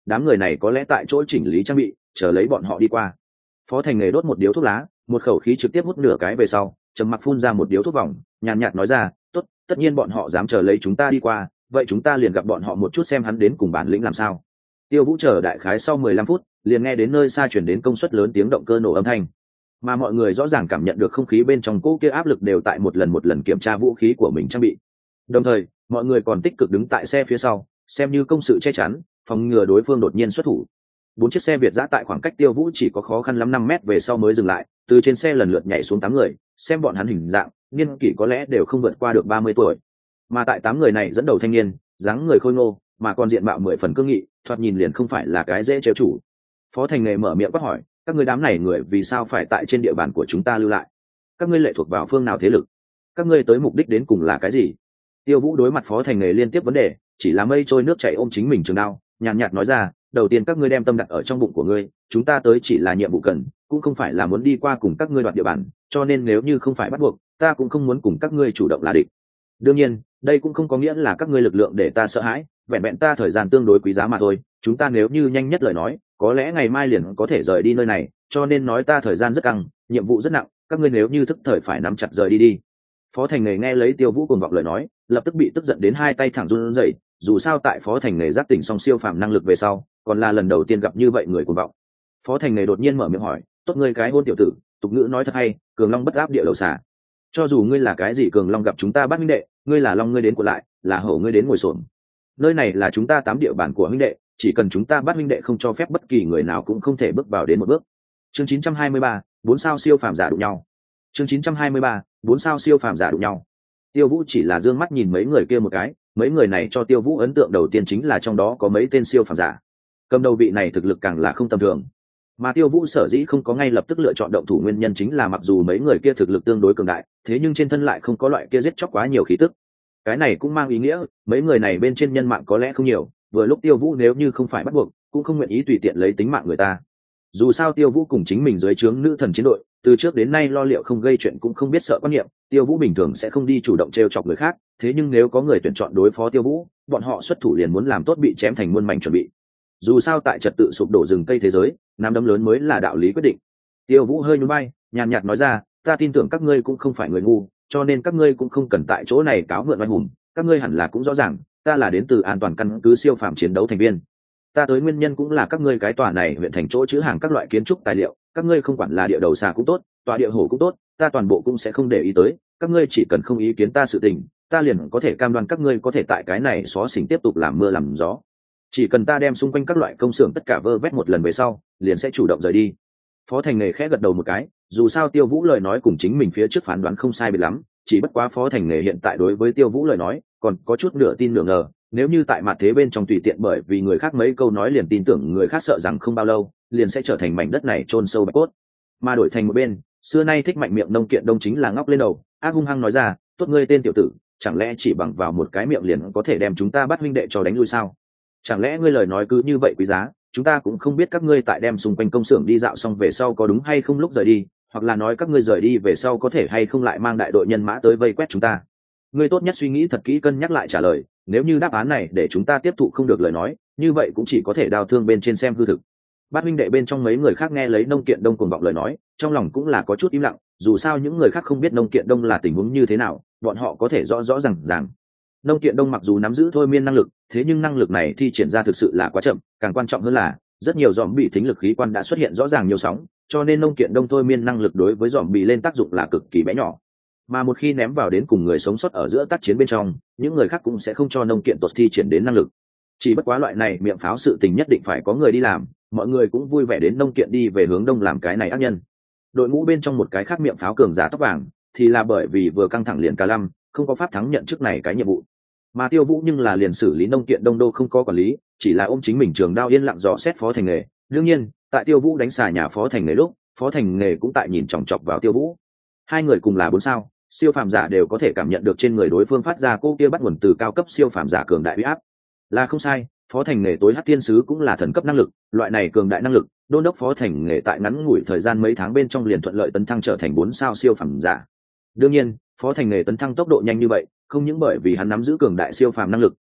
A: đám người này có lẽ tại chỗ chỉnh lý trang bị chờ lấy bọn họ đi qua. Phó Thành Nghề đốt một điếu thuốc lá, một khẩu khí trực tiếp hút nửa cái về sau, trầm mặc phun ra một điếu thuốc vòng, nhàn nhạt nói ra, tốt, tất nhiên bọn họ dám chờ lấy chúng ta đi qua, vậy chúng ta liền gặp bọn họ một chút xem hắn đến cùng bản lĩnh làm sao. Tiêu Vũ chờ đại khái sau mười lăm phút, liền nghe đến nơi xa chuyển đến công suất lớn tiếng động cơ nổ âm thanh, mà mọi người rõ ràng cảm nhận được không khí bên trong cỗ kia áp lực đều tại một lần một lần kiểm tra vũ khí của mình trang bị. Đồng thời, mọi người còn tích cực đứng tại xe phía sau, xem như công sự che chắn, phòng ngừa đối phương đột nhiên xuất thủ. Bốn chiếc xe Việt giã tại khoảng cách Tiêu Vũ chỉ có khó khăn lắm năm mét về sau mới dừng lại, từ trên xe lần lượt nhảy xuống tám người, xem bọn hắn hình dạng, niên kỷ có lẽ đều không vượt qua được ba mươi tuổi. Mà tại tám người này dẫn đầu thanh niên, dáng người khôi ngô, mà còn diện mạo mười phần cương nghị, thoạt nhìn liền không phải là cái dễ trêu chủ. Phó Thành Nghề mở miệng quát hỏi, các ngươi đám này người vì sao phải tại trên địa bàn của chúng ta lưu lại? Các ngươi lệ thuộc vào phương nào thế lực? Các ngươi tới mục đích đến cùng là cái gì? Tiêu Vũ đối mặt Phó Thành Nghề liên tiếp vấn đề, chỉ là mây trôi nước chảy ôm chính mình trường đao, nhàn nhạt nói ra, đầu tiên các ngươi đem tâm đặt ở trong bụng của ngươi, chúng ta tới chỉ là nhiệm vụ cần, cũng không phải là muốn đi qua cùng các ngươi đoạt địa bàn, cho nên nếu như không phải bắt buộc, ta cũng không muốn cùng các ngươi chủ động là địch. Đương nhiên, đây cũng không có nghĩa là các ngươi lực lượng để ta sợ hãi, vẹn vẹn ta thời gian tương đối quý giá mà thôi, chúng ta nếu như nhanh nhất lời nói, có lẽ ngày mai liền có thể rời đi nơi này, cho nên nói ta thời gian rất căng, nhiệm vụ rất nặng, các ngươi nếu như thức thời phải nắm chặt rời đi đi. Phó Thành Nghề nghe lấy Tiêu Vũ cuồng vọng lời nói, lập tức bị tức giận đến hai tay thẳng run rẩy, dù sao tại Phó Thành Nghề giác tỉnh song siêu phàm năng lực về sau, còn là lần đầu tiên gặp như vậy người cuồng vọng. Phó Thành Nghề đột nhiên mở miệng hỏi, tốt ngươi cái hôn tiểu tử, tục ngữ nói thật hay, cường long bất áp địa đầu xà. Cho dù ngươi là cái gì cường long gặp chúng ta bắt huynh đệ, ngươi là long ngươi đến của lại, là hổ ngươi đến ngồi xổm. Nơi này là chúng ta tám địa bàn của huynh đệ, chỉ cần chúng ta bắt huynh đệ không cho phép bất kỳ người nào cũng không thể bước vào đến một bước. Chương chín trăm hai mươi ba, bốn sao siêu phàm giả đụng nhau. Chương chín trăm hai mươi ba, bốn sao siêu phàm giả đụng nhau. Tiêu Vũ chỉ là dương mắt nhìn mấy người kia một cái, mấy người này cho Tiêu Vũ ấn tượng đầu tiên chính là trong đó có mấy tên siêu phàm giả. Cầm đầu vị này thực lực càng là không tầm thường. Mà Tiêu Vũ sở dĩ không có ngay lập tức lựa chọn động thủ nguyên nhân chính là mặc dù mấy người kia thực lực tương đối cường đại, thế nhưng trên thân lại không có loại kia giết chóc quá nhiều khí tức. Cái này cũng mang ý nghĩa, mấy người này bên trên nhân mạng có lẽ không nhiều, vừa lúc Tiêu Vũ nếu như không phải bắt buộc, cũng không nguyện ý tùy tiện lấy tính mạng người ta. Dù sao Tiêu Vũ cùng chính mình dưới trướng nữ thần chiến đội, từ trước đến nay lo liệu không gây chuyện cũng không biết sợ quan niệm, Tiêu Vũ bình thường sẽ không đi chủ động trêu chọc người khác, thế nhưng nếu có người tuyển chọn đối phó Tiêu Vũ, bọn họ xuất thủ liền muốn làm tốt bị chém thành muôn mảnh chuẩn bị. Dù sao tại trật tự sụp đổ rừng cây thế giới, nắm đấm lớn mới là đạo lý quyết định. Tiêu Vũ hơi nhún vai, nhàn nhạt nói ra, ta tin tưởng các ngươi cũng không phải người ngu, cho nên các ngươi cũng không cần tại chỗ này cáo mượn oai hùng, các ngươi hẳn là cũng rõ ràng, ta là đến từ an toàn căn cứ siêu phàm chiến đấu thành viên. Ta tới nguyên nhân cũng là các ngươi cái tòa này huyện thành chỗ chứa hàng các loại kiến trúc tài liệu, các ngươi không quản là địa đầu xà cũng tốt, tòa địa hổ cũng tốt, ta toàn bộ cũng sẽ không để ý tới, các ngươi chỉ cần không ý kiến ta sự tình, ta liền có thể cam đoan các ngươi có thể tại cái này xó xỉnh tiếp tục làm mưa làm gió. Chỉ cần ta đem xung quanh các loại công xưởng tất cả vơ vét một lần về sau, liền sẽ chủ động rời đi. Phó Thành Nghề khẽ gật đầu một cái, dù sao Tiêu Vũ lời nói cùng chính mình phía trước phán đoán không sai biệt lắm, chỉ bất quá Phó Thành Nghề hiện tại đối với Tiêu Vũ lời nói, còn có chút nửa tin nửa ngờ, nếu như tại mặt thế bên trong tùy tiện bởi vì người khác mấy câu nói liền tin tưởng người khác, sợ rằng không bao lâu liền sẽ trở thành mảnh đất này chôn sâu bạch cốt. Mà đổi thành một bên, xưa nay thích mạnh miệng nông kiện đông chính là ngóc lên đầu, ác hung hăng nói ra, tốt ngươi tên tiểu tử, chẳng lẽ chỉ bằng vào một cái miệng liền có thể đem chúng ta bắt huynh đệ cho đánh lui sao? Chẳng lẽ ngươi lời nói cứ như vậy quý giá, chúng ta cũng không biết các ngươi tại đem xung quanh công xưởng đi dạo xong về sau có đúng hay không lúc rời đi, hoặc là nói các ngươi rời đi về sau có thể hay không lại mang đại đội nhân mã tới vây quét chúng ta. Ngươi tốt nhất suy nghĩ thật kỹ cân nhắc lại trả lời, nếu như đáp án này để chúng ta tiếp thụ không được lời nói, như vậy cũng chỉ có thể đào thương bên trên xem hư thực. Bát huynh đệ bên trong mấy người khác nghe lấy nông kiện đông cuồng vọng lời nói, trong lòng cũng là có chút im lặng, dù sao những người khác không biết nông kiện đông là tình huống như thế nào, bọn họ có thể rõ rõ ràng ràng. Nông kiện đông mặc dù nắm giữ thôi miên năng lực, thế nhưng năng lực này thi triển ra thực sự là quá chậm, càng quan trọng hơn là rất nhiều dòm bị thính lực khí quan đã xuất hiện rõ ràng nhiều sóng, cho nên nông kiện đông thôi miên năng lực đối với dòm bị lên tác dụng là cực kỳ bé nhỏ. Mà một khi ném vào đến cùng người sống sót ở giữa tác chiến bên trong, những người khác cũng sẽ không cho nông kiện tuột thi triển đến năng lực. Chỉ bất quá loại này miệng pháo sự tình nhất định phải có người đi làm, mọi người cũng vui vẻ đến nông kiện đi về hướng đông làm cái này ác nhân. Đội ngũ bên trong một cái khác miệng pháo cường giả tóc vàng, thì là bởi vì vừa căng thẳng liền cả lăm, không có pháp thắng nhận chức này cái nhiệm vụ. Mà Tiêu Vũ nhưng là liền xử lý nông kiện đông đô không có quản lý, chỉ là ôm chính mình trường đao yên lặng dò xét Phó Thành Nghề. Đương nhiên, tại Tiêu Vũ đánh xà nhà Phó Thành Nghề lúc, Phó Thành Nghề cũng tại nhìn chòng chọc vào Tiêu Vũ. Hai người cùng là bốn sao, siêu phàm giả đều có thể cảm nhận được trên người đối phương phát ra cô kia bắt nguồn từ cao cấp siêu phàm giả cường đại uy áp. Là không sai, Phó Thành Nghề tối hắc thiên sứ cũng là thần cấp năng lực, loại này cường đại năng lực, đôn đốc Phó Thành Nghề tại ngắn ngủi thời gian mấy tháng bên trong liền thuận lợi tấn thăng trở thành bốn sao siêu phàm giả. Đương nhiên, Phó Thành Nghề tấn thăng tốc độ nhanh như vậy, không những bởi vì hắn nắm giữ cường đại siêu phàm năng lực,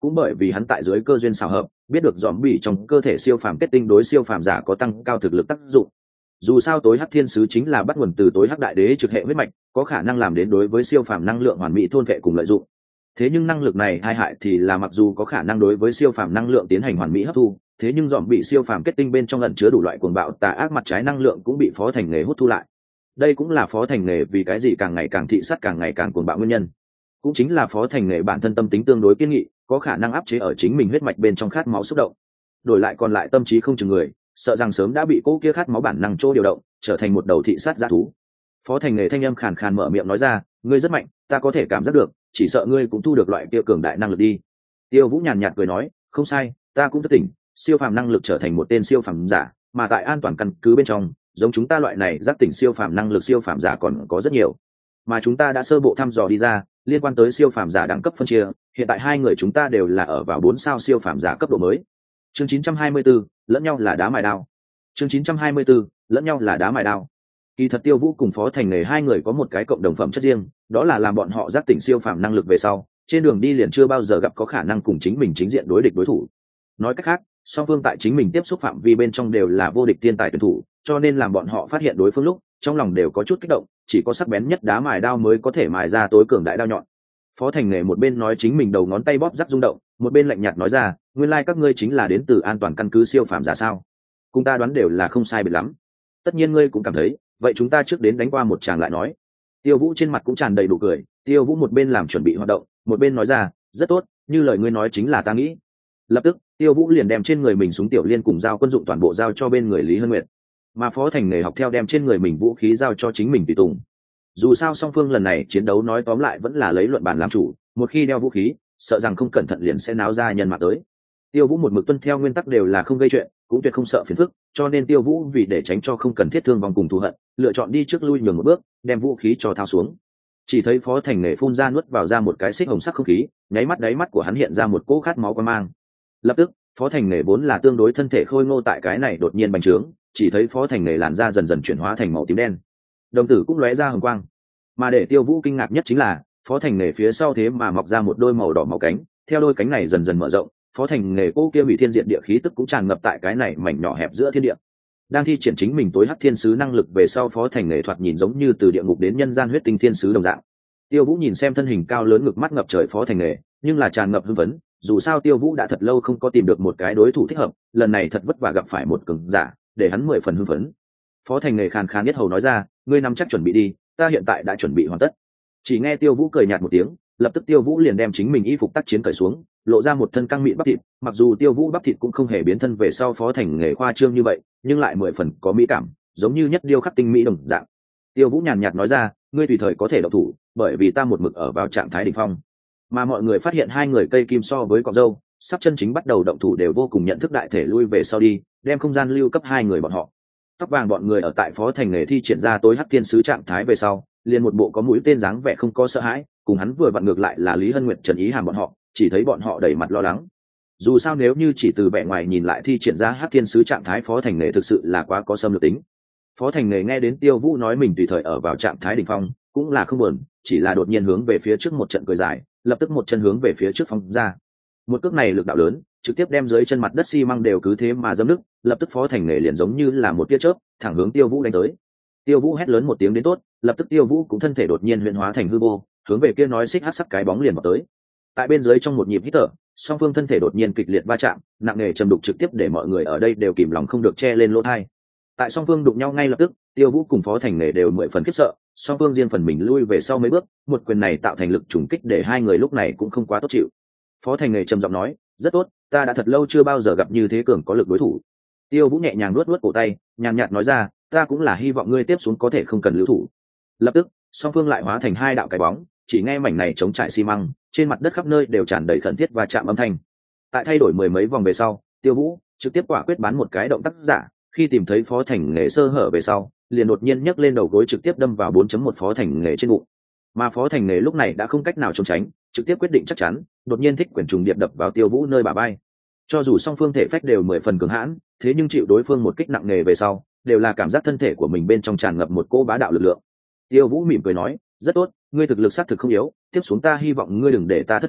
A: cũng bởi vì hắn tại dưới cơ duyên xào hợp biết được dòm bị trong cơ thể siêu phàm kết tinh đối siêu phàm giả có tăng cao thực lực tác dụng. Dù sao tối hắc thiên sứ chính là bắt nguồn từ tối hắc đại đế trực hệ huyết mạch, có khả năng làm đến đối với siêu phàm năng lượng hoàn mỹ thôn vệ cùng lợi dụng. Thế nhưng năng lực này hai hại thì là mặc dù có khả năng đối với siêu phàm năng lượng tiến hành hoàn mỹ hấp thu, thế nhưng dòm bị siêu phàm kết tinh bên trong ẩn chứa đủ loại cuồng bạo tà ác mặt trái năng lượng cũng bị Phó Thành Nghề hút thu lại. Đây cũng là Phó Thành Nghề vì cái gì càng ngày càng thị sát càng ngày càng cuồng bạo nguyên nhân. Cũng chính là Phó Thành Nghề bản thân tâm tính tương đối kiên nghị, có khả năng áp chế ở chính mình huyết mạch bên trong khát máu xúc động. Đổi lại còn lại tâm trí không chừng người, sợ rằng sớm đã bị cô kia khát máu bản năng trô điều động, trở thành một đầu thị sát dã thú. Phó Thành Nghề thanh âm khàn khàn mở miệng nói ra, ngươi rất mạnh, ta có thể cảm giác được, chỉ sợ ngươi cũng thu được loại kia cường đại năng lực đi. Tiêu Vũ nhàn nhạt cười nói, không sai, ta cũng thức tỉnh, siêu phàm năng lực trở thành một tên siêu phàm giả, mà tại an toàn căn cứ bên trong, giống chúng ta loại này giác tỉnh siêu phàm năng lực siêu phàm giả còn có rất nhiều. Mà chúng ta đã sơ bộ thăm dò đi ra, liên quan tới siêu phàm giả đẳng cấp phân chia, hiện tại hai người chúng ta đều là ở vào bốn sao siêu phàm giả cấp độ mới. Chương chín trăm hai mươi tư, lẫn nhau là đá mài đao. Chương chín trăm hai mươi tư, lẫn nhau là đá mài đao. Kỳ thật Tiêu Vũ cùng Phó Thành Nghề hai người có một cái cộng đồng phẩm chất riêng, đó là làm bọn họ giác tỉnh siêu phàm năng lực về sau, trên đường đi liền chưa bao giờ gặp có khả năng cùng chính mình chính diện đối địch đối thủ. Nói cách khác, song phương tại chính mình tiếp xúc phạm vi bên trong đều là vô địch thiên tài tuyển thủ, cho nên làm bọn họ phát hiện đối phương lúc, trong lòng đều có chút kích động, chỉ có sắc bén nhất đá mài đao mới có thể mài ra tối cường đại đao nhọn. Phó Thành Nghề một bên nói chính mình đầu ngón tay bóp rắc rung động, một bên lạnh nhạt nói ra, nguyên lai like các ngươi chính là đến từ an toàn căn cứ siêu phàm giả sao? Cùng ta đoán đều là không sai biệt lắm. Tất nhiên ngươi cũng cảm thấy, vậy chúng ta trước đến đánh qua một tràng lại nói. Tiêu Vũ trên mặt cũng tràn đầy đủ cười, Tiêu Vũ một bên làm chuẩn bị hoạt động, một bên nói ra, rất tốt, như lời ngươi nói chính là ta nghĩ. Lập tức, Tiêu Vũ liền đem trên người mình súng tiểu liên cùng dao quân dụng toàn bộ giao cho bên người Lý Hân Nguyệt, mà Phó Thành Nghề học theo đem trên người mình vũ khí giao cho chính mình tùy tùng. Dù sao song phương lần này chiến đấu nói tóm lại vẫn là lấy luận bàn làm chủ, một khi đeo vũ khí, sợ rằng không cẩn thận liền sẽ náo ra nhân mạng tới. Tiêu Vũ một mực tuân theo nguyên tắc đều là không gây chuyện, cũng tuyệt không sợ phiền phức, cho nên Tiêu Vũ vì để tránh cho không cần thiết thương vong cùng thù hận, lựa chọn đi trước lui nhường một bước, đem vũ khí cho thao xuống. Chỉ thấy Phó Thành Nghề phun ra nuốt vào ra một cái xích hồng sắc không khí, nháy mắt đáy mắt của hắn hiện ra một cỗ khát máu quan mang. Lập tức, Phó Thành Nghề vốn là tương đối thân thể khôi ngô tại cái này đột nhiên bành trướng, chỉ thấy Phó Thành Nghề làn da dần dần chuyển hóa thành màu tím đen, đồng tử cũng lóe ra hồng quang. Mà để Tiêu Vũ kinh ngạc nhất chính là, Phó Thành Nghề phía sau thế mà mọc ra một đôi màu đỏ máu cánh, theo đôi cánh này dần dần mở rộng, Phó Thành Nghề cô kia hủy thiên diện địa khí tức cũng tràn ngập tại cái này mảnh nhỏ hẹp giữa thiên địa. Đang thi triển chính mình tối hắc thiên sứ năng lực về sau, Phó Thành Nghề thoạt nhìn giống như từ địa ngục đến nhân gian huyết tinh thiên sứ đồng dạng. Tiêu Vũ nhìn xem thân hình cao lớn ngực mắt ngập trời Phó Thành Nghề, nhưng là tràn ngập hưng phấn, dù sao Tiêu Vũ đã thật lâu không có tìm được một cái đối thủ thích hợp, lần này thật vất vả gặp phải một cường giả, để hắn mười phần hưng phấn. Phó Thành Nghề khàn khàn nhất hầu nói ra, ngươi nắm chắc chuẩn bị đi, ta hiện tại đã chuẩn bị hoàn tất. Chỉ nghe Tiêu Vũ cười nhạt một tiếng, lập tức Tiêu Vũ liền đem chính mình y phục tác chiến cởi xuống, lộ ra một thân căng mịn bắp thịt. Mặc dù Tiêu Vũ bắp thịt cũng không hề biến thân về sau Phó Thành Nghề khoa trương như vậy, nhưng lại mười phần có mỹ cảm, giống như nhất điêu khắc tinh mỹ đồng dạng. Tiêu Vũ nhàn nhạt nói ra, ngươi tùy thời có thể động thủ, bởi vì ta một mực ở vào trạng thái đỉnh phong. Mà mọi người phát hiện hai người cây kim so với cọng râu, sắp chân chính bắt đầu động thủ đều vô cùng nhận thức đại thể lui về sau đi, đem không gian lưu cấp hai người bọn họ. Tóc vàng bọn người ở tại Phó Thành Nghề thi triển ra tối hắc thiên sứ trạng thái về sau, liền một bộ có mũi tên dáng vẻ không có sợ hãi, cùng hắn vừa vặn ngược lại là Lý Hân Nguyệt Trần Ý Hàm bọn họ, chỉ thấy bọn họ đầy mặt lo lắng. Dù sao nếu như chỉ từ vẻ ngoài nhìn lại thi triển ra hắc thiên sứ trạng thái Phó Thành Nghề thực sự là quá có xâm lược tính. Phó Thành Nghề nghe đến Tiêu Vũ nói mình tùy thời ở vào trạng thái đỉnh phong, cũng là không buồn, chỉ là đột nhiên hướng về phía trước một trận cười dài, lập tức một chân hướng về phía trước phóng ra. Một cước này lực đạo lớn, trực tiếp đem dưới chân mặt đất xi măng đều cứ thế mà dẫm nứt, lập tức Phó Thành Nghề liền giống như là một tia chớp, thẳng hướng Tiêu Vũ đánh tới. Tiêu Vũ hét lớn một tiếng đến tốt, lập tức Tiêu Vũ cũng thân thể đột nhiên huyễn hóa thành hư vô, hướng về kia nói xích hắc sắc cái bóng liền vào tới. Tại bên dưới trong một nhịp hít thở, song phương thân thể đột nhiên kịch liệt va chạm, nặng nề trầm đục trực tiếp để mọi người ở đây đều kìm lòng không được che lên lỗ tai. Tại song phương đụng nhau ngay lập tức, Tiêu Vũ cùng Phó Thành Nghề đều mười phần khiếp sợ, song phương riêng phần mình lui về sau mấy bước, một quyền này tạo thành lực trùng kích để hai người lúc này cũng không quá tốt chịu. Phó Thành Nghề trầm giọng nói, rất tốt, ta đã thật lâu chưa bao giờ gặp như thế cường có lực đối thủ. Tiêu Vũ nhẹ nhàng nuốt nuốt cổ tay, nhàn nhạt nói ra, ta cũng là hy vọng ngươi tiếp xuống có thể không cần lưu thủ. Lập tức, song phương lại hóa thành hai đạo cái bóng, chỉ nghe mảnh này chống trải xi măng, trên mặt đất khắp nơi đều tràn đầy khẩn thiết và chạm âm thanh. Tại thay đổi mười mấy vòng về sau, Tiêu Vũ trực tiếp quả quyết bán một cái động tác giả, khi tìm thấy Phó Thành Nghề sơ hở về sau, liền đột nhiên nhấc lên đầu gối trực tiếp đâm vào bốn chấm một Phó Thành Nghề trên bụng. Mà Phó Thành Nghề lúc này đã không cách nào trốn tránh, trực tiếp quyết định chắc chắn, đột nhiên thích quyển trùng điệp đập vào Tiêu Vũ nơi bả vai. Cho dù song phương thể phách đều mười phần cường hãn, thế nhưng chịu đối phương một kích nặng nề về sau, đều là cảm giác thân thể của mình bên trong tràn ngập một cỗ bá đạo lực lượng. Tiêu Vũ mỉm cười nói, rất tốt, ngươi thực lực xác thực không yếu, tiếp xuống ta hy vọng ngươi đừng để ta thất vọng,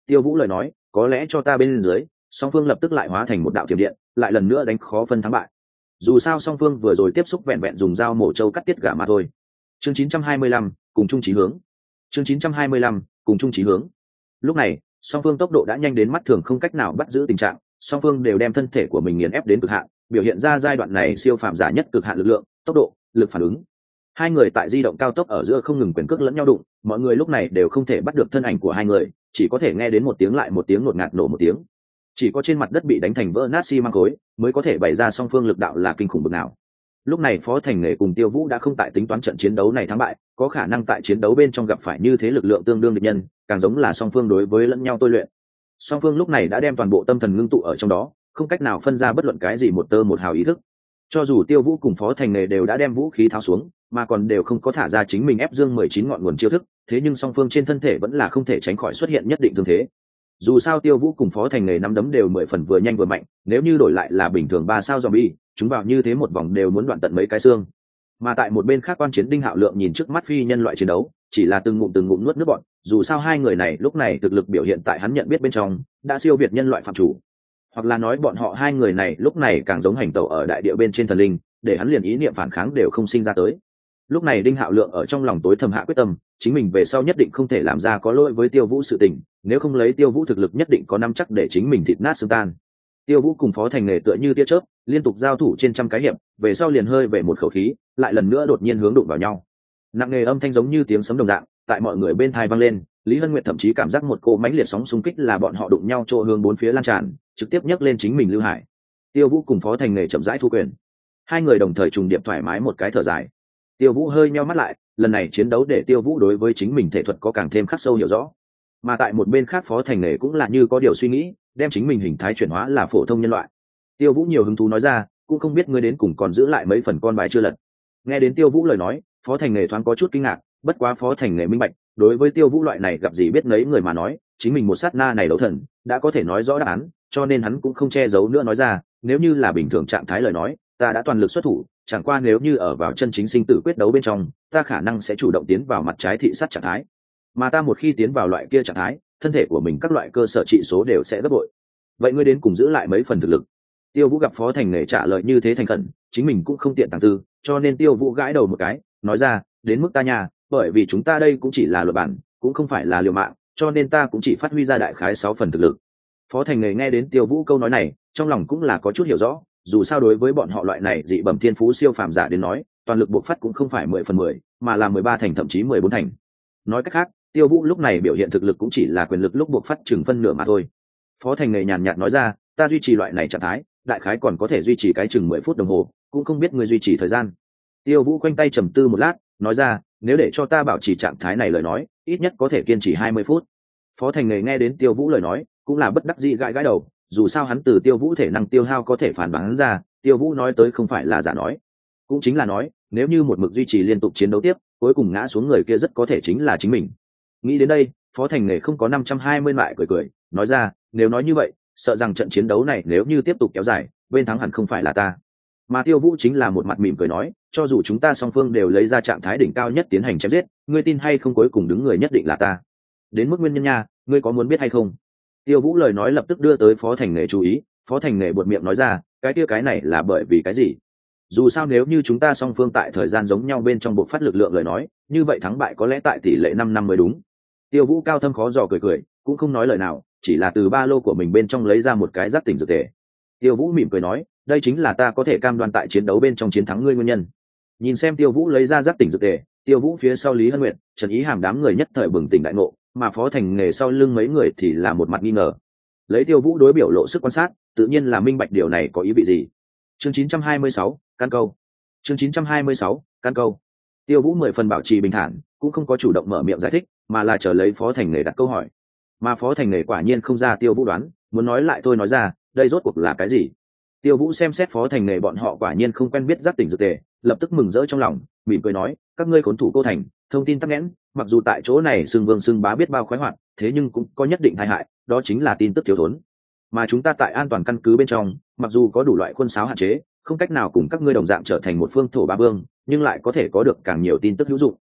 A: Tiêu Vũ lời nói, có lẽ cho ta bên dưới, song phương lập tức lại hóa thành một đạo thiểm điện, lại lần nữa đánh khó phân thắng bại. Dù sao song phương vừa rồi tiếp xúc vẹn vẹn dùng dao mổ trâu cắt tiết gà mà thôi. Chương chín trăm hai mươi lăm, cùng chung chí hướng. Chương chín trăm hai mươi lăm, cùng chung chí hướng. Lúc này, song phương tốc độ đã nhanh đến mắt thường không cách nào bắt giữ tình trạng, song phương đều đem thân thể của mình nghiền ép đến cực hạn, biểu hiện ra giai đoạn này siêu phàm giả nhất cực hạn lực lượng, tốc độ, lực phản ứng. Hai người tại di động cao tốc ở giữa không ngừng quyền cước lẫn nhau đụng, mọi người lúc này đều không thể bắt được thân ảnh của hai người, chỉ có thể nghe đến một tiếng lại một tiếng ngột ngạt nổ một tiếng. Chỉ có trên mặt đất bị đánh thành vỡ nát xi măng khối mới có thể bày ra song phương lực đạo là kinh khủng bực nào. Lúc này Phó Thành Nghề cùng Tiêu Vũ đã không tại tính toán trận chiến đấu này thắng bại, có khả năng tại chiến đấu bên trong gặp phải như thế lực lượng tương đương địch nhân, càng giống là song phương đối với lẫn nhau tôi luyện. Song phương lúc này đã đem toàn bộ tâm thần ngưng tụ ở trong đó, không cách nào phân ra bất luận cái gì một tơ một hào ý thức. Cho dù Tiêu Vũ cùng Phó Thành Nghề đều đã đem vũ khí tháo xuống, mà còn đều không có thả ra chính mình ép dương mười chín ngọn nguồn chiêu thức, thế nhưng song phương trên thân thể vẫn là không thể tránh khỏi xuất hiện nhất định thương thế. Dù sao Tiêu Vũ cùng Phó Thành Nghề nắm đấm đều mười phần vừa nhanh vừa mạnh, nếu như đổi lại là bình thường ba sao zombie, chúng vào như thế một vòng đều muốn đoạn tận mấy cái xương. Mà tại một bên khác quan chiến Đinh Hạo Lượng nhìn trước mắt phi nhân loại chiến đấu, chỉ là từng ngụm từng ngụm nuốt nước bọt, dù sao hai người này lúc này thực lực biểu hiện tại hắn nhận biết bên trong, đã siêu việt nhân loại phạm chủ. Hoặc là nói bọn họ hai người này lúc này càng giống hành tẩu ở đại địa bên trên thần linh, để hắn liền ý niệm phản kháng đều không sinh ra tới. Lúc này Đinh Hạo Lượng ở trong lòng tối thầm hạ quyết tâm, chính mình về sau nhất định không thể làm ra có lỗi với Tiêu Vũ sự tình, nếu không lấy Tiêu Vũ thực lực nhất định có nắm chắc để chính mình thịt nát xương tan. Tiêu Vũ cùng Phó Thành Nghề tựa như tia chớp, liên tục giao thủ trên trăm cái hiệp, về sau liền hơi về một khẩu khí, lại lần nữa đột nhiên hướng đụng vào nhau. Nặng nề âm thanh giống như tiếng sấm đồng dạng, tại mọi người bên tai vang lên, Lý Hân Nguyệt thậm chí cảm giác một cỗ mãnh liệt sóng xung kích là bọn họ đụng nhau chỗ hướng bốn phía lan tràn, trực tiếp nhấc lên chính mình lưu hải. Tiêu Vũ cùng Phó Thành Nghề chậm rãi thu quyền. Hai người đồng thời trùng điệp thoải mái một cái thở dài. Tiêu Vũ hơi nheo mắt lại, lần này chiến đấu để Tiêu Vũ đối với chính mình thể thuật có càng thêm khắc sâu hiểu rõ. Mà tại một bên khác Phó Thành Nghề cũng là như có điều suy nghĩ, đem chính mình hình thái chuyển hóa là phổ thông nhân loại. Tiêu Vũ nhiều hứng thú nói ra, cũng không biết ngươi đến cùng còn giữ lại mấy phần con bài chưa lật. Nghe đến Tiêu Vũ lời nói, Phó Thành Nghề thoáng có chút kinh ngạc, bất quá Phó Thành Nghề minh bạch, đối với Tiêu Vũ loại này gặp gì biết nấy người mà nói, chính mình một sát na này đấu thần, đã có thể nói rõ đáp án, cho nên hắn cũng không che giấu nữa nói ra, nếu như là bình thường trạng thái lời nói, ta đã toàn lực xuất thủ, chẳng qua nếu như ở vào chân chính sinh tử quyết đấu bên trong, ta khả năng sẽ chủ động tiến vào mặt trái thị sát trạng thái. Mà ta một khi tiến vào loại kia trạng thái, thân thể của mình các loại cơ sở trị số đều sẽ gấp bội. Vậy ngươi đến cùng giữ lại mấy phần thực lực? Tiêu Vũ gặp Phó Thành Nghề trả lời như thế thành khẩn, chính mình cũng không tiện tàng tư, cho nên Tiêu Vũ gãi đầu một cái, nói ra, đến mức ta nhà, bởi vì chúng ta đây cũng chỉ là luật bản, cũng không phải là liều mạng, cho nên ta cũng chỉ phát huy ra đại khái sáu phần thực lực. Phó Thành Nghề nghe đến Tiêu Vũ câu nói này, trong lòng cũng là có chút hiểu rõ, dù sao đối với bọn họ loại này dị bẩm thiên phú siêu phàm giả đến nói, toàn lực buộc phát cũng không phải mười phần mười, mà là mười ba thành thậm chí mười bốn thành. Nói cách khác, Tiêu Vũ lúc này biểu hiện thực lực cũng chỉ là quyền lực lúc buộc phát chừng phân nửa mà thôi. Phó Thành Nghề nhàn nhạt nói ra, ta duy trì loại này trạng thái, đại khái còn có thể duy trì cái chừng mười phút đồng hồ, cũng không biết ngươi duy trì thời gian. Tiêu Vũ quanh tay trầm tư một lát, nói ra, nếu để cho ta bảo trì trạng thái này lời nói, ít nhất có thể kiên trì hai mươi phút. Phó Thành Nghề nghe đến Tiêu Vũ lời nói, cũng là bất đắc dĩ gãi gãi đầu, dù sao hắn từ Tiêu Vũ thể năng tiêu hao có thể phản đoán ra, Tiêu Vũ nói tới không phải là giả nói, cũng chính là nói, nếu như một mực duy trì liên tục chiến đấu tiếp, cuối cùng ngã xuống người kia rất có thể chính là chính mình. Nghĩ đến đây, Phó Thành Nghề không có năm trăm hai mươi lại cười cười, nói ra, nếu nói như vậy, sợ rằng trận chiến đấu này nếu như tiếp tục kéo dài, bên thắng hẳn không phải là ta. Mà Tiêu Vũ chính là một mặt mỉm cười nói, cho dù chúng ta song phương đều lấy ra trạng thái đỉnh cao nhất tiến hành chém giết, ngươi tin hay không cuối cùng đứng người nhất định là ta. Đến mức nguyên nhân nha, ngươi có muốn biết hay không? Tiêu Vũ lời nói lập tức đưa tới Phó Thành Nghề chú ý, Phó Thành Nghề buột miệng nói ra, cái kia cái này là bởi vì cái gì? Dù sao nếu như chúng ta song phương tại thời gian giống nhau bên trong bộ phát lực lượng lời nói, như vậy thắng bại có lẽ tại tỷ lệ năm năm mới đúng. Tiêu Vũ cao thâm khó dò cười cười, cũng không nói lời nào, chỉ là từ ba lô của mình bên trong lấy ra một cái giác tỉnh dược tề. Tiêu Vũ mỉm cười nói, đây chính là ta có thể cam đoan tại chiến đấu bên trong chiến thắng ngươi nguyên nhân. Nhìn xem Tiêu Vũ lấy ra giác tỉnh dược tề, Tiêu Vũ phía sau Lý Hân Nguyệt, Trần Ý Hàm đám người nhất thời bừng tỉnh đại ngộ, mà Phó Thành Nghề sau lưng mấy người thì là một mặt nghi ngờ. Lấy Tiêu Vũ đối biểu lộ sức quan sát, tự nhiên là minh bạch điều này có ý vị gì. Chương chín trăm hai mươi sáu, căn câu. Chương chín trăm hai mươi sáu, căn câu. Tiêu Vũ mười phần bảo trì bình thản, cũng không có chủ động mở miệng giải thích, mà là chờ lấy Phó Thành Nghề đặt câu hỏi. Mà Phó Thành Nghề quả nhiên không ra Tiêu Vũ đoán, muốn nói lại tôi nói ra, đây rốt cuộc là cái gì? Tiêu Vũ xem xét Phó Thành Nghề bọn họ quả nhiên không quen biết giác tỉnh dược tề, lập tức mừng rỡ trong lòng, mỉm cười nói, các ngươi khốn thủ cô thành, thông tin tắc nghẽn, mặc dù tại chỗ này xưng vương xưng bá biết bao khoái hoạt, thế nhưng cũng có nhất định tai hại, đó chính là tin tức thiếu thốn. Mà chúng ta tại an toàn căn cứ bên trong, mặc dù có đủ loại quân sáo hạn chế, không cách nào cùng các ngươi đồng dạng trở thành một phương thổ ba vương, nhưng lại có thể có được càng nhiều tin tức hữu dụng.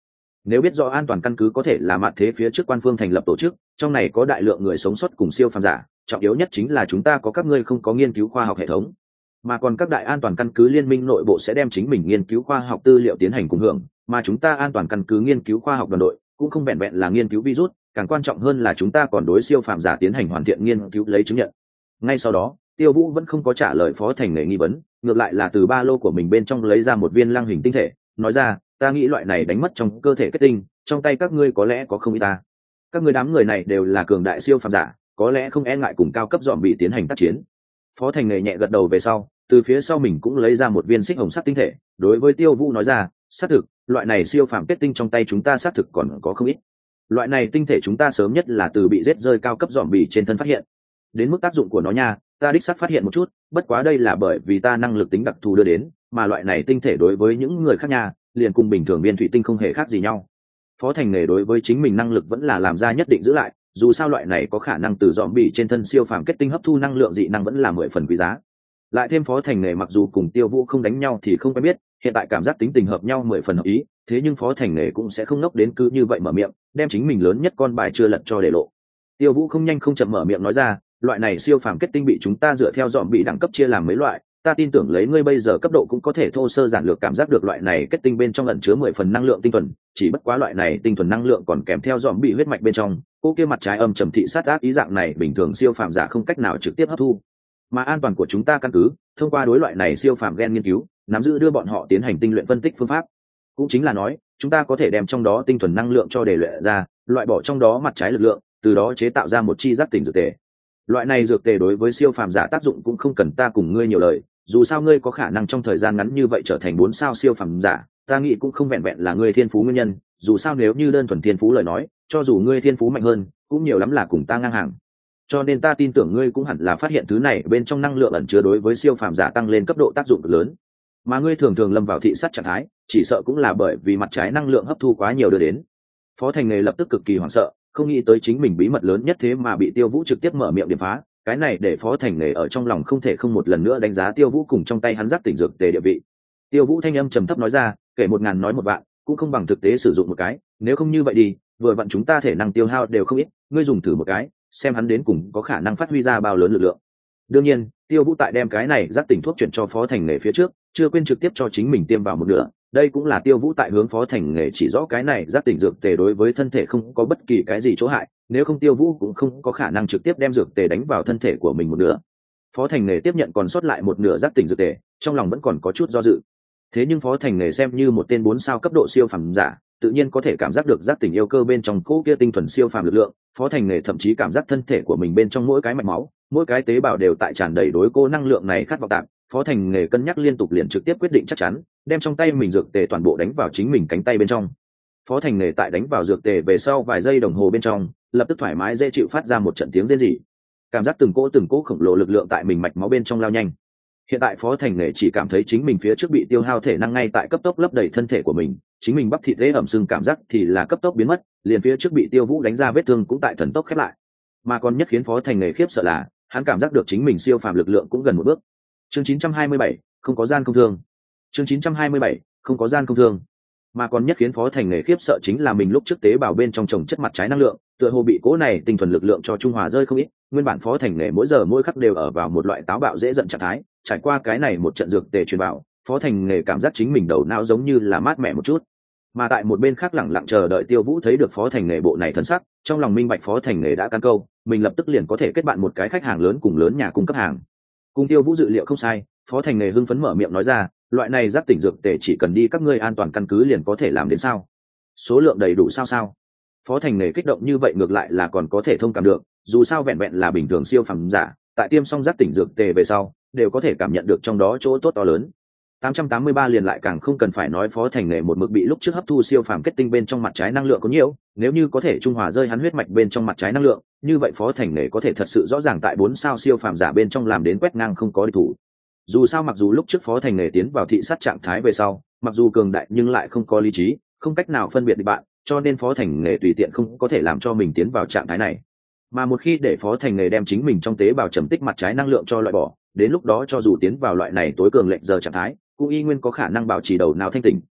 A: Nếu biết rõ an toàn căn cứ có thể là mặt thế phía trước quan phương thành lập tổ chức, trong này có đại lượng người sống sót cùng siêu phàm giả, trọng yếu nhất chính là chúng ta có các ngươi không có nghiên cứu khoa học hệ thống, mà còn các đại an toàn căn cứ liên minh nội bộ sẽ đem chính mình nghiên cứu khoa học tư liệu tiến hành cùng hưởng, mà chúng ta an toàn căn cứ nghiên cứu khoa học đoàn đội cũng không vẹn vẹn là nghiên cứu virus, càng quan trọng hơn là chúng ta còn đối siêu phàm giả tiến hành hoàn thiện nghiên cứu lấy chứng nhận. Ngay sau đó, Tiêu Vũ vẫn không có trả lời Phó Thành Nghề nghi vấn, ngược lại là từ ba lô của mình bên trong lấy ra một viên lăng hình tinh thể, nói ra, ta nghĩ loại này đánh mất trong cơ thể kết tinh, trong tay các ngươi có lẽ có không ít ta. Các ngươi đám người này đều là cường đại siêu phàm giả, có lẽ không e ngại cùng cao cấp dòm bị tiến hành tác chiến. Phó Thành Nghề nhẹ gật đầu về sau, từ phía sau mình cũng lấy ra một viên xích hồng sắc tinh thể, đối với Tiêu Vũ nói ra, xác thực, loại này siêu phàm kết tinh trong tay chúng ta xác thực còn có không ít. Loại này tinh thể chúng ta sớm nhất là từ bị giết rơi cao cấp dòm bị trên thân phát hiện. Đến mức tác dụng của nó nha, ta đích xác phát hiện một chút, bất quá đây là bởi vì ta năng lực tính đặc thù đưa đến, mà loại này tinh thể đối với những người khác nha, liền cùng bình thường viên thủy tinh không hề khác gì nhau. Phó Thành Nghề đối với chính mình năng lực vẫn là làm ra nhất định giữ lại, dù sao loại này có khả năng từ dòm bị trên thân siêu phàm kết tinh hấp thu năng lượng dị năng vẫn là mười phần quý giá. Lại thêm Phó Thành Nghề mặc dù cùng Tiêu Vũ không đánh nhau thì không quen biết, hiện tại cảm giác tính tình hợp nhau mười phần hợp ý, thế nhưng Phó Thành Nghề cũng sẽ không ngốc đến cứ như vậy mở miệng, đem chính mình lớn nhất con bài chưa lật cho để lộ. Tiêu Vũ không nhanh không chậm mở miệng nói ra, loại này siêu phàm kết tinh bị chúng ta dựa theo dòm bị đẳng cấp chia làm mấy loại, ta tin tưởng lấy ngươi bây giờ cấp độ cũng có thể thô sơ giản lược cảm giác được loại này kết tinh bên trong ẩn chứa mười phần năng lượng tinh thuần, chỉ bất quá loại này tinh thuần năng lượng còn kèm theo dòm bị huyết mạch bên trong, cô kia mặt trái âm trầm thị sát ác ý dạng này bình thường siêu phàm giả không cách nào trực tiếp hấp thu. Mà an toàn của chúng ta căn cứ, thông qua đối loại này siêu phàm gen nghiên cứu, nắm giữ đưa bọn họ tiến hành tinh luyện phân tích phương pháp. Cũng chính là nói, chúng ta có thể đem trong đó tinh thuần năng lượng cho đề luyện ra, loại bỏ trong đó mặt trái lực lượng, từ đó chế tạo ra một chi giác tỉnh dược tề. Loại này dược tề đối với siêu phàm giả tác dụng cũng không cần ta cùng ngươi nhiều lời, dù sao ngươi có khả năng trong thời gian ngắn như vậy trở thành bốn sao siêu phàm giả, ta nghĩ cũng không vẹn vẹn là ngươi thiên phú nguyên nhân, dù sao nếu như đơn thuần thiên phú lời nói, cho dù ngươi thiên phú mạnh hơn, cũng nhiều lắm là cùng ta ngang hàng. Cho nên ta tin tưởng ngươi cũng hẳn là phát hiện thứ này bên trong năng lượng ẩn chứa đối với siêu phàm giả tăng lên cấp độ tác dụng cực lớn. Mà ngươi thường thường lâm vào thị sát trạng thái, chỉ sợ cũng là bởi vì mặt trái năng lượng hấp thu quá nhiều đưa đến. Phó Thành Nghề lập tức cực kỳ hoảng sợ, không nghĩ tới chính mình bí mật lớn nhất thế mà bị Tiêu Vũ trực tiếp mở miệng điểm phá, cái này để Phó Thành Nghề ở trong lòng không thể không một lần nữa đánh giá Tiêu Vũ cùng trong tay hắn giác tỉnh dược tề địa vị. Tiêu Vũ thanh âm trầm thấp nói ra, kể một ngàn nói một vạn, cũng không bằng thực tế sử dụng một cái, nếu không như vậy đi, vừa vặn chúng ta thể năng tiêu hao đều không ít, ngươi dùng thử một cái, xem hắn đến cùng có khả năng phát huy ra bao lớn lực lượng. Đương nhiên, Tiêu Vũ tại đem cái này giác tỉnh thuốc chuyển cho Phó Thành Nghề phía trước, chưa quên trực tiếp cho chính mình tiêm vào một nửa, đây cũng là Tiêu Vũ tại hướng Phó Thành Nghề chỉ rõ cái này giác tỉnh dược tề đối với thân thể không có bất kỳ cái gì chỗ hại, nếu không Tiêu Vũ cũng không có khả năng trực tiếp đem dược tề đánh vào thân thể của mình một nửa. Phó Thành Nghề tiếp nhận còn sót lại một nửa giác tỉnh dược tề, trong lòng vẫn còn có chút do dự. Thế nhưng Phó Thành Nghề xem như một tên bốn sao cấp độ siêu phàm giả, tự nhiên có thể cảm giác được giác tỉnh yêu cơ bên trong cỗ kia tinh thuần siêu phàm lực lượng. Phó Thành Nghề thậm chí cảm giác thân thể của mình bên trong mỗi cái mạch máu, mỗi cái tế bào đều tại tràn đầy đối cô năng lượng này khát vọng tạm. Phó Thành Nghề cân nhắc liên tục liền trực tiếp quyết định chắc chắn, đem trong tay mình dược tề toàn bộ đánh vào chính mình cánh tay bên trong. Phó Thành Nghề tại đánh vào dược tề về sau vài giây đồng hồ bên trong, lập tức thoải mái dễ chịu phát ra một trận tiếng rên rỉ. Cảm giác từng cỗ từng cỗ khổng lồ lực lượng tại mình mạch máu bên trong lao nhanh. Hiện tại Phó Thành Nghề chỉ cảm thấy chính mình phía trước bị tiêu hao thể năng ngay tại cấp tốc lấp đầy thân thể của mình, chính mình bắp thịt dễ ẩm sưng cảm giác thì là cấp tốc biến mất, liền phía trước bị Tiêu Vũ đánh ra vết thương cũng tại thần tốc khép lại. Mà còn nhất khiến Phó Thành Nghề khiếp sợ là, hắn cảm giác được chính mình siêu phàm lực lượng cũng gần một bước. Chương chín trăm hai mươi bảy, không có gian không thương. Chương chín trăm hai mươi bảy, không có gian không thương. Mà còn nhất khiến Phó Thành Nghề khiếp sợ chính là mình lúc trước tế bào bên trong trồng chất mặt trái năng lượng, tựa hồ bị cố này tinh thuần lực lượng cho trung hòa rơi không ít, nguyên bản Phó Thành Nghề mỗi giờ mỗi khắc đều ở vào một loại táo bạo dễ giận trạng thái, trải qua cái này một trận dược tề truyền vào, Phó Thành Nghề cảm giác chính mình đầu não giống như là mát mẻ một chút. Mà tại một bên khác lẳng lặng chờ đợi Tiêu Vũ thấy được Phó Thành Nghề bộ này thần sắc, trong lòng minh bạch Phó Thành Nghề đã căn câu, mình lập tức liền có thể kết bạn một cái khách hàng lớn cùng lớn nhà cung cấp hàng. Cùng Tiêu Vũ dự liệu không sai, Phó Thành Nghề hưng phấn mở miệng nói ra, loại này giác tỉnh dược tề chỉ cần đi các ngươi an toàn căn cứ liền có thể làm đến sao? Số lượng đầy đủ sao sao? Phó Thành Nghề kích động như vậy ngược lại là còn có thể thông cảm được, dù sao vẹn vẹn là bình thường siêu phàm giả, tại tiêm xong giác tỉnh dược tề về sau, đều có thể cảm nhận được trong đó chỗ tốt to lớn. tám trăm tám mươi ba liền lại càng không cần phải nói Phó Thành Nghề một mực bị lúc trước hấp thu siêu phàm kết tinh bên trong mặt trái năng lượng có nhiều, nếu như có thể trung hòa rơi hắn huyết mạch bên trong mặt trái năng lượng, như vậy Phó Thành Nghề có thể thật sự rõ ràng tại bốn sao siêu phàm giả bên trong làm đến quét ngang không có địch thủ. Dù sao mặc dù lúc trước Phó Thành Nghề tiến vào thị sát trạng thái về sau, mặc dù cường đại nhưng lại không có lý trí, không cách nào phân biệt địch bạn, cho nên Phó Thành Nghề tùy tiện không có thể làm cho mình tiến vào trạng thái này. Mà một khi để Phó Thành Nghề đem chính mình trong tế bào trầm tích mặt trái năng lượng cho loại bỏ, đến lúc đó cho dù tiến vào loại này tối cường lệnh giờ trạng thái, cũng y nguyên có khả năng bảo trì đầu não thanh tỉnh.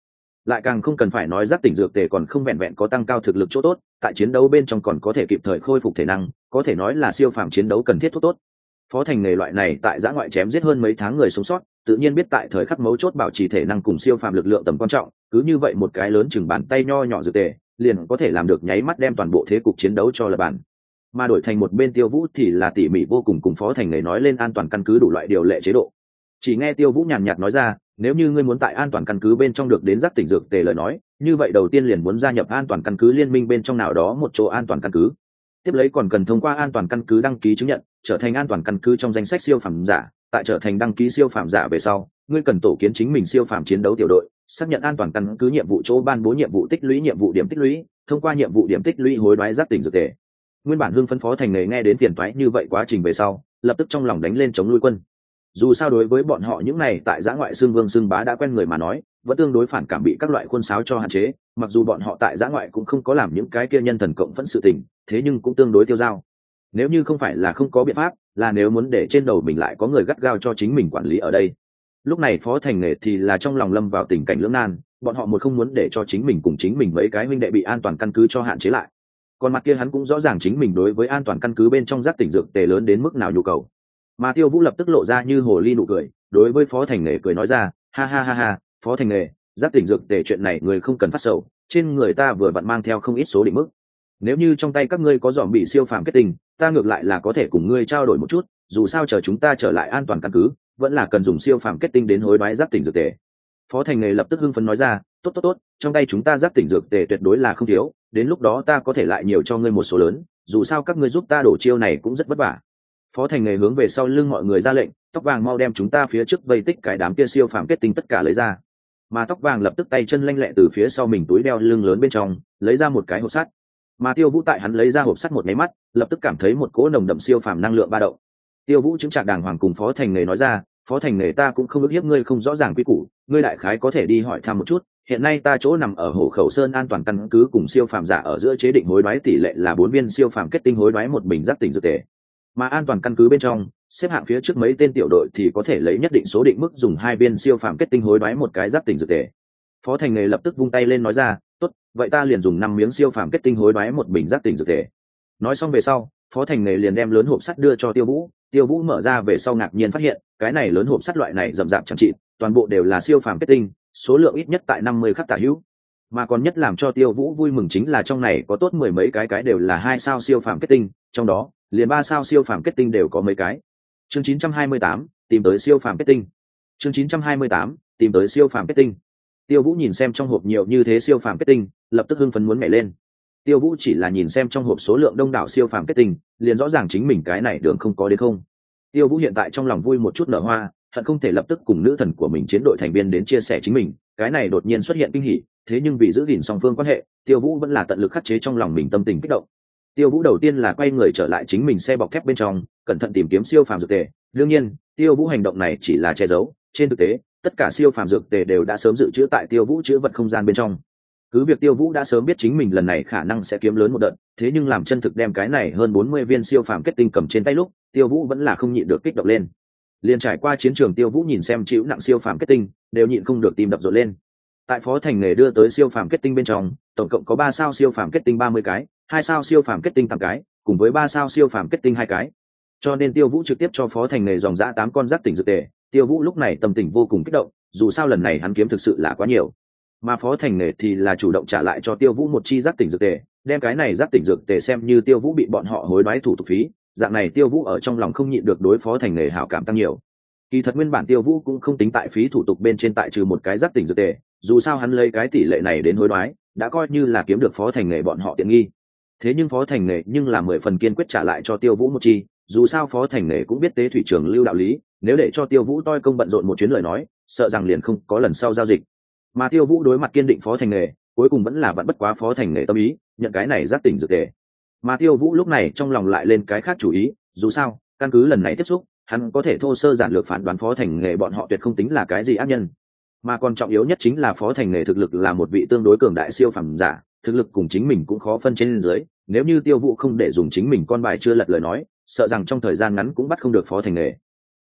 A: lại càng không cần phải nói giác tỉnh dược tề còn không vẹn vẹn có tăng cao thực lực chỗ tốt, tại chiến đấu bên trong còn có thể kịp thời khôi phục thể năng, có thể nói là siêu phàm chiến đấu cần thiết thuốc tốt. Phó Thành nghề loại này tại giã ngoại chém giết hơn mấy tháng người sống sót, tự nhiên biết tại thời khắc mấu chốt bảo trì thể năng cùng siêu phàm lực lượng tầm quan trọng, cứ như vậy một cái lớn chừng bàn tay nho nhỏ dược tề, liền có thể làm được nháy mắt đem toàn bộ thế cục chiến đấu cho lật bàn. Mà đổi thành một bên Tiêu Vũ thì là tỉ mỉ vô cùng cùng Phó Thành nghề nói lên an toàn căn cứ đủ loại điều lệ chế độ. Chỉ nghe Tiêu Vũ nhàn nhạt nói ra, nếu như ngươi muốn tại an toàn căn cứ bên trong được đến giác tỉnh dược tề lời nói, như vậy đầu tiên liền muốn gia nhập an toàn căn cứ liên minh bên trong nào đó một chỗ an toàn căn cứ. Tiếp lấy còn cần thông qua an toàn căn cứ đăng ký chứng nhận, trở thành an toàn căn cứ trong danh sách siêu phàm giả. Tại trở thành đăng ký siêu phàm giả về sau, ngươi cần tổ kiến chính mình siêu phàm chiến đấu tiểu đội, xác nhận an toàn căn cứ nhiệm vụ chỗ ban bố nhiệm vụ tích lũy nhiệm vụ điểm tích lũy, thông qua nhiệm vụ điểm tích lũy hối đoái giác tỉnh dược tề. Nguyên bản hưng phấn Phó Thành nghề nghe đến phiền toái như vậy quá trình về sau, lập tức trong lòng đánh lên chống nuôi quân. Dù sao đối với bọn họ những này tại giã ngoại xương vương xương bá đã quen người mà nói, vẫn tương đối phản cảm bị các loại khuôn sáo cho hạn chế, mặc dù bọn họ tại giã ngoại cũng không có làm những cái kia nhân thần cộng phẫn sự tình, thế nhưng cũng tương đối tiêu dao. Nếu như không phải là không có biện pháp, là nếu muốn để trên đầu mình lại có người gắt gao cho chính mình quản lý ở đây. Lúc này Phó Thành nghề thì là trong lòng lâm vào tình cảnh lưỡng nan, bọn họ một không muốn để cho chính mình cùng chính mình mấy cái huynh đệ bị an toàn căn cứ cho hạn chế lại, còn mặt kia hắn cũng rõ ràng chính mình đối với an toàn căn cứ bên trong giác tỉnh dược tề lớn đến mức nào nhu cầu. Mà Tiêu Vũ lập tức lộ ra như hồ ly nụ cười, đối với Phó Thành nghề cười nói ra, ha ha ha ha, Phó Thành nghề, giác tỉnh dược tề chuyện này người không cần phát sầu, trên người ta vừa vặn mang theo không ít số định mức. Nếu như trong tay các ngươi có dòm bị siêu phàm kết tinh, ta ngược lại là có thể cùng ngươi trao đổi một chút, dù sao chờ chúng ta trở lại an toàn căn cứ, vẫn là cần dùng siêu phàm kết tinh đến hối đoái giác tỉnh dược tề. Phó Thành nghề lập tức hưng phấn nói ra, tốt tốt tốt, trong tay chúng ta giác tỉnh dược tề tuyệt đối là không thiếu, đến lúc đó ta có thể lại nhiều cho ngươi một số lớn, dù sao các ngươi giúp ta đổ chiêu này cũng rất vất vả. Phó Thành nghề hướng về sau lưng mọi người ra lệnh, tóc vàng mau đem chúng ta phía trước vây tích cái đám kia siêu phàm kết tinh tất cả lấy ra. Mà tóc vàng lập tức tay chân lanh lẹ từ phía sau mình túi đeo lưng lớn bên trong lấy ra một cái hộp sắt. Mà Tiêu Vũ tại hắn lấy ra hộp sắt một máy mắt, lập tức cảm thấy một cỗ nồng đậm siêu phàm năng lượng ba động. Tiêu Vũ chứng trạc đàng hoàng cùng Phó Thành nghề nói ra, Phó Thành nghề ta cũng không ức hiếp ngươi không rõ ràng quy củ, ngươi đại khái có thể đi hỏi thăm một chút, hiện nay ta chỗ nằm ở Hổ Khẩu Sơn an toàn căn cứ cùng siêu phàm giả ở giữa chế định hối đoái tỷ lệ là bốn viên siêu phàm kết tinh hối đoái một bình giác tỉnh dược tề. Mà an toàn căn cứ bên trong, xếp hạng phía trước mấy tên tiểu đội thì có thể lấy nhất định số định mức dùng hai viên siêu phàm kết tinh hối đoái một cái giác tỉnh dược tề. Phó Thành nghề lập tức vung tay lên nói ra, tốt, vậy ta liền dùng năm miếng siêu phàm kết tinh hối đoái một bình giác tỉnh dược tề. Nói xong về sau, Phó Thành nghề liền đem lớn hộp sắt đưa cho Tiêu Vũ. Tiêu Vũ mở ra về sau ngạc nhiên phát hiện, cái này lớn hộp sắt loại này rậm rạp chẳng trị, toàn bộ đều là siêu phàm kết tinh, số lượng ít nhất tại năm mươi khắc tả hữu. Mà còn nhất làm cho Tiêu Vũ vui mừng chính là trong này có tốt mười mấy cái cái đều là hai sao siêu phàm kết tinh, trong đó liền ba sao siêu phàm kết tinh đều có mấy cái. Chương chín trăm hai mươi tám, tìm tới siêu phàm kết tinh. Chương chín trăm hai mươi tám, tìm tới siêu phàm kết tinh. Tiêu Vũ nhìn xem trong hộp nhiều như thế siêu phàm kết tinh, lập tức hưng phấn muốn nhảy lên. Tiêu Vũ chỉ là nhìn xem trong hộp số lượng đông đảo siêu phàm kết tinh, liền rõ ràng chính mình cái này đường không có đến không. Tiêu Vũ hiện tại trong lòng vui một chút nở hoa, hận không thể lập tức cùng nữ thần của mình chiến đội thành viên đến chia sẻ chính mình, cái này đột nhiên xuất hiện kinh hỉ, thế nhưng vì giữ gìn song phương quan hệ, Tiêu Vũ vẫn là tận lực khắc chế trong lòng mình tâm tình kích động. Tiêu Vũ đầu tiên là quay người trở lại chính mình xe bọc thép bên trong, cẩn thận tìm kiếm siêu phàm dược tề. Đương nhiên, Tiêu Vũ hành động này chỉ là che giấu, trên thực tế, tất cả siêu phàm dược tề đều đã sớm dự trữ tại Tiêu Vũ chứa vật không gian bên trong. Cứ việc Tiêu Vũ đã sớm biết chính mình lần này khả năng sẽ kiếm lớn một đợt, thế nhưng làm chân thực đem cái này hơn bốn mươi viên siêu phàm kết tinh cầm trên tay lúc, Tiêu Vũ vẫn là không nhịn được kích động lên. Liên trải qua chiến trường, Tiêu Vũ nhìn xem chịu nặng siêu phàm kết tinh, đều nhịn không được tim đập rộn lên. Tại Phó Thành nghề đưa tới siêu phàm kết tinh bên trong, tổng cộng có ba sao siêu phàm kết tinh ba mươi cái, hai sao siêu phàm kết tinh tám cái, cùng với ba sao siêu phàm kết tinh hai cái. Cho nên Tiêu Vũ trực tiếp cho Phó Thành nghề dòng dã tám con giác tỉnh dược tề. Tiêu Vũ lúc này tâm tình vô cùng kích động, dù sao lần này hắn kiếm thực sự là quá nhiều. Mà Phó Thành nghề thì là chủ động trả lại cho Tiêu Vũ một chi giác tỉnh dược tề, đem cái này giác tỉnh dược tề xem như Tiêu Vũ bị bọn họ hối đoái thủ tục phí. Dạng này Tiêu Vũ ở trong lòng không nhịn được đối Phó Thành nghề hảo cảm tăng nhiều. Kỳ thật nguyên bản Tiêu Vũ cũng không tính tại phí thủ tục bên trên tại trừ một cái giác tỉnh dược tề, dù sao hắn lấy cái tỷ lệ này đến hối đoái, đã coi như là kiếm được Phó Thành nghề bọn họ tiện nghi. Thế nhưng Phó Thành nghề nhưng là mười phần kiên quyết trả lại cho Tiêu Vũ một chi, dù sao Phó Thành nghề cũng biết tế thủy trường lưu đạo lý, nếu để cho Tiêu Vũ toi công bận rộn một chuyến lời nói, sợ rằng liền không có lần sau giao dịch. Mà Tiêu Vũ đối mặt kiên định Phó Thành nghề, cuối cùng vẫn là vẫn bất quá Phó Thành nghề tâm ý, nhận cái này giác tỉnh dược tề. Mà Tiêu Vũ lúc này trong lòng lại lên cái khác chủ ý, dù sao, căn cứ lần này tiếp xúc, hắn có thể thô sơ giản lược phán đoán Phó Thành nghề bọn họ tuyệt không tính là cái gì ác nhân. Mà còn trọng yếu nhất chính là Phó Thành nghề thực lực là một vị tương đối cường đại siêu phàm giả, thực lực cùng chính mình cũng khó phân trên dưới, nếu như Tiêu Vũ không để dùng chính mình con bài chưa lật lời nói, sợ rằng trong thời gian ngắn cũng bắt không được Phó Thành nghề.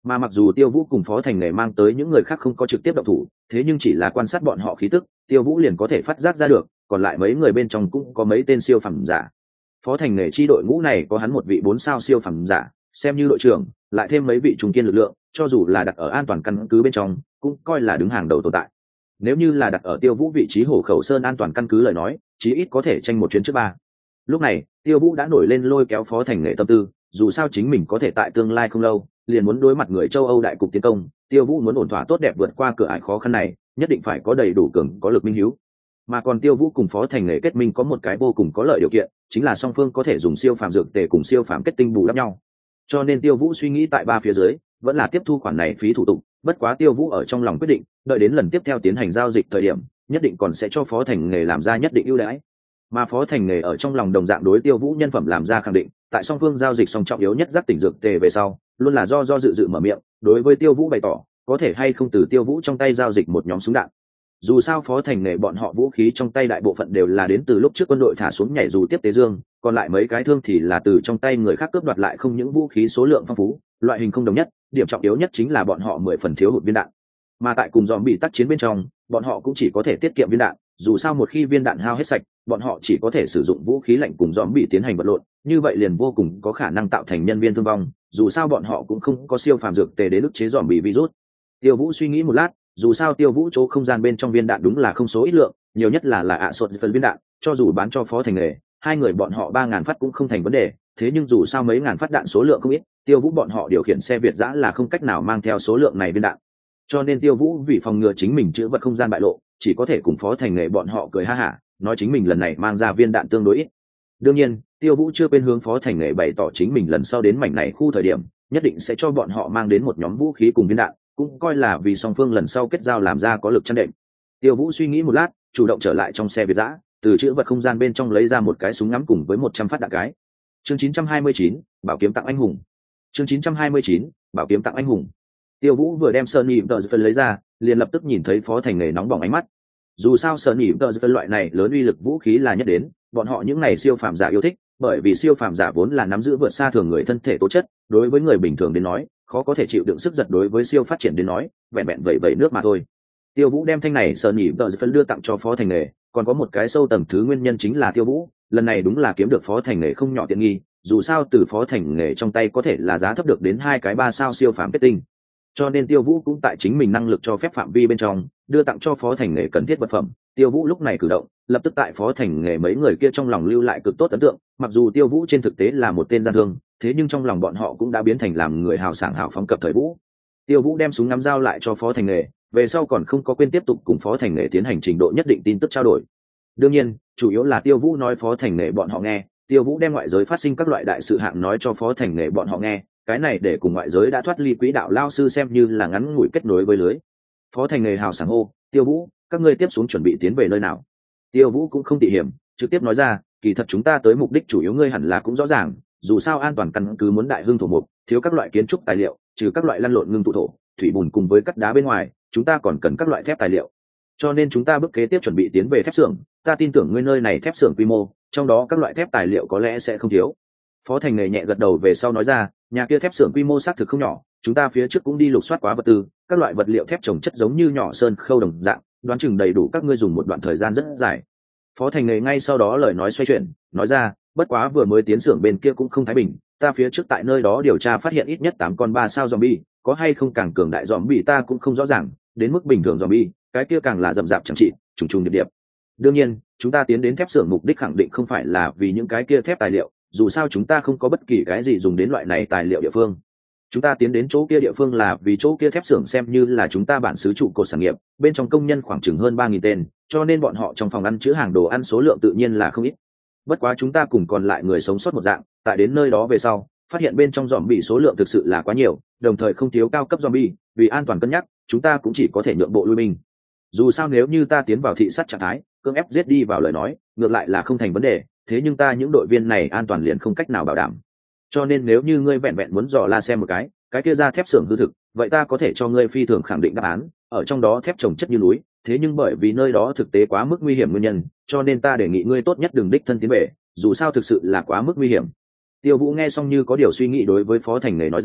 A: Mà mặc dù Tiêu Vũ cùng Phó Thành Nghề mang tới những người khác không có trực tiếp động thủ, thế nhưng chỉ là quan sát bọn họ khí tức, Tiêu Vũ liền có thể phát giác ra được, còn lại mấy người bên trong cũng có mấy tên siêu phẩm giả. Phó Thành Nghề chi đội ngũ này có hắn một vị bốn sao siêu phẩm giả, xem như đội trưởng, lại thêm mấy vị trung kiên lực lượng, cho dù là đặt ở an toàn căn cứ bên trong, cũng coi là đứng hàng đầu tồn tại. Nếu như là đặt ở Tiêu Vũ vị trí Hổ Khẩu Sơn an toàn căn cứ lời nói, chí ít có thể tranh một chuyến trước ba. Lúc này, Tiêu Vũ đã nổi lên lôi kéo Phó Thành Nghề tâm tư, dù sao chính mình có thể tại tương lai không lâu liền muốn đối mặt người châu Âu đại cục tiến công, Tiêu Vũ muốn ổn thỏa tốt đẹp vượt qua cửa ải khó khăn này, nhất định phải có đầy đủ cường có lực minh hiếu. Mà còn Tiêu Vũ cùng Phó Thành Nghề kết minh có một cái vô cùng có lợi điều kiện, chính là song phương có thể dùng siêu phàm dược tề cùng siêu phàm kết tinh bù đắp nhau. Cho nên Tiêu Vũ suy nghĩ tại ba phía dưới, vẫn là tiếp thu khoản này phí thủ tục, bất quá Tiêu Vũ ở trong lòng quyết định, đợi đến lần tiếp theo tiến hành giao dịch thời điểm, nhất định còn sẽ cho Phó Thành Nghề làm ra nhất định ưu đãi. Mà Phó Thành Nghề ở trong lòng đồng dạng đối Tiêu Vũ nhân phẩm làm ra khẳng định, tại song phương giao dịch song trọng yếu nhất giác tỉnh dược tề về sau, luôn là do do dự dự mở miệng, đối với Tiêu Vũ bày tỏ, có thể hay không từ Tiêu Vũ trong tay giao dịch một nhóm súng đạn. Dù sao Phó Thành Nghề bọn họ vũ khí trong tay đại bộ phận đều là đến từ lúc trước quân đội thả xuống nhảy dù tiếp tế dương, còn lại mấy cái thương thì là từ trong tay người khác cướp đoạt lại, không những vũ khí số lượng phong phú, loại hình không đồng nhất, điểm trọng yếu nhất chính là bọn họ mười phần thiếu hụt viên đạn. Mà tại cùng dòm bị tác chiến bên trong, bọn họ cũng chỉ có thể tiết kiệm viên đạn, dù sao một khi viên đạn hao hết sạch, bọn họ chỉ có thể sử dụng vũ khí lạnh cùng dòm bị tiến hành vật lộn, như vậy liền vô cùng có khả năng tạo thành nhân viên thương vong, dù sao bọn họ cũng không có siêu phàm dược tề đến ức chế dòm bị virus. Tiêu Vũ suy nghĩ một lát, dù sao Tiêu Vũ chỗ không gian bên trong viên đạn đúng là không số ít lượng, nhiều nhất là là ạ sột phần viên đạn, cho dù bán cho Phó Thành Nghề, hai người bọn họ ba ngàn phát cũng không thành vấn đề, thế nhưng dù sao mấy ngàn phát đạn số lượng không ít, Tiêu Vũ bọn họ điều khiển xe Việt dã là không cách nào mang theo số lượng này viên đạn. Cho nên Tiêu Vũ vì phòng ngừa chính mình chữa vật không gian bại lộ, chỉ có thể cùng Phó Thành Nghề bọn họ cười ha hả, nói chính mình lần này mang ra viên đạn tương đối ít. Đương nhiên, Tiêu Vũ chưa quên hướng Phó Thành Nghề bày tỏ chính mình lần sau đến mảnh này khu thời điểm, nhất định sẽ cho bọn họ mang đến một nhóm vũ khí cùng viên đạn, cũng coi là vì song phương lần sau kết giao làm ra có lực chăn đệm. Tiêu Vũ suy nghĩ một lát, chủ động trở lại trong xe Việt dã, từ chữ vật không gian bên trong lấy ra một cái súng ngắm cùng với một trăm phát đạn cái. Chương chín trăm hai mươi chín, bảo kiếm tặng anh hùng. Chương chín trăm hai mươi chín, bảo kiếm tặng anh hùng. Tiêu Vũ vừa đem Sơn Nhị Tờ phân lấy ra, liền lập tức nhìn thấy Phó Thành Nghề nóng bỏng ánh mắt. Dù sao Sơn Nhị Tờ phân loại này lớn uy lực vũ khí là nhất đến, bọn họ những này siêu phàm giả yêu thích, bởi vì siêu phàm giả vốn là nắm giữ vượt xa thường người thân thể tố chất, đối với người bình thường đến nói, khó có thể chịu đựng sức giật, đối với siêu phát triển đến nói, vẹn vẹn vậy vậy nước mà thôi. Tiêu Vũ đem thanh này Sơn Nhị Tờ phân đưa tặng cho Phó Thành Nghề, còn có một cái sâu tầng thứ nguyên nhân chính là Tiêu Vũ, lần này đúng là kiếm được Phó Thành Nghề không nhỏ tiện nghi, dù sao từ Phó Thành Nghề trong tay có thể là giá thấp được đến hai cái ba sao siêu phàm kết tinh. Cho nên Tiêu Vũ cũng tại chính mình năng lực cho phép phạm vi bên trong đưa tặng cho Phó Thành Nghề cần thiết vật phẩm. Tiêu Vũ lúc này cử động lập tức tại Phó Thành Nghề mấy người kia trong lòng lưu lại cực tốt ấn tượng, mặc dù Tiêu Vũ trên thực tế là một tên gian thương, thế nhưng trong lòng bọn họ cũng đã biến thành làm người hào sảng hào phóng cập thời Vũ. Tiêu Vũ đem súng ngắm giao lại cho Phó Thành Nghề, về sau còn không có quên tiếp tục cùng Phó Thành Nghề tiến hành trình độ nhất định tin tức trao đổi. Đương nhiên, chủ yếu là Tiêu Vũ nói Phó Thành Nghề bọn họ nghe, Tiêu Vũ đem ngoại giới phát sinh các loại đại sự hạng nói cho Phó Thành Nghề bọn họ nghe, cái này để cùng ngoại giới đã thoát ly quỹ đạo lao sư xem như là ngắn ngủi kết nối với lưới. Phó Thành Nghề hào sảng hô, Tiêu Vũ, các ngươi tiếp xuống chuẩn bị tiến về nơi nào? Tiêu Vũ cũng không tỉ hiểm, trực tiếp nói ra, kỳ thật chúng ta tới mục đích chủ yếu ngươi hẳn là cũng rõ ràng, dù sao an toàn căn cứ muốn đại hưng thổ mục, thiếu các loại kiến trúc tài liệu, trừ các loại lăn lộn ngưng tụ thổ, thủy bùn cùng với cắt đá bên ngoài, chúng ta còn cần các loại thép tài liệu. Cho nên chúng ta bước kế tiếp chuẩn bị tiến về thép xưởng, ta tin tưởng ngươi nơi này thép xưởng quy mô, trong đó các loại thép tài liệu có lẽ sẽ không thiếu. Phó Thành Nghề nhẹ gật đầu về sau nói ra, nhà kia thép xưởng quy mô xác thực không nhỏ, chúng ta phía trước cũng đi lục soát quá vật tư, các loại vật liệu thép trồng chất giống như nhỏ sơn khâu đồng dạng, đoán chừng đầy đủ các ngươi dùng một đoạn thời gian rất dài. Phó Thành Nghề ngay sau đó lời nói xoay chuyển, nói ra, bất quá vừa mới tiến xưởng bên kia cũng không thái bình, ta phía trước tại nơi đó điều tra phát hiện ít nhất tám con ba sao zombie, có hay không càng cường đại zombie ta cũng không rõ ràng, đến mức bình thường zombie, cái kia càng là rậm rạp chẳng trị, trùng trùng điệp điệp. Đương nhiên, chúng ta tiến đến thép xưởng mục đích khẳng định không phải là vì những cái kia thép tài liệu, dù sao chúng ta không có bất kỳ cái gì dùng đến loại này tài liệu địa phương. Chúng ta tiến đến chỗ kia địa phương là vì chỗ kia thép xưởng xem như là chúng ta bản xứ trụ cột sản nghiệp, bên trong công nhân khoảng chừng hơn ba nghìn tên, cho nên bọn họ trong phòng ăn chứa hàng đồ ăn số lượng tự nhiên là không ít. Bất quá chúng ta cùng còn lại người sống sót một dạng, tại đến nơi đó về sau, phát hiện bên trong zombie số lượng thực sự là quá nhiều, đồng thời không thiếu cao cấp zombie, vì an toàn cân nhắc, chúng ta cũng chỉ có thể nhượng bộ lui binh. Dù sao nếu như ta tiến vào thị sát trạng thái, cưỡng ép giết đi vào lời nói, ngược lại là không thành vấn đề, thế nhưng ta những đội viên này an toàn liền không cách nào bảo đảm. Cho nên nếu như ngươi vẹn vẹn muốn dò la xem một cái, cái kia ra thép xưởng hư thực, vậy ta có thể cho ngươi phi thường khẳng định đáp án, ở trong đó thép trồng chất như núi, thế nhưng bởi vì nơi đó thực tế quá mức nguy hiểm nguyên nhân, cho nên ta đề nghị ngươi tốt nhất đừng đích thân tiến về, dù sao thực sự là quá mức nguy hiểm. Tiêu Vũ nghe xong như có điều suy nghĩ đối với Phó Thành Nghề nói ra,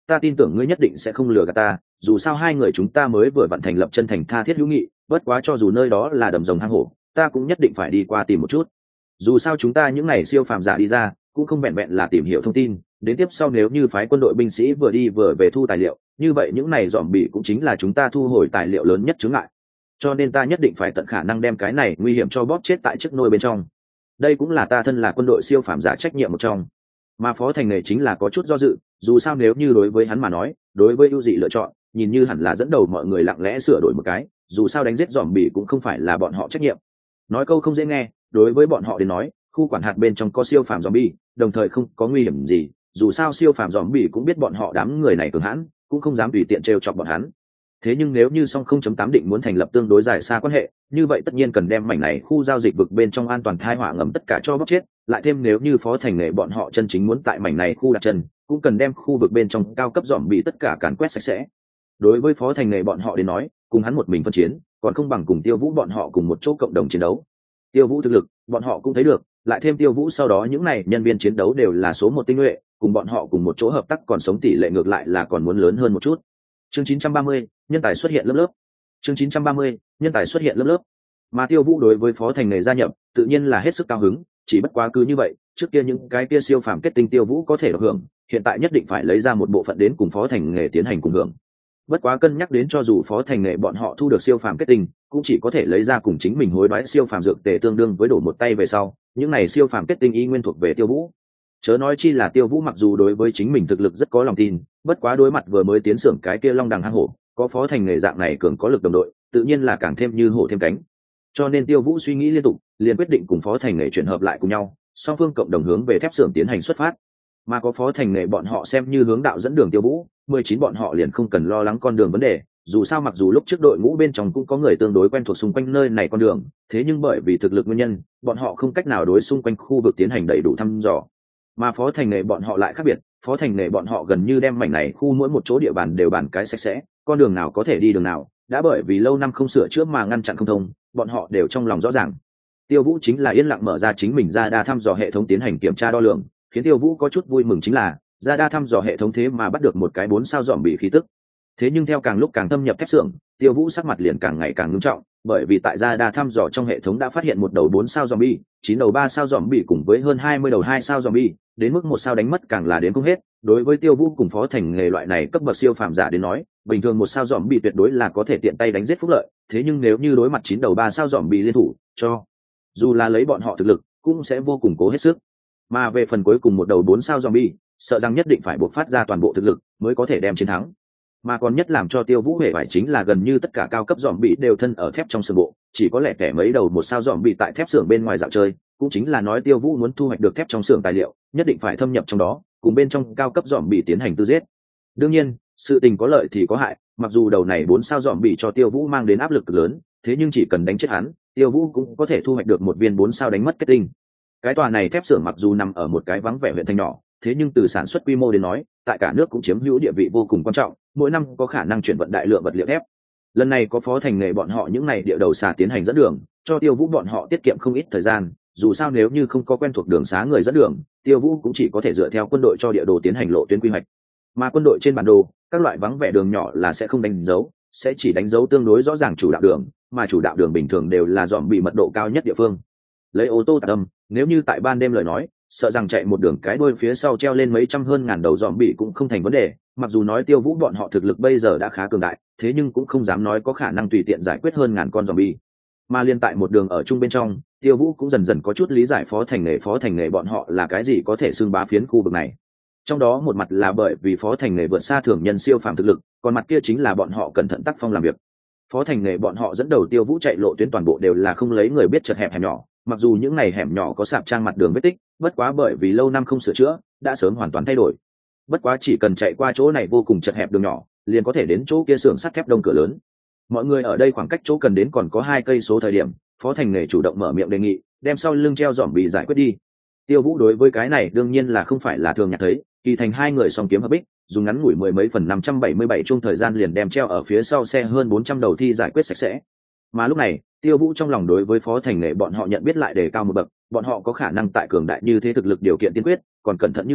A: ta tin tưởng ngươi nhất định sẽ không lừa gạt ta, dù sao hai người chúng ta mới vừa vận thành lập chân thành tha thiết hữu nghị, bất quá cho dù nơi đó là đầm rồng hang hổ, ta cũng nhất định phải đi qua tìm một chút. Dù sao chúng ta những này siêu phàm giả đi ra cũng không vẹn vẹn là tìm hiểu thông tin, đến tiếp sau nếu như phái quân đội binh sĩ vừa đi vừa về thu tài liệu, như vậy những này dòm bị cũng chính là chúng ta thu hồi tài liệu lớn nhất chướng ngại. Cho nên ta nhất định phải tận khả năng đem cái này nguy hiểm cho bóp chết tại chiếc nôi bên trong. Đây cũng là ta thân là quân đội siêu phàm giả trách nhiệm một trong. Mà Phó Thành Nghề chính là có chút do dự, dù sao nếu như đối với hắn mà nói, đối với ưu dị lựa chọn, nhìn như hẳn là dẫn đầu mọi người lặng lẽ sửa đổi một cái, dù sao đánh giết dòm bị cũng không phải là bọn họ trách nhiệm. Nói câu không dễ nghe, đối với bọn họ đến nói, khu quản hạt bên trong có siêu phàm zombie, đồng thời không có nguy hiểm gì, dù sao siêu phàm zombie cũng biết bọn họ đám người này cường hãn, cũng không dám tùy tiện trêu chọc bọn hắn. Thế nhưng nếu như song không chấm tám định muốn thành lập tương đối dài xa quan hệ, như vậy tất nhiên cần đem mảnh này khu giao dịch vực bên trong an toàn thai họa ngầm tất cả cho bóc chết, lại thêm nếu như Phó Thành Nghề bọn họ chân chính muốn tại mảnh này khu đặt chân, cũng cần đem khu vực bên trong cao cấp zombie tất cả càn quét sạch sẽ. Đối với Phó Thành Nghề bọn họ đến nói, cùng hắn một mình phân chiến, còn không bằng cùng Tiêu Vũ bọn họ cùng một chỗ cộng đồng chiến đấu. Tiêu Vũ thực lực, bọn họ cũng thấy được, lại thêm Tiêu Vũ sau đó những này nhân viên chiến đấu đều là số một tinh nhuệ, cùng bọn họ cùng một chỗ hợp tác còn sống tỷ lệ ngược lại là còn muốn lớn hơn một chút. Chương chín trăm ba mươi, nhân tài xuất hiện lớp lớp. Chương chín trăm ba mươi, nhân tài xuất hiện lớp lớp. Mà Tiêu Vũ đối với Phó Thành Nghề gia nhập, tự nhiên là hết sức cao hứng, chỉ bất quá cứ như vậy, trước kia những cái kia siêu phàm kết tinh Tiêu Vũ có thể được hưởng, hiện tại nhất định phải lấy ra một bộ phận đến cùng Phó Thành Nghề tiến hành cùng hưởng. Bất quá cân nhắc đến cho dù Phó Thành Nghề bọn họ thu được siêu phàm kết tinh, cũng chỉ có thể lấy ra cùng chính mình hối đoái siêu phàm dược tề tương đương với đổ một tay về sau, những này siêu phàm kết tinh y nguyên thuộc về Tiêu Vũ. Chớ nói chi là Tiêu Vũ mặc dù đối với chính mình thực lực rất có lòng tin, bất quá đối mặt vừa mới tiến xưởng cái kia long đằng hang hổ, có Phó Thành Nghề dạng này cường có lực đồng đội, tự nhiên là càng thêm như hổ thêm cánh. Cho nên Tiêu Vũ suy nghĩ liên tục, liền quyết định cùng Phó Thành Nghề chuyển hợp lại cùng nhau, song phương cộng đồng hướng về thép xưởng tiến hành xuất phát. Mà có Phó Thành Nghề bọn họ xem như hướng đạo dẫn đường Tiêu Vũ, mười chín bọn họ liền không cần lo lắng con đường vấn đề, dù sao mặc dù lúc trước đội ngũ bên trong cũng có người tương đối quen thuộc xung quanh nơi này con đường, thế nhưng bởi vì thực lực nguyên nhân, bọn họ không cách nào đối xung quanh khu vực tiến hành đầy đủ thăm dò. Mà Phó Thành Nghề bọn họ lại khác biệt, Phó Thành Nghề bọn họ gần như đem mảnh này khu mỗi một chỗ địa bàn đều bàn cái sạch sẽ, con đường nào có thể đi đường nào, đã bởi vì lâu năm không sửa chữa mà ngăn chặn không thông, bọn họ đều trong lòng rõ ràng. Tiêu Vũ chính là yên lặng mở ra chính mình ra đa thăm dò hệ thống tiến hành kiểm tra đo lường, khiến Tiêu Vũ có chút vui mừng chính là ra đa thăm dò hệ thống thế mà bắt được một cái bốn sao dòm bị khí tức. Thế nhưng theo càng lúc càng thâm nhập thép xưởng, Tiêu Vũ sắc mặt liền càng ngày càng nghiêm trọng, bởi vì tại ra đa thăm dò trong hệ thống đã phát hiện một đầu bốn sao zombie, chín đầu ba sao zombie cùng với hơn hai mươi đầu hai sao zombie, đến mức một sao đánh mất càng là đến không hết. Đối với Tiêu Vũ cùng Phó Thành Nghề loại này cấp bậc siêu phàm giả đến nói, bình thường một sao zombie tuyệt đối là có thể tiện tay đánh giết phúc lợi, thế nhưng nếu như đối mặt chín đầu ba sao zombie liên thủ, cho dù là lấy bọn họ thực lực, cũng sẽ vô cùng cố hết sức. Mà về phần cuối cùng một đầu bốn sao zombie, sợ rằng nhất định phải buộc phát ra toàn bộ thực lực mới có thể đem chiến thắng. Mà còn nhất làm cho Tiêu Vũ hề bại chính là gần như tất cả cao cấp zombie đều thân ở thép trong xưởng bộ, chỉ có lẻ tẻ mấy đầu một sao zombie tại thép xưởng bên ngoài dạo chơi, cũng chính là nói Tiêu Vũ muốn thu hoạch được thép trong xưởng tài liệu, nhất định phải thâm nhập trong đó, cùng bên trong cao cấp zombie tiến hành tư giết. Đương nhiên, sự tình có lợi thì có hại, mặc dù đầu này bốn sao zombie cho Tiêu Vũ mang đến áp lực lớn, thế nhưng chỉ cần đánh chết hắn, Tiêu Vũ cũng có thể thu hoạch được một viên bốn sao đánh mất kết tinh. Cái tòa này thép xưởng mặc dù nằm ở một cái vắng vẻ huyện thành nhỏ, thế nhưng từ sản xuất quy mô đến nói, tại cả nước cũng chiếm hữu địa vị vô cùng quan trọng, mỗi năm có khả năng chuyển vận đại lượng vật liệu thép. Lần này có Phó Thành Nghề bọn họ những này địa đầu xà tiến hành dẫn đường, cho Tiêu Vũ bọn họ tiết kiệm không ít thời gian, dù sao nếu như không có quen thuộc đường xá người dẫn đường, Tiêu Vũ cũng chỉ có thể dựa theo quân đội cho địa đồ tiến hành lộ tuyến quy hoạch. Mà quân đội trên bản đồ, các loại vắng vẻ đường nhỏ là sẽ không đánh dấu, sẽ chỉ đánh dấu tương đối rõ ràng chủ đạo đường, mà chủ đạo đường bình thường đều là dòm bị mật độ cao nhất địa phương. Lấy ô tô tạc tâm, nếu như tại ban đêm lời nói, sợ rằng chạy một đường cái đuôi phía sau treo lên mấy trăm hơn ngàn đầu dòm bị cũng không thành vấn đề. Mặc dù nói Tiêu Vũ bọn họ thực lực bây giờ đã khá cường đại, thế nhưng cũng không dám nói có khả năng tùy tiện giải quyết hơn ngàn con dòm bị. Mà liên tại một đường ở chung bên trong, Tiêu Vũ cũng dần dần có chút lý giải Phó Thành Nghề Phó Thành Nghề bọn họ là cái gì có thể xưng bá phiến khu vực này. Trong đó một mặt là bởi vì Phó Thành Nghề vượt xa thường nhân siêu phàm thực lực, còn mặt kia chính là bọn họ cẩn thận tác phong làm việc. Phó Thành Nghề bọn họ dẫn đầu Tiêu Vũ chạy lộ tuyến toàn bộ đều là không lấy người biết chật hẹp hẻm nhỏ, mặc dù những này hẻm nhỏ có sạp trang mặt đường vết tích, bất quá bởi vì lâu năm không sửa chữa, đã sớm hoàn toàn thay đổi. Bất quá chỉ cần chạy qua chỗ này vô cùng chật hẹp đường nhỏ, liền có thể đến chỗ kia xưởng sắt thép đông cửa lớn. Mọi người ở đây khoảng cách chỗ cần đến còn có hai cây số thời điểm, Phó Thành Nghề chủ động mở miệng đề nghị, đem sau lưng treo dòm bị giải quyết đi. Tiêu Vũ đối với cái này đương nhiên là không phải là thường nhặt thấy, kỳ thành hai người song kiếm hợp bích, dùng ngắn ngủi mười mấy phần năm trăm bảy mươi bảy chung thời gian liền đem treo ở phía sau xe hơn bốn trăm đầu thi giải quyết sạch sẽ. Mà lúc này, Tiêu Vũ trong lòng đối với Phó Thành Nghề bọn họ nhận biết lại đề cao một bậc, bọn họ có khả năng tại cường đại như thế thực lực điều kiện tiên quyết, còn cẩn thận như vậy,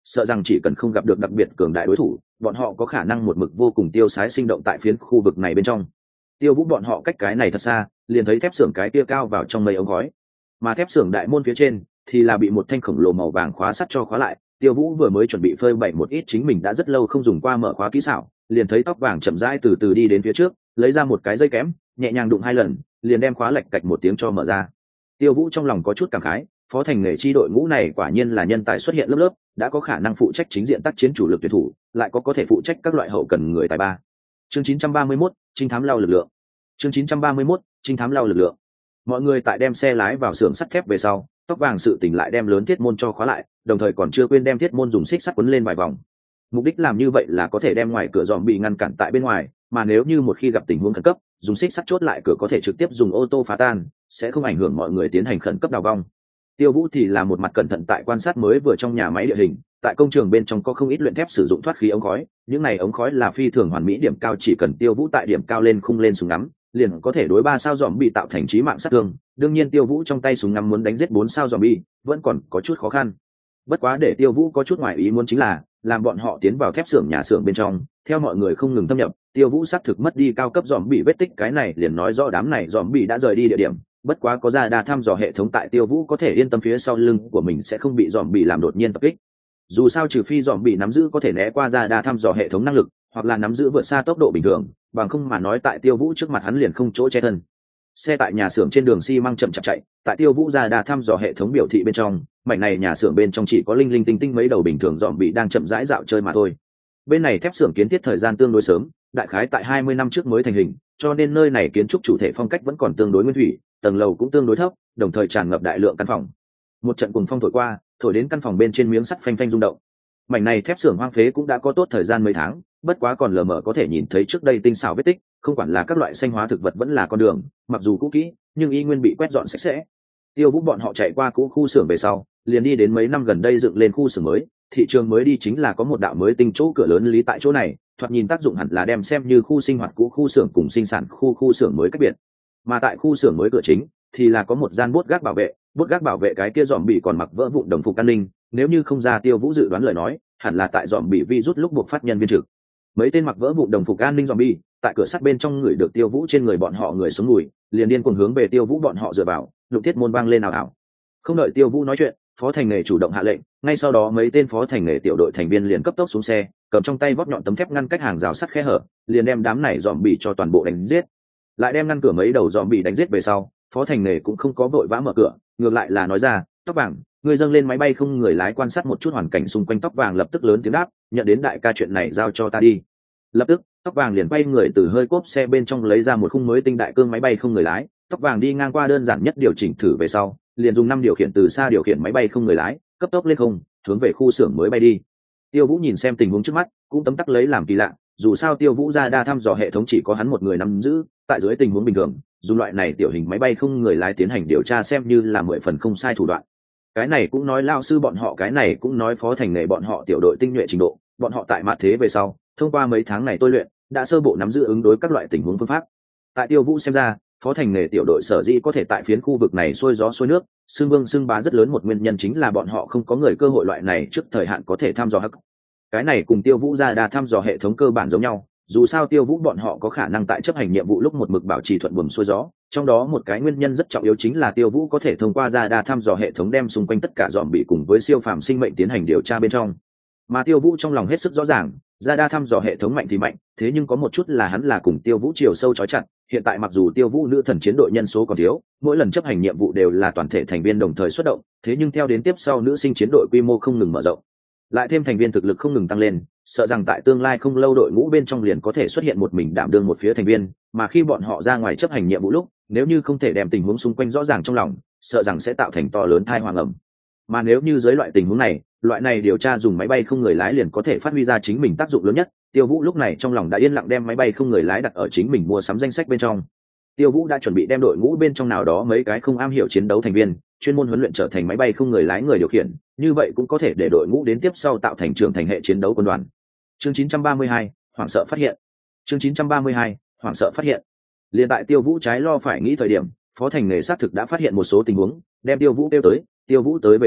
A: sợ rằng chỉ cần không gặp được đặc biệt cường đại đối thủ, bọn họ có khả năng một mực vô cùng tiêu sái sinh động tại phiến khu vực này bên trong. Tiêu Vũ bọn họ cách cái này thật xa, liền thấy thép xưởng cái kia cao vào trong mây ống khói, mà thép xưởng đại môn phía trên thì là bị một thanh khổng lồ màu vàng khóa sắt cho khóa lại. Tiêu Vũ vừa mới chuẩn bị phơi bày một ít chính mình đã rất lâu không dùng qua mở khóa kỹ xảo, liền thấy tóc vàng chậm rãi từ từ đi đến phía trước, lấy ra một cái dây kẽm, nhẹ nhàng đụng hai lần, liền đem khóa lệch cạch một tiếng cho mở ra. Tiêu Vũ trong lòng có chút cảm khái, phó thành nghề chi đội ngũ này quả nhiên là nhân tài xuất hiện lớp lớp, đã có khả năng phụ trách chính diện tác chiến chủ lực tuyển thủ, lại có có thể phụ trách các loại hậu cần người tài ba. Chương chín trăm ba mươi mốt, trinh thám lao lực lượng. Chương chín trăm ba mươi mốt, trinh thám lao lực lượng. Mọi người tại đem xe lái vào xưởng sắt thép về sau, tóc vàng sự tỉnh lại đem lớn thiết môn cho khóa lại, đồng thời còn chưa quên đem thiết môn dùng xích sắt quấn lên vài vòng. Mục đích làm như vậy là có thể đem ngoài cửa dòm bị ngăn cản tại bên ngoài, mà nếu như một khi gặp tình huống khẩn cấp, dùng xích sắt chốt lại cửa có thể trực tiếp dùng ô tô phá tan, sẽ không ảnh hưởng mọi người tiến hành khẩn cấp đào vong. Tiêu Vũ thì là một mặt cẩn thận tại quan sát mới vừa trong nhà máy địa hình, tại công trường bên trong có không ít luyện thép sử dụng thoát khí ống khói, những này ống khói là phi thường hoàn mỹ điểm cao, chỉ cần Tiêu Vũ tại điểm cao lên khung lên súng ngắm, liền có thể đối ba sao dòm bị tạo thành chí mạng sát thương. Đương nhiên Tiêu Vũ trong tay súng ngắm muốn đánh giết bốn sao dòm bị vẫn còn có chút khó khăn. Bất quá để Tiêu Vũ có chút ngoài ý muốn chính là, làm bọn họ tiến vào thép xưởng nhà xưởng bên trong, theo mọi người không ngừng thâm nhập, Tiêu Vũ xác thực mất đi cao cấp dòm bị vết tích, cái này liền nói rõ đám này dòm bị đã rời đi địa điểm. Bất quá có ra đa thăm dò hệ thống tại, Tiêu Vũ có thể yên tâm phía sau lưng của mình sẽ không bị dòm bị làm đột nhiên tập kích. Dù sao trừ phi dòm bị nắm giữ có thể né qua ra đa thăm dò hệ thống năng lực, hoặc là nắm giữ vượt xa tốc độ bình thường, bằng không mà nói tại Tiêu Vũ trước mặt hắn liền không chỗ che thân. Xe tại nhà xưởng trên đường xi măng chậm chạp chạy, tại Tiêu Vũ ra đa thăm dò hệ thống biểu thị bên trong, mảnh này nhà xưởng bên trong chỉ có linh linh tinh tinh mấy đầu bình thường dòm bị đang chậm rãi dạo chơi mà thôi. Bên này thép xưởng kiến thiết thời gian tương đối sớm, đại khái tại hai mươi năm trước mới thành hình, cho nên nơi này kiến trúc chủ thể phong cách vẫn còn tương đối nguyên thủy, tầng lầu cũng tương đối thấp, đồng thời tràn ngập đại lượng căn phòng. Một trận cuồng phong thổi qua, thổi đến căn phòng bên trên miếng sắt phanh phanh rung động. Mảnh này thép xưởng hoang phế cũng đã có tốt thời gian mấy tháng, bất quá còn lờ mờ có thể nhìn thấy trước đây tinh xảo vết tích, không quản là các loại xanh hóa thực vật vẫn là con đường, mặc dù cũ kỹ, nhưng y nguyên bị quét dọn sạch sẽ. Tiêu Vũ bọn họ chạy qua cũ khu xưởng về sau, liền đi đến mấy năm gần đây dựng lên khu xưởng mới, thị trường mới đi chính là có một đạo mới tinh chỗ cửa lớn lý tại chỗ này, thoạt nhìn tác dụng hẳn là đem xem như khu sinh hoạt cũ khu xưởng cùng sinh sản khu khu xưởng mới cách biệt. Mà tại khu xưởng mới cửa chính thì là có một gian bốt gác bảo vệ, bốt gác bảo vệ cái kia dòm bị còn mặc vỡ vụn đồng phục an ninh, nếu như không ra Tiêu Vũ dự đoán lời nói, hẳn là tại dòm bị vi rút lúc buộc phát nhân viên trực. Mấy tên mặc vỡ vụn đồng phục an ninh dòm bị tại cửa sắt bên trong người được Tiêu Vũ trên người bọn họ người xuống mùi, liền điên cuồng hướng về Tiêu Vũ bọn họ dựa vào, lục thiết môn vang lên ảo ảo. Không đợi Tiêu Vũ nói chuyện, phó thành nghề chủ động hạ lệnh, ngay sau đó mấy tên phó thành nghề tiểu đội thành viên liền cấp tốc xuống xe, cầm trong tay vót nhọn tấm thép ngăn cách hàng rào sắt khe hở, liền đem đám này dòm bị cho toàn bộ đánh giết. Lại đem ngăn cửa mấy đầu dòm bị đánh giết về sau, phó thành nghề cũng không có vội vã mở cửa, ngược lại là nói ra, tóc vàng, ngươi dâng lên máy bay không người lái quan sát một chút hoàn cảnh xung quanh. Tóc vàng lập tức lớn tiếng đáp, nhận đến đại ca, chuyện này giao cho ta đi. Lập tức tóc vàng liền quay người từ hơi cốp xe bên trong lấy ra một khung mới tinh đại cương máy bay không người lái. Tóc vàng đi ngang qua đơn giản nhất điều chỉnh thử về sau, liền dùng năm điều khiển từ xa điều khiển máy bay không người lái, cấp tốc lên không, hướng về khu xưởng mới bay đi. Tiêu Vũ nhìn xem tình huống trước mắt, cũng tấm tắc lấy làm kỳ lạ, dù sao Tiêu Vũ ra đa thăm dò hệ thống chỉ có hắn một người nắm giữ, tại dưới tình huống bình thường, dùng loại này tiểu hình máy bay không người lái tiến hành điều tra xem như là mười phần không sai thủ đoạn. Cái này cũng nói lao sư bọn họ, cái này cũng nói phó thành nghề bọn họ tiểu đội tinh nhuệ trình độ, bọn họ tại mặt thế về sau, thông qua mấy tháng này tôi luyện, đã sơ bộ nắm giữ ứng đối các loại tình huống phương pháp. Tại Tiêu Vũ xem ra, phó thành nghề tiểu đội sở dĩ có thể tại phiến khu vực này xuôi gió xuôi nước, xương vương xương bá rất lớn một nguyên nhân chính là bọn họ không có người cơ hội loại này trước thời hạn có thể thăm dò hắc. Cái này cùng Tiêu Vũ ra đa thăm dò hệ thống cơ bản giống nhau, dù sao Tiêu Vũ bọn họ có khả năng tại chấp hành nhiệm vụ lúc một mực bảo trì thuận buồm xuôi gió, trong đó một cái nguyên nhân rất trọng yếu chính là Tiêu Vũ có thể thông qua ra đa thăm dò hệ thống đem xung quanh tất cả dòm bị cùng với siêu phàm sinh mệnh tiến hành điều tra bên trong. Mà Tiêu Vũ trong lòng hết sức rõ ràng, ra đa thăm dò hệ thống mạnh thì mạnh, thế nhưng có một chút là hắn là cùng Tiêu Vũ chiều sâu chói chặt. Hiện tại mặc dù Tiêu Vũ nữ thần chiến đội nhân số còn thiếu, mỗi lần chấp hành nhiệm vụ đều là toàn thể thành viên đồng thời xuất động, thế nhưng theo đến tiếp sau nữ sinh chiến đội quy mô không ngừng mở rộng, lại thêm thành viên thực lực không ngừng tăng lên, sợ rằng tại tương lai không lâu đội ngũ bên trong liền có thể xuất hiện một mình đảm đương một phía thành viên, mà khi bọn họ ra ngoài chấp hành nhiệm vụ lúc, nếu như không thể đem tình huống xung quanh rõ ràng trong lòng, sợ rằng sẽ tạo thành to lớn tai họa ngầm. Mà nếu như dưới loại tình huống này, loại này điều tra dùng máy bay không người lái liền có thể phát huy ra chính mình tác dụng lớn nhất. Tiêu Vũ lúc này trong lòng đã yên lặng đem máy bay không người lái đặt ở chính mình mua sắm danh sách bên trong. Tiêu Vũ đã chuẩn bị đem đội ngũ bên trong nào đó mấy cái không am hiểu chiến đấu thành viên, chuyên môn huấn luyện trở thành máy bay không người lái người điều khiển, như vậy cũng có thể để đội ngũ đến tiếp sau tạo thành trưởng thành hệ chiến đấu quân đoàn. Chương chín trăm ba mươi hai, hoảng sợ phát hiện. Chương chín trăm ba mươi hai, hoảng sợ phát hiện. Liên tại Tiêu Vũ trái lo phải nghĩ thời điểm, phó thành nghề xác thực đã phát hiện một số tình huống, đem Tiêu Vũ kêu tới. Tiêu Vũ tới về sau,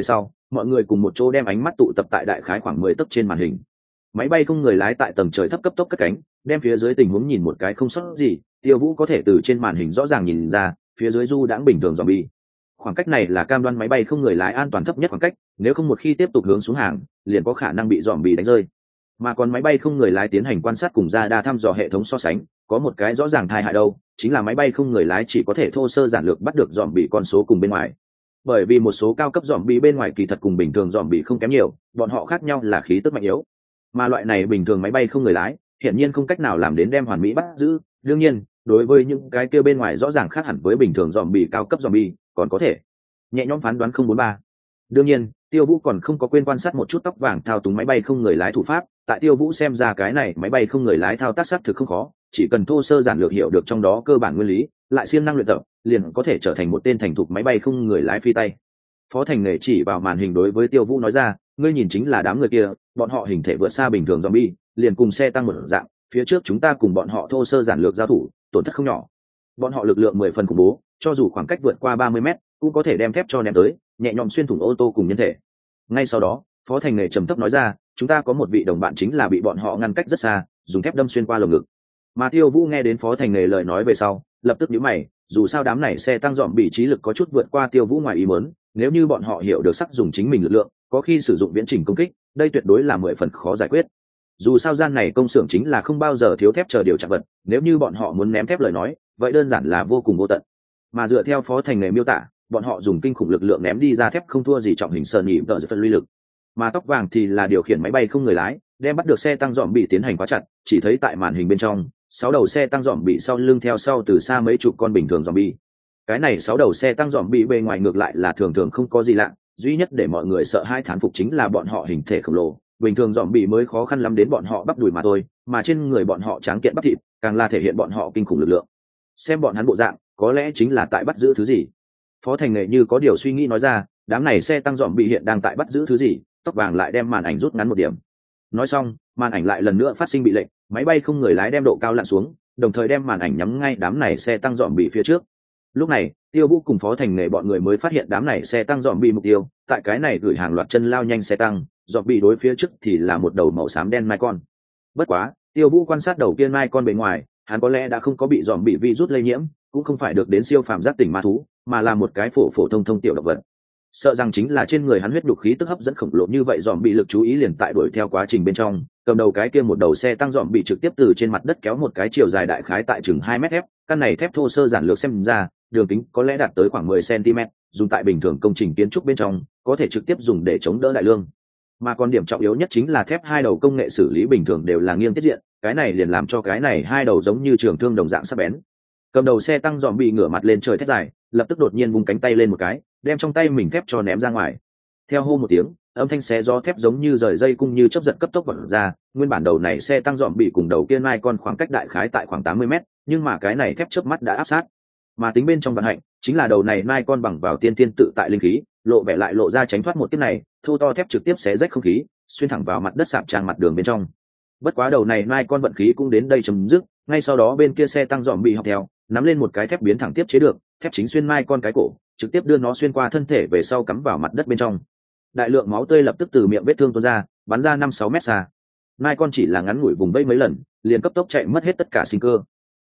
A: mọi người cùng một chỗ đem ánh mắt tụ tập tại đại khái khoảng mười tấc trên màn hình. Máy bay không người lái tại tầng trời thấp cấp tốc cất cánh, đem phía dưới tình huống nhìn một cái không sót gì. Tiêu Vũ có thể từ trên màn hình rõ ràng nhìn ra, phía dưới du đãng bình thường zombie. Khoảng cách này là cam đoan máy bay không người lái an toàn thấp nhất khoảng cách, nếu không một khi tiếp tục hướng xuống hàng, liền có khả năng bị zombie đánh rơi. Mà còn máy bay không người lái tiến hành quan sát cùng ra đa thăm dò hệ thống so sánh, có một cái rõ ràng tai hại đâu, chính là máy bay không người lái chỉ có thể thô sơ giản lược bắt được zombie con số cùng bên ngoài. Bởi vì một số cao cấp zombie bên ngoài kỳ thật cùng bình thường zombie không kém nhiều, bọn họ khác nhau là khí tức mạnh yếu. Mà loại này bình thường máy bay không người lái, hiển nhiên không cách nào làm đến đem hoàn mỹ bắt giữ. Đương nhiên, đối với những cái kia bên ngoài rõ ràng khác hẳn với bình thường zombie cao cấp zombie, còn có thể nhẹ nhõm phán đoán không bốn ba. Đương nhiên, Tiêu Vũ còn không có quên quan sát một chút tóc vàng thao túng máy bay không người lái thủ pháp. Tại Tiêu Vũ xem ra cái này máy bay không người lái thao tác xác thực không khó, chỉ cần thô sơ giản lược hiểu được trong đó cơ bản nguyên lý, lại siêng năng luyện tập, liền có thể trở thành một tên thành thục máy bay không người lái phi tay. Phó Thành Nghề chỉ vào màn hình đối với Tiêu Vũ nói ra, ngươi nhìn chính là đám người kia, bọn họ hình thể vượt xa bình thường zombie, liền cùng xe tăng một dạng, phía trước chúng ta cùng bọn họ thô sơ giản lược giao thủ, tổn thất không nhỏ. Bọn họ lực lượng mười phần khủng bố, cho dù khoảng cách vượt qua ba mươi mét, cũng có thể đem thép cho ném tới, nhẹ nhõm xuyên thủng ô tô cùng nhân thể. Ngay sau đó, Phó Thành Nghề trầm thấp nói ra, chúng ta có một vị đồng bạn chính là bị bọn họ ngăn cách rất xa, dùng thép đâm xuyên qua lồng ngực. Mà Tiêu Vũ nghe đến Phó Thành Nghề lời nói về sau, lập tức nhíu mày, dù sao đám này xe tăng dọn bị trí lực có chút vượt qua Tiêu Vũ ngoài ý muốn, nếu như bọn họ hiểu được sắc dùng chính mình lực lượng, có khi sử dụng viễn trình công kích, đây tuyệt đối là mười phần khó giải quyết. Dù sao gian này công xưởng chính là không bao giờ thiếu thép chờ điều chạm vật, nếu như bọn họ muốn ném thép lời nói, vậy đơn giản là vô cùng vô tận. Mà dựa theo Phó Thành Nghề miêu tả, bọn họ dùng kinh khủng lực lượng ném đi ra thép không thua gì trọng hình sơn nhị tờ phân ly lực. Mà tóc vàng thì là điều khiển máy bay không người lái, đem bắt được xe tăng dọn bị tiến hành khóa chặt, chỉ thấy tại màn hình bên trong, sáu đầu xe tăng dọn bị sau lưng theo sau từ xa mấy chục con bình thường zombie. Cái này sáu đầu xe tăng dọn bị bề ngoài ngược lại là thường thường không có gì lạ, duy nhất để mọi người sợ hai thán phục chính là bọn họ hình thể khổng lồ, bình thường dọn bị mới khó khăn lắm đến bọn họ bắp đùi mà thôi, mà trên người bọn họ tráng kiện bắp thịt, càng là thể hiện bọn họ kinh khủng lực lượng. Xem bọn hắn bộ dạng, có lẽ chính là tại bắt giữ thứ gì. Phó Thành Nghề như có điều suy nghĩ nói ra, đám này xe tăng dọn bị hiện đang tại bắt giữ thứ gì. Tóc vàng lại đem màn ảnh rút ngắn một điểm. Nói xong, màn ảnh lại lần nữa phát sinh bị lệnh, máy bay không người lái đem độ cao lặn xuống, đồng thời đem màn ảnh nhắm ngay đám này xe tăng dọn bị phía trước. Lúc này, Tiêu Vũ cùng Phó Thành Nghề bọn người mới phát hiện đám này xe tăng dọn bị mục tiêu, tại cái này gửi hàng loạt chân lao nhanh xe tăng, dọn bị đối phía trước thì là một đầu màu xám đen mai con. Bất quá, Tiêu Vũ quan sát đầu kia mai con bề ngoài, hắn có lẽ đã không có bị dọn bị virus lây nhiễm, cũng không phải được đến siêu phàm giác tỉnh ma thú, mà là một cái phổ phổ thông thông tiểu động vật. Sợ rằng chính là trên người hắn huyết đục khí tức hấp dẫn khổng lồ như vậy, dòm bị lực chú ý liền tại đuổi theo quá trình bên trong, cầm đầu cái kia một đầu xe tăng dòm bị trực tiếp từ trên mặt đất kéo một cái chiều dài đại khái tại chừng hai mét thép, căn này thép thô sơ giản lược xem ra, đường kính có lẽ đạt tới khoảng mười xăng-ti-mét, dùng tại bình thường công trình kiến trúc bên trong, có thể trực tiếp dùng để chống đỡ đại lương. Mà còn điểm trọng yếu nhất chính là thép hai đầu công nghệ xử lý bình thường đều là nghiêng tiết diện, cái này liền làm cho cái này hai đầu giống như trường thương đồng dạng sắc bén. Cầm đầu xe tăng dòm bị ngửa mặt lên trời thét dài, lập tức đột nhiên vung cánh tay lên một cái, đem trong tay mình thép cho ném ra ngoài. Theo hô một tiếng, âm thanh xé gió thép giống như rời dây cung như chớp giật cấp tốc vọt ra, nguyên bản đầu này xe tăng dòm bị cùng đầu kia mai con khoảng cách đại khái tại khoảng tám mươi mét, nhưng mà cái này thép chớp mắt đã áp sát. Mà tính bên trong vận hạnh, chính là đầu này mai con bằng vào tiên tiên tự tại linh khí, lộ vẻ lại lộ ra tránh thoát một kiếp này, thô to thép trực tiếp xé rách không khí, xuyên thẳng vào mặt đất sạp trang mặt đường bên trong. Bất quá đầu này mai con vận khí cũng đến đây chấm dứt, ngay sau đó bên kia xe tăng dòm bị học theo, nắm lên một cái thép biến thẳng tiếp chế được, thép chính xuyên mai con cái cổ, trực tiếp đưa nó xuyên qua thân thể về sau cắm vào mặt đất bên trong. Đại lượng máu tươi lập tức từ miệng vết thương tuôn ra, bắn ra năm sáu mét xa. Mai con chỉ là ngắn ngủi vùng vẫy mấy lần, liền cấp tốc chạy mất hết tất cả sinh cơ,